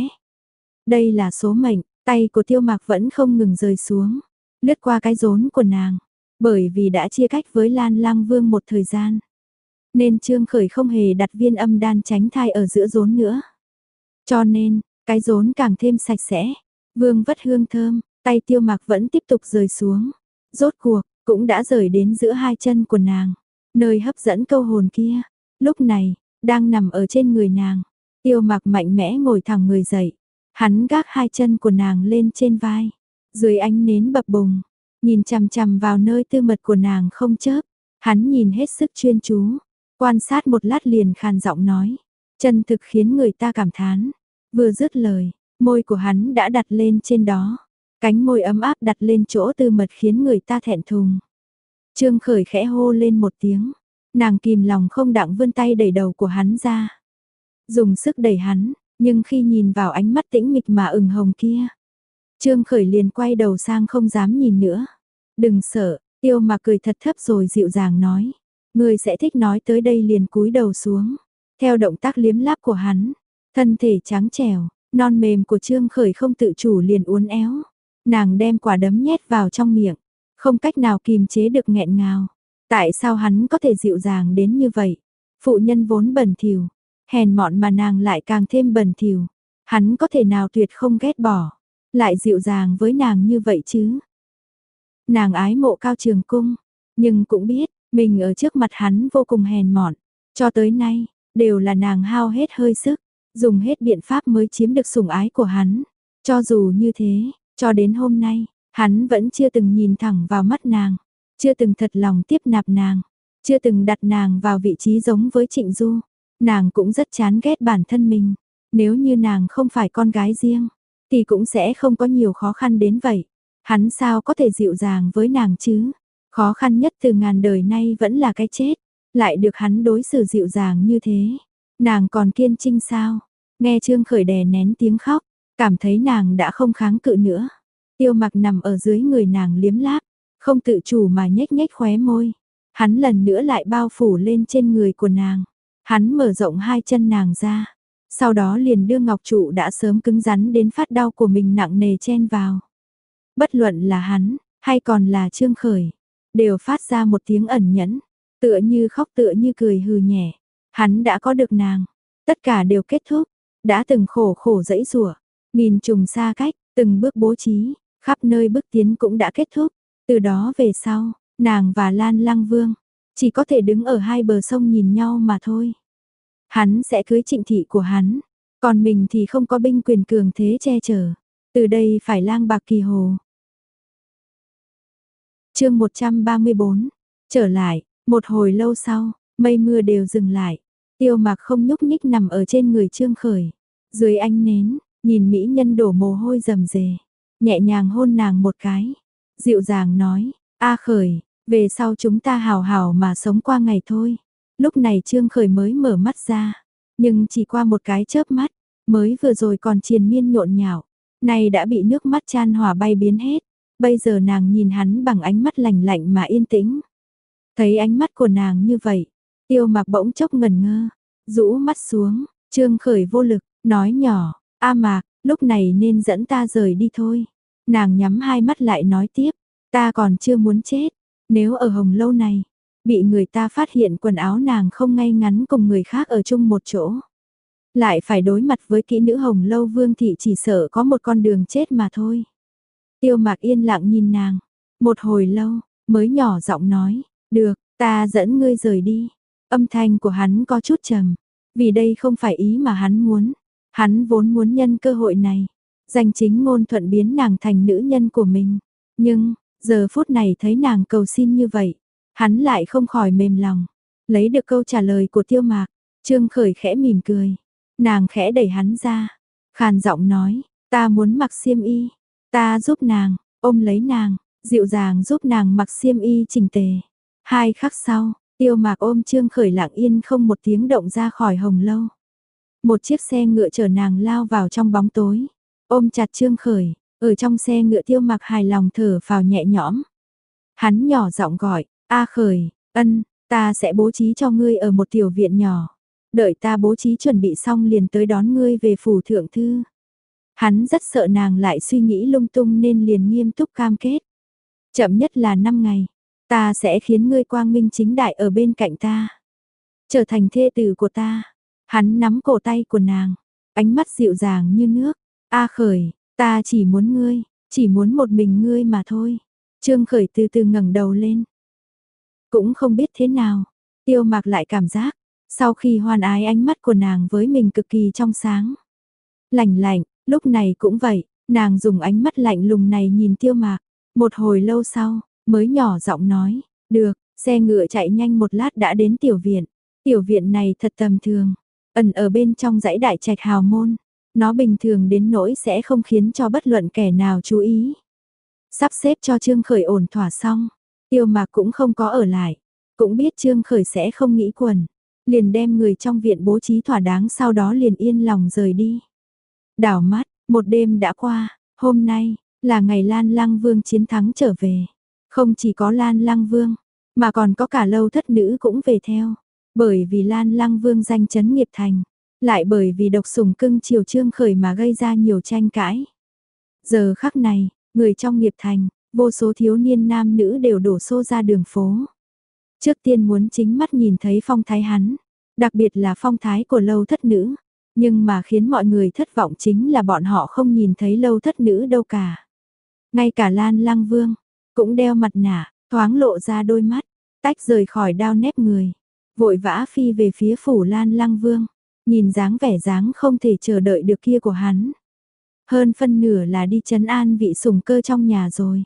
đây là số mệnh. Tay của Tiêu Mặc vẫn không ngừng rời xuống, lướt qua cái rốn của nàng. Bởi vì đã chia cách với Lan Lang Vương một thời gian, nên Trương Khởi không hề đặt viên âm đan tránh thai ở giữa rốn nữa. Cho nên, cái rốn càng thêm sạch sẽ, vương vất hương thơm, tay Tiêu Mặc vẫn tiếp tục rời xuống. Rốt cuộc, cũng đã rời đến giữa hai chân của nàng, nơi hấp dẫn câu hồn kia. Lúc này, đang nằm ở trên người nàng, Tiêu Mặc mạnh mẽ ngồi thẳng người dậy. Hắn gác hai chân của nàng lên trên vai, dưới ánh nến bập bùng, nhìn chằm chằm vào nơi tư mật của nàng không chớp. Hắn nhìn hết sức chuyên chú, quan sát một lát liền khàn giọng nói, chân thực khiến người ta cảm thán. Vừa dứt lời, môi của hắn đã đặt lên trên đó, cánh môi ấm áp đặt lên chỗ tư mật khiến người ta thẹn thùng. Trương Khởi khẽ hô lên một tiếng, nàng kìm lòng không đặng vươn tay đẩy đầu của hắn ra, dùng sức đẩy hắn, nhưng khi nhìn vào ánh mắt tĩnh mịch mà ửng hồng kia, Trương Khởi liền quay đầu sang không dám nhìn nữa. Đừng sợ, Tiêu Mặc cười thật thấp rồi dịu dàng nói, ngươi sẽ thích nói tới đây liền cúi đầu xuống. Theo động tác liếm láp của hắn, thân thể trắng trẻo, non mềm của Trương Khởi không tự chủ liền uốn éo. Nàng đem quả đấm nhét vào trong miệng, không cách nào kìm chế được nghẹn ngào. Tại sao hắn có thể dịu dàng đến như vậy? Phụ nhân vốn bẩn thỉu, hèn mọn mà nàng lại càng thêm bẩn thỉu. Hắn có thể nào tuyệt không ghét bỏ, lại dịu dàng với nàng như vậy chứ? Nàng ái mộ Cao Trường Cung, nhưng cũng biết mình ở trước mặt hắn vô cùng hèn mọn. Cho tới nay, đều là nàng hao hết hơi sức, dùng hết biện pháp mới chiếm được sủng ái của hắn. Cho dù như thế, cho đến hôm nay, hắn vẫn chưa từng nhìn thẳng vào mắt nàng, chưa từng thật lòng tiếp nạp nàng, chưa từng đặt nàng vào vị trí giống với Trịnh Du. Nàng cũng rất chán ghét bản thân mình. Nếu như nàng không phải con gái riêng, thì cũng sẽ không có nhiều khó khăn đến vậy. Hắn sao có thể dịu dàng với nàng chứ? Khó khăn nhất từ ngàn đời nay vẫn là cái chết, lại được hắn đối xử dịu dàng như thế. Nàng còn kiên trinh sao? Nghe Trương Khởi đè nén tiếng khóc, cảm thấy nàng đã không kháng cự nữa. Tiêu Mặc nằm ở dưới người nàng liếm láp, không tự chủ mà nhếch nhếch khóe môi. Hắn lần nữa lại bao phủ lên trên người của nàng. Hắn mở rộng hai chân nàng ra, sau đó liền đưa ngọc trụ đã sớm cứng rắn đến phát đau của mình nặng nề chen vào. Bất luận là hắn, hay còn là Trương Khởi, đều phát ra một tiếng ẩn nhẫn, tựa như khóc tựa như cười hừ nhẹ. Hắn đã có được nàng, tất cả đều kết thúc, đã từng khổ khổ dãy rủa, nghìn trùng xa cách, từng bước bố trí, khắp nơi bước tiến cũng đã kết thúc. Từ đó về sau, nàng và Lan Lang Vương chỉ có thể đứng ở hai bờ sông nhìn nhau mà thôi. Hắn sẽ cưới Trịnh thị của hắn, còn mình thì không có binh quyền cường thế che chở. Từ đây phải lang bạc kỳ hồ. Chương một trăm ba mươi bốn. Trở lại, một hồi lâu sau, mây mưa đều dừng lại. Tiêu Mặc không nhúc nhích nằm ở trên người Trương Khởi, dưới ánh nến, nhìn mỹ nhân đổ mồ hôi rầm rề, nhẹ nhàng hôn nàng một cái, dịu dàng nói: "A Khởi, về sau chúng ta hào hào mà sống qua ngày thôi." Lúc này Trương Khởi mới mở mắt ra, nhưng chỉ qua một cái chớp mắt, mới vừa rồi còn triền miên nhộn nhạo, nay đã bị nước mắt chan hòa bay biến hết. Bây giờ nàng nhìn hắn bằng ánh mắt lạnh lạnh mà yên tĩnh. Thấy ánh mắt của nàng như vậy, Tiêu Mặc bỗng chốc ngẩn ngơ, rũ mắt xuống. Trương Khởi vô lực, nói nhỏ: "A Mạc, lúc này nên dẫn ta rời đi thôi." Nàng nhắm hai mắt lại nói tiếp: "Ta còn chưa muốn chết, nếu ở Hồng Lâu này bị người ta phát hiện quần áo nàng không ngay ngắn cùng người khác ở chung một chỗ, lại phải đối mặt với kỹ nữ Hồng Lâu Vương thị, chỉ sợ có một con đường chết mà thôi." Tiêu Mặc yên lặng nhìn nàng, Một hồi lâu, mới nhỏ giọng nói, được, ta dẫn ngươi rời đi. Âm thanh của hắn có chút trầm, vì đây không phải ý mà hắn muốn. Hắn vốn muốn nhân cơ hội này, danh chính ngôn thuận biến nàng thành nữ nhân của mình. Nhưng, giờ phút này thấy nàng cầu xin như vậy, hắn lại không khỏi mềm lòng. Lấy được câu trả lời của Tiêu Mạc, Trương Khởi khẽ mỉm cười. Nàng khẽ đẩy hắn ra, khàn giọng nói, ta muốn mặc xiêm y, ta giúp nàng, ôm lấy nàng, dịu dàng giúp nàng mặc xiêm y chỉnh tề. Hai khắc sau, Tiêu Mạc ôm Trương Khởi lặng yên không một tiếng động ra khỏi Hồng Lâu. Một chiếc xe ngựa chở nàng lao vào trong bóng tối, ôm chặt Trương Khởi, ở trong xe ngựa Tiêu Mạc hài lòng thở phào nhẹ nhõm. Hắn nhỏ giọng gọi, A Khởi, ân, ta sẽ bố trí cho ngươi ở một tiểu viện nhỏ. Đợi ta bố trí chuẩn bị xong liền tới đón ngươi về phủ thượng thư. Hắn rất sợ nàng lại suy nghĩ lung tung nên liền nghiêm túc cam kết. Chậm nhất là năm ngày, ta sẽ khiến ngươi quang minh chính đại ở bên cạnh ta. Trở thành thê tử của ta. Hắn nắm cổ tay của nàng, ánh mắt dịu dàng như nước. A Khởi, ta chỉ muốn ngươi, chỉ muốn một mình ngươi mà thôi. Trương Khởi từ từ ngẩng đầu lên. Cũng không biết thế nào, Tiêu Mạc lại cảm giác, sau khi hoan ái ánh mắt của nàng với mình cực kỳ trong sáng. Lạnh lạnh, lúc này cũng vậy, nàng dùng ánh mắt lạnh lùng này nhìn Tiêu Mạc. Một hồi lâu sau, mới nhỏ giọng nói, được, xe ngựa chạy nhanh một lát đã đến tiểu viện. Tiểu viện này thật tầm thường, ẩn ở bên trong dãy đại trạch hào môn. Nó bình thường đến nỗi sẽ không khiến cho bất luận kẻ nào chú ý. Sắp xếp cho Trương Khởi ổn thỏa xong, Tiêu Mạc cũng không có ở lại, cũng biết Trương Khởi sẽ không nghĩ quẩn, liền đem người trong viện bố trí thỏa đáng sau đó liền yên lòng rời đi. Đảo mắt, một đêm đã qua, hôm nay là ngày Lan Lăng Vương chiến thắng trở về. Không chỉ có Lan Lăng Vương, mà còn có cả Lâu thất nữ cũng về theo, bởi vì Lan Lăng Vương danh chấn nghiệp thành, lại bởi vì độc sủng cưng chiều Trương Khởi mà gây ra nhiều tranh cãi. Giờ khắc này, người trong nghiệp thành, vô số thiếu niên nam nữ đều đổ xô ra đường phố. Trước tiên muốn chính mắt nhìn thấy phong thái hắn, đặc biệt là phong thái của Lâu thất nữ. Nhưng mà khiến mọi người thất vọng chính là bọn họ không nhìn thấy Lâu thất nữ đâu cả. Ngay cả Lan Lăng Vương, cũng đeo mặt nạ, thoáng lộ ra đôi mắt, tách rời khỏi đao nếp người. Vội vã phi về phía phủ Lan Lăng Vương, nhìn dáng vẻ dáng không thể chờ đợi được kia của hắn. Hơn phân nửa là đi trấn an vị sủng cơ trong nhà rồi.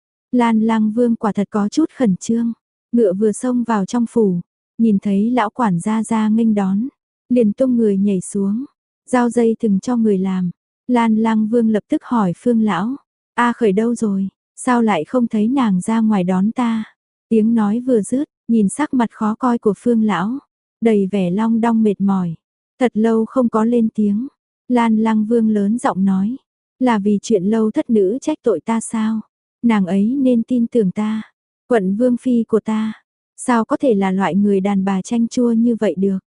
Lan Lăng Vương quả thật có chút khẩn trương, ngựa vừa xông vào trong phủ, nhìn thấy lão quản gia ra nghênh đón, liền tung người nhảy xuống, giao dây thừng cho người làm. Lan Lăng Vương lập tức hỏi Phương lão, A Khởi đâu rồi, sao lại không thấy nàng ra ngoài đón ta? Tiếng nói vừa dứt, nhìn sắc mặt khó coi của Phương lão, đầy vẻ long đong mệt mỏi, thật lâu không có lên tiếng. Lan Lăng Vương lớn giọng nói, là vì chuyện Lâu thất nữ trách tội ta sao? Nàng ấy nên tin tưởng ta, quận vương phi của ta, sao có thể là loại người đàn bà chanh chua như vậy được?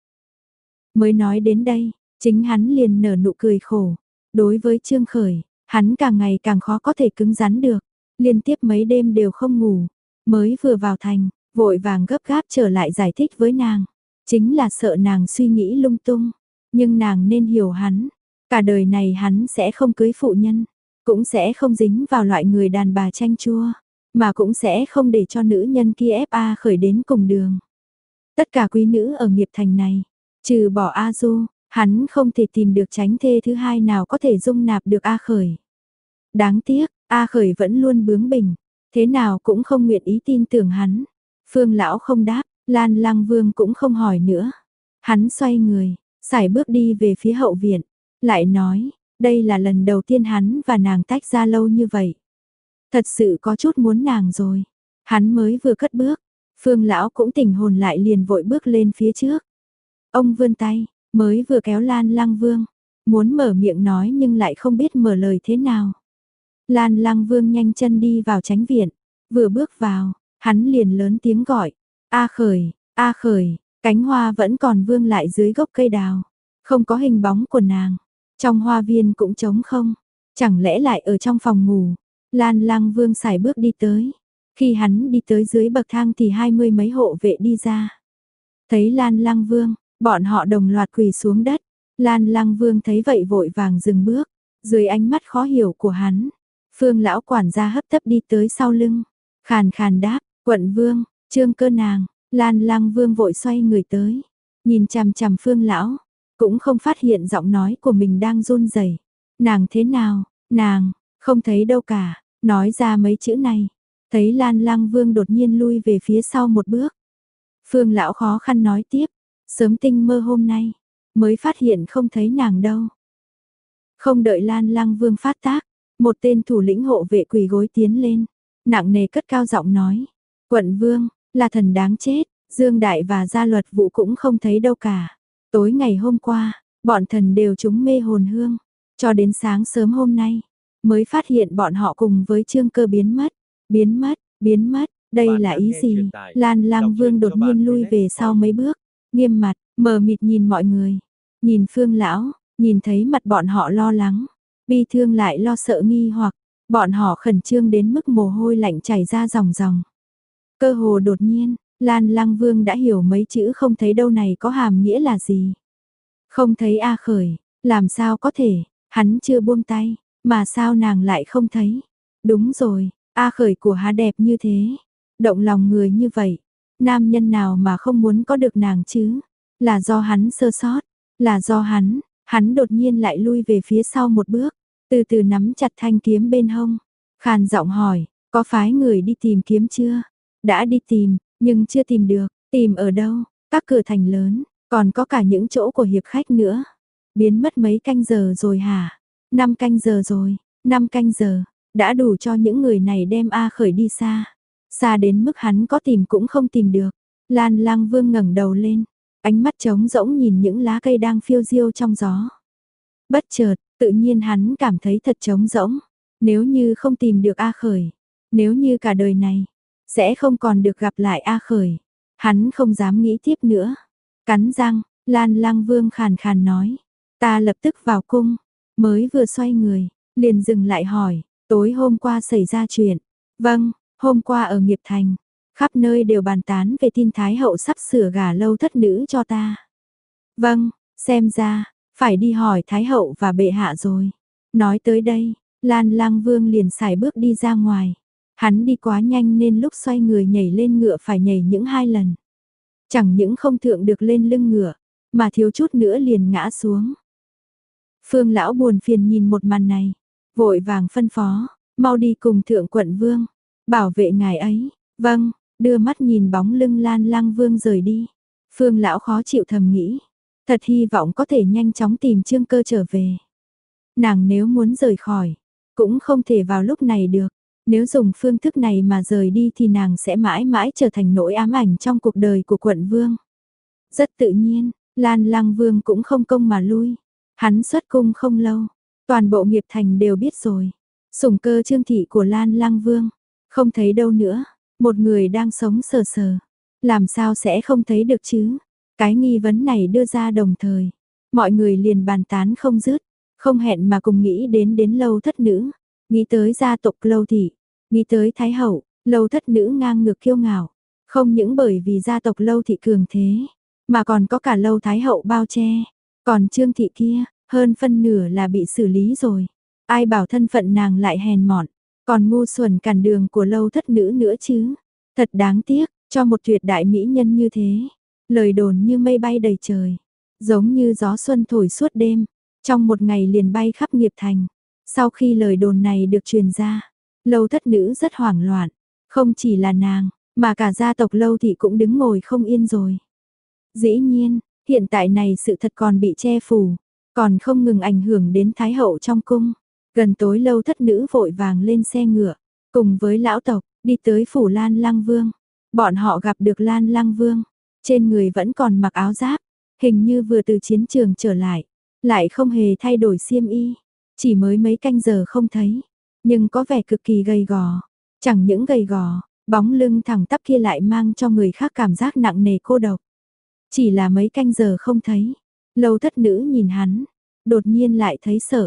Mới nói đến đây, chính hắn liền nở nụ cười khổ. Đối với Trương Khởi, hắn càng ngày càng khó có thể cứng rắn được, liên tiếp mấy đêm đều không ngủ, mới vừa vào thành, vội vàng gấp gáp trở lại giải thích với nàng, chính là sợ nàng suy nghĩ lung tung, nhưng nàng nên hiểu hắn, cả đời này hắn sẽ không cưới phụ nhân, cũng sẽ không dính vào loại người đàn bà chanh chua, mà cũng sẽ không để cho nữ nhân kia ép A Khởi đến cùng đường. Tất cả quý nữ ở nghiệp thành này, trừ bỏ A Du, hắn không thể tìm được chánh thê thứ hai nào có thể dung nạp được A Khởi. Đáng tiếc, A Khởi vẫn luôn bướng bỉnh, thế nào cũng không nguyện ý tin tưởng hắn. Phương lão không đáp, Lan Lăng Vương cũng không hỏi nữa. Hắn xoay người, sải bước đi về phía hậu viện, lại nói, đây là lần đầu tiên hắn và nàng tách ra lâu như vậy. Thật sự có chút muốn nàng rồi. Hắn mới vừa cất bước, Phương lão cũng tỉnh hồn lại liền vội bước lên phía trước. Ông vươn tay, mới vừa kéo Lan Lăng Vương, muốn mở miệng nói nhưng lại không biết mở lời thế nào. Lan Lăng Vương nhanh chân đi vào chánh viện, vừa bước vào, hắn liền lớn tiếng gọi, A Khởi, A Khởi, cánh hoa vẫn còn vương lại dưới gốc cây đào, không có hình bóng của nàng, trong hoa viên cũng trống không, chẳng lẽ lại ở trong phòng ngủ. Lan Lăng Vương sải bước đi tới, khi hắn đi tới dưới bậc thang thì hai mươi mấy hộ vệ đi ra. Thấy Lan Lăng Vương, bọn họ đồng loạt quỳ xuống đất, Lan Lăng Vương thấy vậy vội vàng dừng bước, dưới ánh mắt khó hiểu của hắn, Phương lão quản gia hấp tấp đi tới sau lưng, khàn khàn đáp, quận vương, Trương Cơ nàng. Lan Lăng Vương vội xoay người tới, nhìn chằm chằm Phương lão, cũng không phát hiện giọng nói của mình đang run rẩy. Nàng thế nào? Nàng, không thấy đâu cả, nói ra mấy chữ này, thấy Lan Lăng Vương đột nhiên lui về phía sau một bước. Phương lão khó khăn nói tiếp, sớm tinh mơ hôm nay, mới phát hiện không thấy nàng đâu. Không đợi Lan Lăng Vương phát tác, một tên thủ lĩnh hộ vệ quỳ gối tiến lên, nặng nề cất cao giọng nói, quận vương, là thần đáng chết, Dương Đại và Gia Luật Vũ cũng không thấy đâu cả. Tối ngày hôm qua, bọn thần đều trúng mê hồn hương, cho đến sáng sớm hôm nay, mới phát hiện bọn họ cùng với Trương Cơ biến mất, biến mất, biến mất, đây là ý gì? Lan Lăng Vương đột nhiên lui về sau mấy bước, nghiêm mặt, mờ mịt nhìn mọi người, nhìn Phương lão, nhìn thấy mặt bọn họ lo lắng, bi thương lại lo sợ nghi hoặc, bọn họ khẩn trương đến mức mồ hôi lạnh chảy ra ròng ròng. Cơ hồ đột nhiên, Lan Lăng Vương đã hiểu mấy chữ không thấy đâu này có hàm nghĩa là gì. Không thấy A Khởi, làm sao có thể, hắn chưa buông tay, mà sao nàng lại không thấy. Đúng rồi, A Khởi của hắn đẹp như thế, động lòng người như vậy, nam nhân nào mà không muốn có được nàng chứ, là do hắn sơ sót, là do hắn, hắn đột nhiên lại lui về phía sau một bước, từ từ nắm chặt thanh kiếm bên hông, khàn giọng hỏi, có phái người đi tìm kiếm chưa? Đã đi tìm, nhưng chưa tìm được, tìm ở đâu? Các cửa thành lớn, còn có cả những chỗ của hiệp khách nữa. Biến mất mấy canh giờ rồi hả? Năm canh giờ rồi, năm canh giờ, đã đủ cho những người này đem A Khởi đi xa. Xa đến mức hắn có tìm cũng không tìm được. Lan Lăng Vương ngẩng đầu lên, ánh mắt trống rỗng nhìn những lá cây đang phiêu diêu trong gió. Bất chợt, tự nhiên hắn cảm thấy thật trống rỗng. Nếu như không tìm được A Khởi, nếu như cả đời này sẽ không còn được gặp lại A Khởi, hắn không dám nghĩ tiếp nữa. Cắn răng, Lan Lăng Vương khàn khàn nói, ta lập tức vào cung, mới vừa xoay người, liền dừng lại hỏi, tối hôm qua xảy ra chuyện. Vâng, hôm qua ở Nghiệp Thành, khắp nơi đều bàn tán về tin Thái hậu sắp sửa gả Lâu thất nữ cho ta. Vâng, xem ra, phải đi hỏi Thái hậu và bệ hạ rồi. Nói tới đây, Lan Lăng Vương liền sải bước đi ra ngoài. Hắn đi quá nhanh nên lúc xoay người nhảy lên ngựa phải nhảy những hai lần. Chẳng những không thượng được lên lưng ngựa, mà thiếu chút nữa liền ngã xuống. Phương lão buồn phiền nhìn một màn này, vội vàng phân phó, mau đi cùng thượng quận vương, bảo vệ ngài ấy. Vâng, đưa mắt nhìn bóng lưng Lan Lăng Vương rời đi. Phương lão khó chịu thầm nghĩ, thật hy vọng có thể nhanh chóng tìm Trương Cơ trở về. Nàng nếu muốn rời khỏi, cũng không thể vào lúc này được. Nếu dùng phương thức này mà rời đi thì nàng sẽ mãi mãi trở thành nỗi ám ảnh trong cuộc đời của quận vương. Rất tự nhiên, Lan Lăng Vương cũng không công mà lui. Hắn xuất cung không lâu, toàn bộ Nghiệp Thành đều biết rồi. Sủng cơ Trương thị của Lan Lăng Vương, không thấy đâu nữa, một người đang sống sờ sờ. Làm sao sẽ không thấy được chứ? Cái nghi vấn này đưa ra đồng thời, mọi người liền bàn tán không dứt, không hẹn mà cùng nghĩ đến đến Lâu thất nữ. Nghĩ tới gia tộc Lâu thị, nghĩ tới Thái hậu, Lâu thất nữ ngang ngược kiêu ngạo, không những bởi vì gia tộc Lâu thị cường thế, mà còn có cả Lâu Thái hậu bao che. Còn Trương thị kia, hơn phân nửa là bị xử lý rồi. Ai bảo thân phận nàng lại hèn mọn, còn ngu xuẩn cản đường của Lâu thất nữ nữa chứ. Thật đáng tiếc, cho một tuyệt đại mỹ nhân như thế. Lời đồn như mây bay đầy trời, giống như gió xuân thổi suốt đêm, trong một ngày liền bay khắp Nghiệp Thành. Sau khi lời đồn này được truyền ra, Lâu thất nữ rất hoảng loạn, không chỉ là nàng, mà cả gia tộc Lâu thị cũng đứng ngồi không yên rồi. Dĩ nhiên, hiện tại này sự thật còn bị che phủ, còn không ngừng ảnh hưởng đến Thái hậu trong cung. Gần tối Lâu thất nữ vội vàng lên xe ngựa, cùng với lão tộc, đi tới phủ Lan Lăng Vương. Bọn họ gặp được Lan Lăng Vương, trên người vẫn còn mặc áo giáp, hình như vừa từ chiến trường trở lại, lại không hề thay đổi xiêm y. Chỉ mới mấy canh giờ không thấy, nhưng có vẻ cực kỳ gầy gò. Chẳng những gầy gò, bóng lưng thẳng tắp kia lại mang cho người khác cảm giác nặng nề cô độc. Chỉ là mấy canh giờ không thấy, Lâu thất nữ nhìn hắn, đột nhiên lại thấy sợ.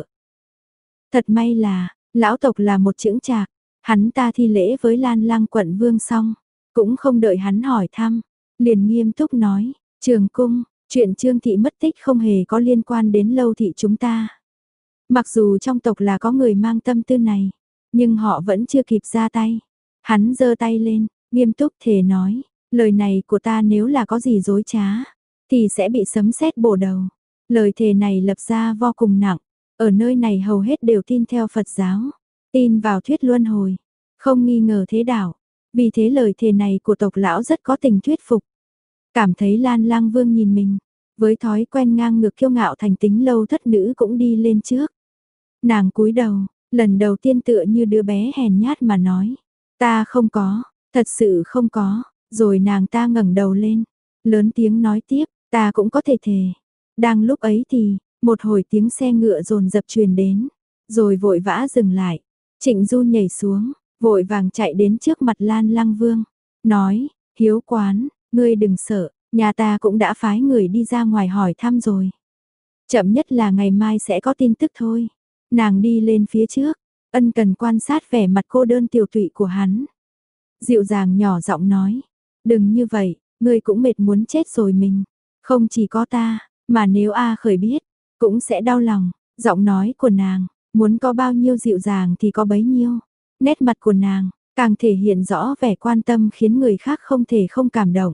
Thật may là, lão tộc là một chững chạc, hắn ta thi lễ với Lan Lăng quận vương xong, cũng không đợi hắn hỏi thăm, liền nghiêm túc nói, Trường cung, chuyện Trương thị mất tích không hề có liên quan đến Lâu thị chúng ta. Mặc dù trong tộc là có người mang tâm tư này, nhưng họ vẫn chưa kịp ra tay. Hắn giơ tay lên, nghiêm túc thề nói, lời này của ta nếu là có gì dối trá, thì sẽ bị sấm sét bổ đầu. Lời thề này lập ra vô cùng nặng, ở nơi này hầu hết đều tin theo Phật giáo, tin vào thuyết luân hồi, không nghi ngờ thế đạo. Vì thế lời thề này của tộc lão rất có tình thuyết phục. Cảm thấy Lan Lang Vương nhìn mình, với thói quen ngang ngược kiêu ngạo thành tính lâu thất nữ cũng đi lên trước. Nàng cúi đầu, lần đầu tiên tựa như đứa bé hèn nhát mà nói, ta không có, thật sự không có. Rồi nàng ta ngẩng đầu lên, lớn tiếng nói tiếp, ta cũng có thể thề. Đang lúc ấy thì, một hồi tiếng xe ngựa dồn dập truyền đến, rồi vội vã dừng lại. Trịnh Du nhảy xuống, vội vàng chạy đến trước mặt Lan Lang Vương, nói, Hiếu Quán, ngươi đừng sợ, nhà ta cũng đã phái người đi ra ngoài hỏi thăm rồi. Chậm nhất là ngày mai sẽ có tin tức thôi. Nàng đi lên phía trước, ân cần quan sát vẻ mặt cô đơn tiểu tụy của hắn. Dịu dàng nhỏ giọng nói, đừng như vậy, ngươi cũng mệt muốn chết rồi mình. Không chỉ có ta, mà nếu A Khởi biết, cũng sẽ đau lòng. Giọng nói của nàng, muốn có bao nhiêu dịu dàng thì có bấy nhiêu. Nét mặt của nàng, càng thể hiện rõ vẻ quan tâm khiến người khác không thể không cảm động.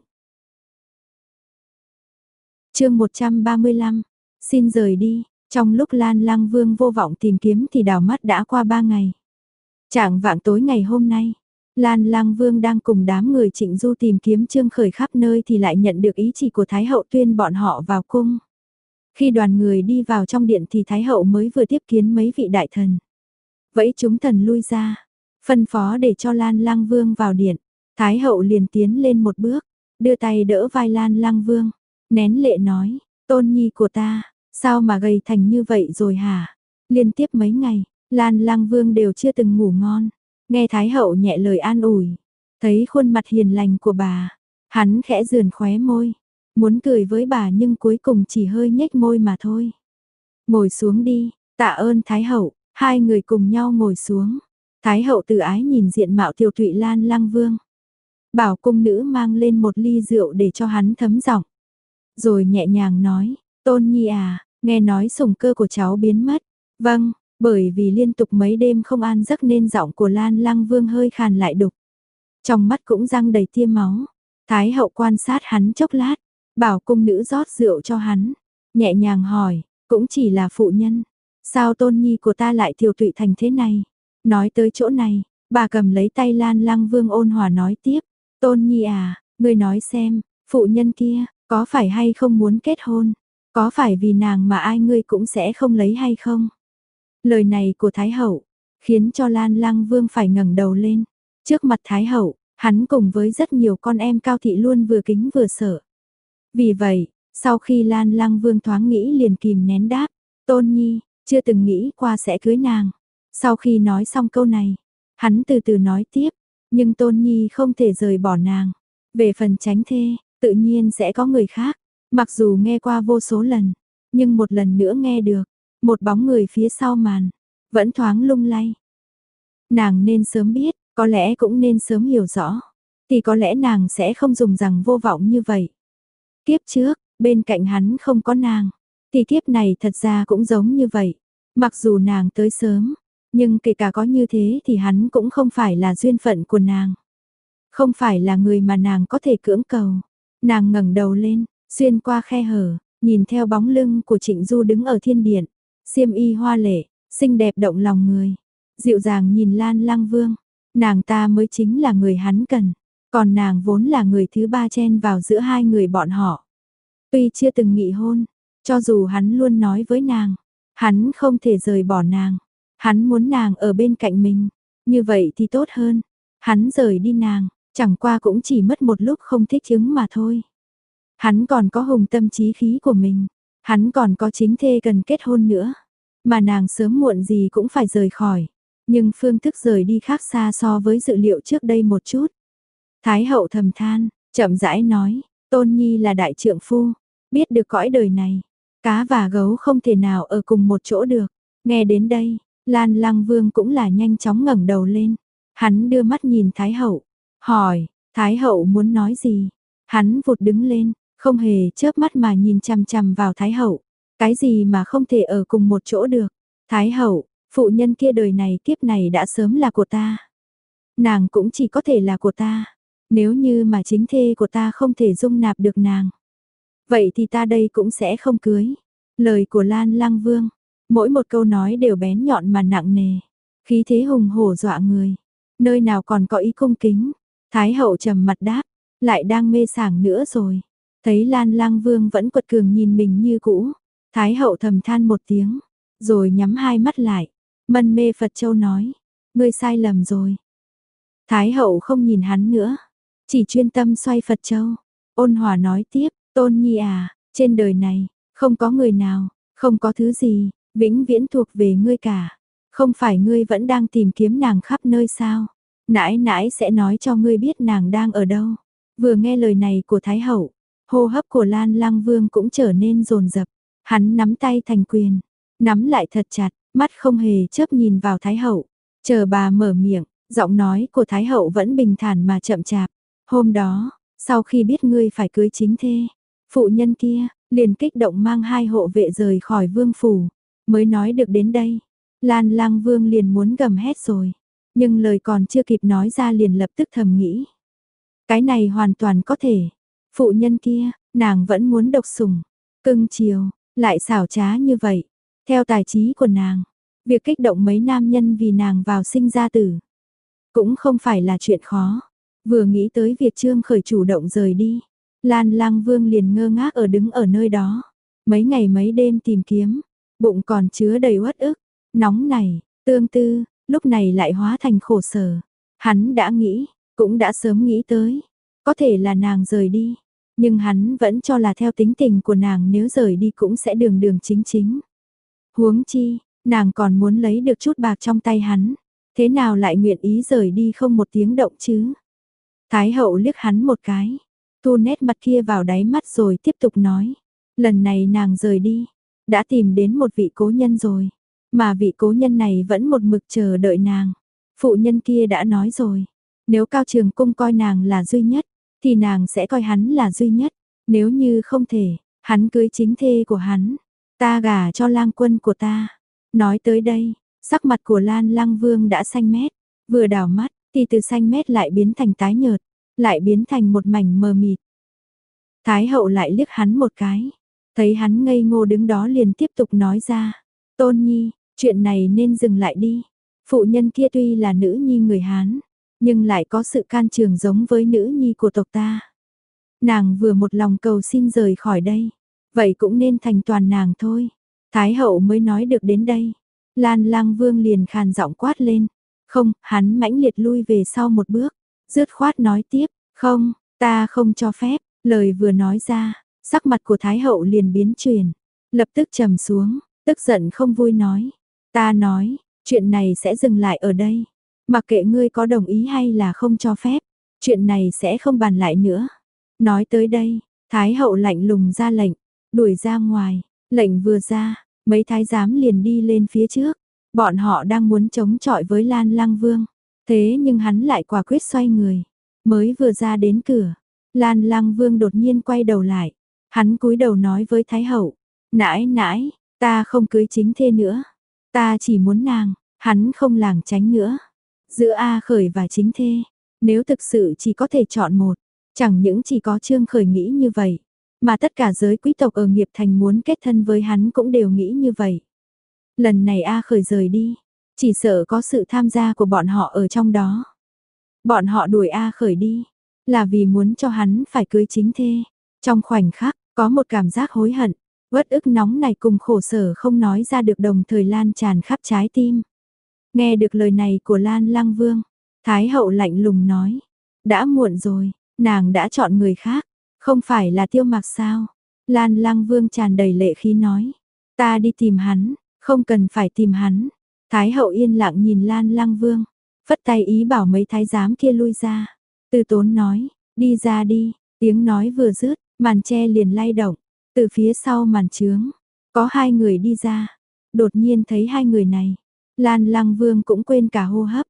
Chương một trăm ba mươi lăm, xin rời đi. Trong lúc Lan Lang Vương vô vọng tìm kiếm thì đảo mắt đã qua ba ngày. Trạng vạng tối ngày hôm nay, Lan Lang Vương đang cùng đám người Trịnh Du tìm kiếm Trương Khởi khắp nơi thì lại nhận được ý chỉ của Thái Hậu tuyên bọn họ vào cung. Khi đoàn người đi vào trong điện thì Thái Hậu mới vừa tiếp kiến mấy vị đại thần. Vẫy chúng thần lui ra, phân phó để cho Lan Lang Vương vào điện. Thái Hậu liền tiến lên một bước, đưa tay đỡ vai Lan Lang Vương, nén lệ nói, tôn nhi của ta, sao mà gầy thành như vậy rồi hả? Liên tiếp mấy ngày, Lan Lang Vương đều chưa từng ngủ ngon. Nghe Thái Hậu nhẹ lời an ủi, thấy khuôn mặt hiền lành của bà, hắn khẽ rườn khóe môi, muốn cười với bà nhưng cuối cùng chỉ hơi nhếch môi mà thôi. Ngồi xuống đi, tạ ơn Thái Hậu, hai người cùng nhau ngồi xuống. Thái Hậu từ ái nhìn diện mạo tiểu tụy Lan Lang Vương, bảo cung nữ mang lên một ly rượu để cho hắn thấm giọng, rồi nhẹ nhàng nói, tôn nhi à, nghe nói sủng cơ của cháu biến mất. Vâng. Bởi vì liên tục mấy đêm không an giấc nên giọng của Lan Lang Vương hơi khàn lại đục. Trong mắt cũng răng đầy tia máu. Thái Hậu quan sát hắn chốc lát, bảo cung nữ rót rượu cho hắn, nhẹ nhàng hỏi, cũng chỉ là phụ nhân, sao tôn nhi của ta lại tiểu tụy thành thế này? Nói tới chỗ này, bà cầm lấy tay Lan Lang Vương ôn hòa nói tiếp, tôn nhi à, ngươi nói xem, phụ nhân kia, có phải hay không muốn kết hôn? Có phải vì nàng mà ai ngươi cũng sẽ không lấy hay không? Lời này của Thái Hậu khiến cho Lan Lang Vương phải ngẩng đầu lên. Trước mặt Thái Hậu, hắn cùng với rất nhiều con em cao thị luôn vừa kính vừa sợ. Vì vậy, sau khi Lan Lang Vương thoáng nghĩ liền kìm nén đáp, tôn nhi, chưa từng nghĩ qua sẽ cưới nàng. Sau khi nói xong câu này, hắn từ từ nói tiếp, nhưng tôn nhi không thể rời bỏ nàng. Về phần tránh thê, tự nhiên sẽ có người khác. Mặc dù nghe qua vô số lần, nhưng một lần nữa nghe được. Một bóng người phía sau màn, vẫn thoáng lung lay. Nàng nên sớm biết, có lẽ cũng nên sớm hiểu rõ. Thì có lẽ nàng sẽ không dùng rằng vô vọng như vậy. Kiếp trước, bên cạnh hắn không có nàng. Thì kiếp này thật ra cũng giống như vậy. Mặc dù nàng tới sớm, nhưng kể cả có như thế thì hắn cũng không phải là duyên phận của nàng. Không phải là người mà nàng có thể cưỡng cầu. Nàng ngẩng đầu lên, xuyên qua khe hở, nhìn theo bóng lưng của Trịnh Du đứng ở thiên điện. Xiêm y hoa lệ, xinh đẹp động lòng người. Dịu dàng nhìn Lan Lang Vương, nàng ta mới chính là người hắn cần, còn nàng vốn là người thứ ba chen vào giữa hai người bọn họ. Tuy chưa từng nghị hôn, cho dù hắn luôn nói với nàng, hắn không thể rời bỏ nàng, hắn muốn nàng ở bên cạnh mình, như vậy thì tốt hơn. Hắn rời đi nàng, chẳng qua cũng chỉ mất một lúc không thích ứng mà thôi. Hắn còn có hùng tâm trí khí của mình. Hắn còn có chính thê cần kết hôn nữa, mà nàng sớm muộn gì cũng phải rời khỏi, nhưng phương thức rời đi khác xa so với dự liệu trước đây một chút. Thái Hậu thầm than, chậm rãi nói, tôn nhi là đại trượng phu, biết được cõi đời này, cá và gấu không thể nào ở cùng một chỗ được. Nghe đến đây, Lan Lang Vương cũng là nhanh chóng ngẩng đầu lên, hắn đưa mắt nhìn Thái Hậu, hỏi, Thái Hậu muốn nói gì? Hắn vụt đứng lên, không hề chớp mắt mà nhìn chằm chằm vào Thái Hậu. Cái gì mà không thể ở cùng một chỗ được? Thái Hậu, Phụ nhân kia đời này kiếp này đã sớm là của ta. Nàng cũng chỉ có thể là của ta. Nếu như mà chính thê của ta không thể dung nạp được nàng, vậy thì ta đây cũng sẽ không cưới. Lời của Lan Lăng Vương, mỗi một câu nói đều bén nhọn mà nặng nề, khí thế hùng hổ dọa người, nơi nào còn có ý cung kính. Thái hậu trầm mặt đáp, lại đang mê sảng nữa rồi. Thấy Lan Lăng Vương vẫn quật cường nhìn mình như cũ, Thái hậu thầm than một tiếng, rồi nhắm hai mắt lại, mân mê Phật Châu nói, ngươi sai lầm rồi. Thái hậu không nhìn hắn nữa, chỉ chuyên tâm xoay Phật Châu, ôn hòa nói tiếp, Tôn Nhi à, trên đời này, không có người nào, không có thứ gì, vĩnh viễn thuộc về ngươi cả. Không phải ngươi vẫn đang tìm kiếm nàng khắp nơi sao? Nãi nãi sẽ nói cho ngươi biết nàng đang ở đâu. Vừa nghe lời này của Thái hậu, hô hấp của Lan Lăng Vương cũng trở nên dồn dập. Hắn nắm tay thành quyền, nắm lại thật chặt, mắt không hề chớp nhìn vào Thái hậu. Chờ bà mở miệng, giọng nói của Thái hậu vẫn bình thản mà chậm chạp. Hôm đó, sau khi biết ngươi phải cưới chính thê, phụ nhân kia liền kích động mang hai hộ vệ rời khỏi vương phủ. Mới nói được đến đây, Lan Lăng Vương liền muốn gầm hét rồi, nhưng lời còn chưa kịp nói ra liền lập tức thầm nghĩ. Cái này hoàn toàn có thể, phụ nhân kia, nàng vẫn muốn độc sủng, cưng chiều, lại xảo trá như vậy. Theo tài trí của nàng, việc kích động mấy nam nhân vì nàng vào sinh ra tử, cũng không phải là chuyện khó. Vừa nghĩ tới việc Trương Khởi chủ động rời đi, Lan Lăng Vương liền ngơ ngác ở đứng ở nơi đó. Mấy ngày mấy đêm tìm kiếm, bụng còn chứa đầy uất ức, nóng nảy, tương tư, lúc này lại hóa thành khổ sở. Hắn đã nghĩ, cũng đã sớm nghĩ tới, có thể là nàng rời đi, nhưng hắn vẫn cho là theo tính tình của nàng nếu rời đi cũng sẽ đường đường chính chính. Huống chi, nàng còn muốn lấy được chút bạc trong tay hắn, thế nào lại nguyện ý rời đi không một tiếng động chứ? Thái hậu liếc hắn một cái, thu nét mặt kia vào đáy mắt rồi tiếp tục nói, lần này nàng rời đi, đã tìm đến một vị cố nhân rồi, mà vị cố nhân này vẫn một mực chờ đợi nàng. Phụ nhân kia đã nói rồi, nếu Cao Trường Cung coi nàng là duy nhất, thì nàng sẽ coi hắn là duy nhất, nếu như không thể, hắn cưới chính thê của hắn, ta gả cho lang quân của ta. Nói tới đây, sắc mặt của Lan Lăng Vương đã xanh mét, vừa đảo mắt, thì từ xanh mét lại biến thành tái nhợt, lại biến thành một mảnh mờ mịt. Thái hậu lại liếc hắn một cái, thấy hắn ngây ngô đứng đó liền tiếp tục nói ra, Tôn Nhi, chuyện này nên dừng lại đi. Phụ nhân kia tuy là nữ nhi người Hán, nhưng lại có sự can trường giống với nữ nhi của tộc ta. Nàng vừa một lòng cầu xin rời khỏi đây, vậy cũng nên thành toàn nàng thôi. Thái hậu mới nói được đến đây, Lan Lăng Vương liền khàn giọng quát lên, không, hắn mãnh liệt lui về sau một bước, dứt khoát nói tiếp, không, ta không cho phép. Lời vừa nói ra, sắc mặt của Thái hậu liền biến chuyển, lập tức trầm xuống, tức giận không vui nói, ta nói, chuyện này sẽ dừng lại ở đây, mặc kệ ngươi có đồng ý hay là không cho phép, chuyện này sẽ không bàn lại nữa. Nói tới đây, Thái hậu lạnh lùng ra lệnh, đuổi ra ngoài, lệnh vừa ra, mấy thái giám liền đi lên phía trước, bọn họ đang muốn chống chọi với Lan Lăng Vương, thế nhưng hắn lại quả quyết xoay người, mới vừa ra đến cửa, Lan Lăng Vương đột nhiên quay đầu lại, hắn cúi đầu nói với Thái hậu, nãi nãi, ta không cưới chính thê nữa, ta chỉ muốn nàng. Hắn không lảng tránh nữa, giữa A Khởi và chính thê, nếu thực sự chỉ có thể chọn một, chẳng những chỉ có Trương Khởi nghĩ như vậy, mà tất cả giới quý tộc ở Nghiệp Thành muốn kết thân với hắn cũng đều nghĩ như vậy. Lần này A Khởi rời đi, chỉ sợ có sự tham gia của bọn họ ở trong đó. Bọn họ đuổi A Khởi đi, là vì muốn cho hắn phải cưới chính thê. Trong khoảnh khắc, có một cảm giác hối hận, uất ức nóng này cùng khổ sở không nói ra được đồng thời lan tràn khắp trái tim. Nghe được lời này của Lan Lăng Vương, Thái hậu lạnh lùng nói, đã muộn rồi, nàng đã chọn người khác, không phải là Tiêu Mặc sao? Lan Lăng Vương tràn đầy lệ khí nói, ta đi tìm hắn, không cần phải tìm hắn. Thái hậu yên lặng nhìn Lan Lăng Vương, phất tay ý bảo mấy thái giám kia lui ra. Từ Tốn nói, đi ra đi, tiếng nói vừa dứt, màn che liền lay động, từ phía sau màn trướng, có hai người đi ra, đột nhiên thấy hai người này. Lan Lăng Vương cũng quên cả hô hấp.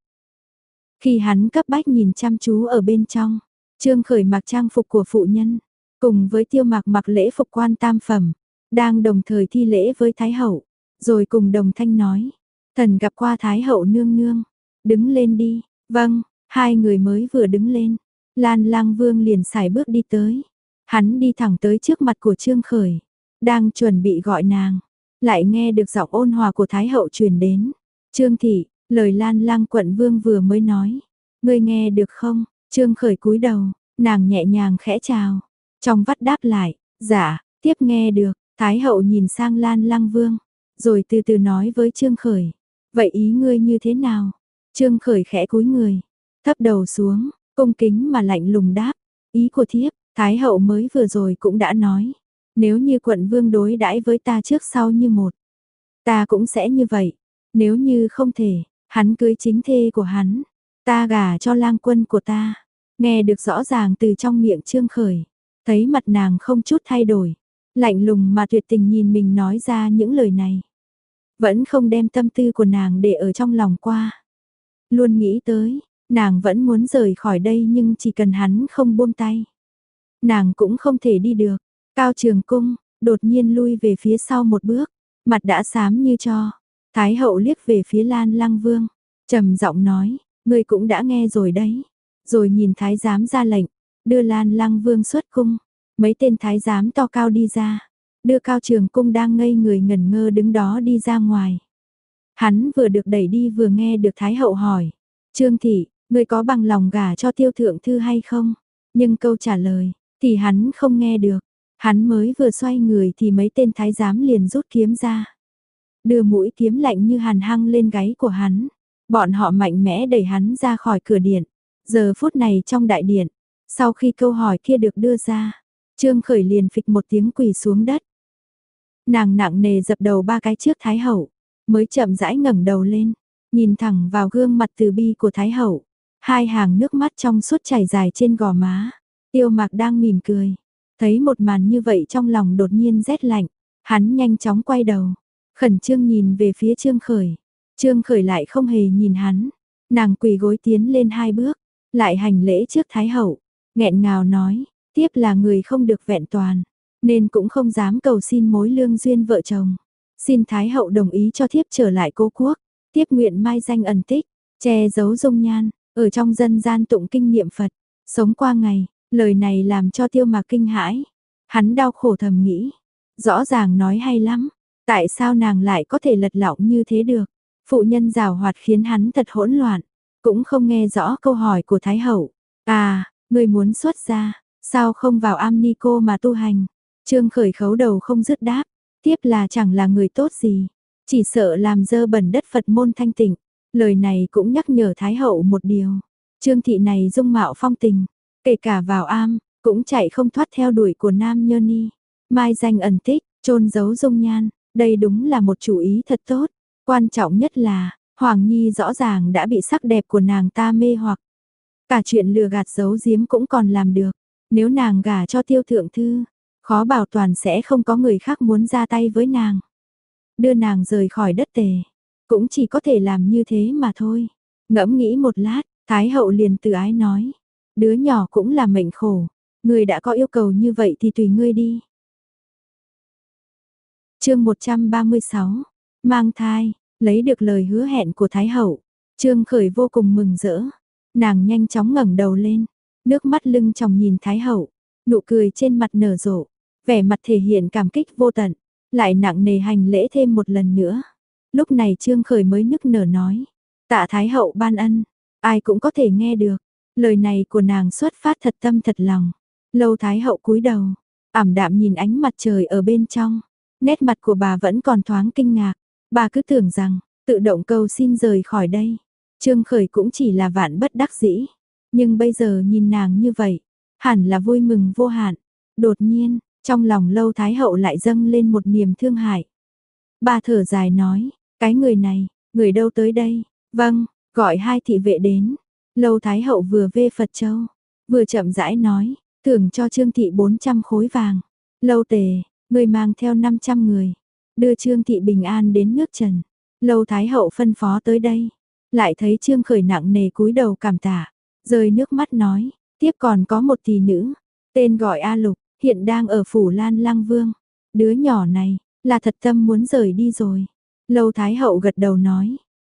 Khi hắn cấp bách nhìn chăm chú ở bên trong, Trương Khởi mặc trang phục của phụ nhân, cùng với Tiêu Mặc mặc lễ phục quan tam phẩm, đang đồng thời thi lễ với Thái hậu, rồi cùng đồng thanh nói, Thần gặp qua Thái hậu nương nương, đứng lên đi, vâng, hai người mới vừa đứng lên, Lan Lang Vương liền sải bước đi tới. Hắn đi thẳng tới trước mặt của Trương Khởi, đang chuẩn bị gọi nàng, lại nghe được giọng ôn hòa của Thái hậu truyền đến. Trương thị, lời Lan Lang quận vương vừa mới nói, ngươi nghe được không? Trương Khởi cúi đầu, nàng nhẹ nhàng khẽ chào, trong vắt đáp lại, dạ, tiếp nghe được. Thái hậu nhìn sang Lan Lang Vương, rồi từ từ nói với Trương Khởi, vậy ý ngươi như thế nào? Trương Khởi khẽ cúi người, thấp đầu xuống, cung kính mà lạnh lùng đáp, ý của thiếp, Thái hậu mới vừa rồi cũng đã nói, nếu như quận vương đối đãi với ta trước sau như một, ta cũng sẽ như vậy, nếu như không thể, hắn cưới chính thê của hắn, ta gả cho lang quân của ta. Nghe được rõ ràng từ trong miệng Trương Khởi, thấy mặt nàng không chút thay đổi, lạnh lùng mà tuyệt tình nhìn mình nói ra những lời này. Vẫn không đem tâm tư của nàng để ở trong lòng qua. Luôn nghĩ tới, nàng vẫn muốn rời khỏi đây nhưng chỉ cần hắn không buông tay. Nàng cũng không thể đi được. Cao Trường Cung, đột nhiên lui về phía sau một bước, mặt đã xám như tro. Thái hậu liếc về phía Lan Lang Vương, trầm giọng nói, ngươi cũng đã nghe rồi đấy. Rồi nhìn thái giám ra lệnh, đưa Lan Lang Vương xuất cung. Mấy tên thái giám to cao đi ra, đưa Cao Trường Cung đang ngây người ngẩn ngơ đứng đó đi ra ngoài. Hắn vừa được đẩy đi vừa nghe được Thái hậu hỏi, Trương thị, ngươi có bằng lòng gả cho Tiêu thượng thư hay không? Nhưng câu trả lời thì hắn không nghe được. Hắn mới vừa xoay người thì mấy tên thái giám liền rút kiếm ra, đưa mũi kiếm lạnh như hàn hăng lên gáy của hắn. Bọn họ mạnh mẽ đẩy hắn ra khỏi cửa điện. Giờ phút này trong đại điện, sau khi câu hỏi kia được đưa ra, Trương Khởi liền phịch một tiếng quỳ xuống đất. Nàng nặng nề dập đầu ba cái trước Thái hậu, mới chậm rãi ngẩng đầu lên, nhìn thẳng vào gương mặt từ bi của Thái hậu, hai hàng nước mắt trong suốt chảy dài trên gò má. Tiêu Mạc đang mỉm cười, thấy một màn như vậy trong lòng đột nhiên rét lạnh, hắn nhanh chóng quay đầu, khẩn trương nhìn về phía Trương Khởi. Trương Khởi lại không hề nhìn hắn, nàng quỳ gối tiến lên hai bước, lại hành lễ trước Thái hậu, nghẹn ngào nói, tiếp là người không được vẹn toàn, nên cũng không dám cầu xin mối lương duyên vợ chồng. Xin Thái hậu đồng ý cho thiếp trở lại Cố quốc, tiếp nguyện mai danh ẩn tích, che giấu dung nhan, ở trong dân gian tụng kinh niệm Phật, sống qua ngày. Lời này làm cho Tiêu Mạc kinh hãi, hắn đau khổ thầm nghĩ, rõ ràng nói hay lắm, tại sao nàng lại có thể lật lọng như thế được? Phụ nhân giảo hoạt khiến hắn thật hỗn loạn, cũng không nghe rõ câu hỏi của Thái hậu. À, người muốn xuất gia, sao không vào am ni cô mà tu hành? Trương Khởi khấu đầu không dứt đáp, tiếp là chẳng là người tốt gì, chỉ sợ làm dơ bẩn đất Phật môn thanh tịnh. Lời này cũng nhắc nhở Thái hậu một điều, Trương thị này dung mạo phong tình, kể cả vào am, cũng chạy không thoát theo đuổi của nam nhơ ni. Mai danh ẩn tích, chôn giấu dung nhan, đây đúng là một chủ ý thật tốt. Quan trọng nhất là, Hoàng Nhi rõ ràng đã bị sắc đẹp của nàng ta mê hoặc. Cả chuyện lừa gạt giấu giếm cũng còn làm được. Nếu nàng gả cho Tiêu thượng thư, khó bảo toàn sẽ không có người khác muốn ra tay với nàng. Đưa nàng rời khỏi đất Tề, cũng chỉ có thể làm như thế mà thôi. Ngẫm nghĩ một lát, Thái hậu liền từ ái nói, đứa nhỏ cũng là mệnh khổ, người đã có yêu cầu như vậy thì tùy ngươi đi. Chương một trăm ba mươi sáu, mang thai, lấy được lời hứa hẹn của Thái hậu, Trương Khởi vô cùng mừng rỡ. Nàng nhanh chóng ngẩng đầu lên, nước mắt lưng tròng nhìn Thái hậu, nụ cười trên mặt nở rộ, vẻ mặt thể hiện cảm kích vô tận, lại nặng nề hành lễ thêm một lần nữa. Lúc này Trương Khởi mới nức nở nói, tạ Thái hậu ban ân, ai cũng có thể nghe được. Lời này của nàng xuất phát thật tâm thật lòng. Lâu Thái hậu cúi đầu, ảm đạm nhìn ánh mặt trời ở bên trong. Nét mặt của bà vẫn còn thoáng kinh ngạc. Bà cứ tưởng rằng, tự động cầu xin rời khỏi đây. Trương Khởi cũng chỉ là vạn bất đắc dĩ. Nhưng bây giờ nhìn nàng như vậy, hẳn là vui mừng vô hạn. Đột nhiên, trong lòng Lâu Thái hậu lại dâng lên một niềm thương hại. Bà thở dài nói, cái người này, người đâu tới đây? Vâng, gọi hai thị vệ đến. Lâu Thái hậu vừa vê Phật châu, vừa chậm rãi nói, thưởng cho Trương thị bốn trăm khối vàng. Lâu Tề, người mang theo năm trăm người, đưa Trương thị bình an đến nước Trần. Lâu Thái hậu phân phó tới đây, lại thấy Trương Khởi nặng nề cúi đầu cảm tạ, rơi nước mắt nói, tiếp còn có một tỷ nữ, tên gọi A Lục, hiện đang ở phủ Lan Lang Vương. Đứa nhỏ này, là thật tâm muốn rời đi rồi. Lâu Thái hậu gật đầu nói,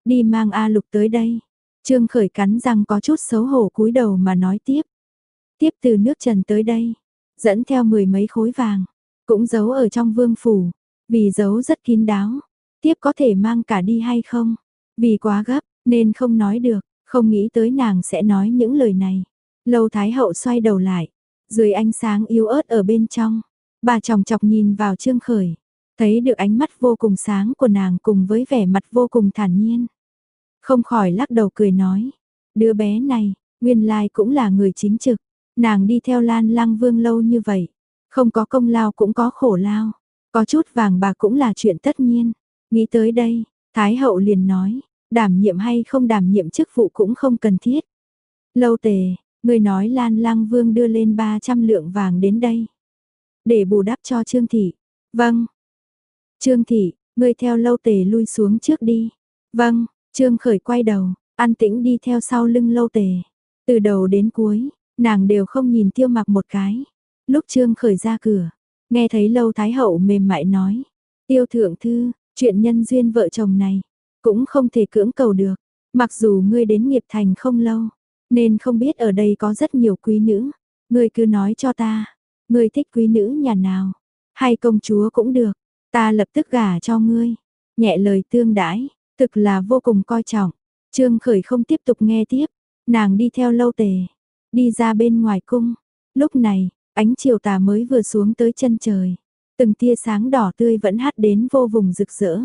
đi mang A Lục tới đây. Trương Khởi cắn răng có chút xấu hổ cúi đầu mà nói tiếp. Tiếp từ nước Trần tới đây, dẫn theo mười mấy khối vàng, cũng giấu ở trong vương phủ, vì giấu rất kín đáo. Tiếp có thể mang cả đi hay không? Vì quá gấp, nên không nói được, không nghĩ tới nàng sẽ nói những lời này. Lâu Thái Hậu xoay đầu lại, dưới ánh sáng yếu ớt ở bên trong, bà chòng chọc nhìn vào Trương Khởi, thấy được ánh mắt vô cùng sáng của nàng cùng với vẻ mặt vô cùng thản nhiên. Không khỏi lắc đầu cười nói, đứa bé này, nguyên lai cũng là người chính trực, nàng đi theo Lan Lăng Vương lâu như vậy, không có công lao cũng có khổ lao, có chút vàng bạc cũng là chuyện tất nhiên. Nghĩ tới đây, Thái Hậu liền nói, đảm nhiệm hay không đảm nhiệm chức vụ cũng không cần thiết. Lâu Tề, người nói Lan Lăng Vương đưa lên ba trăm lượng vàng đến đây, để bù đắp cho Trương Thị. Vâng. Trương Thị, ngươi theo Lâu Tề lui xuống trước đi. Vâng. Trương Khởi quay đầu, an tĩnh đi theo sau lưng Lâu Tề. Từ đầu đến cuối, nàng đều không nhìn Tiêu Mặc một cái. Lúc Trương Khởi ra cửa, nghe thấy Lâu Thái Hậu mềm mại nói, Tiêu thượng thư, chuyện nhân duyên vợ chồng này, cũng không thể cưỡng cầu được. Mặc dù ngươi đến nghiệp thành không lâu, nên không biết ở đây có rất nhiều quý nữ. Ngươi cứ nói cho ta, ngươi thích quý nữ nhà nào, hay công chúa cũng được, ta lập tức gả cho ngươi. Nhẹ lời tương đãi, thực là vô cùng coi trọng. Trương Khởi không tiếp tục nghe tiếp, nàng đi theo Lâu Tề, đi ra bên ngoài cung. Lúc này, ánh chiều tà mới vừa xuống tới chân trời, từng tia sáng đỏ tươi vẫn hắt đến vô vùng rực rỡ.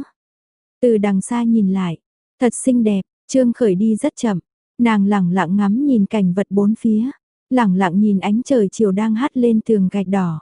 Từ đằng xa nhìn lại, thật xinh đẹp. Trương Khởi đi rất chậm, nàng lẳng lặng ngắm nhìn cảnh vật bốn phía, lẳng lặng nhìn ánh trời chiều đang hắt lên tường gạch đỏ.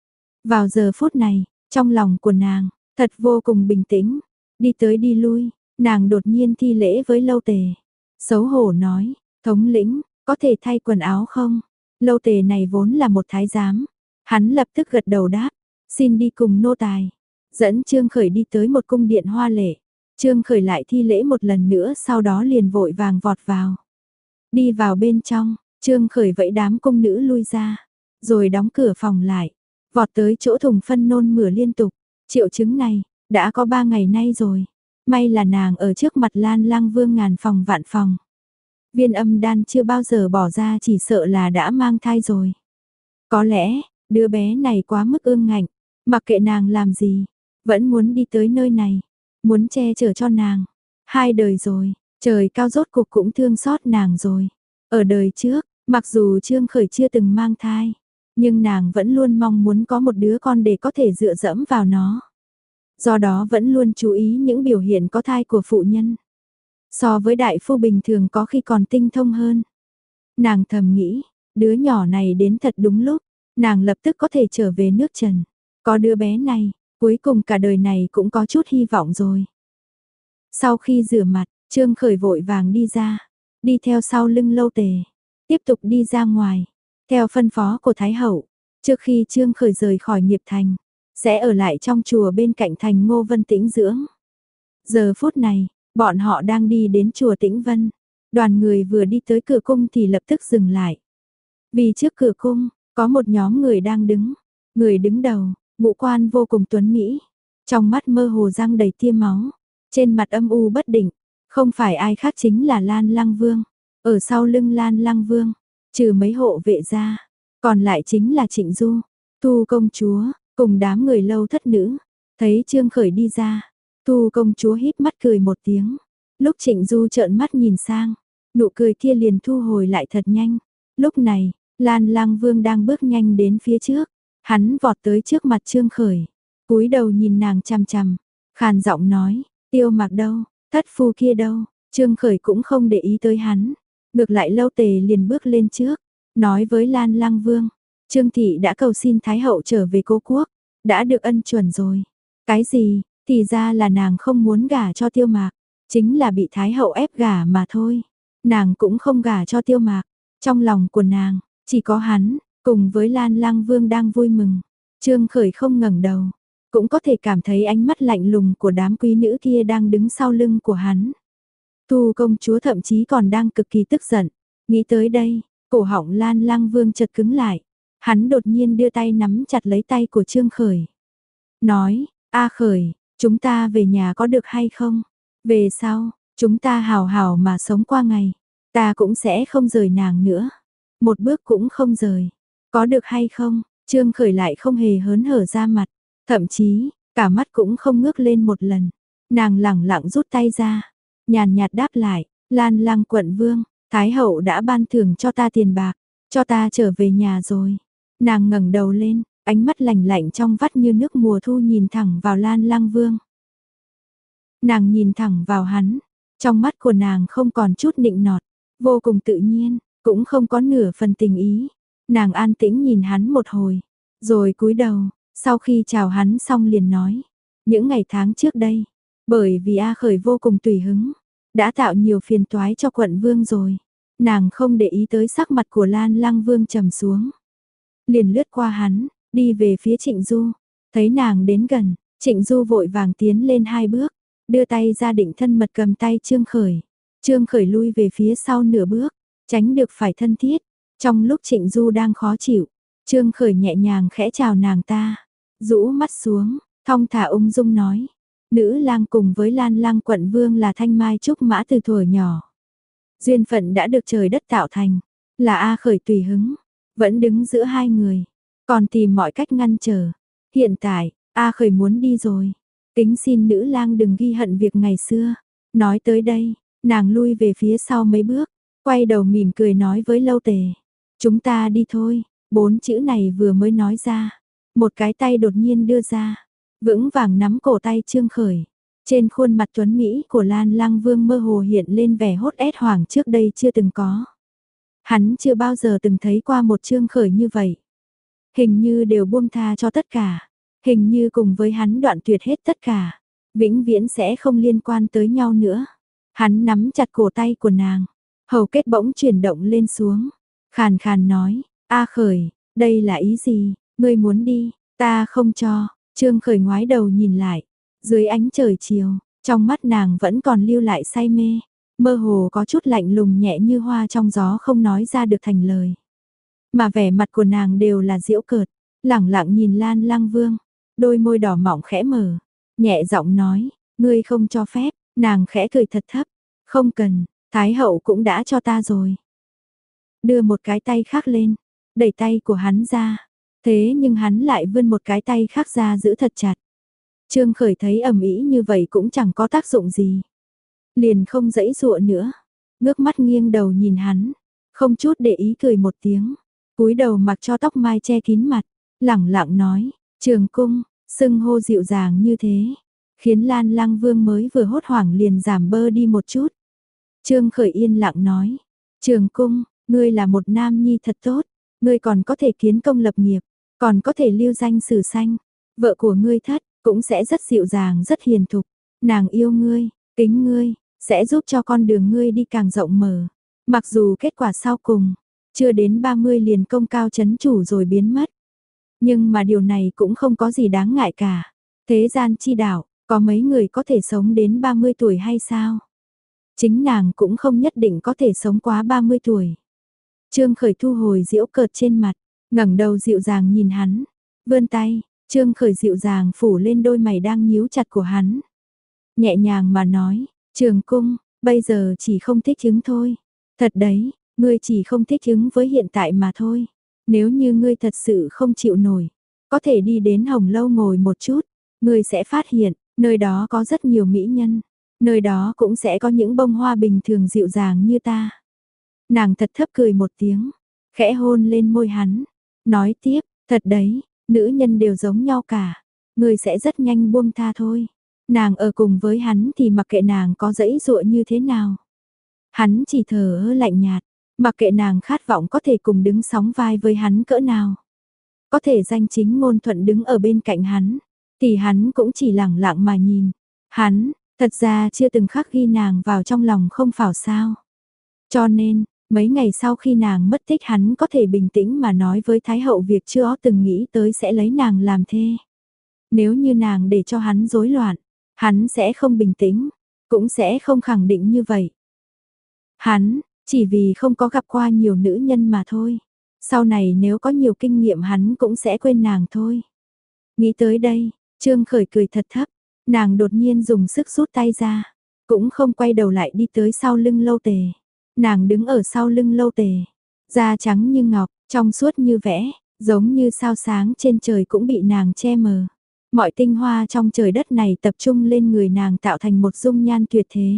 Vào giờ phút này, trong lòng của nàng, thật vô cùng bình tĩnh, đi tới đi lui, nàng đột nhiên thi lễ với Lâu Tề. Xấu hổ nói, thống lĩnh, có thể thay quần áo không? Lâu Tề này vốn là một thái giám, hắn lập tức gật đầu đáp, xin đi cùng nô tài. Dẫn Trương Khởi đi tới một cung điện hoa lệ. Trương Khởi lại thi lễ một lần nữa, sau đó liền vội vàng vọt vào. Đi vào bên trong, Trương Khởi vẫy đám cung nữ lui ra, rồi đóng cửa phòng lại, vọt tới chỗ thùng phân nôn mửa liên tục. Triệu chứng này, đã có ba ngày nay rồi. May là nàng ở trước mặt Lan Lăng Vương ngàn phòng vạn phòng. Viên âm đan chưa bao giờ bỏ ra, chỉ sợ là đã mang thai rồi. Có lẽ, đứa bé này quá mức ương ngạnh, mặc kệ nàng làm gì, vẫn muốn đi tới nơi này, muốn che chở cho nàng. Hai đời rồi, trời cao rốt cục cũng thương xót nàng rồi. Ở đời trước, mặc dù Trương Khởi chưa từng mang thai, nhưng nàng vẫn luôn mong muốn có một đứa con để có thể dựa dẫm vào nó. Do đó vẫn luôn chú ý những biểu hiện có thai của phụ nhân. So với đại phu bình thường có khi còn tinh thông hơn. Nàng thầm nghĩ, đứa nhỏ này đến thật đúng lúc, nàng lập tức có thể trở về nước Trần. Có đứa bé này, cuối cùng cả đời này cũng có chút hy vọng rồi. Sau khi rửa mặt, Trương Khởi vội vàng đi ra, đi theo sau lưng Lâu Tề, tiếp tục đi ra ngoài, theo phân phó của Thái Hậu. Trước khi Trương Khởi rời khỏi nghiệp thành, sẽ ở lại trong chùa bên cạnh thành Ngô Vân tĩnh dưỡng. Giờ phút này, bọn họ đang đi đến chùa Tĩnh Vân. Đoàn người vừa đi tới cửa cung thì lập tức dừng lại. Vì trước cửa cung, có một nhóm người đang đứng. Người đứng đầu, ngũ quan vô cùng tuấn mỹ, trong mắt mơ hồ răng đầy tia máu, trên mặt âm u bất định, không phải ai khác chính là Lan Lăng Vương. Ở sau lưng Lan Lăng Vương, trừ mấy hộ vệ ra, còn lại chính là Trịnh Du, Thu công chúa, cùng đám người Lâu thất nữ. Thấy Trương Khởi đi ra, Thu công chúa híp mắt cười một tiếng. Lúc Trịnh Du trợn mắt nhìn sang, nụ cười kia liền thu hồi lại thật nhanh. Lúc này, Lan Lăng Vương đang bước nhanh đến phía trước, hắn vọt tới trước mặt Trương Khởi, cúi đầu nhìn nàng chằm chằm, khàn giọng nói, Tiêu Mặc đâu, thất phu kia đâu? Trương Khởi cũng không để ý tới hắn, ngược lại Lâu Tề liền bước lên trước, nói với Lan Lăng Vương, Trương thị đã cầu xin Thái hậu trở về cố quốc, đã được ân chuẩn rồi. Cái gì? Thì ra là nàng không muốn gả cho Tiêu Mạc, chính là bị Thái hậu ép gả mà thôi. Nàng cũng không gả cho Tiêu Mạc, trong lòng của nàng chỉ có hắn, cùng với Lan Lăng Vương đang vui mừng. Trương Khởi không ngẩng đầu, cũng có thể cảm thấy ánh mắt lạnh lùng của đám quý nữ kia đang đứng sau lưng của hắn. Thu công chúa thậm chí còn đang cực kỳ tức giận. Nghĩ tới đây, cổ họng Lan Lăng Vương chợt cứng lại. Hắn đột nhiên đưa tay nắm chặt lấy tay của Trương Khởi. Nói, A Khởi, chúng ta về nhà có được hay không? Về sau, Chúng ta hào hào mà sống qua ngày, ta cũng sẽ không rời nàng nữa. Một bước cũng không rời. Có được hay không? Trương Khởi lại không hề hớn hở ra mặt, thậm chí, cả mắt cũng không ngước lên một lần. Nàng lẳng lặng rút tay ra, nhàn nhạt đáp lại, Lan Lăng quận vương, Thái hậu đã ban thưởng cho ta tiền bạc, cho ta trở về nhà rồi. Nàng ngẩng đầu lên, ánh mắt lạnh lạnh trong vắt như nước mùa thu nhìn thẳng vào Lan Lăng vương. Nàng nhìn thẳng vào hắn, trong mắt của nàng không còn chút nịnh nọt, vô cùng tự nhiên, cũng không có nửa phần tình ý. Nàng an tĩnh nhìn hắn một hồi, rồi cúi đầu, sau khi chào hắn xong liền nói, những ngày tháng trước đây, bởi vì A Khởi vô cùng tùy hứng, đã tạo nhiều phiền toái cho quận vương rồi. Nàng không để ý tới sắc mặt của Lan Lăng vương trầm xuống, liền lướt qua hắn, đi về phía Trịnh Du. Thấy nàng đến gần, Trịnh Du vội vàng tiến lên hai bước, đưa tay ra định thân mật cầm tay Trương Khởi. Trương Khởi lui về phía sau nửa bước, tránh được phải thân thiết. Trong lúc Trịnh Du đang khó chịu, Trương Khởi nhẹ nhàng khẽ chào nàng ta, rũ mắt xuống, thong thả ung dung nói, nữ lang cùng với Lan Lăng quận vương là thanh mai trúc mã từ thuở nhỏ. Duyên phận đã được trời đất tạo thành, là A Khởi tùy hứng, vẫn đứng giữa hai người, còn tìm mọi cách ngăn trở. Hiện tại, A Khởi muốn đi rồi, kính xin nữ lang đừng ghi hận việc ngày xưa. Nói tới đây, nàng lui về phía sau mấy bước, quay đầu mỉm cười nói với Lâu Tề, chúng ta đi thôi. Bốn chữ này vừa mới nói ra, một cái tay đột nhiên đưa ra, vững vàng nắm cổ tay Trương Khởi. Trên khuôn mặt tuấn Mỹ của Lan Lăng Vương mơ hồ hiện lên vẻ hốt ét hoảng trước đây chưa từng có. Hắn chưa bao giờ từng thấy qua một Trương Khởi như vậy. Hình như đều buông tha cho tất cả, hình như cùng với hắn đoạn tuyệt hết tất cả, vĩnh viễn sẽ không liên quan tới nhau nữa. Hắn nắm chặt cổ tay của nàng, hầu kết bỗng chuyển động lên xuống, khàn khàn nói, A Khởi, đây là ý gì, ngươi muốn đi, ta không cho. Trương Khởi ngoái đầu nhìn lại, dưới ánh trời chiều, trong mắt nàng vẫn còn lưu lại say mê, mơ hồ có chút lạnh lùng nhẹ như hoa trong gió không nói ra được thành lời. Mà vẻ mặt của nàng đều là giễu cợt, lẳng lặng nhìn Lan Lăng Vương, đôi môi đỏ mọng khẽ mở, nhẹ giọng nói, ngươi không cho phép. Nàng khẽ cười thật thấp, không cần, Thái hậu cũng đã cho ta rồi. Đưa một cái tay khác lên, đẩy tay của hắn ra, thế nhưng hắn lại vươn một cái tay khác ra giữ thật chặt. Trương Khởi thấy ầm ĩ như vậy cũng chẳng có tác dụng gì, liền không giãy giụa nữa, ngước mắt nghiêng đầu nhìn hắn, không chút để ý cười một tiếng, cúi đầu mặc cho tóc mai che kín mặt, lẳng lặng nói, Trường cung, xưng hô dịu dàng như thế, khiến Lan Lăng Vương mới vừa hốt hoảng liền giảm bơ đi một chút. Trương Khởi yên lặng nói, Trường cung, ngươi là một nam nhi thật tốt, ngươi còn có thể kiến công lập nghiệp, còn có thể lưu danh sử xanh, vợ của ngươi Thất cũng sẽ rất dịu dàng rất hiền thục, nàng yêu ngươi, kính ngươi, sẽ giúp cho con đường ngươi đi càng rộng mở. Mặc dù kết quả sau cùng, chưa đến ba mươi liền công cao chấn chủ rồi biến mất, nhưng mà điều này cũng không có gì đáng ngại cả. Thế gian chi đạo, có mấy người có thể sống đến ba mươi tuổi hay sao? Chính nàng cũng không nhất định có thể sống quá ba mươi tuổi. Trương Khởi thu hồi giễu cợt trên mặt, ngẩng đầu dịu dàng nhìn hắn, vươn tay, Trương Khởi dịu dàng phủ lên đôi mày đang nhíu chặt của hắn. Nhẹ nhàng mà nói, Trường cung, bây giờ chỉ không thích ứng thôi. Thật đấy, ngươi chỉ không thích ứng với hiện tại mà thôi. Nếu như ngươi thật sự không chịu nổi, có thể đi đến Hồng Lâu ngồi một chút, ngươi sẽ phát hiện, nơi đó có rất nhiều mỹ nhân, nơi đó cũng sẽ có những bông hoa bình thường dịu dàng như ta. Nàng thật thấp cười một tiếng, khẽ hôn lên môi hắn, nói tiếp, thật đấy, nữ nhân đều giống nhau cả, ngươi sẽ rất nhanh buông tha thôi. Nàng ở cùng với hắn thì mặc kệ nàng có giãy giụa như thế nào. Hắn chỉ thờ ơ lạnh nhạt, mặc kệ nàng khát vọng có thể cùng đứng sóng vai với hắn cỡ nào. Có thể danh chính ngôn thuận đứng ở bên cạnh hắn, thì hắn cũng chỉ lẳng lặng mà nhìn. Hắn, thật ra chưa từng khắc ghi nàng vào trong lòng không phải sao. Cho nên, mấy ngày sau khi nàng mất tích hắn có thể bình tĩnh mà nói với Thái hậu việc chưa từng nghĩ tới sẽ lấy nàng làm thê. Nếu như nàng để cho hắn rối loạn, hắn sẽ không bình tĩnh, cũng sẽ không khẳng định như vậy. Hắn, chỉ vì không có gặp qua nhiều nữ nhân mà thôi. Sau này nếu có nhiều kinh nghiệm hắn cũng sẽ quên nàng thôi. Nghĩ tới đây, Trương Khởi cười thật thấp, nàng đột nhiên dùng sức rút tay ra. cũng không quay đầu lại đi tới sau lưng Lâu Tề. Nàng đứng ở sau lưng Lâu Tề, da trắng như ngọc, trong suốt như vẽ, giống như sao sáng trên trời cũng bị nàng che mờ. Mọi tinh hoa trong trời đất này tập trung lên người nàng tạo thành một dung nhan tuyệt thế.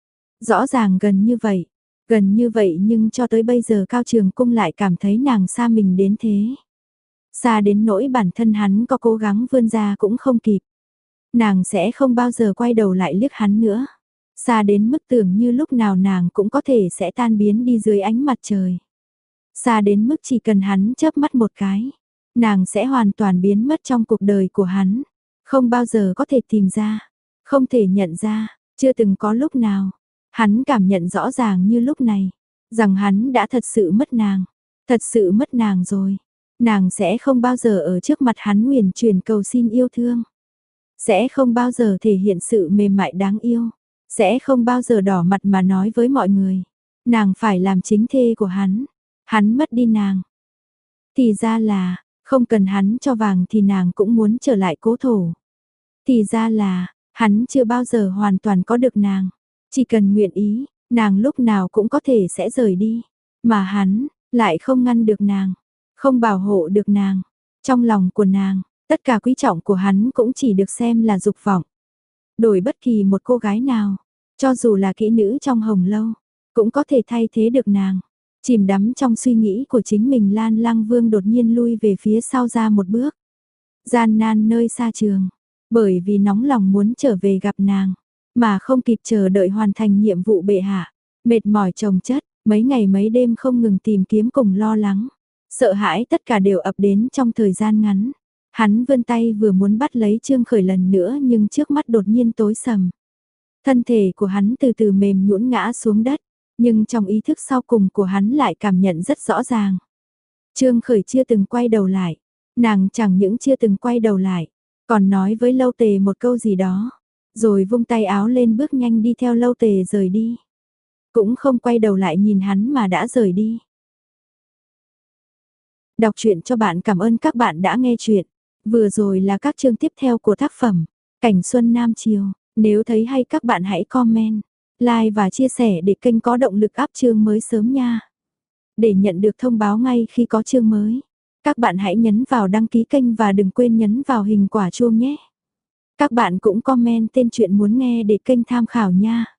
Rõ ràng gần như vậy, gần như vậy nhưng cho tới bây giờ Cao Trường Cung lại cảm thấy nàng xa mình đến thế. Xa đến nỗi bản thân hắn có cố gắng vươn ra cũng không kịp. Nàng sẽ không bao giờ quay đầu lại liếc hắn nữa. Xa đến mức tưởng như lúc nào nàng cũng có thể sẽ tan biến đi dưới ánh mặt trời. Xa đến mức chỉ cần hắn chớp mắt một cái, nàng sẽ hoàn toàn biến mất trong cuộc đời của hắn. Không bao giờ có thể tìm ra, không thể nhận ra, chưa từng có lúc nào. Hắn cảm nhận rõ ràng như lúc này, rằng hắn đã thật sự mất nàng, thật sự mất nàng rồi. Nàng sẽ không bao giờ ở trước mặt hắn nguyền truyền cầu xin yêu thương. Sẽ không bao giờ thể hiện sự mềm mại đáng yêu. Sẽ không bao giờ đỏ mặt mà nói với mọi người. Nàng phải làm chính thê của hắn. Hắn mất đi nàng. Thì ra là, không cần hắn cho vàng thì nàng cũng muốn trở lại cố thổ. Thì ra là, hắn chưa bao giờ hoàn toàn có được nàng. Chỉ cần nguyện ý, nàng lúc nào cũng có thể sẽ rời đi. Mà hắn, lại không ngăn được nàng. Không bảo hộ được nàng. Trong lòng của nàng, tất cả quý trọng của hắn cũng chỉ được xem là dục vọng. Đổi bất kỳ một cô gái nào, cho dù là kỹ nữ trong hồng lâu, cũng có thể thay thế được nàng. Chìm đắm trong suy nghĩ của chính mình, Lan Lăng Vương đột nhiên lui về phía sau ra một bước. Gian nan nơi xa trường, bởi vì nóng lòng muốn trở về gặp nàng, mà không kịp chờ đợi hoàn thành nhiệm vụ bệ hạ. Mệt mỏi chồng chất, mấy ngày mấy đêm không ngừng tìm kiếm cùng lo lắng. Sợ hãi tất cả đều ập đến trong thời gian ngắn. Hắn vươn tay vừa muốn bắt lấy Trương Khởi lần nữa nhưng trước mắt đột nhiên tối sầm. Thân thể của hắn từ từ mềm nhũn ngã xuống đất, nhưng trong ý thức sau cùng của hắn lại cảm nhận rất rõ ràng. Trương Khởi chưa từng quay đầu lại, nàng chẳng những chưa từng quay đầu lại, còn nói với Lâu Tề một câu gì đó, rồi vung tay áo lên bước nhanh đi theo Lâu Tề rời đi. Cũng không quay đầu lại nhìn hắn mà đã rời đi. Đọc truyện cho bạn, cảm ơn các bạn đã nghe truyện. Vừa rồi là các chương tiếp theo của tác phẩm Cảnh Xuân Nam Chiều. Nếu thấy hay các bạn hãy comment, like và chia sẻ để kênh có động lực up chương mới sớm nha. Để nhận được thông báo ngay khi có chương mới, các bạn hãy nhấn vào đăng ký kênh và đừng quên nhấn vào hình quả chuông nhé. Các bạn cũng comment tên truyện muốn nghe để kênh tham khảo nha.